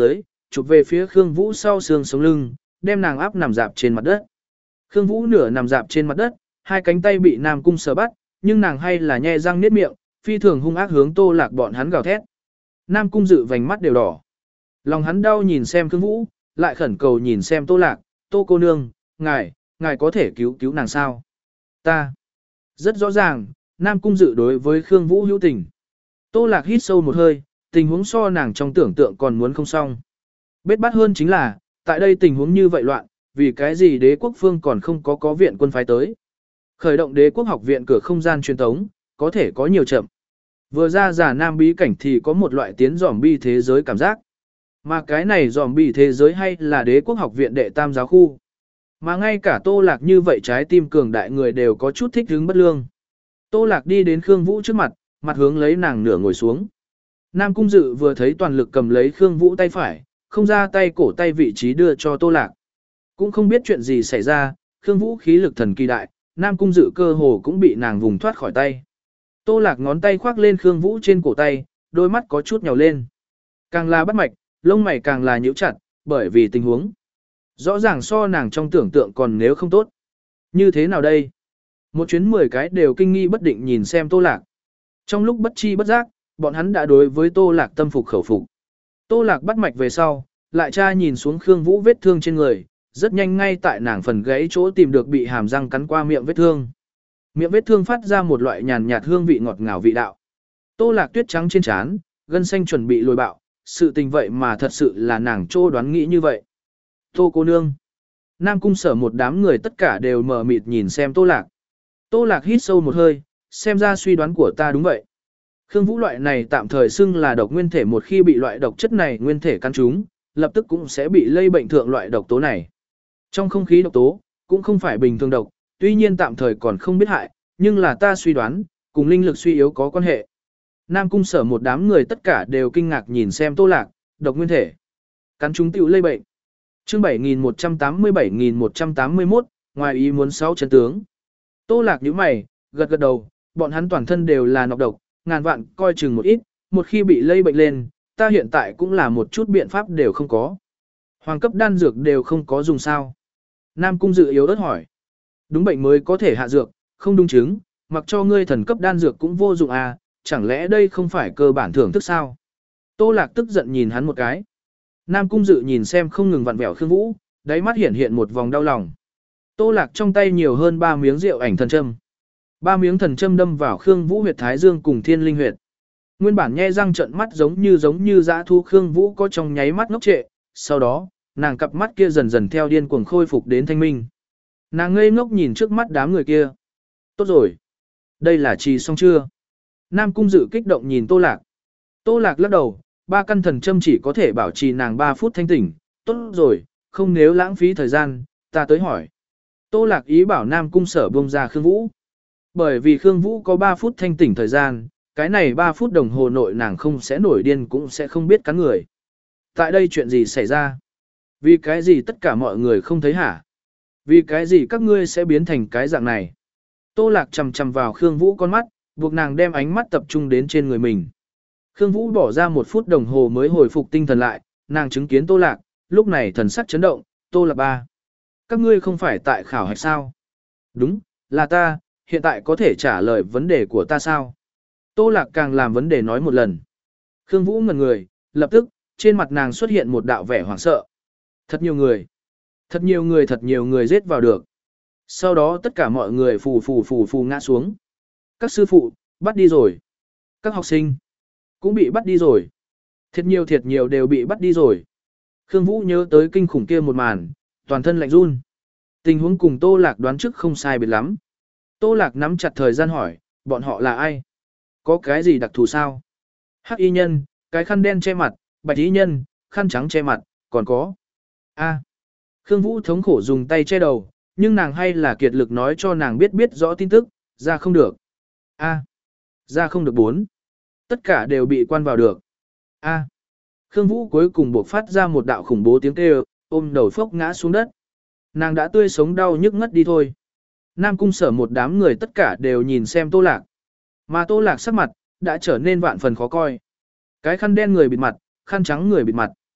chụp về phía Khương Vũ sau xương sống lưng, đem nàng áp nằm dạp trên mặt đất. Khương Vũ nửa nằm dạp trên mặt đất, hai cánh tay bị Nam Cung Sở bắt, nhưng nàng hay là nhe răng niết miệng, phi thường hung ác hướng Tô Lạc bọn hắn gào thét. Nam Cung Dự vành mắt đều đỏ. Lòng hắn đau nhìn xem Khương Vũ, lại khẩn cầu nhìn xem Tô Lạc, Tô cô nương, ngài, ngài có thể cứu cứu nàng sao? Ta. Rất rõ ràng, Nam Cung Dự đối với Khương Vũ hữu tình. Tô Lạc hít sâu một hơi, tình huống so nàng trong tưởng tượng còn muốn không xong. Bết bát hơn chính là, tại đây tình huống như vậy loạn, vì cái gì đế quốc phương còn không có có viện quân phái tới. Khởi động đế quốc học viện cửa không gian truyền tống, có thể có nhiều chậm. Vừa ra giả nam bí cảnh thì có một loại tiến zombie thế giới cảm giác. Mà cái này zombie thế giới hay là đế quốc học viện đệ tam giáo khu. Mà ngay cả Tô Lạc như vậy trái tim cường đại người đều có chút thích hứng bất lương. Tô Lạc đi đến Khương Vũ trước mặt, mặt hướng lấy nàng nửa ngồi xuống. Nam Cung Dự vừa thấy toàn lực cầm lấy Khương Vũ tay phải, không ra tay cổ tay vị trí đưa cho Tô Lạc. Cũng không biết chuyện gì xảy ra, Khương Vũ khí lực thần kỳ đại, Nam Cung Dự cơ hồ cũng bị nàng vùng thoát khỏi tay. Tô Lạc ngón tay khoác lên Khương Vũ trên cổ tay, đôi mắt có chút nhào lên. Càng là bắt mạch, lông mày càng là nhíu chặt, bởi vì tình huống. Rõ ràng so nàng trong tưởng tượng còn nếu không tốt. Như thế nào đây? Một chuyến mười cái đều kinh nghi bất định nhìn xem Tô Lạc. Trong lúc bất chi bất giác, bọn hắn đã đối với Tô Lạc tâm phục khẩu phục. Tô Lạc bắt mạch về sau, lại tra nhìn xuống Khương Vũ vết thương trên người, rất nhanh ngay tại nàng phần gãy chỗ tìm được bị hàm răng cắn qua miệng vết thương. Miệng vết thương phát ra một loại nhàn nhạt hương vị ngọt ngào vị đạo. Tô Lạc tuyết trắng trên trán, gân xanh chuẩn bị lồi bạo, sự tình vậy mà thật sự là nàng trô đoán nghĩ như vậy. Tô cô nương. Nam Cung Sở một đám người tất cả đều mờ mịt nhìn xem Tô Lạc. Tô Lạc hít sâu một hơi, xem ra suy đoán của ta đúng vậy. Khương Vũ loại này tạm thời xưng là độc nguyên thể, một khi bị loại độc chất này nguyên thể căn trúng, lập tức cũng sẽ bị lây bệnh thượng loại độc tố này. Trong không khí độc tố, cũng không phải bình thường độc, tuy nhiên tạm thời còn không biết hại, nhưng là ta suy đoán, cùng linh lực suy yếu có quan hệ. Nam Cung Sở một đám người tất cả đều kinh ngạc nhìn xem Tô Lạc, độc nguyên thể. Cắn chúng tiểu lây bệnh. Chương bảy nghìn một trăm tám mươi bảy nghìn một trăm tám mươi mốt, ngoài ý muốn sáu chân tướng. Tô Lạc nhíu mày, gật gật đầu, bọn hắn toàn thân đều là nọc độc, ngàn vạn coi chừng một ít, một khi bị lây bệnh lên, ta hiện tại cũng là một chút biện pháp đều không có. Hoàng cấp đan dược đều không có dùng sao? Nam Cung Dự yếu ớt hỏi. Đúng bệnh mới có thể hạ dược, không đúng chứng, mặc cho ngươi thần cấp đan dược cũng vô dụng à, chẳng lẽ đây không phải cơ bản thưởng thức sao? Tô Lạc tức giận nhìn hắn một cái. Nam Cung Dự nhìn xem không ngừng vặn vẹo Khương Vũ, đáy mắt hiện hiện một vòng đau lòng. Tô Lạc trong tay nhiều hơn ba miếng rượu ảnh thần châm. Ba miếng thần châm đâm vào Khương Vũ huyệt thái dương cùng thiên linh huyệt. Nguyên bản nhe răng trợn mắt giống như giống như dã thu, Khương Vũ có trong nháy mắt ngốc trệ, sau đó, nàng cặp mắt kia dần dần theo điên cuồng khôi phục đến thanh minh. Nàng ngây ngốc nhìn trước mắt đám người kia. Tốt rồi. Đây là trì xong chưa? Nam Cung Dự kích động nhìn Tô Lạc. Tô Lạc lắc đầu, ba căn thần châm chỉ có thể bảo trì nàng ba phút thanh tỉnh. Tốt rồi, không nếu lãng phí thời gian, ta tới hỏi. Tô Lạc ý bảo Nam Cung Sở buông ra Khương Vũ. Bởi vì Khương Vũ có ba phút thanh tỉnh thời gian, cái này ba phút đồng hồ nội nàng không sẽ nổi điên cũng sẽ không biết cắn người. Tại đây chuyện gì xảy ra? Vì cái gì tất cả mọi người không thấy hả? Vì cái gì các ngươi sẽ biến thành cái dạng này? Tô Lạc chầm chầm vào Khương Vũ con mắt, buộc nàng đem ánh mắt tập trung đến trên người mình. Khương Vũ bỏ ra một phút đồng hồ mới hồi phục tinh thần lại, nàng chứng kiến Tô Lạc, lúc này thần sắc chấn động, Tô Lạc ba. Các ngươi không phải tại khảo hạch sao? Đúng, là ta, hiện tại có thể trả lời vấn đề của ta sao? Tô Lạc càng làm vấn đề nói một lần. Khương Vũ ngẩn người, lập tức, trên mặt nàng xuất hiện một đạo vẻ hoảng sợ. Thật nhiều người. Thật nhiều người thật nhiều người giết vào được. Sau đó tất cả mọi người phù phù phù phù ngã xuống. Các sư phụ, bắt đi rồi. Các học sinh, cũng bị bắt đi rồi. Thiệt nhiều thiệt nhiều đều bị bắt đi rồi. Khương Vũ nhớ tới kinh khủng kia một màn, toàn thân lạnh run. Tình huống cùng Tô Lạc đoán trước không sai biệt lắm. Tô Lạc nắm chặt thời gian hỏi, bọn họ là ai? Có cái gì đặc thù sao? Hắc y nhân, cái khăn đen che mặt, bạch y nhân, khăn trắng che mặt, còn có. A. Khương Vũ thống khổ dùng tay che đầu, nhưng nàng hay là kiệt lực nói cho nàng biết biết rõ tin tức, ra không được. A. Ra không được bốn. Tất cả đều bị quan vào được. A. Khương Vũ cuối cùng buộc phát ra một đạo khủng bố tiếng kêu, ôm đầu phốc ngã xuống đất. Nàng đã tươi sống đau nhức ngất đi thôi. Nam Cung Sở một đám người tất cả đều nhìn xem Tô Lạc. Mà Tô Lạc sắc mặt, đã trở nên vạn phần khó coi. Cái khăn đen người bịt mặt, khăn trắng người bịt mặt.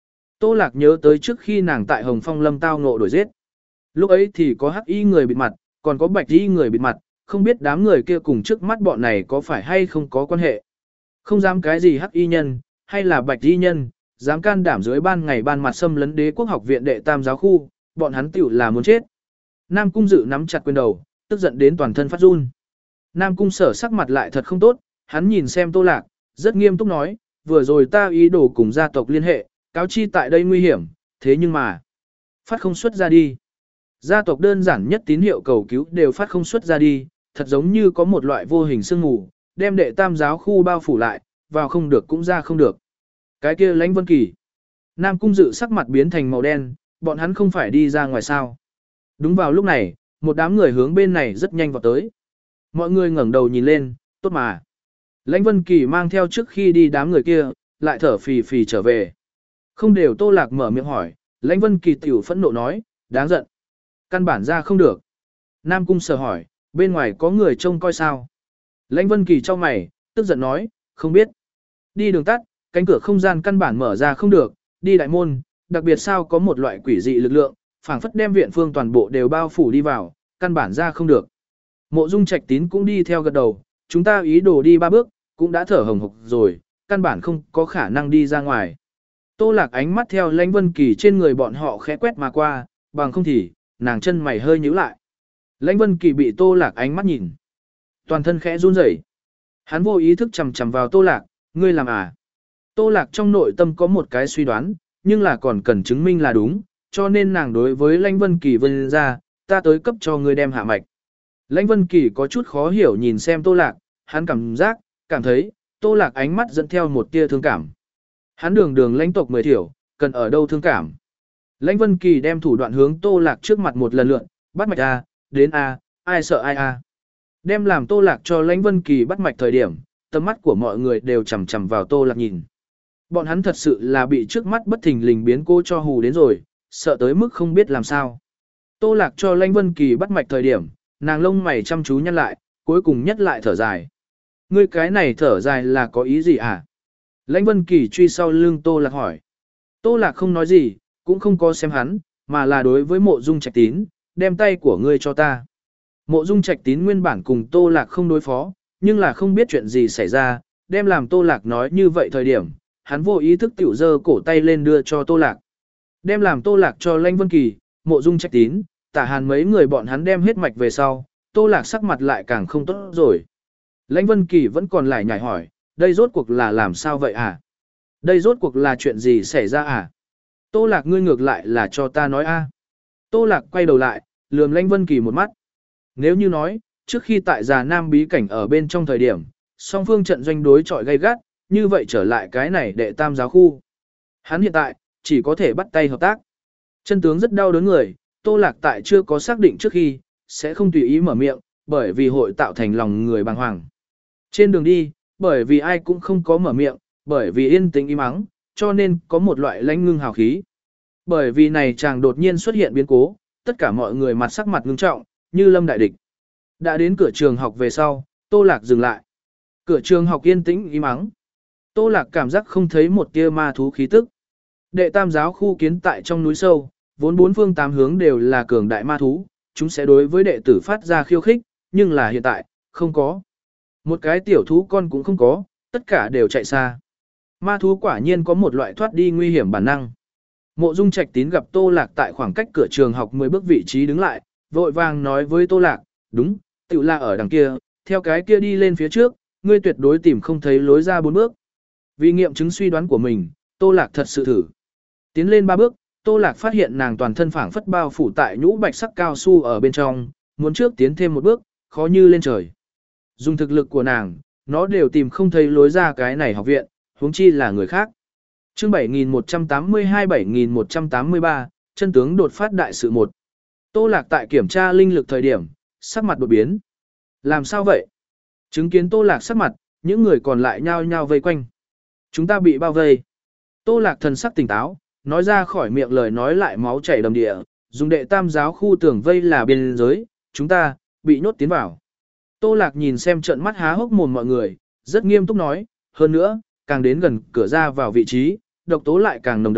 Tô Lạc nhớ tới trước khi nàng tại Hồng Phong Lâm tao ngộ đuổi giết. Lúc ấy thì có hắc y người bịt mặt, còn có bạch y người bịt mặt, không biết đám người kia cùng trước mắt bọn này có phải hay không có quan hệ. Không dám cái gì hắc y nhân, hay là bạch y nhân, dám can đảm dưới ban ngày ban mặt xâm lấn Đế Quốc Học viện đệ tam giáo khu, bọn hắn tiểu là muốn chết. Nam Cung Dự nắm chặt quyền đầu, tức giận đến toàn thân phát run. Nam Cung Sở sắc mặt lại thật không tốt, hắn nhìn xem Tô Lạc, rất nghiêm túc nói, vừa rồi ta ý đồ cùng gia tộc liên hệ, cáo chi tại đây nguy hiểm, thế nhưng mà, phát không xuất ra đi. Gia tộc đơn giản nhất tín hiệu cầu cứu đều phát không xuất ra đi, thật giống như có một loại vô hình sương mù, đem đệ tam giáo khu bao phủ lại, vào không được cũng ra không được. Cái kia Lãnh Vân Kỳ. Nam Cung Dự sắc mặt biến thành màu đen, bọn hắn không phải đi ra ngoài sao. Đúng vào lúc này, một đám người hướng bên này rất nhanh vào tới. Mọi người ngẩng đầu nhìn lên, tốt mà. Lãnh Vân Kỳ mang theo trước khi đi đám người kia, lại thở phì phì trở về. Không đều Tô Lạc mở miệng hỏi, Lãnh Vân Kỳ tiểu phẫn nộ nói, đáng giận. Căn bản ra không được. Nam Cung Sở hỏi, bên ngoài có người trông coi sao? Lãnh Vân Kỳ trong mày, tức giận nói, không biết. Đi đường tắt, cánh cửa không gian căn bản mở ra không được, đi đại môn, đặc biệt sao có một loại quỷ dị lực lượng, phảng phất đem viện phương toàn bộ đều bao phủ đi vào, căn bản ra không được. Mộ Dung Trạch Tín cũng đi theo gật đầu, chúng ta ý đồ đi ba bước, cũng đã thở hồng hộc rồi, căn bản không có khả năng đi ra ngoài. Tô Lạc ánh mắt theo Lãnh Vân Kỳ trên người bọn họ khẽ quét mà qua, bằng không thì, nàng chân mày hơi nhíu lại. Lãnh Vân Kỳ bị Tô Lạc ánh mắt nhìn, toàn thân khẽ run rẩy. Hắn vô ý thức chầm chầm vào Tô Lạc, ngươi làm à? Tô Lạc trong nội tâm có một cái suy đoán, nhưng là còn cần chứng minh là đúng, cho nên nàng đối với Lãnh Vân Kỳ vươn ra, ta tới cấp cho ngươi đem hạ mạch. Lãnh Vân Kỳ có chút khó hiểu nhìn xem Tô Lạc, hắn cảm giác, cảm thấy, Tô Lạc ánh mắt dẫn theo một tia thương cảm. Hắn đường đường lãnh tộc mười thiểu, cần ở đâu thương cảm. Lãnh Vân Kỳ đem thủ đoạn hướng Tô Lạc trước mặt một lần lượn, bắt mạch A, đến A, ai sợ ai A. Đem làm Tô Lạc cho Lãnh Vân Kỳ bắt mạch thời điểm, tầm mắt của mọi người đều chằm chằm vào Tô Lạc nhìn. Bọn hắn thật sự là bị trước mắt bất thình lình biến cô cho hù đến rồi, sợ tới mức không biết làm sao. Tô Lạc cho Lãnh Vân Kỳ bắt mạch thời điểm, nàng lông mày chăm chú nhăn lại, cuối cùng nhất lại thở dài. Ngươi cái này thở dài là có ý gì à? Lãnh Vân Kỳ truy sau lưng Tô Lạc hỏi. Tô Lạc không nói gì, cũng không có xem hắn, mà là đối với Mộ Dung Trạch Tín, đem tay của ngươi cho ta. Mộ Dung Trạch Tín nguyên bản cùng Tô Lạc không đối phó, nhưng là không biết chuyện gì xảy ra, đem làm Tô Lạc nói như vậy thời điểm, hắn vô ý thức tiểu giơ cổ tay lên đưa cho Tô Lạc. Đem làm Tô Lạc cho Lãnh Vân Kỳ, Mộ Dung Trạch Tín, Tả Hàn mấy người bọn hắn đem hết mạch về sau, Tô Lạc sắc mặt lại càng không tốt rồi. Lãnh Vân Kỳ vẫn còn lại nhảy hỏi, đây rốt cuộc là làm sao vậy à? Đây rốt cuộc là chuyện gì xảy ra à? Tô Lạc ngươi ngược lại là cho ta nói a. Tô Lạc quay đầu lại, lườm Lãnh Vân Kỳ một mắt. Nếu như nói, trước khi tại Già Nam bí cảnh ở bên trong thời điểm, song phương trận doanh đối chọi gay gắt, như vậy trở lại cái này đệ tam giáo khu. Hắn hiện tại, chỉ có thể bắt tay hợp tác. Chân tướng rất đau đớn người, Tô Lạc tại chưa có xác định trước khi, sẽ không tùy ý mở miệng, bởi vì hội tạo thành lòng người bàng hoàng. Trên đường đi, bởi vì ai cũng không có mở miệng, bởi vì yên tĩnh im ắng, cho nên có một loại lãnh ngưng hào khí. Bởi vì này chàng đột nhiên xuất hiện biến cố, tất cả mọi người mặt sắc mặt ngưng trọng, như lâm đại địch. Đã đến cửa trường học về sau, Tô Lạc dừng lại. Cửa trường học yên tĩnh im ắng. Tô Lạc cảm giác không thấy một tia ma thú khí tức. Đệ tam giáo khu kiến tại trong núi sâu, vốn bốn phương tám hướng đều là cường đại ma thú, chúng sẽ đối với đệ tử phát ra khiêu khích, nhưng là hiện tại, không có. Một cái tiểu thú con cũng không có, tất cả đều chạy xa. Ma thú quả nhiên có một loại thoát đi nguy hiểm bản năng. Mộ Dung Trạch Tín gặp Tô Lạc tại khoảng cách cửa trường học mười bước vị trí đứng lại, vội vàng nói với Tô Lạc, đúng, tiểu là ở đằng kia, theo cái kia đi lên phía trước, ngươi tuyệt đối tìm không thấy lối ra bốn bước. Vì nghiệm chứng suy đoán của mình, Tô Lạc thật sự thử. Tiến lên ba bước, Tô Lạc phát hiện nàng toàn thân phảng phất bao phủ tại nhũ bạch sắc cao su ở bên trong, muốn trước tiến thêm một bước, khó như lên trời. Dùng thực lực của nàng, nó đều tìm không thấy lối ra cái này học viện, huống chi là người khác. Chương bảy nghìn một trăm tám mươi hai bảy nghìn một trăm tám mươi ba, chân tướng đột phát đại sự một. Tô Lạc tại kiểm tra linh lực thời điểm, sắc mặt đột biến. Làm sao vậy? Chứng kiến Tô Lạc sắc mặt, những người còn lại nhao nhao vây quanh. Chúng ta bị bao vây. Tô Lạc thần sắc tỉnh táo, nói ra khỏi miệng lời nói lại máu chảy đầm địa, dùng đệ tam giáo khu tường vây là biên giới, chúng ta, bị nhốt tiến vào. Tô Lạc nhìn xem trận mắt há hốc mồm mọi người, rất nghiêm túc nói, hơn nữa, càng đến gần cửa ra vào vị trí, độc tố lại càng nồng đậm,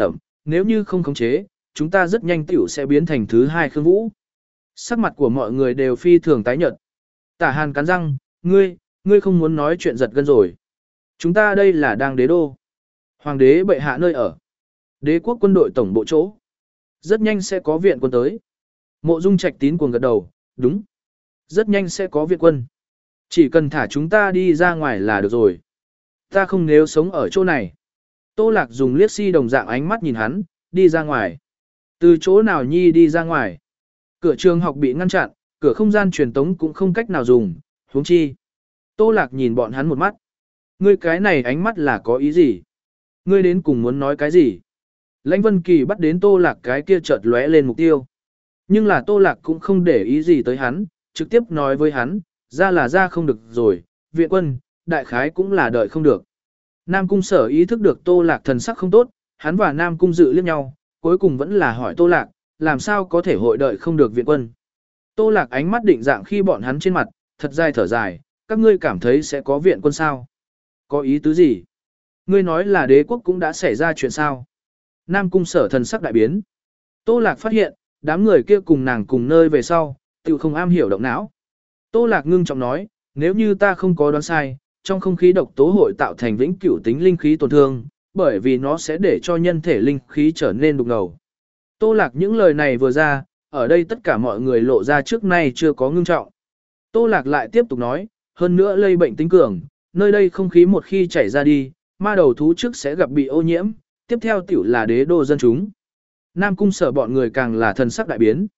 nếu như không khống chế, chúng ta rất nhanh tiểu sẽ biến thành thứ hai Khương Vũ. Sắc mặt của mọi người đều phi thường tái nhợt. Tả Hàn cắn răng, ngươi, ngươi không muốn nói chuyện giật gân rồi. Chúng ta đây là đang đế đô. Hoàng đế bệ hạ nơi ở. Đế quốc quân đội tổng bộ chỗ. Rất nhanh sẽ có viện quân tới. Mộ Dung Trạch Tín cuồng gật đầu, đúng. Rất nhanh sẽ có viện quân. Chỉ cần thả chúng ta đi ra ngoài là được rồi. Ta không nếu sống ở chỗ này. Tô Lạc dùng liếc si đồng dạng ánh mắt nhìn hắn, đi ra ngoài. Từ chỗ nào nhi đi ra ngoài? Cửa trường học bị ngăn chặn, cửa không gian truyền tống cũng không cách nào dùng, huống chi. Tô Lạc nhìn bọn hắn một mắt. Ngươi cái này ánh mắt là có ý gì? Ngươi đến cùng muốn nói cái gì? Lãnh Vân Kỳ bắt đến Tô Lạc cái kia chợt lóe lên mục tiêu. Nhưng là Tô Lạc cũng không để ý gì tới hắn, trực tiếp nói với hắn, ra là ra không được rồi, viện quân, đại khái cũng là đợi không được. Nam Cung Sở ý thức được Tô Lạc thần sắc không tốt, hắn và Nam Cung Dự liếc nhau, cuối cùng vẫn là hỏi Tô Lạc, làm sao có thể hội đợi không được viện quân. Tô Lạc ánh mắt định dạng khi bọn hắn trên mặt, thật dài thở dài, các ngươi cảm thấy sẽ có viện quân sao? Có ý tứ gì? Ngươi nói là đế quốc cũng đã xảy ra chuyện sao? Nam Cung Sở thần sắc đại biến. Tô Lạc phát hiện, đám người kia cùng nàng cùng nơi về sau, tự không am hiểu động não. Tô Lạc ngưng trọng nói, nếu như ta không có đoán sai, trong không khí độc tố hội tạo thành vĩnh cửu tính linh khí tổn thương, bởi vì nó sẽ để cho nhân thể linh khí trở nên đục ngầu. Tô Lạc những lời này vừa ra, ở đây tất cả mọi người lộ ra trước nay chưa có ngưng trọng. Tô Lạc lại tiếp tục nói, hơn nữa lây bệnh tính cường, nơi đây không khí một khi chảy ra đi, ma đầu thú trước sẽ gặp bị ô nhiễm, tiếp theo tiểu là đế đô dân chúng. Nam Cung Sở bọn người càng là thần sắc đại biến.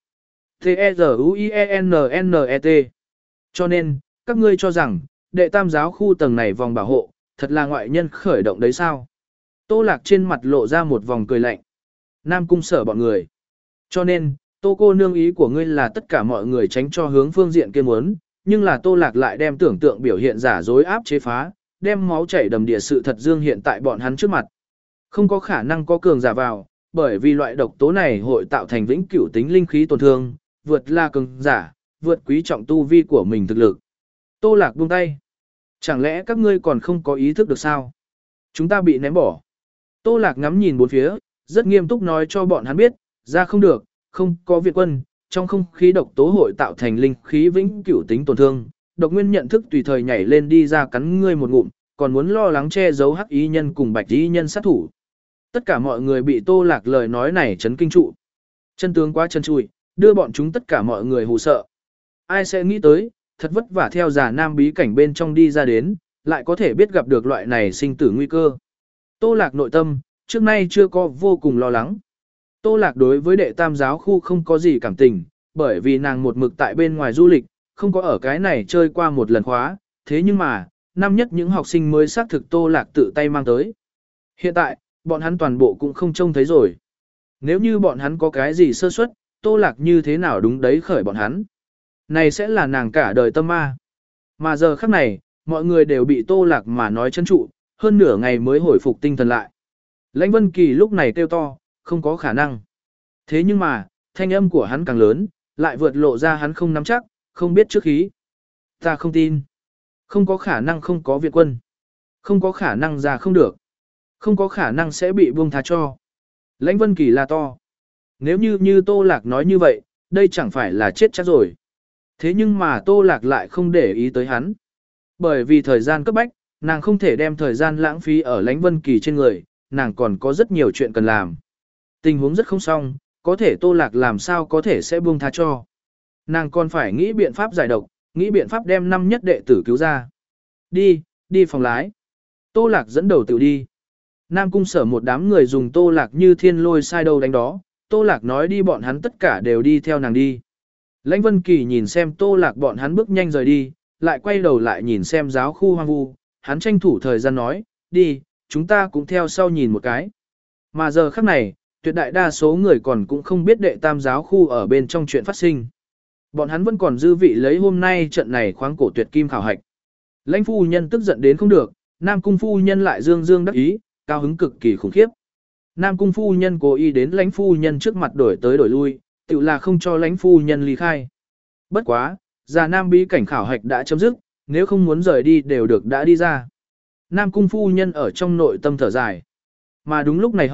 T-E-Z-U-I-E-N-N-E-T Cho nên, các ngươi cho rằng, đệ tam giáo khu tầng này vòng bảo hộ, thật là ngoại nhân khởi động đấy sao? Tô Lạc trên mặt lộ ra một vòng cười lạnh. Nam Cung Sở bọn người. Cho nên, Tô cô nương ý của ngươi là tất cả mọi người tránh cho hướng phương diện kia muốn, nhưng là Tô Lạc lại đem tưởng tượng biểu hiện giả dối áp chế phá, đem máu chảy đầm địa sự thật dương hiện tại bọn hắn trước mặt. Không có khả năng có cường giả vào, bởi vì loại độc tố này hội tạo thành vĩnh cửu tính linh khí tổn thương, vượt là cường giả, vượt quý trọng tu vi của mình thực lực. Tô Lạc buông tay. Chẳng lẽ các ngươi còn không có ý thức được sao? Chúng ta bị ném bỏ. Tô Lạc ngắm nhìn bốn phía, rất nghiêm túc nói cho bọn hắn biết, ra không được, không có viện quân, trong không khí độc tố hội tạo thành linh khí vĩnh cửu tính tổn thương, độc nguyên nhận thức tùy thời nhảy lên đi ra cắn ngươi một ngụm, còn muốn lo lắng che giấu hắc ý nhân cùng bạch ý nhân sát thủ. Tất cả mọi người bị Tô Lạc lời nói này chấn kinh trụ. Chân tướng quá chân chui, đưa bọn chúng tất cả mọi người hù sợ. Ai sẽ nghĩ tới, thật vất vả theo giả nam bí cảnh bên trong đi ra đến, lại có thể biết gặp được loại này sinh tử nguy cơ. Tô Lạc nội tâm, trước nay chưa có vô cùng lo lắng. Tô Lạc đối với đệ tam giáo khu không có gì cảm tình, bởi vì nàng một mực tại bên ngoài du lịch, không có ở cái này chơi qua một lần khóa, thế nhưng mà, năm nhất những học sinh mới xác thực Tô Lạc tự tay mang tới. Hiện tại, bọn hắn toàn bộ cũng không trông thấy rồi. Nếu như bọn hắn có cái gì sơ suất, Tô Lạc như thế nào đúng đấy khởi bọn hắn. Này sẽ là nàng cả đời tâm ma. Mà giờ khắc này, mọi người đều bị Tô Lạc mà nói chân trụ, hơn nửa ngày mới hồi phục tinh thần lại. Lãnh Vân Kỳ lúc này kêu to, không có khả năng. Thế nhưng mà, thanh âm của hắn càng lớn, lại vượt lộ ra hắn không nắm chắc, không biết trước khí. Ta không tin. Không có khả năng không có viện quân. Không có khả năng ra không được. Không có khả năng sẽ bị buông tha cho. Lãnh Vân Kỳ là to. Nếu như như Tô Lạc nói như vậy, đây chẳng phải là chết chắc rồi. Thế nhưng mà Tô Lạc lại không để ý tới hắn. Bởi vì thời gian cấp bách, nàng không thể đem thời gian lãng phí ở Lãnh Vân Kỳ trên người, nàng còn có rất nhiều chuyện cần làm. Tình huống rất không xong, có thể Tô Lạc làm sao có thể sẽ buông tha cho. Nàng còn phải nghĩ biện pháp giải độc, nghĩ biện pháp đem năm nhất đệ tử cứu ra. Đi, đi phòng lái. Tô Lạc dẫn đầu tự đi. Nam Cung Sở một đám người dùng Tô Lạc như thiên lôi sai đâu đánh đó, Tô Lạc nói đi bọn hắn tất cả đều đi theo nàng đi. Lãnh Vân Kỳ nhìn xem Tô Lạc bọn hắn bước nhanh rời đi, lại quay đầu lại nhìn xem giáo khu hoang vu, hắn tranh thủ thời gian nói, đi, chúng ta cũng theo sau nhìn một cái. Mà giờ khắc này, tuyệt đại đa số người còn cũng không biết đệ tam giáo khu ở bên trong chuyện phát sinh. Bọn hắn vẫn còn dư vị lấy hôm nay trận này khoáng cổ tuyệt kim khảo hạch. Lãnh phu nhân tức giận đến không được, Nam Cung phu nhân lại dương dương đắc ý, cao hứng cực kỳ khủng khiếp. Nam Cung phu nhân cố ý đến Lãnh phu nhân trước mặt đổi tới đổi lui, tự là không cho Lãnh phu nhân ly khai. Bất quá, già Nam bí cảnh khảo hạch đã chấm dứt, nếu không muốn rời đi đều được đã đi ra. Nam Cung phu nhân ở trong nội tâm thở dài. Mà đúng lúc này hậu,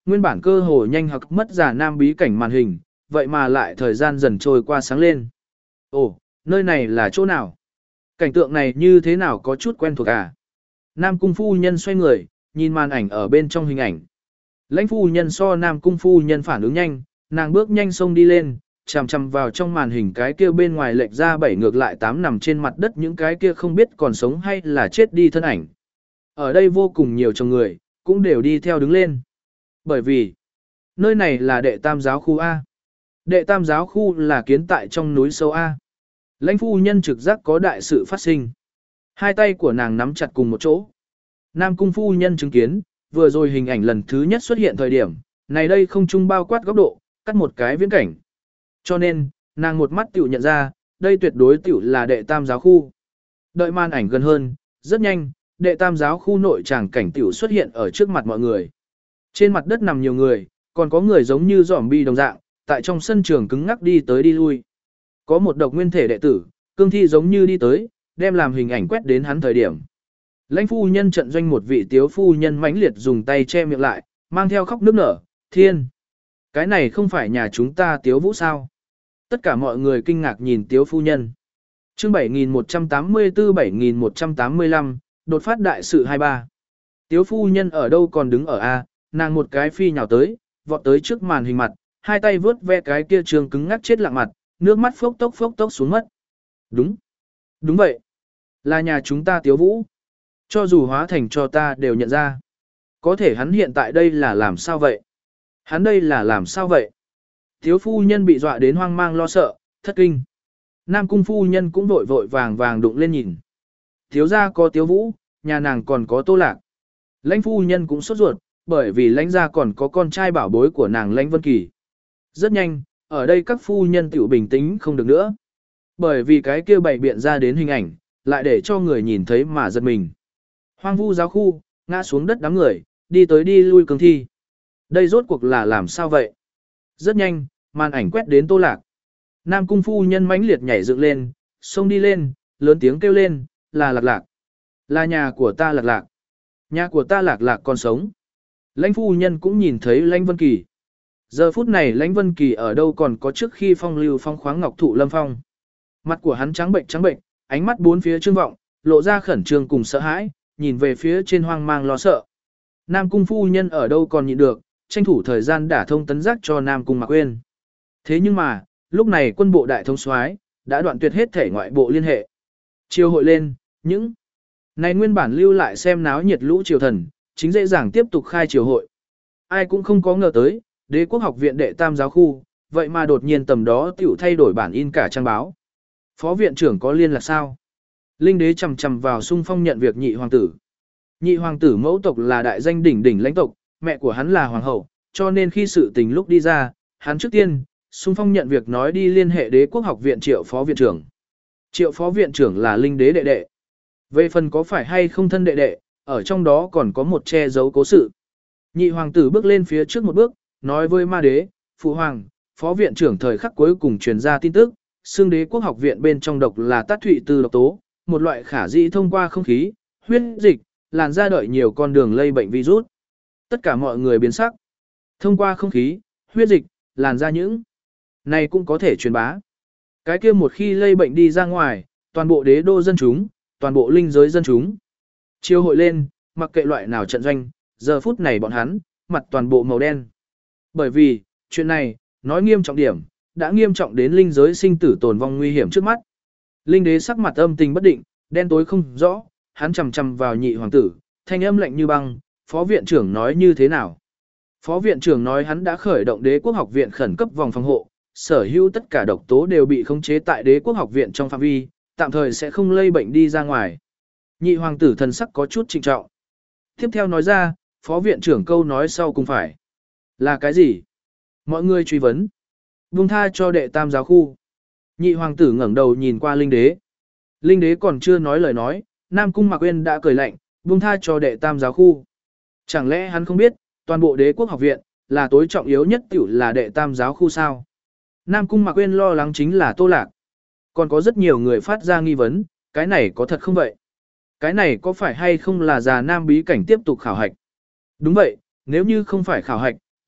nguyên bản cơ hồ nhanh hoặc mất giả nam bí cảnh màn hình, vậy mà lại thời gian dần trôi qua sáng lên. Ồ, nơi này là chỗ nào? Cảnh tượng này như thế nào có chút quen thuộc à? Nam cung phu nhân xoay người, nhìn màn ảnh ở bên trong hình ảnh. Lãnh phu nhân so Nam cung phu nhân phản ứng nhanh, nàng bước nhanh xông đi lên, chằm chằm vào trong màn hình cái kia bên ngoài lệch ra bảy ngược lại tám nằm trên mặt đất những cái kia không biết còn sống hay là chết đi thân ảnh. Ở đây vô cùng nhiều chồng người, cũng đều đi theo đứng lên. Bởi vì, nơi này là đệ tam giáo khu A. Đệ tam giáo khu là kiến tại trong núi sâu A. Lãnh phu nhân trực giác có đại sự phát sinh. Hai tay của nàng nắm chặt cùng một chỗ. Nam cung phu nhân chứng kiến, vừa rồi hình ảnh lần thứ nhất xuất hiện thời điểm, này đây không trung bao quát góc độ, cắt một cái viễn cảnh. Cho nên, nàng một mắt tiểu nhận ra, đây tuyệt đối tiểu là đệ tam giáo khu. Đợi màn ảnh gần hơn, rất nhanh, đệ tam giáo khu nội tràng cảnh tiểu xuất hiện ở trước mặt mọi người. Trên mặt đất nằm nhiều người, còn có người giống như zombie đồng dạng, tại trong sân trường cứng ngắc đi tới đi lui. Có một độc nguyên thể đệ tử, cương thi giống như đi tới, đem làm hình ảnh quét đến hắn thời điểm. Lãnh phu nhân trận doanh một vị tiếu phu nhân mãnh liệt dùng tay che miệng lại, mang theo khóc nức nở, thiên. Cái này không phải nhà chúng ta tiếu vũ sao? Tất cả mọi người kinh ngạc nhìn tiếu phu nhân. Chương bảy nghìn một trăm tám mươi tư bảy nghìn một trăm tám mươi lăm, đột phát đại sự hai ba. Tiếu phu nhân ở đâu còn đứng ở A, nàng một cái phi nhào tới, vọt tới trước màn hình mặt, hai tay vướt ve cái kia trường cứng ngắc chết lặng mặt, nước mắt phốc tốc phốc tốc xuống mất. Đúng. Đúng vậy. Là nhà chúng ta tiếu vũ. Cho dù hóa thành cho ta đều nhận ra. Có thể hắn hiện tại đây là làm sao vậy? Hắn đây là làm sao vậy? Tiếu phu nhân bị dọa đến hoang mang lo sợ, thất kinh. Nam cung phu nhân cũng vội vội vàng vàng đụng lên nhìn. Tiếu gia có tiếu vũ, nhà nàng còn có tô lạc. Lãnh phu nhân cũng sốt ruột, bởi vì lãnh gia còn có con trai bảo bối của nàng lãnh vân kỳ. Rất nhanh, ở đây các phu nhân tiểu bình tĩnh không được nữa. Bởi vì cái kia bày biện ra đến hình ảnh, lại để cho người nhìn thấy mà giật mình. Hoang vu giáo khu, ngã xuống đất đám người, đi tới đi lui cương thi. Đây rốt cuộc là làm sao vậy? Rất nhanh, màn ảnh quét đến tô lạc. Nam cung phu nhân mãnh liệt nhảy dựng lên, xông đi lên, lớn tiếng kêu lên, là lạc lạc. Là nhà của ta lạc lạc. Nhà của ta lạc lạc còn sống. Lãnh phu nhân cũng nhìn thấy lãnh vân kỳ. Giờ phút này lãnh vân kỳ ở đâu còn có trước khi phong lưu phong khoáng ngọc thụ lâm phong. Mặt của hắn trắng bệnh trắng bệnh, ánh mắt bốn phía trương vọng, lộ ra khẩn trương cùng sợ hãi, nhìn về phía trên hoang mang lo sợ. Nam cung phu nhân ở đâu còn nhịn được, tranh thủ thời gian đả thông tấn giác cho Nam cung Mạc Uyên. Thế nhưng mà, lúc này quân bộ đại thống soái đã đoạn tuyệt hết thể ngoại bộ liên hệ. Triều hội lên, những này nguyên bản lưu lại xem náo nhiệt lũ triều thần, chính dễ dàng tiếp tục khai triều hội. Ai cũng không có ngờ tới, Đế quốc học viện đệ tam giáo khu, vậy mà đột nhiên tầm đó tiểu thay đổi bản in cả trang báo. Phó viện trưởng có liên lạc sao? Linh đế chầm chầm vào xung phong nhận việc nhị hoàng tử. Nhị hoàng tử mẫu tộc là đại danh đỉnh đỉnh lãnh tộc, mẹ của hắn là hoàng hậu, cho nên khi sự tình lúc đi ra, hắn trước tiên, xung phong nhận việc nói đi liên hệ đế quốc học viện triệu phó viện trưởng. Triệu phó viện trưởng là linh đế đệ đệ. Về phần có phải hay không thân đệ đệ, ở trong đó còn có một che giấu cố sự. Nhị hoàng tử bước lên phía trước một bước, nói với ma đế, phụ hoàng, phó viện trưởng thời khắc cuối cùng truyền ra tin tức, xương đế quốc học viện bên trong độc là tát thụy từ độc tố, một loại khả dĩ thông qua không khí, huyết dịch, làn da đợi nhiều con đường lây bệnh virus. Tất cả mọi người biến sắc. Thông qua không khí, huyết dịch, làn da những này cũng có thể truyền bá. Cái kia một khi lây bệnh đi ra ngoài, toàn bộ đế đô dân chúng, toàn bộ linh giới dân chúng. Chiêu hội lên, mặc kệ loại nào trận doanh, giờ phút này bọn hắn, mặt toàn bộ màu đen. Bởi vì, chuyện này, nói nghiêm trọng điểm, đã nghiêm trọng đến linh giới sinh tử tồn vong nguy hiểm trước mắt. Linh đế sắc mặt âm tình bất định, đen tối không rõ, hắn chầm chầm vào nhị hoàng tử, thanh âm lạnh như băng, phó viện trưởng nói như thế nào. Phó viện trưởng nói hắn đã khởi động đế quốc học viện khẩn cấp vòng phòng hộ, sở hữu tất cả độc tố đều bị khống chế tại đế quốc học viện trong phạm vi, tạm thời sẽ không lây bệnh đi ra ngoài. Nhị hoàng tử thần sắc có chút trịnh trọng. Tiếp theo nói ra, phó viện trưởng câu nói sau cùng phải. Là cái gì? Mọi người truy vấn. Buông tha cho đệ tam giáo khu. Nhị hoàng tử ngẩng đầu nhìn qua linh đế. Linh đế còn chưa nói lời nói, Nam cung Mạc Uyên đã cười lạnh, buông tha cho đệ tam giáo khu. Chẳng lẽ hắn không biết, toàn bộ đế quốc học viện, là tối trọng yếu nhất tiểu là đệ tam giáo khu sao? Nam cung Mạc Uyên lo lắng chính là Tô Lạc. Còn có rất nhiều người phát ra nghi vấn, cái này có thật không vậy? Cái này có phải hay không là già nam bí cảnh tiếp tục khảo hạch? Đúng vậy, nếu như không phải khảo hạch,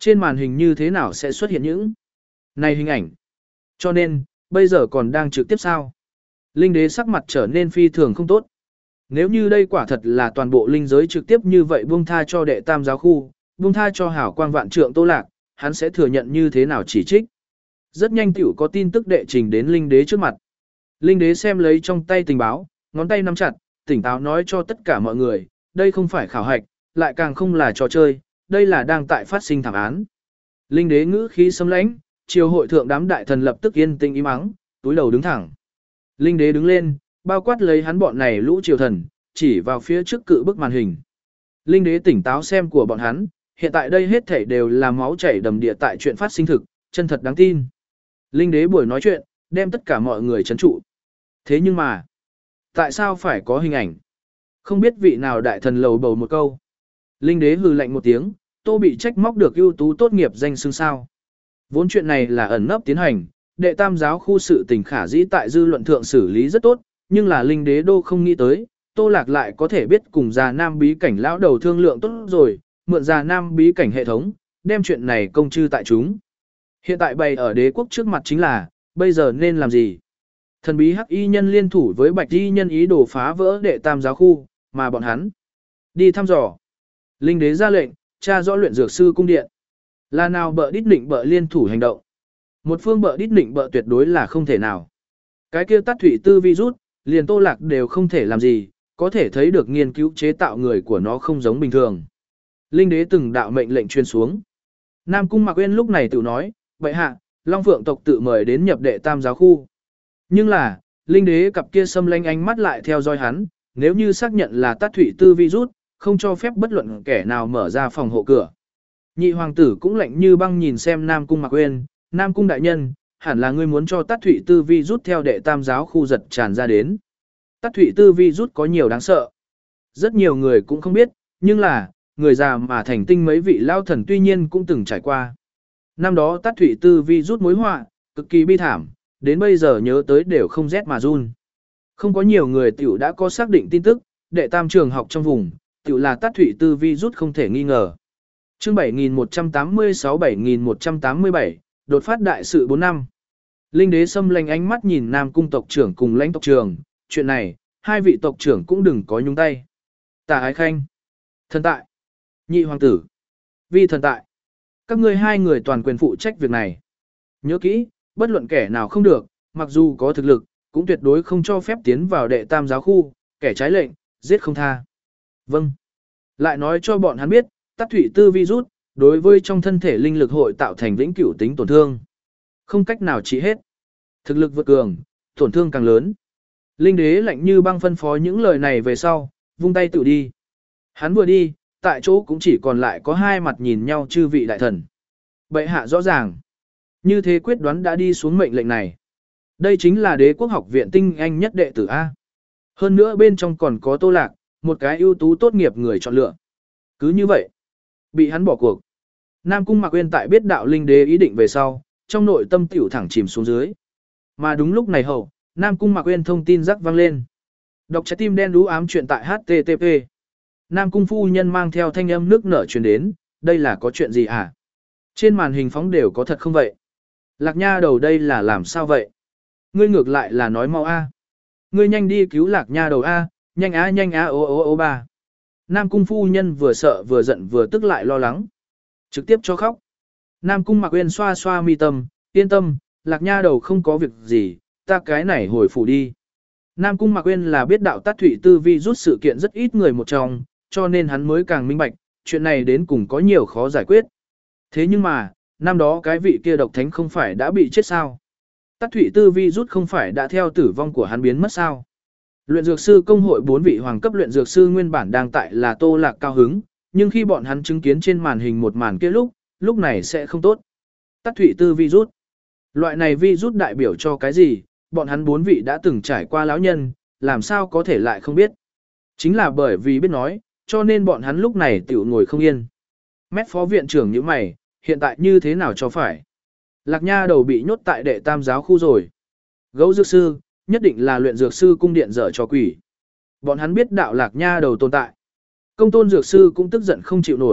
trên màn hình như thế nào sẽ xuất hiện những này hình ảnh. Cho nên, bây giờ còn đang trực tiếp sao? Linh đế sắc mặt trở nên phi thường không tốt. Nếu như đây quả thật là toàn bộ linh giới trực tiếp như vậy buông tha cho đệ tam giáo khu, buông tha cho hảo quang vạn trượng Tô Lạc, hắn sẽ thừa nhận như thế nào chỉ trích. Rất nhanh tiểu có tin tức đệ trình đến linh đế trước mặt. Linh đế xem lấy trong tay tình báo, ngón tay nắm chặt, tỉnh táo nói cho tất cả mọi người, đây không phải khảo hạch, lại càng không là trò chơi, đây là đang tại phát sinh thảm án. Linh đế ngữ khí xâm lãnh, triều hội thượng đám đại thần lập tức yên tĩnh im ắng, túi đầu đứng thẳng. Linh đế đứng lên, bao quát lấy hắn bọn này lũ triều thần, chỉ vào phía trước cự bức màn hình. Linh đế tỉnh táo xem của bọn hắn, hiện tại đây hết thảy đều là máu chảy đầm địa tại chuyện phát sinh thực, chân thật đáng tin. Linh đế buổi nói chuyện, đem tất cả mọi người trấn trụ. Thế nhưng mà, tại sao phải có hình ảnh? Không biết vị nào đại thần lầu bầu một câu. Linh đế hừ lạnh một tiếng, Tô bị trách móc được ưu tú tốt nghiệp danh xưng sao. Vốn chuyện này là ẩn nấp tiến hành, đệ tam giáo khu sự tình khả dĩ tại dư luận thượng xử lý rất tốt, nhưng là linh đế đô không nghĩ tới, Tô Lạc lại có thể biết cùng già nam bí cảnh lão đầu thương lượng tốt rồi, mượn già nam bí cảnh hệ thống, đem chuyện này công chư tại chúng. Hiện tại bày ở đế quốc trước mặt chính là, bây giờ nên làm gì? Thần bí hắc y nhân liên thủ với bạch y nhân ý đồ phá vỡ đệ tam giáo khu, mà bọn hắn đi thăm dò. Linh đế ra lệnh, tra rõ luyện dược sư cung điện. Là nào bợ đít định bợ liên thủ hành động. Một phương bợ đít định bợ tuyệt đối là không thể nào. Cái kia tát thủy tư virus, liền Tô Lạc đều không thể làm gì, có thể thấy được nghiên cứu chế tạo người của nó không giống bình thường. Linh đế từng đạo mệnh lệnh truyền xuống. Nam Cung Mạc Uyên lúc này tự nói, vậy hạ, Long Phượng tộc tự mời đến nhập đệ tam giáo khu. Nhưng là, linh đế cặp kia xâm lanh ánh mắt lại theo dõi hắn, nếu như xác nhận là tát thủy tư virus, không cho phép bất luận kẻ nào mở ra phòng hộ cửa. Nhị hoàng tử cũng lạnh như băng nhìn xem Nam Cung Mạc Uyên, Nam Cung đại nhân, hẳn là ngươi muốn cho tát thủy tư virus theo đệ tam giáo khu giật tràn ra đến. Tát thủy tư virus có nhiều đáng sợ. Rất nhiều người cũng không biết, nhưng là, người già mà thành tinh mấy vị lao thần tuy nhiên cũng từng trải qua. Năm đó tát thủy tư virus mối họa, cực kỳ bi thảm, đến bây giờ nhớ tới đều không rét mà run. Không có nhiều người tiểu đã có xác định tin tức, đệ tam trường học trong vùng, tiểu là tát thủy tư virus không thể nghi ngờ. Chương bảy nghìn một trăm tám mươi sáu bảy nghìn một trăm tám mươi bảy, đột phát đại sự bốn năm. Linh đế xâm lanh ánh mắt nhìn Nam Cung tộc trưởng cùng lãnh tộc trưởng, chuyện này, hai vị tộc trưởng cũng đừng có nhúng tay. Tả Ái Khanh, thần tại, nhị hoàng tử, vi thần tại. Các ngươi hai người toàn quyền phụ trách việc này. Nhớ kỹ, bất luận kẻ nào không được, mặc dù có thực lực, cũng tuyệt đối không cho phép tiến vào đệ tam giáo khu, kẻ trái lệnh, giết không tha. Vâng. Lại nói cho bọn hắn biết, tát thủy tư virus, đối với trong thân thể linh lực hội tạo thành vĩnh cửu tính tổn thương. Không cách nào trị hết. Thực lực vượt cường, tổn thương càng lớn. Linh đế lạnh như băng phân phó những lời này về sau, vung tay tự đi. Hắn vừa đi, tại chỗ cũng chỉ còn lại có hai mặt nhìn nhau chư vị đại thần. Bệ hạ rõ ràng. Như thế quyết đoán đã đi xuống mệnh lệnh này. Đây chính là đế quốc học viện tinh anh nhất đệ tử A. Hơn nữa bên trong còn có Tô Lạc, một cái ưu tú tốt nghiệp người chọn lựa. Cứ như vậy, bị hắn bỏ cuộc. Nam Cung Mạc Uyên tại biết đạo linh đế ý định về sau, trong nội tâm tiểu thẳng chìm xuống dưới. Mà đúng lúc này hậu, Nam Cung Mạc Uyên thông tin rắc vang lên. Đọc trái tim đen đú ám chuyện tại hát tê tê pê. Nam Cung phu nhân mang theo thanh âm nước nở truyền đến, đây là có chuyện gì hả? Trên màn hình phóng đều có thật không vậy? Lạc Nha đầu đây là làm sao vậy? Ngươi ngược lại là nói mau a. Ngươi nhanh đi cứu Lạc Nha đầu a, nhanh á nhanh á ô ô ô ba. Nam Cung phu nhân vừa sợ vừa giận vừa tức lại lo lắng. Trực tiếp cho khóc. Nam Cung Mạc Uyên xoa xoa mi tâm, yên tâm, Lạc Nha đầu không có việc gì, ta cái này hồi phủ đi. Nam Cung Mạc Uyên là biết đạo tát thủy tư vi rút sự kiện rất ít người một trong, cho nên hắn mới càng minh bạch, chuyện này đến cùng có nhiều khó giải quyết. Thế nhưng mà, năm đó cái vị kia độc thánh không phải đã bị chết sao? Tát thủy tư vi rút không phải đã theo tử vong của hắn biến mất sao? Luyện dược sư công hội bốn vị hoàng cấp luyện dược sư nguyên bản đang tại là Tô Lạc cao hứng, nhưng khi bọn hắn chứng kiến trên màn hình một màn kia lúc, lúc này sẽ không tốt. Tát thủy tư virus. Loại này virus đại biểu cho cái gì, bọn hắn bốn vị đã từng trải qua lão nhân, làm sao có thể lại không biết. Chính là bởi vì biết nói, cho nên bọn hắn lúc này tiểu ngồi không yên. Mét phó viện trưởng như mày, hiện tại như thế nào cho phải. Lạc Nha đầu bị nhốt tại đệ tam giáo khu rồi. Gấu dược sư, nhất định là luyện dược sư cung điện dở cho quỷ. Bọn hắn biết đạo Lạc Nha đầu tồn tại. Công tôn dược sư cũng tức giận không chịu nổi,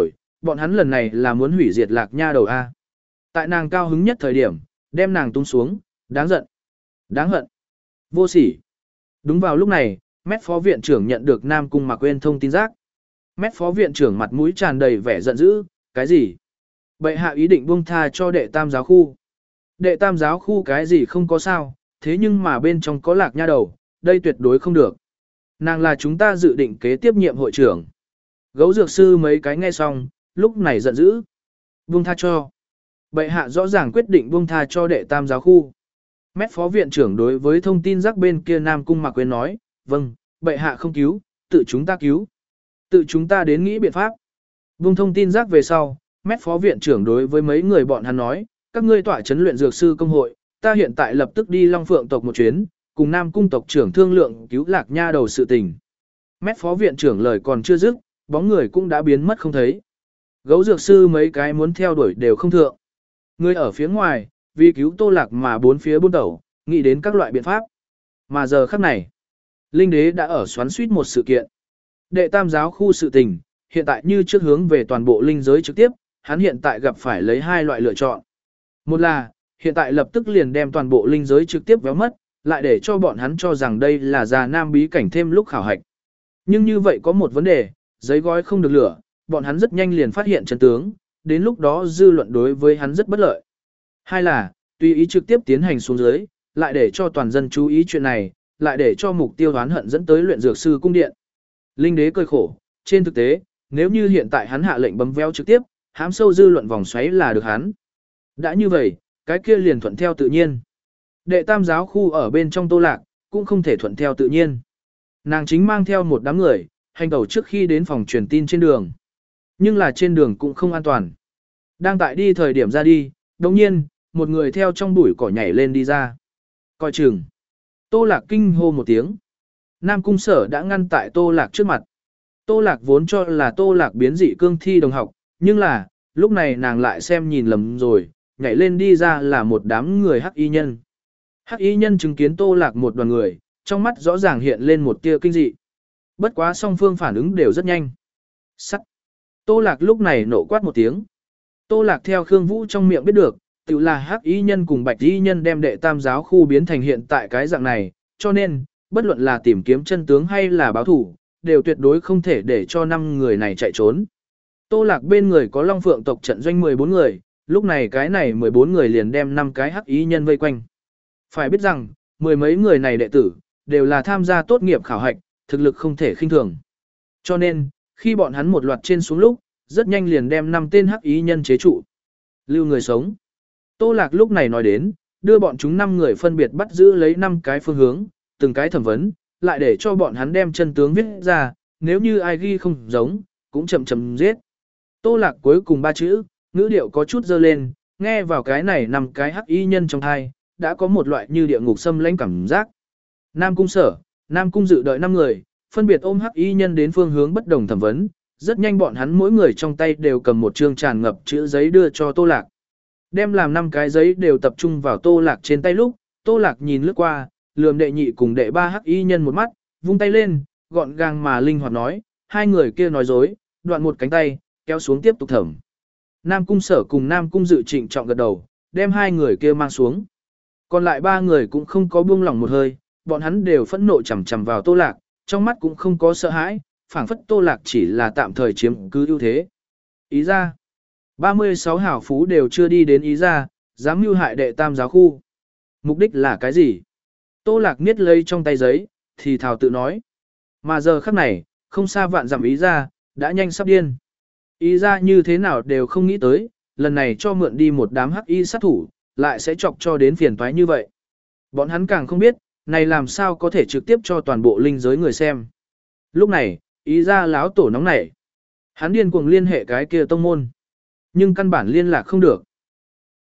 bọn hắn lần này là muốn hủy diệt Lạc Nha đầu A. Tại nàng cao hứng nhất thời điểm, đem nàng tung xuống, đáng giận, đáng hận, vô sỉ. Đúng vào lúc này, Mét phó viện trưởng nhận được Nam Cung Mạc Uyên thông tin giác. Mét phó viện trưởng mặt mũi tràn đầy vẻ giận dữ, cái gì? Bệ hạ ý định buông tha cho đệ tam giáo khu. Đệ tam giáo khu cái gì không có sao, thế nhưng mà bên trong có Lạc Nha đầu, đây tuyệt đối không được. Nàng là chúng ta dự định kế tiếp nhiệm hội trưởng. Gấu dược sư mấy cái nghe xong, lúc này giận dữ. Buông tha cho. Bệ hạ rõ ràng quyết định buông tha cho đệ tam giáo khu. Mét phó viện trưởng đối với thông tin rắc bên kia Nam Cung Mạc Uyên nói, vâng, bệ hạ không cứu, tự chúng ta cứu. Tự chúng ta đến nghĩ biện pháp. Buông thông tin rắc về sau, Mét phó viện trưởng đối với mấy người bọn hắn nói, các ngươi tỏa chấn luyện dược sư công hội, ta hiện tại lập tức đi Long Phượng tộc một chuyến, cùng Nam Cung tộc trưởng thương lượng cứu Lạc Nha đầu sự tình. Mét phó viện trưởng lời còn chưa dứt, bóng người cũng đã biến mất không thấy. Gấu dược sư mấy cái muốn theo đuổi đều không thượng. Người ở phía ngoài, vì cứu Tô Lạc mà bốn phía buôn đầu, nghĩ đến các loại biện pháp. Mà giờ khắc này, Linh Đế đã ở xoắn suýt một sự kiện. Đệ tam giáo khu sự tình, hiện tại như trước hướng về toàn bộ linh giới trực tiếp, hắn hiện tại gặp phải lấy hai loại lựa chọn. Một là, hiện tại lập tức liền đem toàn bộ linh giới trực tiếp véo mất, lại để cho bọn hắn cho rằng đây là già nam bí cảnh thêm lúc khảo hạch. Nhưng như vậy có một vấn đề, giấy gói không được lửa, bọn hắn rất nhanh liền phát hiện chân tướng, đến lúc đó dư luận đối với hắn rất bất lợi. Hai là, tùy ý trực tiếp tiến hành xuống dưới, lại để cho toàn dân chú ý chuyện này, lại để cho mục tiêu oán hận dẫn tới luyện dược sư cung điện. Linh đế cười khổ, trên thực tế, nếu như hiện tại hắn hạ lệnh bấm véo trực tiếp, hãm sâu dư luận vòng xoáy là được hắn. Đã như vậy, cái kia liền thuận theo tự nhiên. Đệ tam giáo khu ở bên trong Tô Lạc, cũng không thể thuận theo tự nhiên. Nàng chính mang theo một đám người, hành tẩu trước khi đến phòng truyền tin trên đường. Nhưng là trên đường cũng không an toàn. Đang tại đi thời điểm ra đi, đồng nhiên, một người theo trong bụi cỏ nhảy lên đi ra. Coi chừng. Tô Lạc kinh hô một tiếng. Nam Cung Sở đã ngăn tại Tô Lạc trước mặt. Tô Lạc vốn cho là Tô Lạc biến dị cương thi đồng học, nhưng là, lúc này nàng lại xem nhìn lầm rồi, nhảy lên đi ra là một đám người hắc y nhân. Hắc y nhân chứng kiến Tô Lạc một đoàn người, trong mắt rõ ràng hiện lên một tia kinh dị. Bất quá song phương phản ứng đều rất nhanh. Sắt. Tô Lạc lúc này nộ quát một tiếng. Tô Lạc theo Khương Vũ trong miệng biết được, tự là hắc y nhân cùng bạch y nhân đem đệ tam giáo khu biến thành hiện tại cái dạng này, cho nên, bất luận là tìm kiếm chân tướng hay là báo thủ, đều tuyệt đối không thể để cho năm người này chạy trốn. Tô Lạc bên người có Long Phượng tộc trận doanh mười bốn người, lúc này cái này mười bốn người liền đem năm cái hắc y nhân vây quanh. Phải biết rằng, mười mấy người này đệ tử, đều là tham gia tốt nghiệp khảo hạch, thực lực không thể khinh thường. Cho nên, khi bọn hắn một loạt trên xuống lúc, rất nhanh liền đem năm tên hắc y nhân chế trụ. Lưu người sống. Tô Lạc lúc này nói đến, đưa bọn chúng năm người phân biệt bắt giữ lấy năm cái phương hướng, từng cái thẩm vấn, lại để cho bọn hắn đem chân tướng viết ra, nếu như ai ghi không giống, cũng chậm chậm giết. Tô Lạc cuối cùng ba chữ, ngữ điệu có chút dơ lên, nghe vào cái này nằm cái hắc y nhân trong thai, đã có một loại như địa ngục xâm lãnh cảm giác. Nam Cung Sở, Nam Cung Dự đợi năm người, phân biệt ôm hắc y nhân đến phương hướng bất đồng thẩm vấn, rất nhanh bọn hắn mỗi người trong tay đều cầm một chương tràn ngập chữ giấy đưa cho Tô Lạc. Đem làm năm cái giấy đều tập trung vào Tô Lạc trên tay lúc, Tô Lạc nhìn lướt qua, lườm đệ nhị cùng đệ ba hắc y nhân một mắt, vung tay lên, gọn gàng mà linh hoạt nói, hai người kia nói dối, đoạn một cánh tay, kéo xuống tiếp tục thẩm. Nam Cung Sở cùng Nam Cung Dự trịnh trọng gật đầu, đem hai người kia mang xuống. Còn lại ba người cũng không có buông lỏng một hơi, bọn hắn đều phẫn nộ chằm chằm vào Tô Lạc, trong mắt cũng không có sợ hãi, phảng phất Tô Lạc chỉ là tạm thời chiếm cứ ưu thế. Ý ra, ba mươi sáu hảo phú đều chưa đi đến ý ra, dám mưu hại đệ tam giáo khu. Mục đích là cái gì? Tô Lạc niết lấy trong tay giấy, thì thào tự nói. Mà giờ khắc này, không xa vạn dặm ý ra, đã nhanh sắp điên. Ý ra như thế nào đều không nghĩ tới, lần này cho mượn đi một đám hắc y sát thủ, lại sẽ chọc cho đến phiền toái như vậy. Bọn hắn càng không biết, này làm sao có thể trực tiếp cho toàn bộ linh giới người xem. Lúc này, ý ra láo tổ nóng nảy. Hắn điên cuồng liên hệ cái kia tông môn. Nhưng căn bản liên lạc không được.